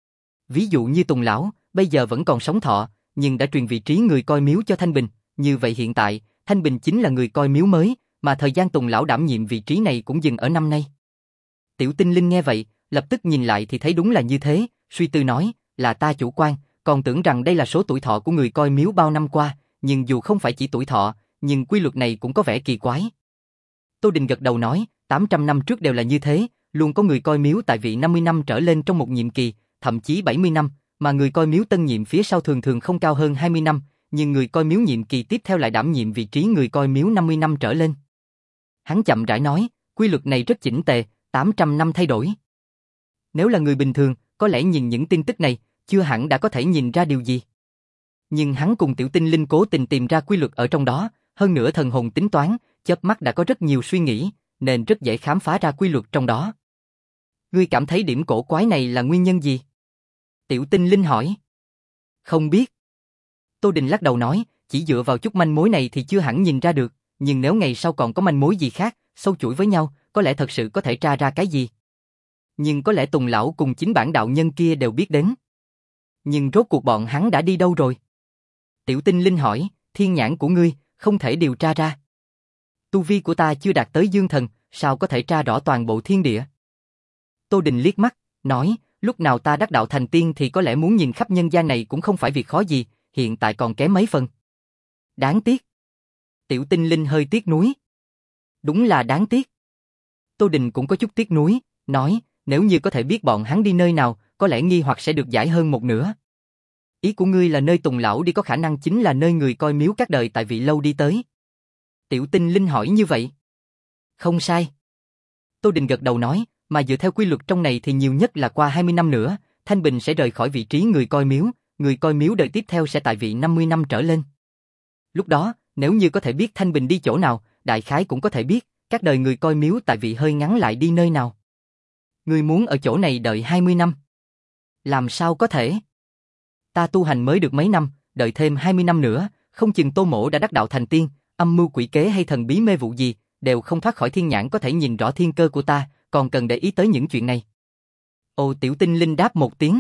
Ví dụ như Tùng lão, bây giờ vẫn còn sống thọ, nhưng đã truyền vị trí người coi miếu cho Thanh Bình, như vậy hiện tại, Thanh Bình chính là người coi miếu mới, mà thời gian Tùng lão đảm nhiệm vị trí này cũng dừng ở năm nay. Tiểu Tinh Linh nghe vậy, lập tức nhìn lại thì thấy đúng là như thế, suy tư nói, là ta chủ quan, còn tưởng rằng đây là số tuổi thọ của người coi miếu bao năm qua, nhưng dù không phải chỉ tuổi thọ, nhưng quy luật này cũng có vẻ kỳ quái. Tô Đình gật đầu nói, tám trăm năm trước đều là như thế, luôn có người coi miếu tại vị năm mươi năm trở lên trong một nhiệm kỳ, thậm chí bảy mươi năm, mà người coi miếu tân nhiệm phía sau thường thường không cao hơn hai mươi năm, nhưng người coi miếu nhiệm kỳ tiếp theo lại đảm nhiệm vị trí người coi miếu năm mươi năm trở lên. Hắn chậm rãi nói, quy luật này rất chỉnh tề, tám trăm năm thay đổi. Nếu là người bình thường, có lẽ nhìn những tin tức này, chưa hẳn đã có thể nhìn ra điều gì. Nhưng hắn cùng Tiểu Tinh Linh cố tình tìm ra quy luật ở trong đó, hơn nữa thần hồn tính toán, chớp mắt đã có rất nhiều suy nghĩ, nên rất dễ khám phá ra quy luật trong đó. Ngươi cảm thấy điểm cổ quái này là nguyên nhân gì? Tiểu Tinh Linh hỏi. Không biết. Tô Đình lắc đầu nói, chỉ dựa vào chút manh mối này thì chưa hẳn nhìn ra được, nhưng nếu ngày sau còn có manh mối gì khác, sâu chuỗi với nhau, có lẽ thật sự có thể tra ra cái gì. Nhưng có lẽ Tùng lão cùng chính bản đạo nhân kia đều biết đến. Nhưng rốt cuộc bọn hắn đã đi đâu rồi? Tiểu Tinh Linh hỏi, thiên nhãn của ngươi, không thể điều tra ra. Tu vi của ta chưa đạt tới dương thần, sao có thể tra rõ toàn bộ thiên địa? Tô Đình liếc mắt, nói, lúc nào ta đắc đạo thành tiên thì có lẽ muốn nhìn khắp nhân gian này cũng không phải việc khó gì, hiện tại còn kém mấy phần. Đáng tiếc. Tiểu Tinh Linh hơi tiếc nuối. Đúng là đáng tiếc. Tô Đình cũng có chút tiếc nuối, nói, nếu như có thể biết bọn hắn đi nơi nào, có lẽ nghi hoặc sẽ được giải hơn một nửa. Ý của ngươi là nơi Tùng lão đi có khả năng chính là nơi người coi miếu các đời tại vị lâu đi tới. Tiểu Tinh Linh hỏi như vậy. Không sai. Tô Đình gật đầu nói, mà dựa theo quy luật trong này thì nhiều nhất là qua hai mươi năm nữa, Thanh Bình sẽ rời khỏi vị trí người coi miếu, người coi miếu đời tiếp theo sẽ tại vị năm mươi năm trở lên. Lúc đó, nếu như có thể biết Thanh Bình đi chỗ nào, đại khái cũng có thể biết, các đời người coi miếu tại vị hơi ngắn lại đi nơi nào. Ngươi muốn ở chỗ này đợi hai mươi năm. Làm sao có thể? Ta tu hành mới được mấy năm, đợi thêm hai mươi năm nữa, không chừng Tô Mỗ đã đắc đạo thành tiên, âm mưu quỷ kế hay thần bí mê vụ gì, đều không thoát khỏi thiên nhãn có thể nhìn rõ thiên cơ của ta, còn cần để ý tới những chuyện này. Ồ, Tiểu Tinh Linh đáp một tiếng.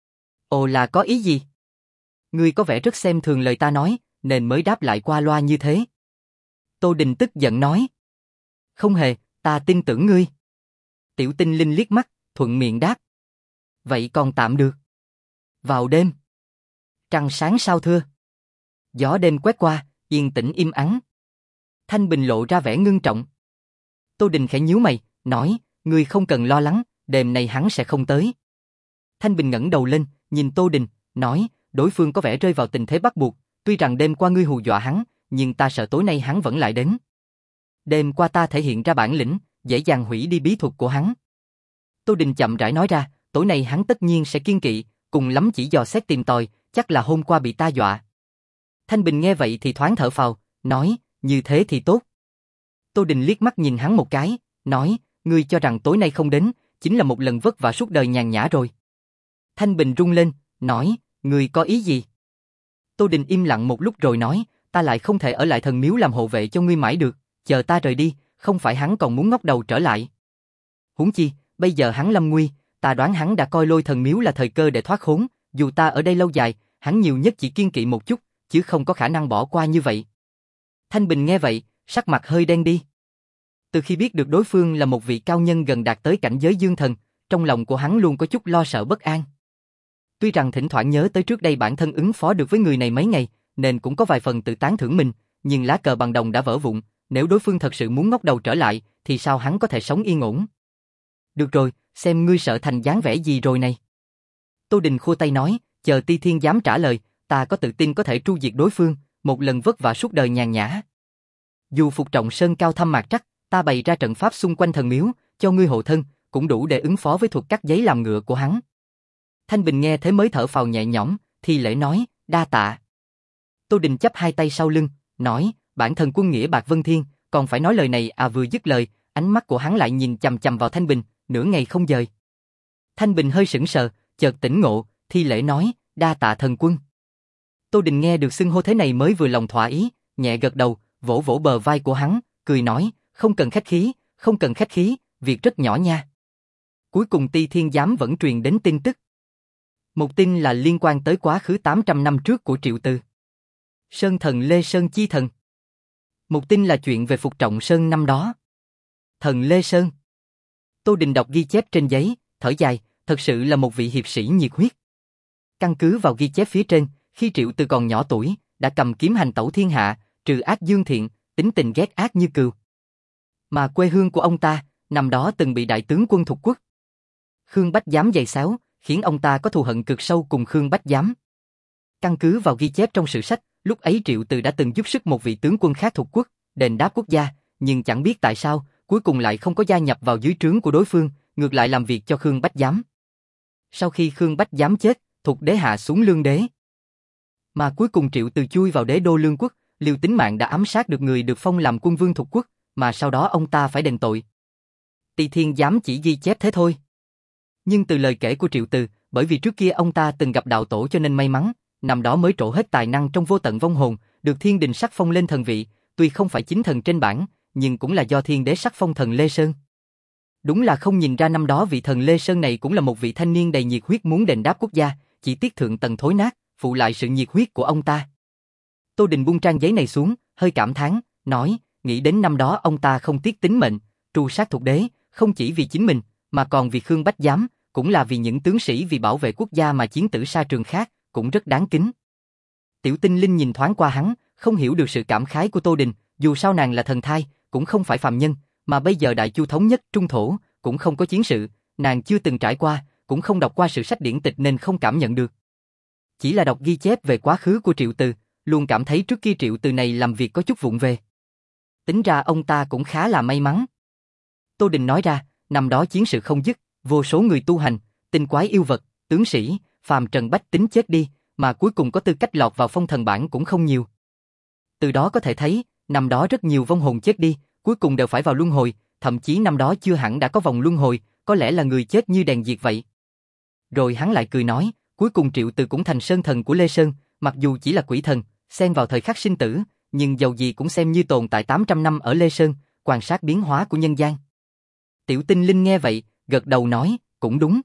Ồ là có ý gì? Ngươi có vẻ rất xem thường lời ta nói, nên mới đáp lại qua loa như thế. Tô Đình tức giận nói. Không hề, ta tin tưởng ngươi. Tiểu Tinh Linh liếc mắt, thuận miệng đáp. Vậy còn tạm được. Vào đêm. Trăng sáng sao thưa. Gió đêm quét qua, yên tĩnh im ắng. Thanh Bình lộ ra vẻ ngưng trọng. Tô Đình khẽ nhíu mày, nói, ngươi không cần lo lắng, đêm nay hắn sẽ không tới. Thanh Bình ngẩng đầu lên, nhìn Tô Đình, nói, đối phương có vẻ rơi vào tình thế bắt buộc, tuy rằng đêm qua ngươi hù dọa hắn, nhưng ta sợ tối nay hắn vẫn lại đến. Đêm qua ta thể hiện ra bản lĩnh, dễ dàng hủy đi bí thuật của hắn. Tô Đình chậm rãi nói ra, tối nay hắn tất nhiên sẽ kiên kỵ, cùng lắm chỉ dò xét tìm tòi, chắc là hôm qua bị ta dọa. Thanh Bình nghe vậy thì thoáng thở phào, nói, như thế thì tốt. Tô Đình liếc mắt nhìn hắn một cái, nói, ngươi cho rằng tối nay không đến, chính là một lần vất vả suốt đời nhàn nhã rồi. Thanh Bình rung lên, nói, ngươi có ý gì? Tô Đình im lặng một lúc rồi nói, ta lại không thể ở lại thần miếu làm hộ vệ cho ngươi mãi được, chờ ta rời đi, không phải hắn còn muốn ngóc đầu trở lại. Huống chi, bây giờ hắn lâm nguy, ta đoán hắn đã coi Lôi Thần Miếu là thời cơ để thoát khốn, dù ta ở đây lâu dài, hắn nhiều nhất chỉ kiên kỵ một chút, chứ không có khả năng bỏ qua như vậy. Thanh Bình nghe vậy, sắc mặt hơi đen đi. Từ khi biết được đối phương là một vị cao nhân gần đạt tới cảnh giới dương thần, trong lòng của hắn luôn có chút lo sợ bất an. Tuy rằng thỉnh thoảng nhớ tới trước đây bản thân ứng phó được với người này mấy ngày, nên cũng có vài phần tự tán thưởng mình, nhưng lá cờ bằng đồng đã vỡ vụn, nếu đối phương thật sự muốn ngóc đầu trở lại, thì sao hắn có thể sống yên ổn? Được rồi, xem ngươi sợ thành dáng vẻ gì rồi này. Tô Đình khua tay nói, chờ Ti Thiên Giám trả lời, ta có tự tin có thể tru diệt đối phương, một lần vất vả suốt đời nhàn nhã. Dù Phục Trọng Sơn cao thâm mạc trắc, ta bày ra trận pháp xung quanh thần miếu, cho ngươi hộ thân, cũng đủ để ứng phó với thuật cắt giấy làm ngựa của hắn. Thanh Bình nghe thế mới thở phào nhẹ nhõm, thi lễ nói, đa tạ. Tô Đình chắp hai tay sau lưng, nói, bản thân quân nghĩa bạc vân thiên, còn phải nói lời này à? Vừa dứt lời, ánh mắt của hắn lại nhìn chằm chằm vào Thanh Bình, nửa ngày không dời. Thanh Bình hơi sững sờ, chợt tỉnh ngộ, thi lễ nói, đa tạ thần quân. Tô Đình nghe được xưng hô thế này mới vừa lòng thỏa ý, nhẹ gật đầu, vỗ vỗ bờ vai của hắn, cười nói, không cần khách khí, không cần khách khí, việc rất nhỏ nha. Cuối cùng Ti Thiên Giám vẫn truyền đến tin tức. Một tin là liên quan tới quá khứ tám trăm năm trước của Triệu Từ. Sơn thần Lê Sơn chi thần. Một tin là chuyện về Phục Trọng Sơn năm đó. Thần Lê Sơn. Tô Đình đọc ghi chép trên giấy, thở dài, thật sự là một vị hiệp sĩ nhiệt huyết. Căn cứ vào ghi chép phía trên, khi Triệu Từ còn nhỏ tuổi, đã cầm kiếm hành tẩu thiên hạ, trừ ác dương thiện, tính tình ghét ác như cừu. Mà quê hương của ông ta, năm đó từng bị đại tướng quân Thục Quốc Khương Bách Giám giày xéo, khiến ông ta có thù hận cực sâu cùng Khương Bách Giám. Căn cứ vào ghi chép trong sử sách, lúc ấy Triệu Từ đã từng giúp sức một vị tướng quân khác Thục Quốc, đền đáp quốc gia, nhưng chẳng biết tại sao, cuối cùng lại không có gia nhập vào dưới trướng của đối phương, ngược lại làm việc cho Khương Bách Giám. Sau khi Khương Bách Giám chết, Thục đế hạ xuống Lương đế. Mà cuối cùng Triệu Từ chui vào đế đô Lương quốc, liều tính mạng đã ám sát được người được phong làm quân vương Thục Quốc, mà sau đó ông ta phải đền tội. Ti Thiên Giám chỉ ghi chép thế thôi. Nhưng từ lời kể của Triệu Từ, bởi vì trước kia ông ta từng gặp đạo tổ cho nên may mắn, năm đó mới trổ hết tài năng trong vô tận vong hồn, được thiên đình sắc phong lên thần vị, tuy không phải chính thần trên bảng, nhưng cũng là do thiên đế sắc phong thần Lê Sơn. Đúng là không nhìn ra năm đó vị thần Lê Sơn này cũng là một vị thanh niên đầy nhiệt huyết muốn đền đáp quốc gia, chỉ tiếc thượng tầng thối nát, phụ lại sự nhiệt huyết của ông ta. Tô Đình buông trang giấy này xuống, hơi cảm thán, nói, nghĩ đến năm đó ông ta không tiếc tính mệnh, tru sát Thục đế, không chỉ vì chính mình, mà còn vì Khương Bách Giám, cũng là vì những tướng sĩ vì bảo vệ quốc gia mà chiến tử sa trường khác, cũng rất đáng kính. Tiểu Tinh Linh nhìn thoáng qua hắn, không hiểu được sự cảm khái của Tô Đình, dù sao nàng là thần thai, cũng không phải phàm nhân, mà bây giờ Đại Chu thống nhất Trung thổ, cũng không có chiến sự, nàng chưa từng trải qua, cũng không đọc qua sử sách điển tịch nên không cảm nhận được. Chỉ là đọc ghi chép về quá khứ của Triệu Từ, luôn cảm thấy trước kia Triệu Từ này làm việc có chút vụng về. Tính ra ông ta cũng khá là may mắn. Tô Đình nói ra, năm đó chiến sự không dứt, vô số người tu hành, tinh quái yêu vật, tướng sĩ, phàm trần bách tính chết đi, mà cuối cùng có tư cách lọt vào phong thần bảng cũng không nhiều. Từ đó có thể thấy, năm đó rất nhiều vong hồn chết đi, cuối cùng đều phải vào luân hồi, thậm chí năm đó chưa hẳn đã có vòng luân hồi, có lẽ là người chết như đèn diệt vậy. Rồi hắn lại cười nói, cuối cùng Triệu Từ cũng thành sơn thần của Lê Sơn, mặc dù chỉ là quỷ thần, xen vào thời khắc sinh tử, nhưng dầu gì cũng xem như tồn tại tám trăm năm ở Lê Sơn, quan sát biến hóa của nhân gian. Tiểu Tinh Linh nghe vậy, gật đầu nói, cũng đúng.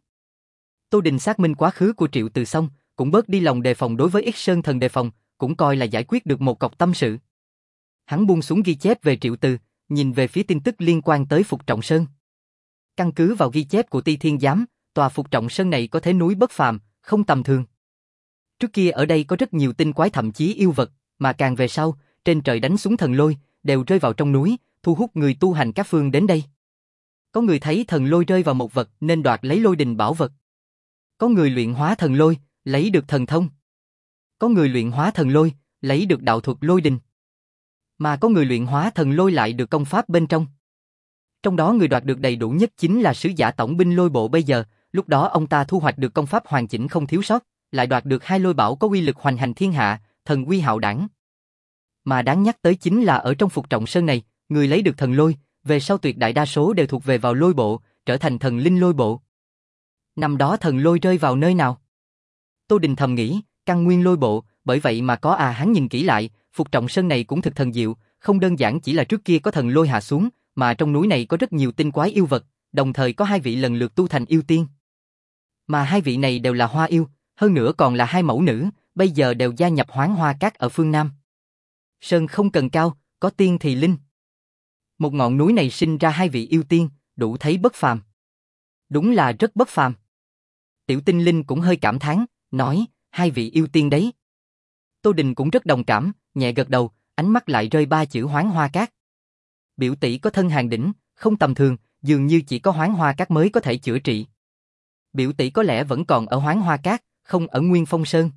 Tô Đình xác minh quá khứ của Triệu Từ xong, cũng bớt đi lòng đề phòng đối với X Sơn thần đề phòng, cũng coi là giải quyết được một cọc tâm sự. Hắn buông xuống ghi chép về Triệu Từ, nhìn về phía tin tức liên quan tới Phục Trọng Sơn. Căn cứ vào ghi chép của Ti Thiên Giám, tòa Phục Trọng Sơn này có thế núi bất phàm, không tầm thường. Trước kia ở đây có rất nhiều tinh quái thậm chí yêu vật, mà càng về sau, trên trời đánh xuống thần lôi, đều rơi vào trong núi, thu hút người tu hành các phương đến đây. Có người thấy thần lôi rơi vào một vật nên đoạt lấy lôi đình bảo vật. Có người luyện hóa thần lôi, lấy được thần thông. Có người luyện hóa thần lôi, lấy được đạo thuật lôi đình. Mà có người luyện hóa thần lôi lại được công pháp bên trong. Trong đó người đoạt được đầy đủ nhất chính là sứ giả tổng binh lôi bộ bây giờ, lúc đó ông ta thu hoạch được công pháp hoàn chỉnh không thiếu sót, lại đoạt được hai lôi bảo có uy lực hoành hành thiên hạ, thần uy hạo đảng. Mà đáng nhắc tới chính là ở trong Phục Trọng Sơn này, người lấy được thần lôi, về sau tuyệt đại đa số đều thuộc về vào lôi bộ, trở thành thần linh lôi bộ. Năm đó thần lôi rơi vào nơi nào? Tô Đình thầm nghĩ, căn nguyên lôi bộ, bởi vậy mà có à hắn nhìn kỹ lại, Phục Trọng Sơn này cũng thực thần diệu, không đơn giản chỉ là trước kia có thần lôi hạ xuống, mà trong núi này có rất nhiều tinh quái yêu vật, đồng thời có hai vị lần lượt tu thành yêu tiên. Mà hai vị này đều là hoa yêu, hơn nữa còn là hai mẫu nữ, bây giờ đều gia nhập Hoán Hoa Các ở phương Nam. Sơn không cần cao, có tiên thì linh. Một ngọn núi này sinh ra hai vị yêu tiên, đủ thấy bất phàm. Đúng là rất bất phàm. Tiểu Tinh Linh cũng hơi cảm thán, nói, hai vị yêu tiên đấy. Tô Đình cũng rất đồng cảm, nhẹ gật đầu, ánh mắt lại rơi ba chữ Hoán Hoa Các. Biểu tỷ có thân hàng đỉnh, không tầm thường, dường như chỉ có Hoán Hoa Các mới có thể chữa trị. Biểu tỷ có lẽ vẫn còn ở Hoán Hoa Các, không ở Nguyên Phong Sơn.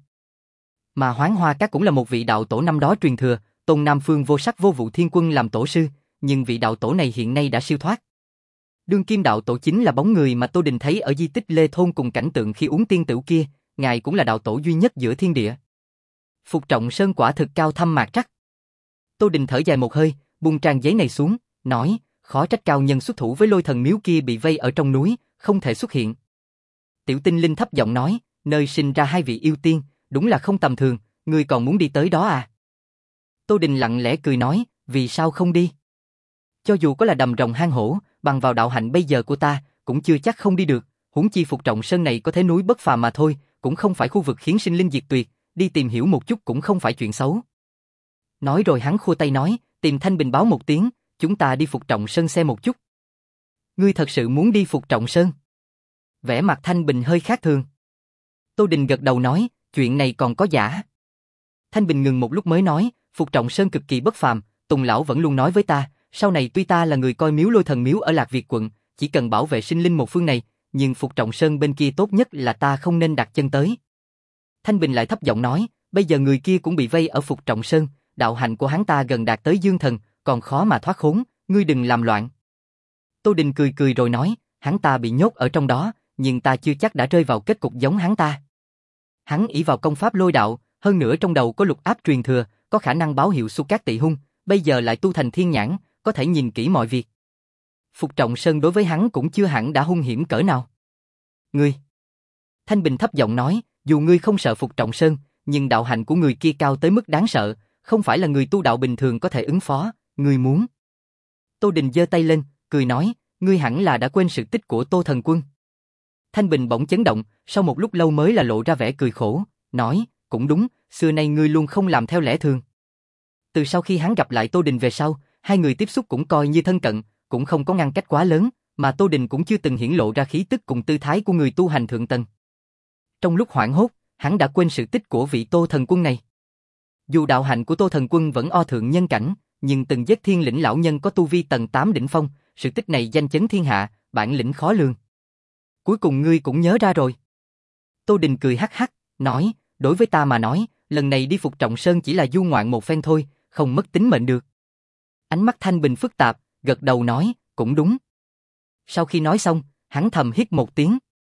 Mà Hoán Hoa Các cũng là một vị đạo tổ năm đó truyền thừa, tôn Nam Phương Vô Sắc Vô Vụ Thiên Quân làm tổ sư, nhưng vị đạo tổ này hiện nay đã siêu thoát. Đương kim đạo tổ chính là bóng người mà Tô Đình thấy ở di tích Lê Thôn cùng cảnh tượng khi uống tiên tửu kia, ngài cũng là đạo tổ duy nhất giữa thiên địa. Phục Trọng Sơn quả thực cao thâm mạc trắc. Tô Đình thở dài một hơi, buông trang giấy này xuống, nói, khó trách cao nhân xuất thủ với lôi thần miếu kia bị vây ở trong núi, không thể xuất hiện. Tiểu Tinh Linh thấp giọng nói, nơi sinh ra hai vị yêu tiên, đúng là không tầm thường, ngươi còn muốn đi tới đó à? Tô Đình lặng lẽ cười nói, vì sao không đi? Cho dù có là đầm rồng hang hổ, bằng vào đạo hạnh bây giờ của ta, cũng chưa chắc không đi được, huống chi Phục Trọng Sơn này có thế núi bất phàm mà thôi, cũng không phải khu vực khiến sinh linh diệt tuyệt, đi tìm hiểu một chút cũng không phải chuyện xấu. Nói rồi hắn khua tay nói, tìm Thanh Bình báo một tiếng, chúng ta đi Phục Trọng Sơn xem một chút. Ngươi thật sự muốn đi Phục Trọng Sơn? Vẻ mặt Thanh Bình hơi khác thường. Tô Đình gật đầu nói, chuyện này còn có giả. Thanh Bình ngừng một lúc mới nói, Phục Trọng Sơn cực kỳ bất phàm, Tùng lão vẫn luôn nói với ta, sau này tuy ta là người coi miếu lôi thần miếu ở Lạc Việt quận, chỉ cần bảo vệ sinh linh một phương này, nhưng Phục Trọng Sơn bên kia tốt nhất là ta không nên đặt chân tới. Thanh Bình lại thấp giọng nói, bây giờ người kia cũng bị vây ở Phục Trọng Sơn, đạo hạnh của hắn ta gần đạt tới dương thần, còn khó mà thoát khốn, ngươi đừng làm loạn. Tô Đình cười cười rồi nói, hắn ta bị nhốt ở trong đó, nhưng ta chưa chắc đã rơi vào kết cục giống hắn ta. Hắn ỷ vào công pháp lôi đạo, hơn nữa trong đầu có lục áp truyền thừa, có khả năng báo hiệu Xu Cát Tị Hung, bây giờ lại tu thành thiên nhãn, có thể nhìn kỹ mọi việc. Phục Trọng Sơn đối với hắn cũng chưa hẳn đã hung hiểm cỡ nào. Ngươi. Thanh Bình thấp giọng nói, dù ngươi không sợ Phục Trọng Sơn, nhưng đạo hạnh của người kia cao tới mức đáng sợ, không phải là người tu đạo bình thường có thể ứng phó, ngươi muốn. Tô Đình giơ tay lên, cười nói, ngươi hẳn là đã quên sự tích của Tô Thần Quân. Thanh Bình bỗng chấn động, sau một lúc lâu mới là lộ ra vẻ cười khổ, nói, cũng đúng, xưa nay ngươi luôn không làm theo lẽ thường. Từ sau khi hắn gặp lại Tô Đình về sau, hai người tiếp xúc cũng coi như thân cận, cũng không có ngăn cách quá lớn, mà Tô Đình cũng chưa từng hiển lộ ra khí tức cùng tư thái của người tu hành thượng tầng. Trong lúc hoảng hốt, hắn đã quên sự tích của vị Tô Thần Quân này. Dù đạo hạnh của Tô Thần Quân vẫn o thượng nhân cảnh, nhưng từng giết thiên lĩnh lão nhân có tu vi tầng tám đỉnh phong, sự tích này danh chấn thiên hạ, bản lĩnh khó lường. Cuối cùng ngươi cũng nhớ ra rồi. Tô Đình cười hắc hắc, nói, đối với ta mà nói, lần này đi Phục Trọng Sơn chỉ là du ngoạn một phen thôi, không mất tính mệnh được. Ánh mắt Thanh Bình phức tạp, gật đầu nói, cũng đúng. Sau khi nói xong, hắn thầm hít một tiếng.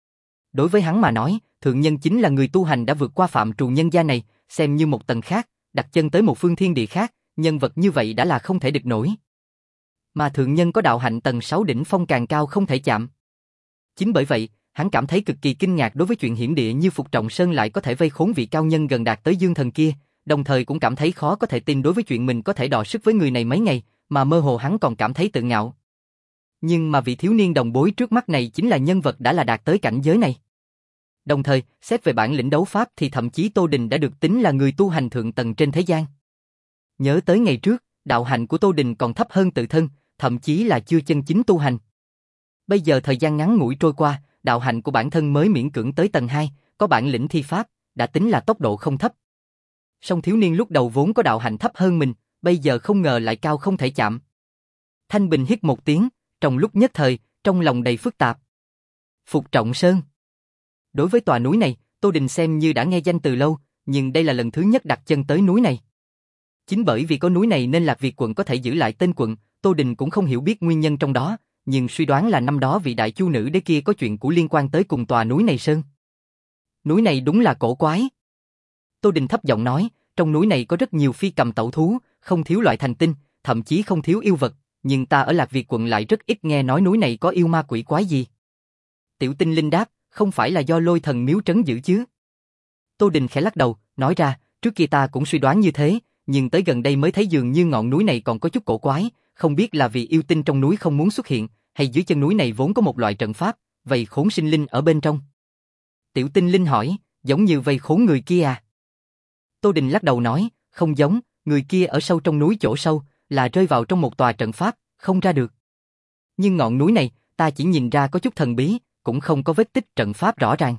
Đối với hắn mà nói, thượng nhân chính là người tu hành đã vượt qua phạm trù nhân gia này, xem như một tầng khác, đặt chân tới một phương thiên địa khác, nhân vật như vậy đã là không thể địch nổi. Mà thượng nhân có đạo hạnh tầng sáu đỉnh phong càng cao không thể chạm. Chính bởi vậy, hắn cảm thấy cực kỳ kinh ngạc đối với chuyện hiểm địa như Phục Trọng Sơn lại có thể vây khốn vị cao nhân gần đạt tới dương thần kia, đồng thời cũng cảm thấy khó có thể tin đối với chuyện mình có thể đọ sức với người này mấy ngày, mà mơ hồ hắn còn cảm thấy tự ngạo. Nhưng mà vị thiếu niên đồng bối trước mắt này chính là nhân vật đã là đạt tới cảnh giới này. Đồng thời, xét về bản lĩnh đấu pháp thì thậm chí Tô Đình đã được tính là người tu hành thượng tầng trên thế gian. Nhớ tới ngày trước, đạo hạnh của Tô Đình còn thấp hơn tự thân, thậm chí là chưa chân chính tu hành. Bây giờ thời gian ngắn ngủi trôi qua, đạo hạnh của bản thân mới miễn cưỡng tới tầng hai, có bản lĩnh thi pháp, đã tính là tốc độ không thấp. Song thiếu niên lúc đầu vốn có đạo hạnh thấp hơn mình, bây giờ không ngờ lại cao không thể chạm. Thanh Bình hít một tiếng, trong lúc nhất thời, trong lòng đầy phức tạp. Phục Trọng Sơn. Đối với tòa núi này, Tô Đình xem như đã nghe danh từ lâu, nhưng đây là lần thứ nhất đặt chân tới núi này. Chính bởi vì có núi này nên Lạc Việt quận có thể giữ lại tên quận, Tô Đình cũng không hiểu biết nguyên nhân trong đó, nhưng suy đoán là năm đó vị đại chu nữ đế kia có chuyện cũ liên quan tới cùng tòa núi này sơn. Núi này đúng là cổ quái. Tô Đình thấp giọng nói, trong núi này có rất nhiều phi cầm tẩu thú, không thiếu loại thành tinh, thậm chí không thiếu yêu vật, nhưng ta ở Lạc Việt quận lại rất ít nghe nói núi này có yêu ma quỷ quái gì. Tiểu Tinh Linh đáp, không phải là do lôi thần miếu trấn giữ chứ? Tô Đình khẽ lắc đầu, nói ra, trước kia ta cũng suy đoán như thế, nhưng tới gần đây mới thấy dường như ngọn núi này còn có chút cổ quái, không biết là vì yêu tinh trong núi không muốn xuất hiện, hay dưới chân núi này vốn có một loại trận pháp, vây khốn sinh linh ở bên trong. Tiểu Tinh Linh hỏi, giống như vây khốn người kia à? Tô Đình lắc đầu nói, không giống, người kia ở sâu trong núi chỗ sâu, là rơi vào trong một tòa trận pháp, không ra được. Nhưng ngọn núi này, ta chỉ nhìn ra có chút thần bí, cũng không có vết tích trận pháp rõ ràng.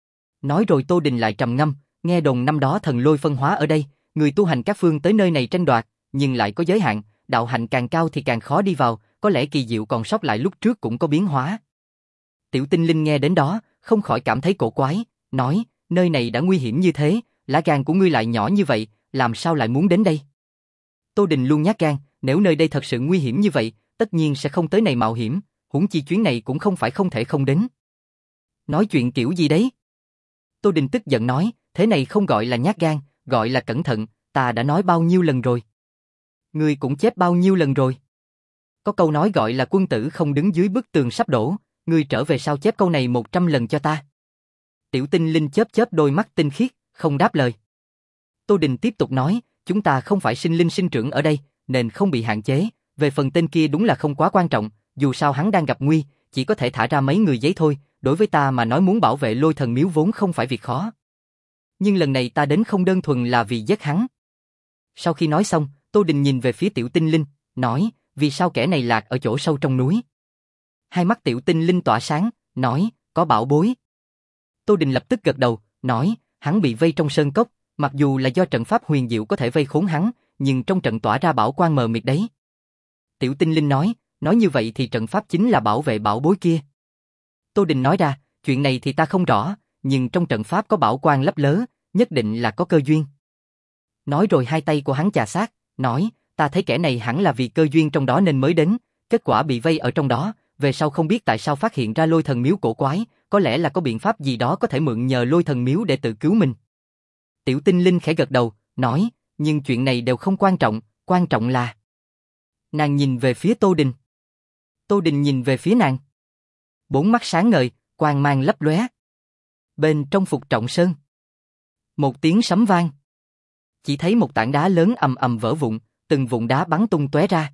Nói rồi Tô Đình lại trầm ngâm, nghe đồn năm đó thần lôi phân hóa ở đây, người tu hành các phương tới nơi này tranh đoạt, nhưng lại có giới hạn, đạo hạnh càng cao thì càng khó đi vào, có lẽ kỳ diệu còn sót lại lúc trước cũng có biến hóa. Tiểu Tinh Linh nghe đến đó, không khỏi cảm thấy cổ quái, nói, nơi này đã nguy hiểm như thế, lá gan của ngươi lại nhỏ như vậy, làm sao lại muốn đến đây? Tô Đình luôn nhát gan, nếu nơi đây thật sự nguy hiểm như vậy, tất nhiên sẽ không tới này mạo hiểm, huống chi chuyến này cũng không phải không thể không đến. Nói chuyện kiểu gì đấy? Tô Đình tức giận nói, thế này không gọi là nhát gan, gọi là cẩn thận, ta đã nói bao nhiêu lần rồi. Ngươi cũng chép bao nhiêu lần rồi. Có câu nói gọi là quân tử không đứng dưới bức tường sắp đổ, ngươi trở về sau chép câu này một trăm lần cho ta. Tiểu Tinh Linh chớp chớp đôi mắt tinh khiết, không đáp lời. Tô Đình tiếp tục nói, chúng ta không phải sinh linh sinh trưởng ở đây, nên không bị hạn chế, về phần tên kia đúng là không quá quan trọng, dù sao hắn đang gặp nguy, chỉ có thể thả ra mấy người giấy thôi, đối với ta mà nói muốn bảo vệ lôi thần miếu vốn không phải việc khó. Nhưng lần này ta đến không đơn thuần là vì giết hắn. Sau khi nói xong, Tô Đình nhìn về phía Tiểu Tinh Linh, nói, vì sao kẻ này lạc ở chỗ sâu trong núi? Hai mắt Tiểu Tinh Linh tỏa sáng, nói, có bảo bối. Tô Đình lập tức gật đầu, nói, hắn bị vây trong sơn cốc, mặc dù là do trận pháp huyền diệu có thể vây khốn hắn, nhưng trong trận tỏa ra bảo quang mờ mịt đấy. Tiểu Tinh Linh nói, nói như vậy thì trận pháp chính là bảo vệ bảo bối kia. Tô Đình nói ra, chuyện này thì ta không rõ, nhưng trong trận pháp có bảo quang lấp lớ, nhất định là có cơ duyên. Nói rồi hai tay của hắn chà sát, nói, ta thấy kẻ này hẳn là vì cơ duyên trong đó nên mới đến, kết quả bị vây ở trong đó, về sau không biết tại sao phát hiện ra lôi thần miếu cổ quái, có lẽ là có biện pháp gì đó có thể mượn nhờ lôi thần miếu để tự cứu mình. Tiểu Tinh Linh khẽ gật đầu, nói, nhưng chuyện này đều không quan trọng, quan trọng là... Nàng nhìn về phía Tô Đình. Tô Đình nhìn về phía nàng. Bốn mắt sáng ngời, quang mang lấp lóe. Bên trong Phục Trọng Sơn, một tiếng sấm vang. Chỉ thấy một tảng đá lớn ầm ầm vỡ vụn, từng vụn đá bắn tung tóe ra.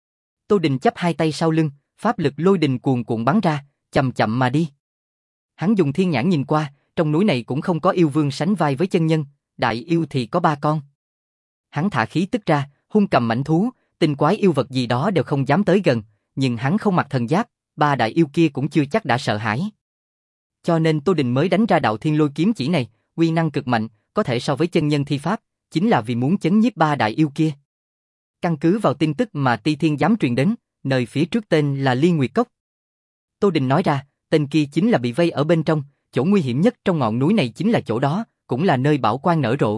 Tô Đình chắp hai tay sau lưng, pháp lực lôi đình cuồn cuộn bắn ra, chậm chậm mà đi. Hắn dùng thiên nhãn nhìn qua, trong núi này cũng không có yêu vương sánh vai với chân nhân, đại yêu thì có ba con. Hắn thả khí tức ra, hung cầm mãnh thú, tinh quái yêu vật gì đó đều không dám tới gần, nhưng hắn không mặc thần giáp, ba đại yêu kia cũng chưa chắc đã sợ hãi. Cho nên Tô Đình mới đánh ra đạo thiên lôi kiếm chỉ này, uy năng cực mạnh, có thể so với chân nhân thi pháp, chính là vì muốn chấn nhiếp ba đại yêu kia. Căn cứ vào tin tức mà Ti Thiên Giám truyền đến, nơi phía trước tên là Liên Nguyệt Cốc. Tô Đình nói ra, tên kia chính là bị vây ở bên trong, chỗ nguy hiểm nhất trong ngọn núi này chính là chỗ đó, cũng là nơi bảo quang nở rộ.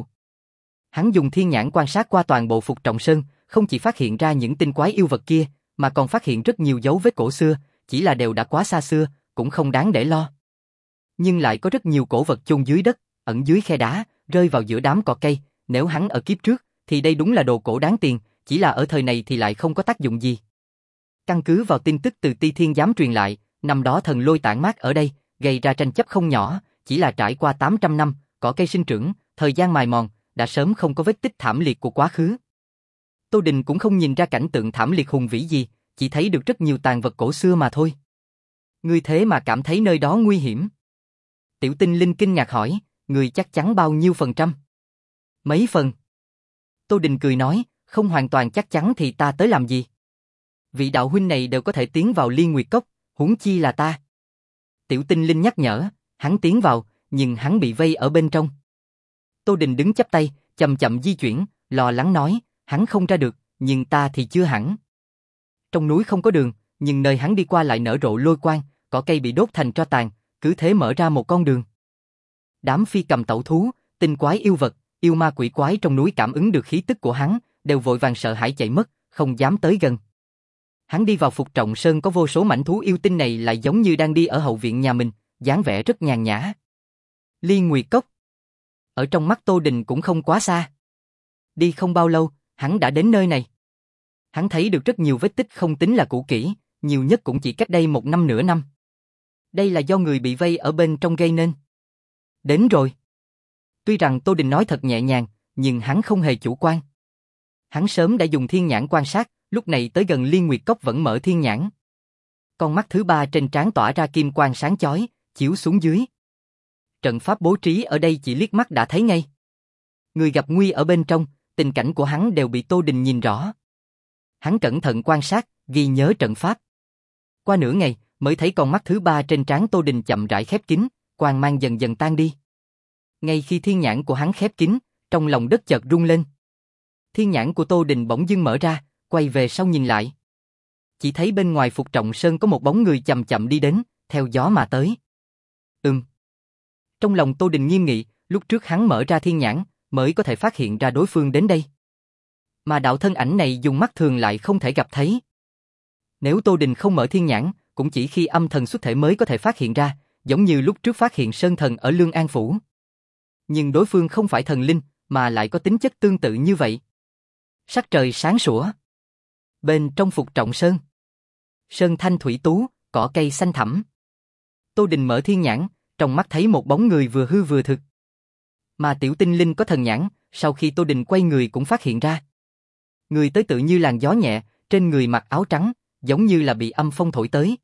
Hắn dùng thiên nhãn quan sát qua toàn bộ Phục Trọng Sơn, không chỉ phát hiện ra những tinh quái yêu vật kia, mà còn phát hiện rất nhiều dấu vết cổ xưa, chỉ là đều đã quá xa xưa, cũng không đáng để lo. Nhưng lại có rất nhiều cổ vật chôn dưới đất, ẩn dưới khe đá, rơi vào giữa đám cỏ cây, nếu hắn ở kiếp trước, thì đây đúng là đồ cổ đáng tiền, chỉ là ở thời này thì lại không có tác dụng gì. Căn cứ vào tin tức từ Ti Thiên Giám truyền lại, năm đó thần lôi tản mát ở đây, gây ra tranh chấp không nhỏ, chỉ là trải qua tám trăm năm, cỏ cây sinh trưởng, thời gian mài mòn, đã sớm không có vết tích thảm liệt của quá khứ. Tô Đình cũng không nhìn ra cảnh tượng thảm liệt hùng vĩ gì, chỉ thấy được rất nhiều tàn vật cổ xưa mà thôi. Ngươi thế mà cảm thấy nơi đó nguy hiểm? Tiểu Tinh Linh kinh ngạc hỏi, ngươi chắc chắn bao nhiêu phần trăm? Mấy phần? Tô Đình cười nói, không hoàn toàn chắc chắn thì ta tới làm gì? Vị đạo huynh này đều có thể tiến vào Liên Nguyệt Cốc, huống chi là ta. Tiểu Tinh Linh nhắc nhở, hắn tiến vào, nhưng hắn bị vây ở bên trong. Tô Đình đứng chắp tay, chậm chậm di chuyển, lo lắng nói, hắn không ra được, nhưng ta thì chưa hẳn. Trong núi không có đường, nhưng nơi hắn đi qua lại nở rộ lôi quang, cỏ cây bị đốt thành tro tàn, cứ thế mở ra một con đường. Đám phi cầm tẩu thú, tinh quái yêu vật, yêu ma quỷ quái trong núi cảm ứng được khí tức của hắn, đều vội vàng sợ hãi chạy mất, không dám tới gần. Hắn đi vào Phục Trọng Sơn có vô số mảnh thú yêu tinh này lại giống như đang đi ở hậu viện nhà mình, dáng vẻ rất nhàn nhã. Liên Nguyệt Cốc. Ở trong mắt Tô Đình cũng không quá xa. Đi không bao lâu, hắn đã đến nơi này. Hắn thấy được rất nhiều vết tích không tính là cũ kỹ, nhiều nhất cũng chỉ cách đây một năm nửa năm. Đây là do người bị vây ở bên trong gây nên. Đến rồi. Tuy rằng Tô Đình nói thật nhẹ nhàng, nhưng hắn không hề chủ quan. Hắn sớm đã dùng thiên nhãn quan sát, lúc này tới gần Liên Nguyệt Cốc vẫn mở thiên nhãn. Con mắt thứ ba trên trán tỏa ra kim quang sáng chói, chiếu xuống dưới. Trận pháp bố trí ở đây chỉ liếc mắt đã thấy ngay. Người gặp nguy ở bên trong, tình cảnh của hắn đều bị Tô Đình nhìn rõ. Hắn cẩn thận quan sát, ghi nhớ trận pháp. Qua nửa ngày, mới thấy con mắt thứ ba trên trán Tô Đình chậm rãi khép kín, quang mang dần dần tan đi. Ngay khi thiên nhãn của hắn khép kín, trong lòng đất chợt rung lên. Thiên nhãn của Tô Đình bỗng dưng mở ra, quay về sau nhìn lại. Chỉ thấy bên ngoài Phục Trọng Sơn có một bóng người chậm chậm đi đến, theo gió mà tới. Ừm. Trong lòng Tô Đình nghiêm nghị, lúc trước hắn mở ra thiên nhãn, mới có thể phát hiện ra đối phương đến đây. Mà đạo thân ảnh này dùng mắt thường lại không thể gặp thấy. Nếu Tô Đình không mở thiên nhãn, cũng chỉ khi âm thần xuất thể mới có thể phát hiện ra, giống như lúc trước phát hiện Sơn Thần ở Lương An Phủ. Nhưng đối phương không phải thần linh, mà lại có tính chất tương tự như vậy. Sắc trời sáng sủa. Bên trong Phục Trọng Sơn, sơn thanh thủy tú, cỏ cây xanh thẳm. Tô Đình mở thiên nhãn, trong mắt thấy một bóng người vừa hư vừa thực. Mà tiểu tinh linh có thần nhãn, sau khi Tô Đình quay người cũng phát hiện ra. Người tới tự như làn gió nhẹ, trên người mặc áo trắng, giống như là bị âm phong thổi tới.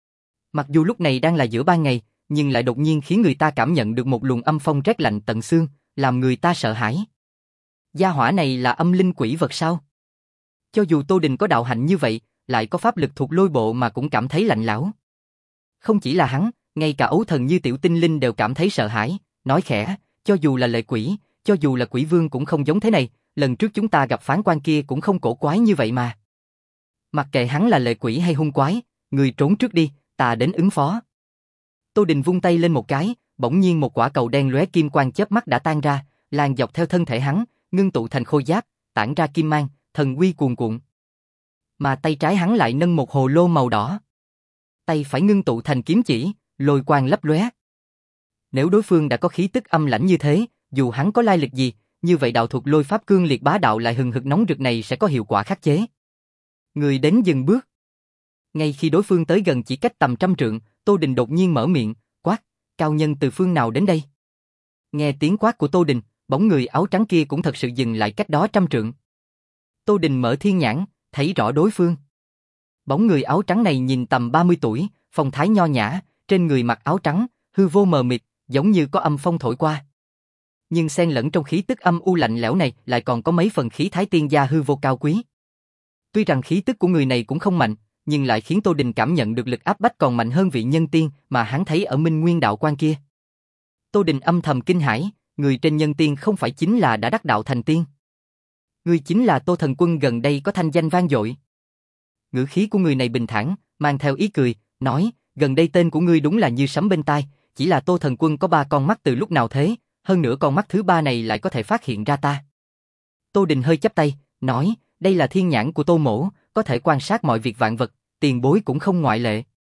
Mặc dù lúc này đang là giữa ban ngày, nhưng lại đột nhiên khiến người ta cảm nhận được một luồng âm phong rét lạnh tận xương, làm người ta sợ hãi. Gia hỏa này là âm linh quỷ vật sao? Cho dù Tô Đình có đạo hạnh như vậy, lại có pháp lực thuộc lôi bộ mà cũng cảm thấy lạnh lẽo. Không chỉ là hắn, ngay cả ấu thần như tiểu tinh linh đều cảm thấy sợ hãi, nói khẽ, cho dù là lệ quỷ, cho dù là quỷ vương cũng không giống thế này, lần trước chúng ta gặp phán quan kia cũng không cổ quái như vậy mà. Mặc kệ hắn là lệ quỷ hay hung quái, người trốn trước đi, ta đến ứng phó. Tô Đình vung tay lên một cái, bỗng nhiên một quả cầu đen lóe kim quang chớp mắt đã tan ra, lan dọc theo thân thể hắn, ngưng tụ thành khôi giáp, tản ra kim mang, thần uy cuồn cuộn. Mà tay trái hắn lại nâng một hồ lô màu đỏ. Tay phải ngưng tụ thành kiếm chỉ, lôi quang lấp lóe. Nếu đối phương đã có khí tức âm lãnh như thế, dù hắn có lai lịch gì, như vậy đạo thuật lôi pháp cương liệt bá đạo lại hừng hực nóng rực này sẽ có hiệu quả khắc chế. Người đến dừng bước. Ngay khi đối phương tới gần chỉ cách tầm trăm trượng, Tô Đình đột nhiên mở miệng, quát, cao nhân từ phương nào đến đây? Nghe tiếng quát của Tô Đình, bóng người áo trắng kia cũng thật sự dừng lại cách đó trăm trượng. Tô Đình mở thiên nhãn, thấy rõ đối phương. Bóng người áo trắng này nhìn tầm ba mươi tuổi, phong thái nho nhã, trên người mặc áo trắng, hư vô mờ mịt, giống như có âm phong thổi qua. Nhưng xen lẫn trong khí tức âm u lạnh lẽo này lại còn có mấy phần khí thái tiên gia hư vô cao quý. Tuy rằng khí tức của người này cũng không mạnh, nhưng lại khiến Tô Đình cảm nhận được lực áp bách còn mạnh hơn vị nhân tiên mà hắn thấy ở Minh Nguyên đạo quan kia. Tô Đình âm thầm kinh hãi, người trên nhân tiên không phải chính là đã đắc đạo thành tiên. Người chính là Tô Thần Quân gần đây có thanh danh vang dội. Ngữ khí của người này bình thản, mang theo ý cười, nói, gần đây tên của ngươi đúng là như sấm bên tai, chỉ là Tô Thần Quân có ba con mắt từ lúc nào thế, hơn nữa con mắt thứ ba này lại có thể phát hiện ra ta. Tô Đình hơi chắp tay, nói, đây là thiên nhãn của Tô Mỗ, có thể quan sát mọi việc vạn vật, tiền bối cũng không ngoại lệ.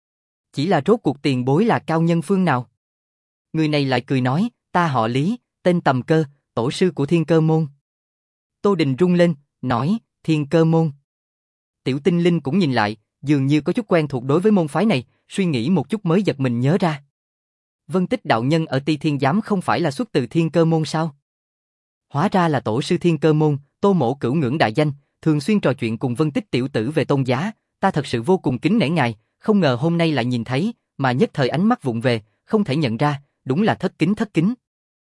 Chỉ là rốt cuộc tiền bối là cao nhân phương nào? Người này lại cười nói, ta họ Lý, tên Tầm Cơ, tổ sư của Thiên Cơ Môn. Tô Đình rung lên, nói, Thiên Cơ Môn. Tiểu tinh linh cũng nhìn lại, dường như có chút quen thuộc đối với môn phái này, suy nghĩ một chút mới giật mình nhớ ra. Vân Tích đạo nhân ở Ti Thiên Giám không phải là xuất từ Thiên Cơ Môn sao? Hóa ra là tổ sư Thiên Cơ Môn, Tô Mỗ cửu ngưỡng đại danh, thường xuyên trò chuyện cùng Vân Tích tiểu tử về tôn giá, ta thật sự vô cùng kính nể ngài, không ngờ hôm nay lại nhìn thấy, mà nhất thời ánh mắt vụng về, không thể nhận ra, đúng là thất kính thất kính.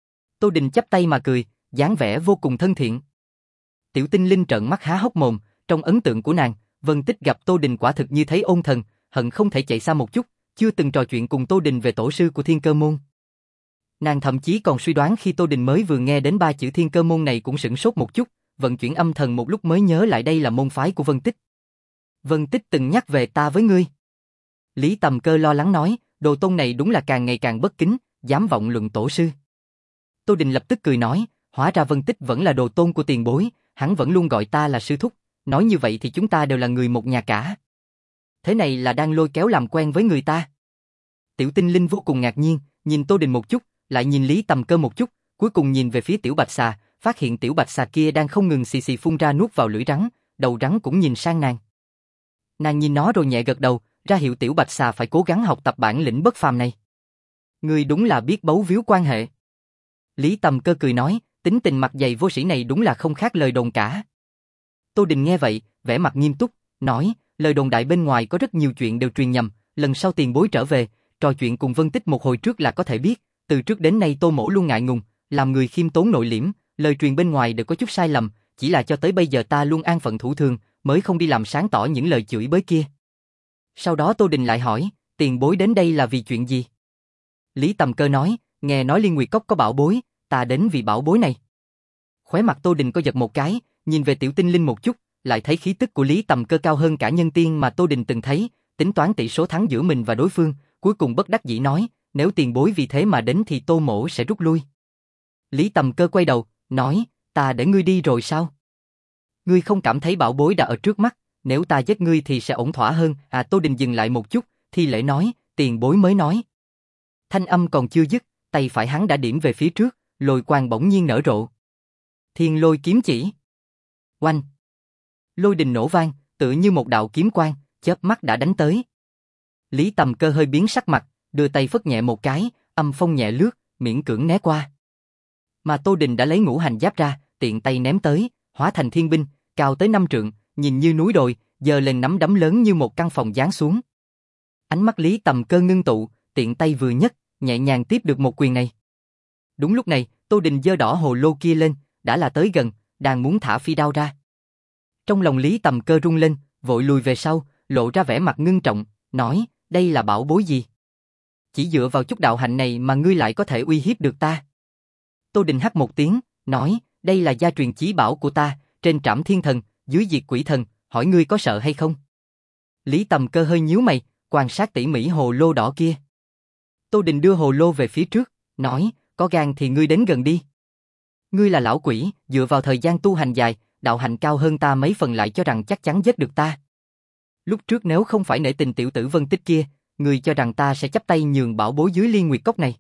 Tô Đình chắp tay mà cười, dáng vẻ vô cùng thân thiện. Tiểu tinh linh trợn mắt há hốc mồm, trong ấn tượng của nàng, Vân Tích gặp Tô Đình quả thực như thấy ôn thần, hận không thể chạy xa một chút, chưa từng trò chuyện cùng Tô Đình về tổ sư của Thiên Cơ Môn. Nàng thậm chí còn suy đoán khi Tô Đình mới vừa nghe đến ba chữ Thiên Cơ Môn này cũng sửng sốt một chút, vận chuyển âm thần một lúc mới nhớ lại đây là môn phái của Vân Tích. Vân Tích từng nhắc về ta với ngươi. Lý Tầm Cơ lo lắng nói, đồ tôn này đúng là càng ngày càng bất kính, dám vọng luận tổ sư. Tô Đình lập tức cười nói, hóa ra Vân Tích vẫn là đồ tôn của tiền bối, hắn vẫn luôn gọi ta là sư thúc, nói như vậy thì chúng ta đều là người một nhà cả. Thế này là đang lôi kéo làm quen với người ta. Tiểu Tinh Linh vô cùng ngạc nhiên, nhìn Tô Đình một chút, lại nhìn Lý Tầm Cơ một chút, cuối cùng nhìn về phía Tiểu Bạch Xà, phát hiện Tiểu Bạch Xà kia đang không ngừng xì xì phun ra nuốt vào lưỡi rắn, đầu rắn cũng nhìn sang nàng. Nàng nhìn nó rồi nhẹ gật đầu, ra hiệu Tiểu Bạch Xà phải cố gắng học tập bản lĩnh bất phàm này. Ngươi đúng là biết bấu víu quan hệ. Lý Tầm Cơ cười nói, tính tình mặt dày vô sĩ này đúng là không khác lời đồn cả. Tô Đình nghe vậy, vẻ mặt nghiêm túc, nói, lời đồn đại bên ngoài có rất nhiều chuyện đều truyền nhầm, lần sau tiền bối trở về, trò chuyện cùng Vân Tích một hồi trước là có thể biết, từ trước đến nay Tô Mỗ luôn ngại ngùng, làm người khiêm tốn nội liễm, lời truyền bên ngoài đều có chút sai lầm, chỉ là cho tới bây giờ ta luôn an phận thủ thường, mới không đi làm sáng tỏ những lời chửi bới kia. Sau đó Tô Đình lại hỏi, tiền bối đến đây là vì chuyện gì? Lý Tầm Cơ nói, nghe nói Liên Nguyệt Cốc có bảo bối, ta đến vì bảo bối này. Khóe mặt Tô Đình co giật một cái, nhìn về Tiểu Tinh Linh một chút, lại thấy khí tức của Lý Tầm Cơ cao hơn cả nhân tiên mà Tô Đình từng thấy, tính toán tỷ số thắng giữa mình và đối phương, cuối cùng bất đắc dĩ nói, nếu tiền bối vì thế mà đến thì Tô Mỗ sẽ rút lui. Lý Tầm Cơ quay đầu, nói, ta để ngươi đi rồi sao? Ngươi không cảm thấy bảo bối đã ở trước mắt, nếu ta giết ngươi thì sẽ ổn thỏa hơn. À, Tô Đình dừng lại một chút, thi lễ nói, tiền bối mới nói. Thanh âm còn chưa dứt, tay phải hắn đã điểm về phía trước, lôi quang bỗng nhiên nở rộ. Thiên Lôi kiếm chỉ. Oanh! Lôi đình nổ vang, tựa như một đạo kiếm quang, chớp mắt đã đánh tới. Lý Tầm Cơ hơi biến sắc mặt, đưa tay phất nhẹ một cái, âm phong nhẹ lướt, miễn cưỡng né qua. Mà Tô Đình đã lấy ngũ hành giáp ra, tiện tay ném tới, hóa thành thiên binh, cao tới năm trượng, nhìn như núi đồi, giơ lên nắm đấm lớn như một căn phòng giáng xuống. Ánh mắt Lý Tầm Cơ ngưng tụ, tiện tay vừa nhấc, nhẹ nhàng tiếp được một quyền này. Đúng lúc này, Tô Đình giơ đỏ hồ lô kia lên, đã là tới gần, đang muốn thả phi đao ra. Trong lòng Lý Tầm Cơ rung lên, vội lùi về sau, lộ ra vẻ mặt ngưng trọng, nói, đây là bảo bối gì? Chỉ dựa vào chút đạo hạnh này mà ngươi lại có thể uy hiếp được ta. Tô Đình hắt một tiếng, nói, đây là gia truyền chí bảo của ta, trên trảm thiên thần, dưới diệt quỷ thần, hỏi ngươi có sợ hay không? Lý Tầm Cơ hơi nhíu mày, quan sát tỉ mỉ hồ lô đỏ kia. Tô Đình đưa hồ lô về phía trước, nói, có gan thì ngươi đến gần đi. Ngươi là lão quỷ, dựa vào thời gian tu hành dài, đạo hạnh cao hơn ta mấy phần lại cho rằng chắc chắn giết được ta. Lúc trước nếu không phải nể tình tiểu tử Vân Tích kia, ngươi cho rằng ta sẽ chấp tay nhường bảo bối dưới Liên Nguyệt Cốc này.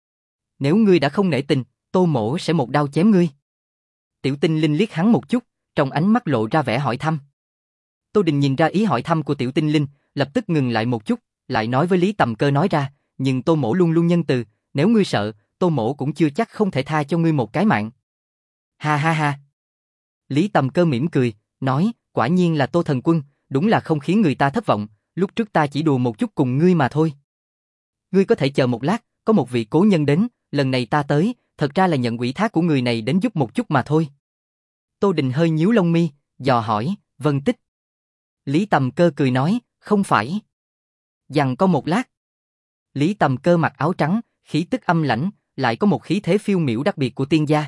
Nếu ngươi đã không nể tình, Tô Mỗ sẽ một đao chém ngươi. Tiểu Tinh Linh liếc hắn một chút, trong ánh mắt lộ ra vẻ hỏi thăm. Tô Đình nhìn ra ý hỏi thăm của Tiểu Tinh Linh, lập tức ngừng lại một chút, lại nói với Lý Tầm Cơ nói ra, nhưng Tô Mỗ luôn luôn nhân từ, nếu ngươi sợ, Tô Mỗ cũng chưa chắc không thể tha cho ngươi một cái mạng. Ha ha ha. Lý Tầm Cơ mỉm cười, nói, quả nhiên là Tô Thần Quân, đúng là không khiến người ta thất vọng, lúc trước ta chỉ đùa một chút cùng ngươi mà thôi. Ngươi có thể chờ một lát, có một vị cố nhân đến, lần này ta tới, thật ra là nhận ủy thác của người này đến giúp một chút mà thôi. Tô Đình hơi nhíu lông mi, dò hỏi, Vân Tích. Lý Tầm Cơ cười nói, không phải. Dằn có một lát. Lý Tầm Cơ mặc áo trắng, khí tức âm lãnh, lại có một khí thế phiêu miểu đặc biệt của tiên gia.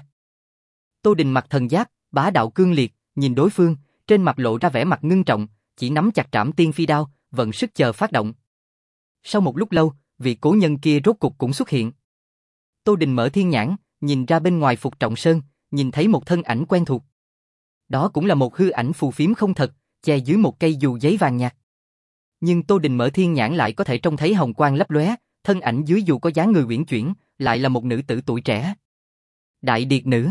Tô Đình mặc thần giáp, bá đạo cương liệt, nhìn đối phương, trên mặt lộ ra vẻ mặt ngưng trọng, chỉ nắm chặt trảm tiên phi đao, vận sức chờ phát động. Sau một lúc lâu, vị cố nhân kia rốt cục cũng xuất hiện. Tô Đình mở thiên nhãn, nhìn ra bên ngoài Phục Trọng Sơn, nhìn thấy một thân ảnh quen thuộc. Đó cũng là một hư ảnh phù phiếm không thật, che dưới một cây dù giấy vàng nhạt. Nhưng Tô Đình mở thiên nhãn lại có thể trông thấy hồng quang lấp lóe, thân ảnh dưới dù có dáng người uyển chuyển, lại là một nữ tử tuổi trẻ. Đại Điệt Nữ.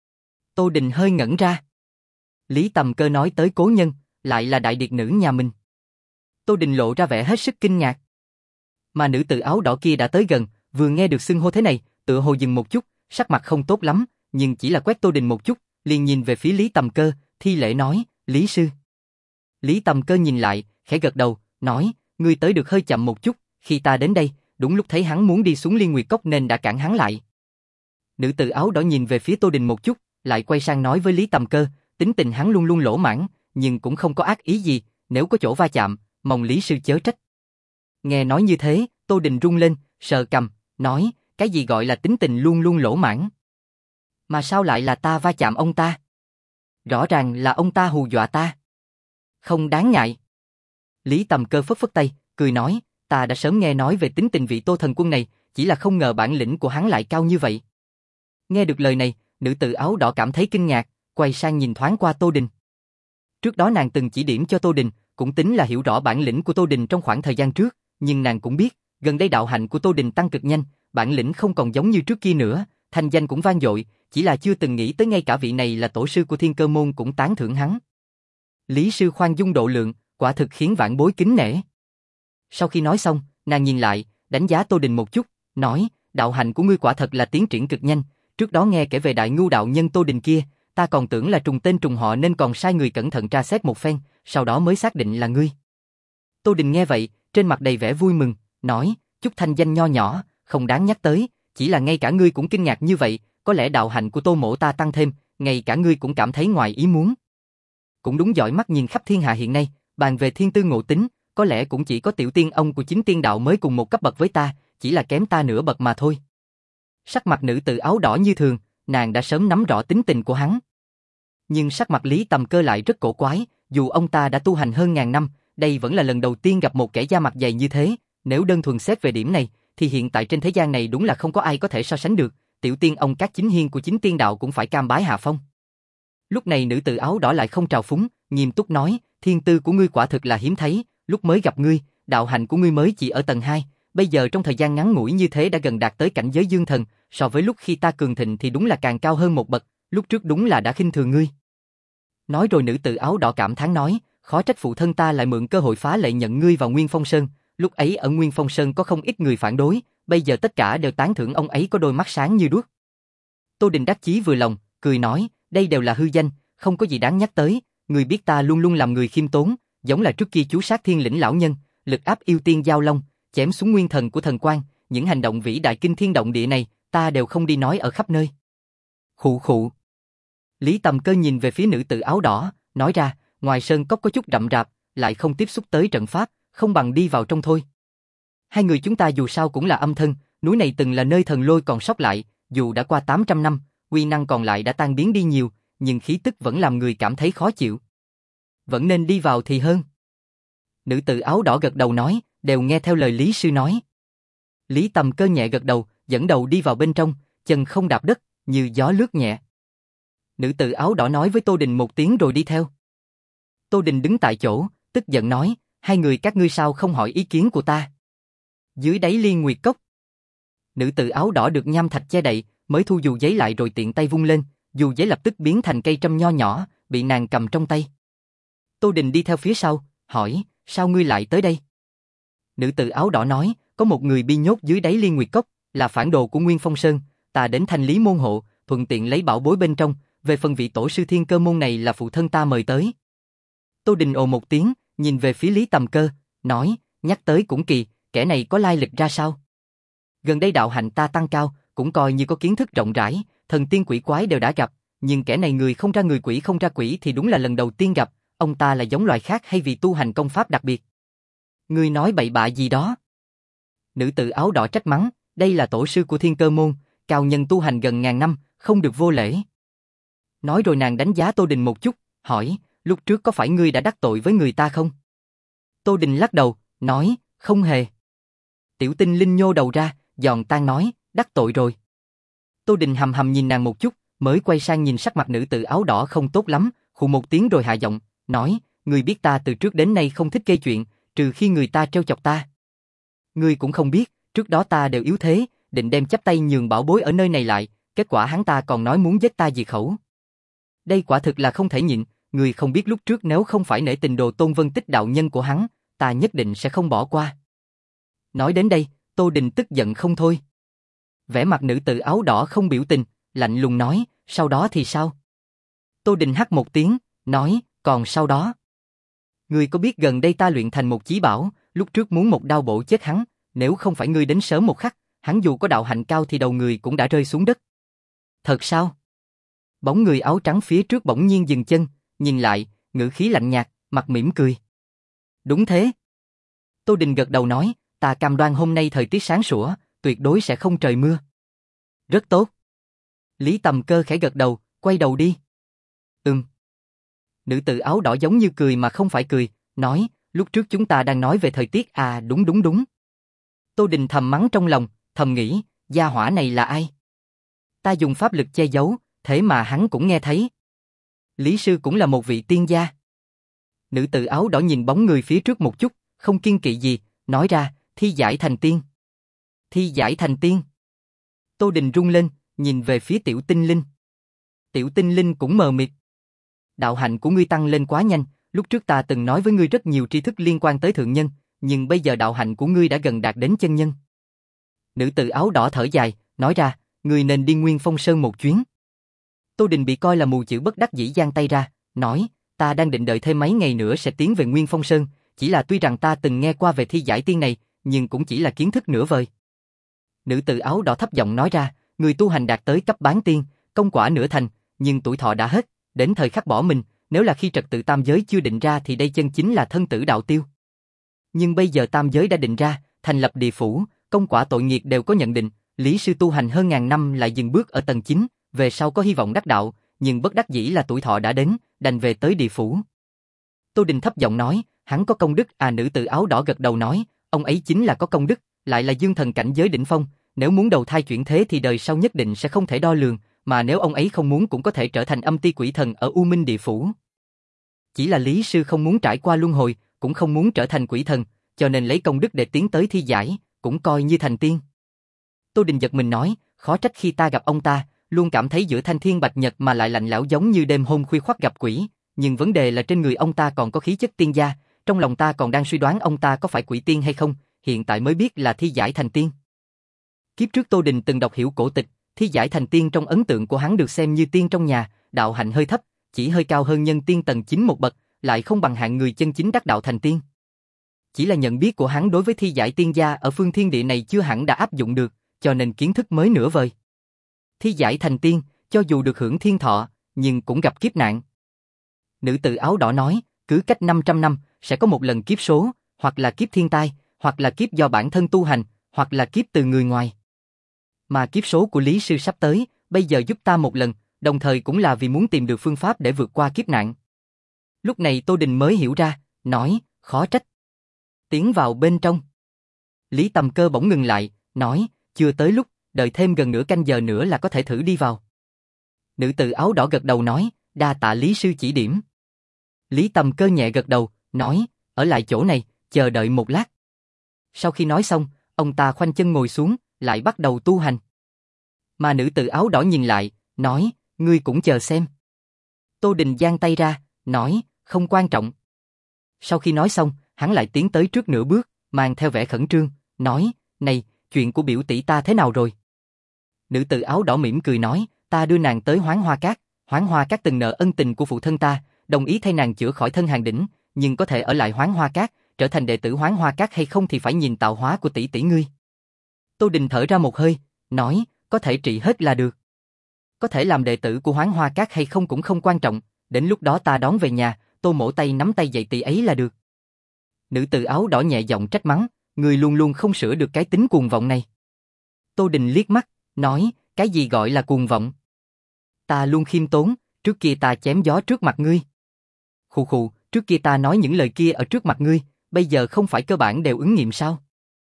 Tô Đình hơi ngẩn ra. Lý Tầm Cơ nói tới cố nhân, lại là Đại Điệt Nữ nhà mình. Tô Đình lộ ra vẻ hết sức kinh ngạc. Mà nữ tử áo đỏ kia đã tới gần, vừa nghe được xưng hô thế này, tựa hồ dừng một chút, sắc mặt không tốt lắm, nhưng chỉ là quét Tô Đình một chút, liền nhìn về phía Lý Tầm Cơ, thi lễ nói, Lý sư. Lý Tầm Cơ nhìn lại, khẽ gật đầu, nói, ngươi tới được hơi chậm một chút, khi ta đến đây, đúng lúc thấy hắn muốn đi xuống Liên Nguyệt Cốc nên đã cản hắn lại. Nữ tử áo đỏ nhìn về phía Tô Đình một chút, lại quay sang nói với Lý Tầm Cơ, tính tình hắn luôn luôn lỗ mãng, nhưng cũng không có ác ý gì, nếu có chỗ va chạm, mong Lý sư chớ trách. Nghe nói như thế, Tô Đình rung lên, sờ cằm, nói, cái gì gọi là tính tình luôn luôn lỗ mãng? Mà sao lại là ta va chạm ông ta? Rõ ràng là ông ta hù dọa ta. Không đáng ngại. Lý Tầm Cơ phất phất tay, cười nói, ta đã sớm nghe nói về tính tình vị Tô Thần Quân này, chỉ là không ngờ bản lĩnh của hắn lại cao như vậy. Nghe được lời này, nữ tử áo đỏ cảm thấy kinh ngạc, quay sang nhìn thoáng qua Tô Đình. Trước đó nàng từng chỉ điểm cho Tô Đình, cũng tính là hiểu rõ bản lĩnh của Tô Đình trong khoảng thời gian trước, nhưng nàng cũng biết, gần đây đạo hạnh của Tô Đình tăng cực nhanh, bản lĩnh không còn giống như trước kia nữa, thành danh cũng vang dội, chỉ là chưa từng nghĩ tới ngay cả vị này là tổ sư của Thiên Cơ môn cũng tán thưởng hắn. Lý sư khoan dung độ lượng, quả thực khiến vãn bối kính nể. Sau khi nói xong, nàng nhìn lại, đánh giá Tô Đình một chút, nói, đạo hạnh của ngươi quả thật là tiến triển cực nhanh, trước đó nghe kể về đại ngưu đạo nhân Tô Đình kia, ta còn tưởng là trùng tên trùng họ nên còn sai người cẩn thận tra xét một phen, sau đó mới xác định là ngươi. Tô Đình nghe vậy, trên mặt đầy vẻ vui mừng, nói, chút thanh danh nho nhỏ, không đáng nhắc tới, chỉ là ngay cả ngươi cũng kinh ngạc như vậy, có lẽ đạo hạnh của Tô mỗ ta tăng thêm, ngay cả ngươi cũng cảm thấy ngoài ý muốn. Cũng đúng, giỏi mắt nhìn khắp thiên hạ hiện nay, bàn về thiên tư ngộ tính, có lẽ cũng chỉ có tiểu tiên ông của chính tiên đạo mới cùng một cấp bậc với ta, chỉ là kém ta nửa bậc mà thôi. Sắc mặt nữ tử áo đỏ như thường, nàng đã sớm nắm rõ tính tình của hắn. Nhưng sắc mặt Lý Tầm Cơ lại rất cổ quái, dù ông ta đã tu hành hơn ngàn năm, đây vẫn là lần đầu tiên gặp một kẻ da mặt dày như thế, nếu đơn thuần xét về điểm này, thì hiện tại trên thế gian này đúng là không có ai có thể so sánh được, tiểu tiên ông các chính hiên của chính tiên đạo cũng phải cam bái hạ phong. Lúc này nữ tử áo đỏ lại không trào phúng, nghiêm túc nói, thiên tư của ngươi quả thực là hiếm thấy, lúc mới gặp ngươi, đạo hạnh của ngươi mới chỉ ở tầng hai, bây giờ trong thời gian ngắn ngủi như thế đã gần đạt tới cảnh giới dương thần, so với lúc khi ta cường thịnh thì đúng là càng cao hơn một bậc, lúc trước đúng là đã khinh thường ngươi. Nói rồi nữ tử áo đỏ cảm thán nói, khó trách phụ thân ta lại mượn cơ hội phá lệ nhận ngươi vào Nguyên Phong Sơn, lúc ấy ở Nguyên Phong Sơn có không ít người phản đối, bây giờ tất cả đều tán thưởng ông ấy có đôi mắt sáng như đuốc. Tô Đình đắc chí vừa lòng, cười nói, đây đều là hư danh, không có gì đáng nhắc tới, người biết ta luôn luôn làm người khiêm tốn, giống là trước kia chú sát thiên lĩnh lão nhân, lực áp yêu tiên giao long, chém xuống nguyên thần của thần quan, những hành động vĩ đại kinh thiên động địa này, ta đều không đi nói ở khắp nơi. Khụ khụ. Lý Tầm Cơ nhìn về phía nữ tử áo đỏ, nói ra, ngoài sơn cốc có chút rậm rạp, lại không tiếp xúc tới trận pháp, không bằng đi vào trong thôi. Hai người chúng ta dù sao cũng là âm thân, núi này từng là nơi thần lôi còn sót lại, dù đã qua tám trăm năm, uy năng còn lại đã tan biến đi nhiều, nhưng khí tức vẫn làm người cảm thấy khó chịu. Vẫn nên đi vào thì hơn. Nữ tử áo đỏ gật đầu nói, đều nghe theo lời Lý sư nói. Lý Tầm Cơ nhẹ gật đầu, dẫn đầu đi vào bên trong, chân không đạp đất, như gió lướt nhẹ. Nữ tử áo đỏ nói với Tô Đình một tiếng rồi đi theo. Tô Đình đứng tại chỗ, tức giận nói, hai người các ngươi sao không hỏi ý kiến của ta? Dưới đáy Liên Nguyệt Cốc. Nữ tử áo đỏ được nham thạch che đậy, mới thu dù giấy lại rồi tiện tay vung lên, dù giấy lập tức biến thành cây trâm nho nhỏ, bị nàng cầm trong tay. Tô Đình đi theo phía sau, hỏi, sao ngươi lại tới đây? Nữ tử áo đỏ nói, có một người bị nhốt dưới đáy Liên Nguyệt Cốc, là phản đồ của Nguyên Phong Sơn, ta đến thanh lý môn hộ, thuận tiện lấy bảo bối bên trong, về phần vị tổ sư Thiên Cơ môn này là phụ thân ta mời tới. Tô Đình ồ một tiếng, nhìn về phía Lý Tầm Cơ, nói, nhắc tới cũng kỳ, kẻ này có lai lịch ra sao? Gần đây đạo hạnh ta tăng cao, cũng coi như có kiến thức rộng rãi, thần tiên quỷ quái đều đã gặp, nhưng kẻ này người không ra người quỷ không ra quỷ thì đúng là lần đầu tiên gặp, ông ta là giống loài khác hay vì tu hành công pháp đặc biệt? Ngươi nói bậy bạ gì đó? Nữ tử áo đỏ trách mắng, đây là tổ sư của Thiên Cơ môn, cao nhân tu hành gần ngàn năm, không được vô lễ. Nói rồi nàng đánh giá Tô Đình một chút, hỏi, lúc trước có phải ngươi đã đắc tội với người ta không? Tô Đình lắc đầu, nói, không hề. Tiểu Tinh Linh nhô đầu ra, giòn tan nói, đắc tội rồi. Tô Đình hầm hầm nhìn nàng một chút, mới quay sang nhìn sắc mặt nữ tử áo đỏ không tốt lắm, khụ một tiếng rồi hạ giọng, nói, ngươi biết ta từ trước đến nay không thích gây chuyện, trừ khi người ta trêu chọc ta. Ngươi cũng không biết, trước đó ta đều yếu thế, định đem chắp tay nhường bảo bối ở nơi này lại, kết quả hắn ta còn nói muốn giết ta diệt khẩu. Đây quả thực là không thể nhịn, ngươi không biết lúc trước nếu không phải nể tình Đồ Tôn Vân Tích đạo nhân của hắn, ta nhất định sẽ không bỏ qua. Nói đến đây, Tô Đình tức giận không thôi. Vẻ mặt nữ tử áo đỏ không biểu tình, lạnh lùng nói, sau đó thì sao? Tô Đình hắt một tiếng, nói, còn sau đó? Ngươi có biết gần đây ta luyện thành một chí bảo, lúc trước muốn một đao bổ chết hắn, nếu không phải ngươi đến sớm một khắc, hắn dù có đạo hạnh cao thì đầu người cũng đã rơi xuống đất. Thật sao? Bóng người áo trắng phía trước bỗng nhiên dừng chân, nhìn lại, ngữ khí lạnh nhạt, mặt mỉm cười. Đúng thế. Tô Đình gật đầu nói, ta cam đoan hôm nay thời tiết sáng sủa, tuyệt đối sẽ không trời mưa. Rất tốt. Lý Tầm Cơ khẽ gật đầu, quay đầu đi. Ừm. Nữ tử áo đỏ giống như cười mà không phải cười, nói, lúc trước chúng ta đang nói về thời tiết à, đúng đúng đúng. Tô Đình thầm mắng trong lòng, thầm nghĩ, gia hỏa này là ai? Ta dùng pháp lực che giấu, thế mà hắn cũng nghe thấy. Lý sư cũng là một vị tiên gia. Nữ tử áo đỏ nhìn bóng người phía trước một chút, không kiêng kỵ gì, nói ra, thi giải thành tiên. Thi giải thành tiên. Tô Đình rung lên, nhìn về phía Tiểu Tinh Linh. Tiểu Tinh Linh cũng mờ mịt. Đạo hạnh của ngươi tăng lên quá nhanh, lúc trước ta từng nói với ngươi rất nhiều tri thức liên quan tới thượng nhân, nhưng bây giờ đạo hạnh của ngươi đã gần đạt đến chân nhân. Nữ tử áo đỏ thở dài, nói ra, ngươi nên đi Nguyên Phong Sơn một chuyến. Tô Đình bị coi là mù chữ bất đắc dĩ giang tay ra, nói, ta đang định đợi thêm mấy ngày nữa sẽ tiến về Nguyên Phong Sơn, chỉ là tuy rằng ta từng nghe qua về thi giải tiên này, nhưng cũng chỉ là kiến thức nửa vời. Nữ tử áo đỏ thấp giọng nói ra, người tu hành đạt tới cấp bán tiên, công quả nửa thành, nhưng tuổi thọ đã hết, đến thời khắc bỏ mình, nếu là khi trật tự tam giới chưa định ra thì đây chân chính là thân tử đạo tiêu. Nhưng bây giờ tam giới đã định ra, thành lập địa phủ, công quả tội nghiệp đều có nhận định, Lý sư tu hành hơn ngàn năm lại dừng bước ở tầng chín, về sau có hy vọng đắc đạo, nhưng bất đắc dĩ là tuổi thọ đã đến, đành về tới địa phủ. Tô Đình thấp giọng nói, hắn có công đức à? Nữ tử áo đỏ gật đầu nói, ông ấy chính là có công đức, lại là dương thần cảnh giới đỉnh phong, nếu muốn đầu thai chuyển thế thì đời sau nhất định sẽ không thể đo lường, mà nếu ông ấy không muốn cũng có thể trở thành âm ti quỷ thần ở U Minh địa phủ. Chỉ là Lý sư không muốn trải qua luân hồi, cũng không muốn trở thành quỷ thần, cho nên lấy công đức để tiến tới thi giải, cũng coi như thành tiên. Tô Đình giật mình nói, khó trách khi ta gặp ông ta, luôn cảm thấy giữa thanh thiên bạch nhật mà lại lạnh lẽo giống như đêm hôm khuya khoắt gặp quỷ, nhưng vấn đề là trên người ông ta còn có khí chất tiên gia, trong lòng ta còn đang suy đoán ông ta có phải quỷ tiên hay không, hiện tại mới biết là thi giải thành tiên. Kiếp trước Tô Đình từng đọc hiểu cổ tịch, thi giải thành tiên trong ấn tượng của hắn được xem như tiên trong nhà, đạo hạnh hơi thấp, chỉ hơi cao hơn nhân tiên tầng chín một bậc, lại không bằng hạng người chân chính đắc đạo thành tiên. Chỉ là nhận biết của hắn đối với thi giải tiên gia ở phương thiên địa này chưa hẳn đã áp dụng được, cho nên kiến thức mới nửa vời. Thi giải thành tiên, cho dù được hưởng thiên thọ, nhưng cũng gặp kiếp nạn. Nữ tử áo đỏ nói, cứ cách năm trăm năm, sẽ có một lần kiếp số, hoặc là kiếp thiên tai, hoặc là kiếp do bản thân tu hành, hoặc là kiếp từ người ngoài. Mà kiếp số của Lý sư sắp tới, bây giờ giúp ta một lần, đồng thời cũng là vì muốn tìm được phương pháp để vượt qua kiếp nạn. Lúc này Tô Đình mới hiểu ra, nói, khó trách. Tiến vào bên trong. Lý Tầm Cơ bỗng ngừng lại, nói, chưa tới lúc, đợi thêm gần nửa canh giờ nữa là có thể thử đi vào. Nữ tử áo đỏ gật đầu nói, đa tạ Lý sư chỉ điểm. Lý Tầm Cơ nhẹ gật đầu, nói, ở lại chỗ này, chờ đợi một lát. Sau khi nói xong, ông ta khoanh chân ngồi xuống, lại bắt đầu tu hành. Mà nữ tử áo đỏ nhìn lại, nói, ngươi cũng chờ xem. Tô Đình giang tay ra, nói, không quan trọng. Sau khi nói xong, hắn lại tiến tới trước nửa bước, mang theo vẻ khẩn trương, nói, này, chuyện của biểu tỷ ta thế nào rồi? Nữ tử áo đỏ mỉm cười nói, ta đưa nàng tới Hoán Hoa Các, Hoán Hoa Các từng nợ ân tình của phụ thân ta, đồng ý thay nàng chữa khỏi thân hàng đỉnh, nhưng có thể ở lại Hoán Hoa Các, trở thành đệ tử Hoán Hoa Các hay không thì phải nhìn tạo hóa của tỷ tỷ ngươi. Tô Đình thở ra một hơi, nói, có thể trị hết là được. Có thể làm đệ tử của Hoán Hoa Các hay không cũng không quan trọng, đến lúc đó ta đón về nhà, Tô mổ tay nắm tay dạy tỷ ấy là được. Nữ tử áo đỏ nhẹ giọng trách mắng, người luôn luôn không sửa được cái tính cuồng vọng này. Tô Đình liếc mắt, nói, cái gì gọi là cuồng vọng? Ta luôn khiêm tốn, trước kia ta chém gió trước mặt ngươi. Khù khù, trước kia ta nói những lời kia ở trước mặt ngươi, bây giờ không phải cơ bản đều ứng nghiệm sao?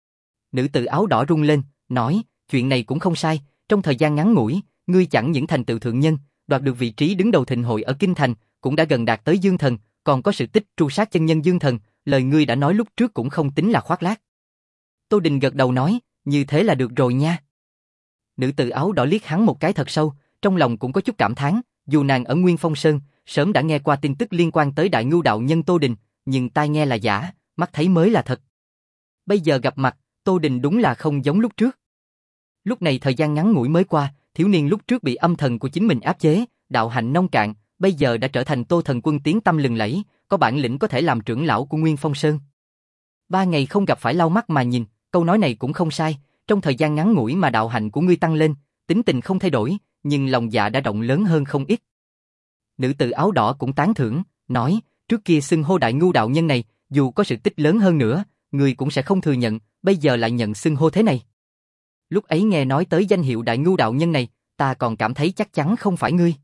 Nữ tử áo đỏ rung lên, nói, chuyện này cũng không sai, trong thời gian ngắn ngủi, ngươi chẳng những thành tựu thượng nhân, đoạt được vị trí đứng đầu thịnh hội ở Kinh Thành, cũng đã gần đạt tới dương thần, còn có sự tích tru sát chân nhân dương thần, lời ngươi đã nói lúc trước cũng không tính là khoác lác. Tô Đình gật đầu nói, như thế là được rồi nha. Nữ tử áo đỏ liếc hắn một cái thật sâu, trong lòng cũng có chút cảm thán, dù nàng ở Nguyên Phong Sơn, sớm đã nghe qua tin tức liên quan tới Đại Ngưu đạo nhân Tô Đình, nhưng tai nghe là giả, mắt thấy mới là thật. Bây giờ gặp mặt, Tô Đình đúng là không giống lúc trước. Lúc này thời gian ngắn ngủi mới qua, thiếu niên lúc trước bị âm thần của chính mình áp chế, đạo hạnh nông cạn, bây giờ đã trở thành Tô Thần Quân tiếng tăm lừng lẫy, có bản lĩnh có thể làm trưởng lão của Nguyên Phong Sơn. Ba ngày không gặp phải lau mắt mà nhìn, câu nói này cũng không sai, trong thời gian ngắn ngủi mà đạo hạnh của ngươi tăng lên, tính tình không thay đổi, nhưng lòng dạ đã rộng lớn hơn không ít. Nữ tử áo đỏ cũng tán thưởng, nói, trước kia xưng hô Đại Ngưu đạo nhân này, dù có sự tích lớn hơn nữa, ngươi cũng sẽ không thừa nhận, bây giờ lại nhận xưng hô thế này. Lúc ấy nghe nói tới danh hiệu Đại Ngưu đạo nhân này, ta còn cảm thấy chắc chắn không phải ngươi.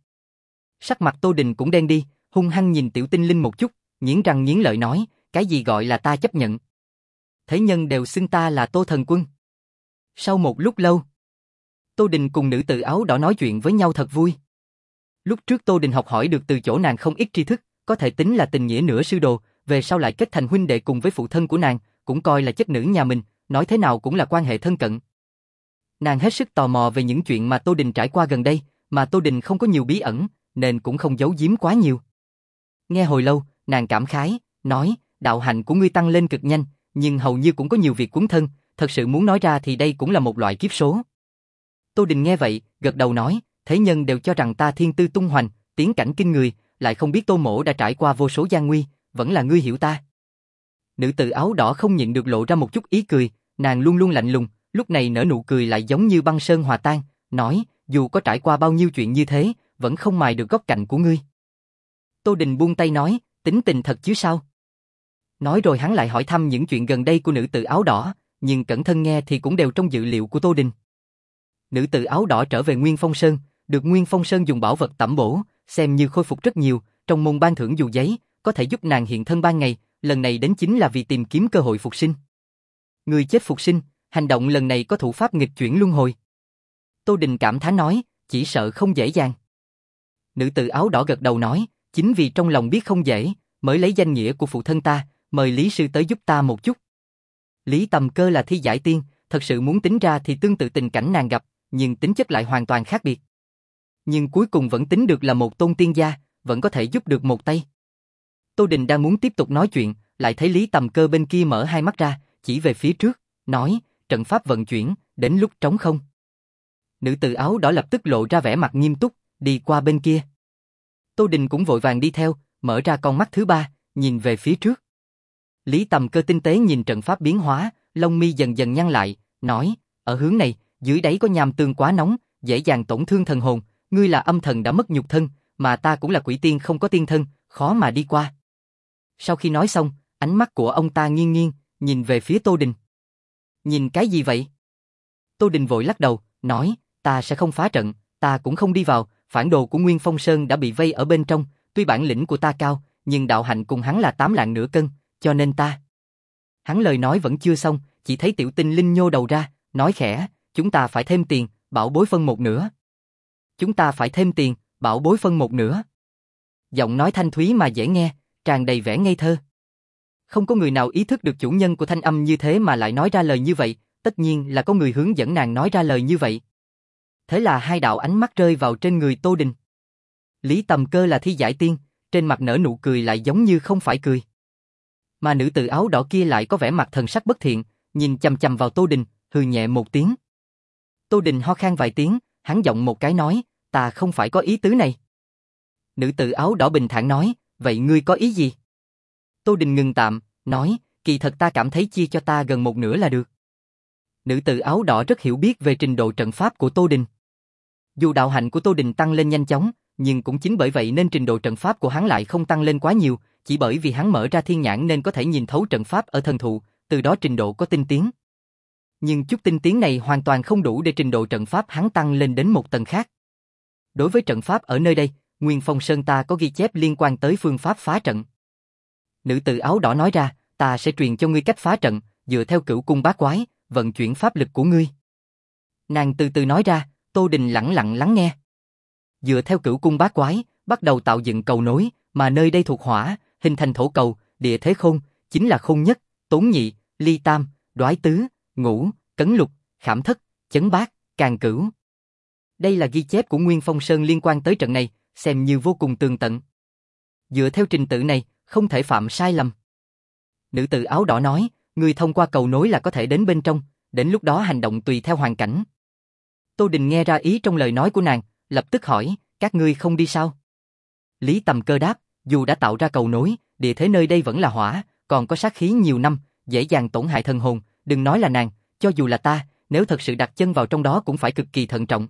Sắc mặt Tô Đình cũng đen đi, hung hăng nhìn Tiểu Tinh Linh một chút, nghiến răng nghiến lợi nói, cái gì gọi là ta chấp nhận? Thế nhân đều xưng ta là Tô Thần Quân. Sau một lúc lâu, Tô Đình cùng nữ tử áo đỏ nói chuyện với nhau thật vui. Lúc trước Tô Đình học hỏi được từ chỗ nàng không ít tri thức, có thể tính là tình nghĩa nửa sư đồ, về sau lại kết thành huynh đệ cùng với phụ thân của nàng, cũng coi là chất nữ nhà mình, nói thế nào cũng là quan hệ thân cận. Nàng hết sức tò mò về những chuyện mà Tô Đình trải qua gần đây, mà Tô Đình không có nhiều bí ẩn, nên cũng không giấu giếm quá nhiều. Nghe hồi lâu, nàng cảm khái, nói, đạo hạnh của ngươi tăng lên cực nhanh, nhưng hầu như cũng có nhiều việc cuốn thân, thật sự muốn nói ra thì đây cũng là một loại kiếp số. Tô Đình nghe vậy, gật đầu nói, thế nhân đều cho rằng ta thiên tư tung hoành, tiến cảnh kinh người, lại không biết Tô mỗ đã trải qua vô số gian nguy, vẫn là ngươi hiểu ta. Nữ tử áo đỏ không nhịn được lộ ra một chút ý cười, nàng luôn luôn lạnh lùng, lúc này nở nụ cười lại giống như băng sơn hòa tan, nói, dù có trải qua bao nhiêu chuyện như thế, vẫn không mài được góc cạnh của ngươi. Tô Đình buông tay nói, tính tình thật chứ sao? Nói rồi hắn lại hỏi thăm những chuyện gần đây của nữ tử áo đỏ, nhưng cẩn thận nghe thì cũng đều trong dự liệu của Tô Đình. Nữ tử áo đỏ trở về Nguyên Phong Sơn, được Nguyên Phong Sơn dùng bảo vật tẩm bổ, xem như khôi phục rất nhiều, trong môn ban thưởng dù giấy, có thể giúp nàng hiện thân ban ngày, lần này đến chính là vì tìm kiếm cơ hội phục sinh. Người chết phục sinh, hành động lần này có thủ pháp nghịch chuyển luân hồi. Tô Đình cảm thán nói, chỉ sợ không dễ dàng. Nữ tử áo đỏ gật đầu nói, chính vì trong lòng biết không dễ, mới lấy danh nghĩa của phụ thân ta, mời Lý sư tới giúp ta một chút. Lý Tầm Cơ là thi giải tiên, thật sự muốn tính ra thì tương tự tình cảnh nàng gặp, nhưng tính chất lại hoàn toàn khác biệt. Nhưng cuối cùng vẫn tính được là một tôn tiên gia, vẫn có thể giúp được một tay. Tô Đình đang muốn tiếp tục nói chuyện, lại thấy Lý Tầm Cơ bên kia mở hai mắt ra, chỉ về phía trước, nói, trận pháp vận chuyển, đến lúc trống không. Nữ tử áo đỏ lập tức lộ ra vẻ mặt nghiêm túc, đi qua bên kia. Tô Đình cũng vội vàng đi theo, mở ra con mắt thứ ba, nhìn về phía trước. Lý Tầm Cơ tinh tế nhìn trận pháp biến hóa, lông mi dần dần nhăn lại, nói, ở hướng này, dưới đáy có nham tương quá nóng, dễ dàng tổn thương thần hồn, ngươi là âm thần đã mất nhục thân, mà ta cũng là quỷ tiên không có tiên thân, khó mà đi qua. Sau khi nói xong, ánh mắt của ông ta nghiêng nghiêng, nhìn về phía Tô Đình. Nhìn cái gì vậy? Tô Đình vội lắc đầu, nói, ta sẽ không phá trận, ta cũng không đi vào, phản đồ của Nguyên Phong Sơn đã bị vây ở bên trong, tuy bản lĩnh của ta cao, nhưng đạo hạnh cùng hắn là tám lạng nửa cân, cho nên ta... Hắn lời nói vẫn chưa xong, chỉ thấy Tiểu Tinh Linh nhô đầu ra, nói khẽ, chúng ta phải thêm tiền, bảo bối phân một nửa. Chúng ta phải thêm tiền, bảo bối phân một nửa. Giọng nói thanh thúy mà dễ nghe, tràn đầy vẻ ngây thơ. Không có người nào ý thức được chủ nhân của thanh âm như thế mà lại nói ra lời như vậy, tất nhiên là có người hướng dẫn nàng nói ra lời như vậy. Thế là hai đạo ánh mắt rơi vào trên người Tô Đình. Lý Tầm Cơ là thi giải tiên, trên mặt nở nụ cười lại giống như không phải cười. Mà nữ tử áo đỏ kia lại có vẻ mặt thần sắc bất thiện, nhìn chằm chằm vào Tô Đình, hừ nhẹ một tiếng. Tô Đình ho khan vài tiếng, hắn giọng một cái nói, ta không phải có ý tứ này. Nữ tử áo đỏ bình thản nói, vậy ngươi có ý gì? Tô Đình ngừng tạm, nói, kỳ thật ta cảm thấy chia cho ta gần một nửa là được. Nữ tử áo đỏ rất hiểu biết về trình độ trận pháp của Tô Đình. Dù đạo hạnh của Tô Đình tăng lên nhanh chóng, nhưng cũng chính bởi vậy nên trình độ trận pháp của hắn lại không tăng lên quá nhiều, chỉ bởi vì hắn mở ra thiên nhãn nên có thể nhìn thấu trận pháp ở thần thụ, từ đó trình độ có tinh tiến. Nhưng chút tinh tiến này hoàn toàn không đủ để trình độ trận pháp hắn tăng lên đến một tầng khác. Đối với trận pháp ở nơi đây, Nguyên Phong Sơn ta có ghi chép liên quan tới phương pháp phá trận. Nữ tử áo đỏ nói ra, ta sẽ truyền cho ngươi cách phá trận, dựa theo cửu cung bát quái, vận chuyển pháp lực của ngươi. Nàng từ từ nói ra, Tô Đình lặng lặng lắng nghe. Dựa theo cửu cung bát quái, bắt đầu tạo dựng cầu nối, mà nơi đây thuộc hỏa, hình thành thổ cầu, địa thế khôn, chính là khôn nhất, tốn nhị, ly tam, đoái tứ, ngũ, cấn lục, khảm thất, chấn bát, càn cửu. Đây là ghi chép của Nguyên Phong Sơn liên quan tới trận này, xem như vô cùng tường tận. Dựa theo trình tự này, không thể phạm sai lầm. Nữ tử áo đỏ nói, người thông qua cầu nối là có thể đến bên trong, đến lúc đó hành động tùy theo hoàn cảnh. Tô Đình nghe ra ý trong lời nói của nàng, lập tức hỏi, các ngươi không đi sao? Lý Tầm Cơ đáp, dù đã tạo ra cầu nối, địa thế nơi đây vẫn là hỏa, còn có sát khí nhiều năm, dễ dàng tổn hại thần hồn, đừng nói là nàng, cho dù là ta, nếu thật sự đặt chân vào trong đó cũng phải cực kỳ thận trọng.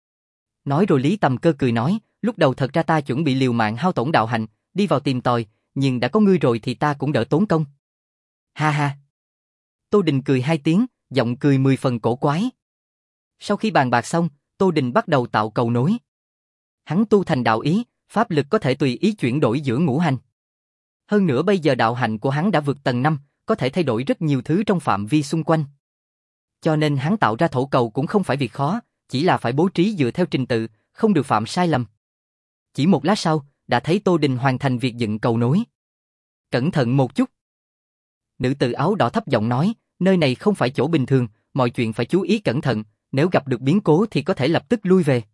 Nói rồi Lý Tầm Cơ cười nói, lúc đầu thật ra ta chuẩn bị liều mạng hao tổn đạo hạnh, đi vào tìm tòi, nhưng đã có ngươi rồi thì ta cũng đỡ tốn công. Ha ha. Tô Đình cười hai tiếng, giọng cười mười phần cổ quái. Sau khi bàn bạc xong, Tô Đình bắt đầu tạo cầu nối. Hắn tu thành đạo ý, pháp lực có thể tùy ý chuyển đổi giữa ngũ hành. Hơn nữa bây giờ đạo hạnh của hắn đã vượt tầng năm, có thể thay đổi rất nhiều thứ trong phạm vi xung quanh. Cho nên hắn tạo ra thổ cầu cũng không phải việc khó, chỉ là phải bố trí dựa theo trình tự, không được phạm sai lầm. Chỉ một lát sau, đã thấy Tô Đình hoàn thành việc dựng cầu nối. Cẩn thận một chút. Nữ tử áo đỏ thấp giọng nói, nơi này không phải chỗ bình thường, mọi chuyện phải chú ý cẩn thận, nếu gặp được biến cố thì có thể lập tức lui về.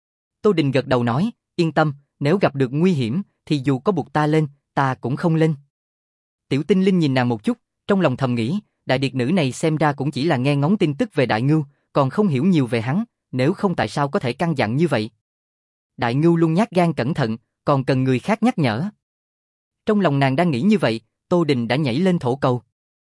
Tô Đình gật đầu nói, yên tâm, nếu gặp được nguy hiểm, thì dù có buộc ta lên, ta cũng không lên. Tiểu Tinh Linh nhìn nàng một chút, trong lòng thầm nghĩ, đại điệt nữ này xem ra cũng chỉ là nghe ngóng tin tức về Đại Ngưu, còn không hiểu nhiều về hắn, nếu không tại sao có thể căn dặn như vậy. Đại Ngưu luôn nhát gan cẩn thận, còn cần người khác nhắc nhở. Trong lòng nàng đang nghĩ như vậy, Tô Đình đã nhảy lên thổ cầu.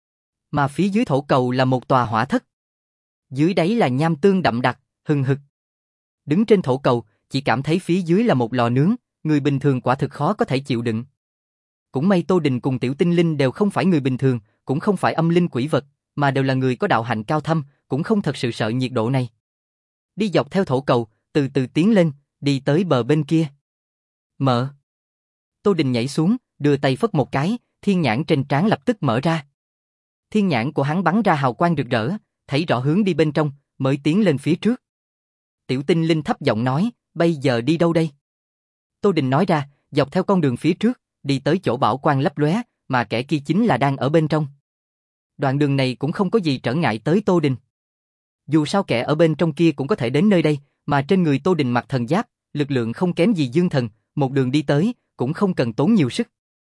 Mà phía dưới thổ cầu là một tòa hỏa thất. Dưới đáy là nham tương đậm đặc, hừng hực. Đứng trên thổ cầu, chỉ cảm thấy phía dưới là một lò nướng, người bình thường quả thực khó có thể chịu đựng. Cũng may Tô Đình cùng Tiểu Tinh Linh đều không phải người bình thường, cũng không phải âm linh quỷ vật, mà đều là người có đạo hạnh cao thâm, cũng không thật sự sợ nhiệt độ này. Đi dọc theo thổ cầu, từ từ tiến lên, đi tới bờ bên kia. Mở. Tô Đình nhảy xuống, đưa tay phất một cái, thiên nhãn trên trán lập tức mở ra. Thiên nhãn của hắn bắn ra hào quang rực rỡ, thấy rõ hướng đi bên trong, mới tiến lên phía trước. Tiểu Tinh Linh thấp giọng nói, bây giờ đi đâu đây? Tô Đình nói ra, dọc theo con đường phía trước, đi tới chỗ bảo quang lấp lóe, mà kẻ kia chính là đang ở bên trong. Đoạn đường này cũng không có gì trở ngại tới Tô Đình. Dù sao kẻ ở bên trong kia cũng có thể đến nơi đây, mà trên người Tô Đình mặc thần giáp, lực lượng không kém gì Dương Thần, một đường đi tới, cũng không cần tốn nhiều sức.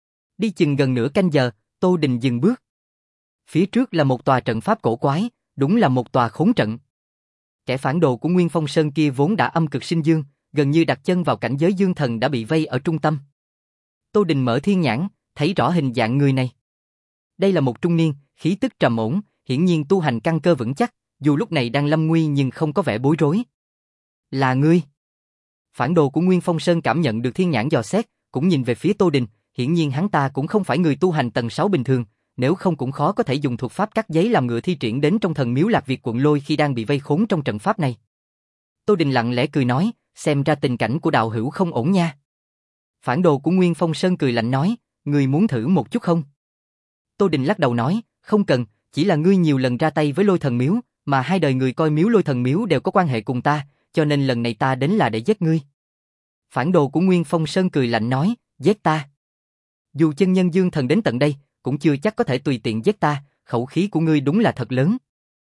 Đi chừng gần nửa canh giờ, Tô Đình dừng bước. Phía trước là một tòa trận pháp cổ quái, đúng là một tòa khốn trận. Kẻ phản đồ của Nguyên Phong Sơn kia vốn đã âm cực sinh dương, gần như đặt chân vào cảnh giới Dương Thần đã bị vây ở trung tâm. Tô Đình mở thiên nhãn, thấy rõ hình dạng người này. Đây là một trung niên, khí tức trầm ổn, hiển nhiên tu hành căn cơ vững chắc, dù lúc này đang lâm nguy nhưng không có vẻ bối rối. Là ngươi. Phản đồ của Nguyên Phong Sơn cảm nhận được thiên nhãn dò xét, cũng nhìn về phía Tô Đình, hiển nhiên hắn ta cũng không phải người tu hành tầng sáu bình thường, nếu không cũng khó có thể dùng thuật pháp cắt giấy làm ngựa thi triển đến trong thần miếu Lạc Việt quận Lôi khi đang bị vây khốn trong trận pháp này. Tô Đình lặng lẽ cười nói, xem ra tình cảnh của đạo hữu không ổn nha. Phản đồ của Nguyên Phong Sơn cười lạnh nói, ngươi muốn thử một chút không? Tô Đình lắc đầu nói, không cần, chỉ là ngươi nhiều lần ra tay với Lôi Thần Miếu, mà hai đời người coi miếu Lôi Thần Miếu đều có quan hệ cùng ta, cho nên lần này ta đến là để giết ngươi. Phản đồ của Nguyên Phong Sơn cười lạnh nói, giết ta? Dù chân nhân Dương Thần đến tận đây, cũng chưa chắc có thể tùy tiện giết ta, khẩu khí của ngươi đúng là thật lớn.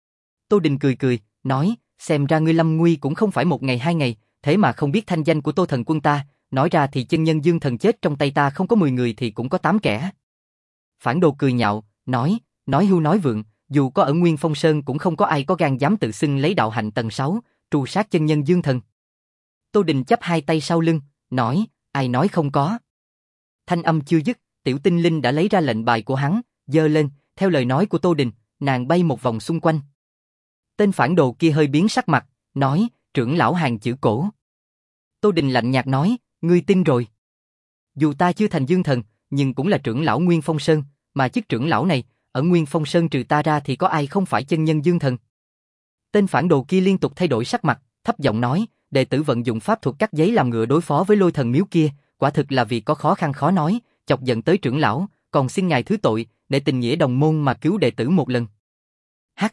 Tô Đình cười cười, nói, xem ra ngươi lâm nguy cũng không phải một ngày hai ngày, thế mà không biết thanh danh của Tô Thần Quân ta, nói ra thì chân nhân Dương Thần chết trong tay ta không có mười người thì cũng có tám kẻ. Phản đồ cười nhạo, nói, nói hưu nói vượng, dù có ở Nguyên Phong Sơn cũng không có ai có gan dám tự xưng lấy đạo hạnh tầng sáu, tru sát chân nhân Dương Thần. Tô Đình chắp hai tay sau lưng, nói, ai nói không có. Thanh âm chưa dứt, Tiểu Tinh Linh đã lấy ra lệnh bài của hắn, giơ lên, theo lời nói của Tô Đình, nàng bay một vòng xung quanh. Tên phản đồ kia hơi biến sắc mặt, nói, trưởng lão hàng chữ cổ. Tô Đình lạnh nhạt nói, ngươi tin rồi. Dù ta chưa thành Dương Thần, nhưng cũng là trưởng lão Nguyên Phong Sơn, mà chức trưởng lão này, ở Nguyên Phong Sơn trừ ta ra thì có ai không phải chân nhân Dương Thần. Tên phản đồ kia liên tục thay đổi sắc mặt, thấp giọng nói, đệ tử vận dụng pháp thuật cắt giấy làm ngựa đối phó với Lôi Thần Miếu kia, quả thực là vì có khó khăn khó nói, chọc giận tới trưởng lão, còn xin ngài thứ tội, để tình nghĩa đồng môn mà cứu đệ tử một lần. Hắc.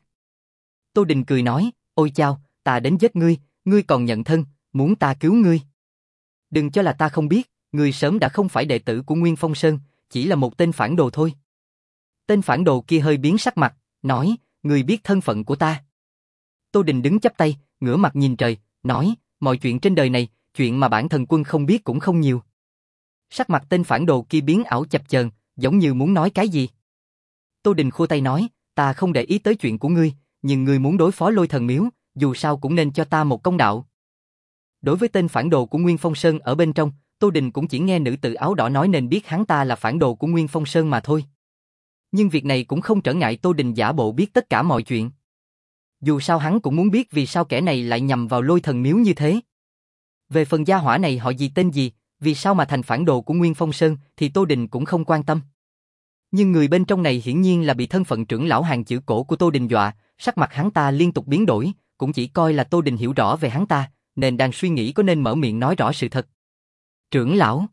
Tô Đình cười nói, ôi chao, ta đến giết ngươi, ngươi còn nhận thân, muốn ta cứu ngươi. Đừng cho là ta không biết, ngươi sớm đã không phải đệ tử của Nguyên Phong Sơn, chỉ là một tên phản đồ thôi. Tên phản đồ kia hơi biến sắc mặt, nói, ngươi biết thân phận của ta. Tô Đình đứng chắp tay, ngửa mặt nhìn trời, nói, mọi chuyện trên đời này, chuyện mà bản thần quân không biết cũng không nhiều. Sắc mặt tên phản đồ kia biến ảo chập chờn, giống như muốn nói cái gì. Tô Đình khua tay nói, ta không để ý tới chuyện của ngươi, nhưng ngươi muốn đối phó Lôi Thần Miếu, dù sao cũng nên cho ta một công đạo. Đối với tên phản đồ của Nguyên Phong Sơn ở bên trong, Tô Đình cũng chỉ nghe nữ tử áo đỏ nói nên biết hắn ta là phản đồ của Nguyên Phong Sơn mà thôi. Nhưng việc này cũng không trở ngại Tô Đình giả bộ biết tất cả mọi chuyện. Dù sao hắn cũng muốn biết vì sao kẻ này lại nhằm vào Lôi Thần Miếu như thế. Về phần gia hỏa này họ gì tên gì, vì sao mà thành phản đồ của Nguyên Phong Sơn thì Tô Đình cũng không quan tâm. Nhưng người bên trong này hiển nhiên là bị thân phận trưởng lão hàng chữ cổ của Tô Đình dọa, sắc mặt hắn ta liên tục biến đổi, cũng chỉ coi là Tô Đình hiểu rõ về hắn ta, nên đang suy nghĩ có nên mở miệng nói rõ sự thật. Trưởng lão.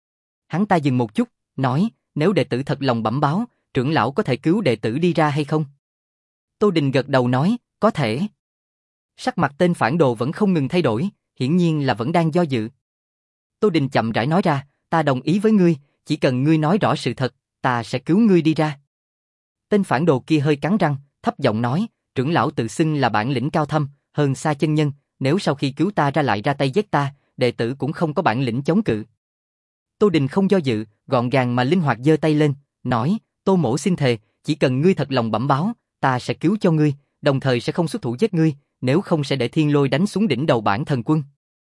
Hắn ta dừng một chút, nói, nếu đệ tử thật lòng bẩm báo, trưởng lão có thể cứu đệ tử đi ra hay không? Tô Đình gật đầu nói, có thể. Sắc mặt tên phản đồ vẫn không ngừng thay đổi, hiển nhiên là vẫn đang do dự. Tô Đình chậm rãi nói ra, ta đồng ý với ngươi, chỉ cần ngươi nói rõ sự thật, ta sẽ cứu ngươi đi ra. Tên phản đồ kia hơi cắn răng, thấp giọng nói, trưởng lão tự xưng là bản lĩnh cao thâm, hơn xa chân nhân, nếu sau khi cứu ta ra lại ra tay giết ta, đệ tử cũng không có bản lĩnh chống cự. Tô Đình không do dự, gọn gàng mà linh hoạt giơ tay lên, nói, Tô mỗ xin thề, chỉ cần ngươi thật lòng bẩm báo, ta sẽ cứu cho ngươi, đồng thời sẽ không xuất thủ giết ngươi, nếu không sẽ để thiên lôi đánh xuống đỉnh đầu bản thần quân.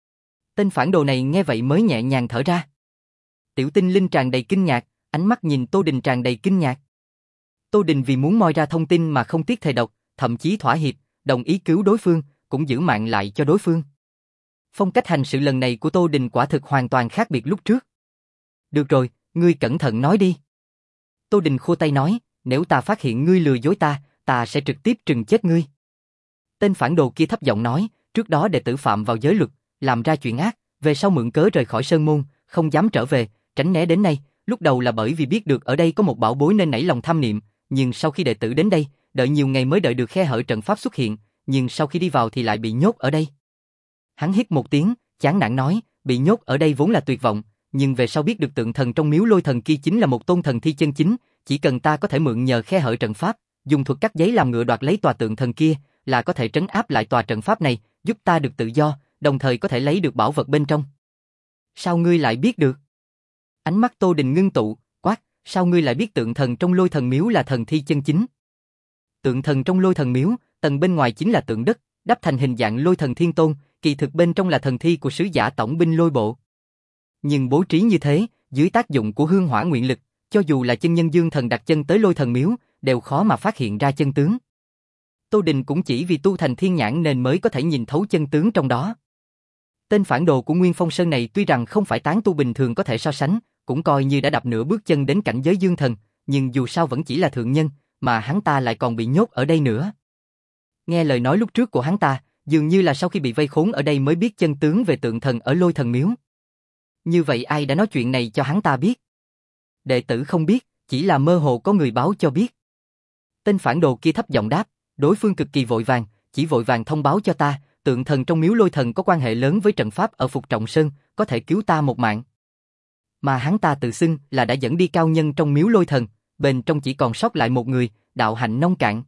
Tên phản đồ này nghe vậy mới nhẹ nhàng thở ra. Tiểu Tinh Linh tràn đầy kinh ngạc, ánh mắt nhìn Tô Đình tràn đầy kinh ngạc. Tô Đình vì muốn moi ra thông tin mà không tiếc thề độc, thậm chí thỏa hiệp, đồng ý cứu đối phương, cũng giữ mạng lại cho đối phương. Phong cách hành sự lần này của Tô Đình quả thực hoàn toàn khác biệt lúc trước. Được rồi, ngươi cẩn thận nói đi. Tô Đình khua tay nói, nếu ta phát hiện ngươi lừa dối ta, ta sẽ trực tiếp trừng chết ngươi. Tên phản đồ kia thấp giọng nói, trước đó đệ tử phạm vào giới luật, làm ra chuyện ác, về sau mượn cớ rời khỏi sơn môn, không dám trở về, tránh né đến nay, lúc đầu là bởi vì biết được ở đây có một bảo bối nên nảy lòng tham niệm, nhưng sau khi đệ tử đến đây, đợi nhiều ngày mới đợi được khe hở trận pháp xuất hiện, nhưng sau khi đi vào thì lại bị nhốt ở đây. Hắn hít một tiếng, chán nản nói, bị nhốt ở đây vốn là tuyệt vọng, nhưng về sau biết được tượng thần trong miếu lôi thần kia chính là một tôn thần thi chân chính, chỉ cần ta có thể mượn nhờ khe hở trận pháp, dùng thuật cắt giấy làm ngựa đoạt lấy tòa tượng thần kia, là có thể trấn áp lại tòa trận pháp này, giúp ta được tự do, đồng thời có thể lấy được bảo vật bên trong. Sao ngươi lại biết được? Ánh mắt Tô Đình ngưng tụ, quát, sao ngươi lại biết tượng thần trong lôi thần miếu là thần thi chân chính? Tượng thần trong lôi thần miếu, tầng bên ngoài chính là tượng đất, đắp thành hình dạng lôi thần thiên tôn, kỳ thực bên trong là thần thi của sứ giả tổng binh lôi bộ. Nhưng bố trí như thế, dưới tác dụng của hương hỏa nguyện lực, cho dù là chân nhân dương thần đặt chân tới lôi thần miếu, đều khó mà phát hiện ra chân tướng. Tô Đình cũng chỉ vì tu thành thiên nhãn nên mới có thể nhìn thấu chân tướng trong đó. Tên phản đồ của Nguyên Phong Sơn này tuy rằng không phải tán tu bình thường có thể so sánh, cũng coi như đã đạp nửa bước chân đến cảnh giới dương thần, nhưng dù sao vẫn chỉ là thượng nhân, mà hắn ta lại còn bị nhốt ở đây nữa. Nghe lời nói lúc trước của hắn ta, dường như là sau khi bị vây khốn ở đây mới biết chân tướng về tượng thần ở lôi thần miếu. Như vậy ai đã nói chuyện này cho hắn ta biết? Đệ tử không biết, chỉ là mơ hồ có người báo cho biết. Tên phản đồ kia thấp giọng đáp, đối phương cực kỳ vội vàng, chỉ vội vàng thông báo cho ta, tượng thần trong miếu lôi thần có quan hệ lớn với trận pháp ở Phục Trọng Sơn, có thể cứu ta một mạng. Mà hắn ta tự xưng là đã dẫn đi cao nhân trong miếu lôi thần, bên trong chỉ còn sót lại một người, đạo hạnh nông cạn.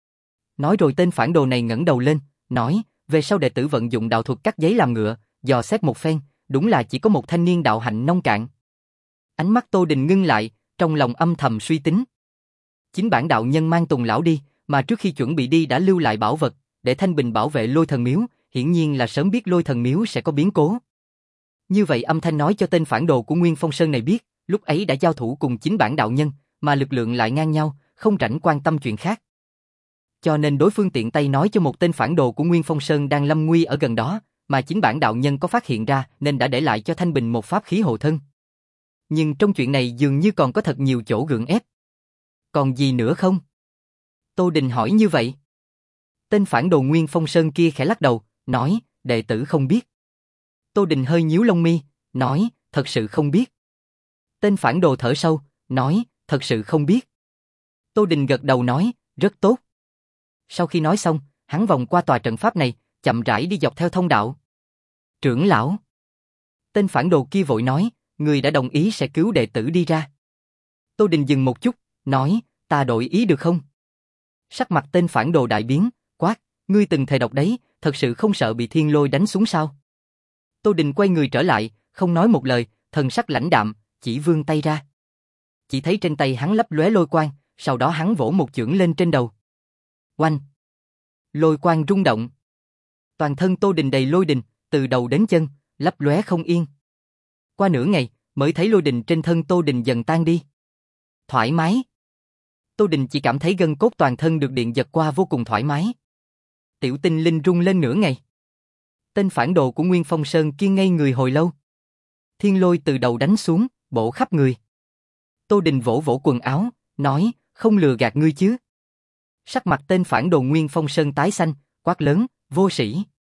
Nói rồi tên phản đồ này ngẩng đầu lên, nói, về sau đệ tử vận dụng đạo thuật cắt giấy làm ngựa, dò xét một phen, đúng là chỉ có một thanh niên đạo hạnh nông cạn. Ánh mắt Tô Đình ngưng lại, trong lòng âm thầm suy tính. Chính bản đạo nhân mang Tùng lão đi, mà trước khi chuẩn bị đi đã lưu lại bảo vật, để thanh bình bảo vệ lôi thần miếu, hiển nhiên là sớm biết lôi thần miếu sẽ có biến cố. Như vậy âm thanh nói cho tên phản đồ của Nguyên Phong Sơn này biết, lúc ấy đã giao thủ cùng chính bản đạo nhân, mà lực lượng lại ngang nhau, không rảnh quan tâm chuyện khác. Cho nên đối phương tiện tay nói cho một tên phản đồ của Nguyên Phong Sơn đang lâm nguy ở gần đó, mà chính bản đạo nhân có phát hiện ra nên đã để lại cho Thanh Bình một pháp khí hộ thân. Nhưng trong chuyện này dường như còn có thật nhiều chỗ gượng ép. Còn gì nữa không? Tô Đình hỏi như vậy. Tên phản đồ Nguyên Phong Sơn kia khẽ lắc đầu, nói, đệ tử không biết. Tô Đình hơi nhíu lông mi, nói, thật sự không biết. Tên phản đồ thở sâu, nói, thật sự không biết. Tô Đình gật đầu nói, rất tốt. Sau khi nói xong, hắn vòng qua tòa trận pháp này, chậm rãi đi dọc theo thông đạo. Trưởng lão. Tên phản đồ kia vội nói, người đã đồng ý sẽ cứu đệ tử đi ra. Tô Đình dừng một chút, nói, ta đổi ý được không? Sắc mặt tên phản đồ đại biến, quát, ngươi từng thề độc đấy, thật sự không sợ bị thiên lôi đánh xuống sao? Tô Đình quay người trở lại, không nói một lời, thần sắc lãnh đạm, chỉ vươn tay ra. Chỉ thấy trên tay hắn lấp lóe lôi quang, sau đó hắn vỗ một chưởng lên trên đầu. Oanh! Lôi quang rung động. Toàn thân Tô Đình đầy lôi đình, từ đầu đến chân, lấp lóe không yên. Qua nửa ngày, mới thấy lôi đình trên thân Tô Đình dần tan đi. Thoải mái. Tô Đình chỉ cảm thấy gân cốt toàn thân được điện giật qua vô cùng thoải mái. Tiểu Tinh Linh rung lên nửa ngày. Tên phản đồ của Nguyên Phong Sơn kia ngây người hồi lâu. Thiên lôi từ đầu đánh xuống, bổ khắp người. Tô Đình vỗ vỗ quần áo, nói, không lừa gạt ngươi chứ. Sắc mặt tên phản đồ Nguyên Phong Sơn tái xanh, quát lớn, vô sĩ.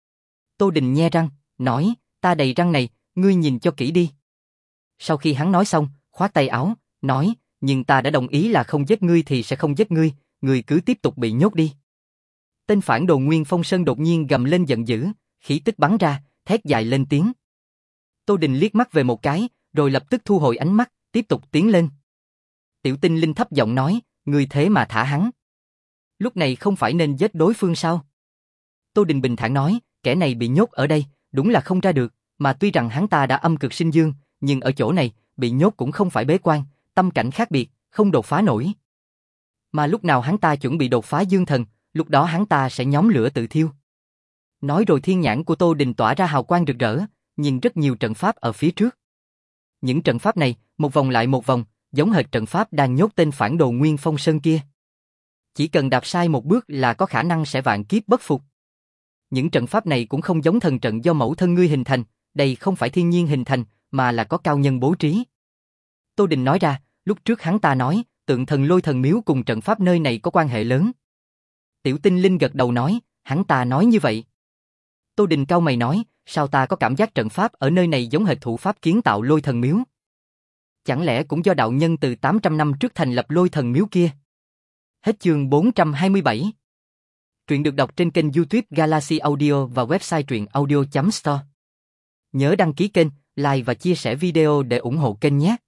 Tô Đình nhe răng, nói, ta đầy răng này, ngươi nhìn cho kỹ đi. Sau khi hắn nói xong, khoát tay áo, nói, nhưng ta đã đồng ý là không giết ngươi thì sẽ không giết ngươi, ngươi cứ tiếp tục bị nhốt đi. Tên phản đồ Nguyên Phong Sơn đột nhiên gầm lên giận dữ, khí tức bắn ra, thét dài lên tiếng. Tô Đình liếc mắt về một cái, rồi lập tức thu hồi ánh mắt, tiếp tục tiến lên. Tiểu Tinh Linh thấp giọng nói, ngươi thế mà thả hắn. Lúc này không phải nên giết đối phương sao? Tô Đình bình thản nói, kẻ này bị nhốt ở đây, đúng là không ra được, mà tuy rằng hắn ta đã âm cực sinh dương, nhưng ở chỗ này, bị nhốt cũng không phải bế quan, tâm cảnh khác biệt, không đột phá nổi. Mà lúc nào hắn ta chuẩn bị đột phá dương thần, lúc đó hắn ta sẽ nhóm lửa tự thiêu. Nói rồi thiên nhãn của Tô Đình tỏa ra hào quang rực rỡ, nhìn rất nhiều trận pháp ở phía trước. Những trận pháp này, một vòng lại một vòng, giống hệt trận pháp đang nhốt tên phản đồ Nguyên Phong Sơn kia. Chỉ cần đạp sai một bước là có khả năng sẽ vạn kiếp bất phục. Những trận pháp này cũng không giống thần trận do mẫu thân ngươi hình thành, đây không phải thiên nhiên hình thành, mà là có cao nhân bố trí. Tô Đình nói ra, lúc trước hắn ta nói, tượng thần Lôi Thần Miếu cùng trận pháp nơi này có quan hệ lớn. Tiểu Tinh Linh gật đầu nói, hắn ta nói như vậy. Tô Đình cau mày nói, sao ta có cảm giác trận pháp ở nơi này giống hệt thủ pháp kiến tạo Lôi Thần Miếu? Chẳng lẽ cũng do đạo nhân từ tám trăm năm trước thành lập Lôi Thần Miếu kia? Hết chương bốn trăm hai mươi bảy. Truyện được đọc trên kênh YouTube Galaxy Audio và website truyện audio chấm store. Nhớ đăng ký kênh, like và chia sẻ video để ủng hộ kênh nhé.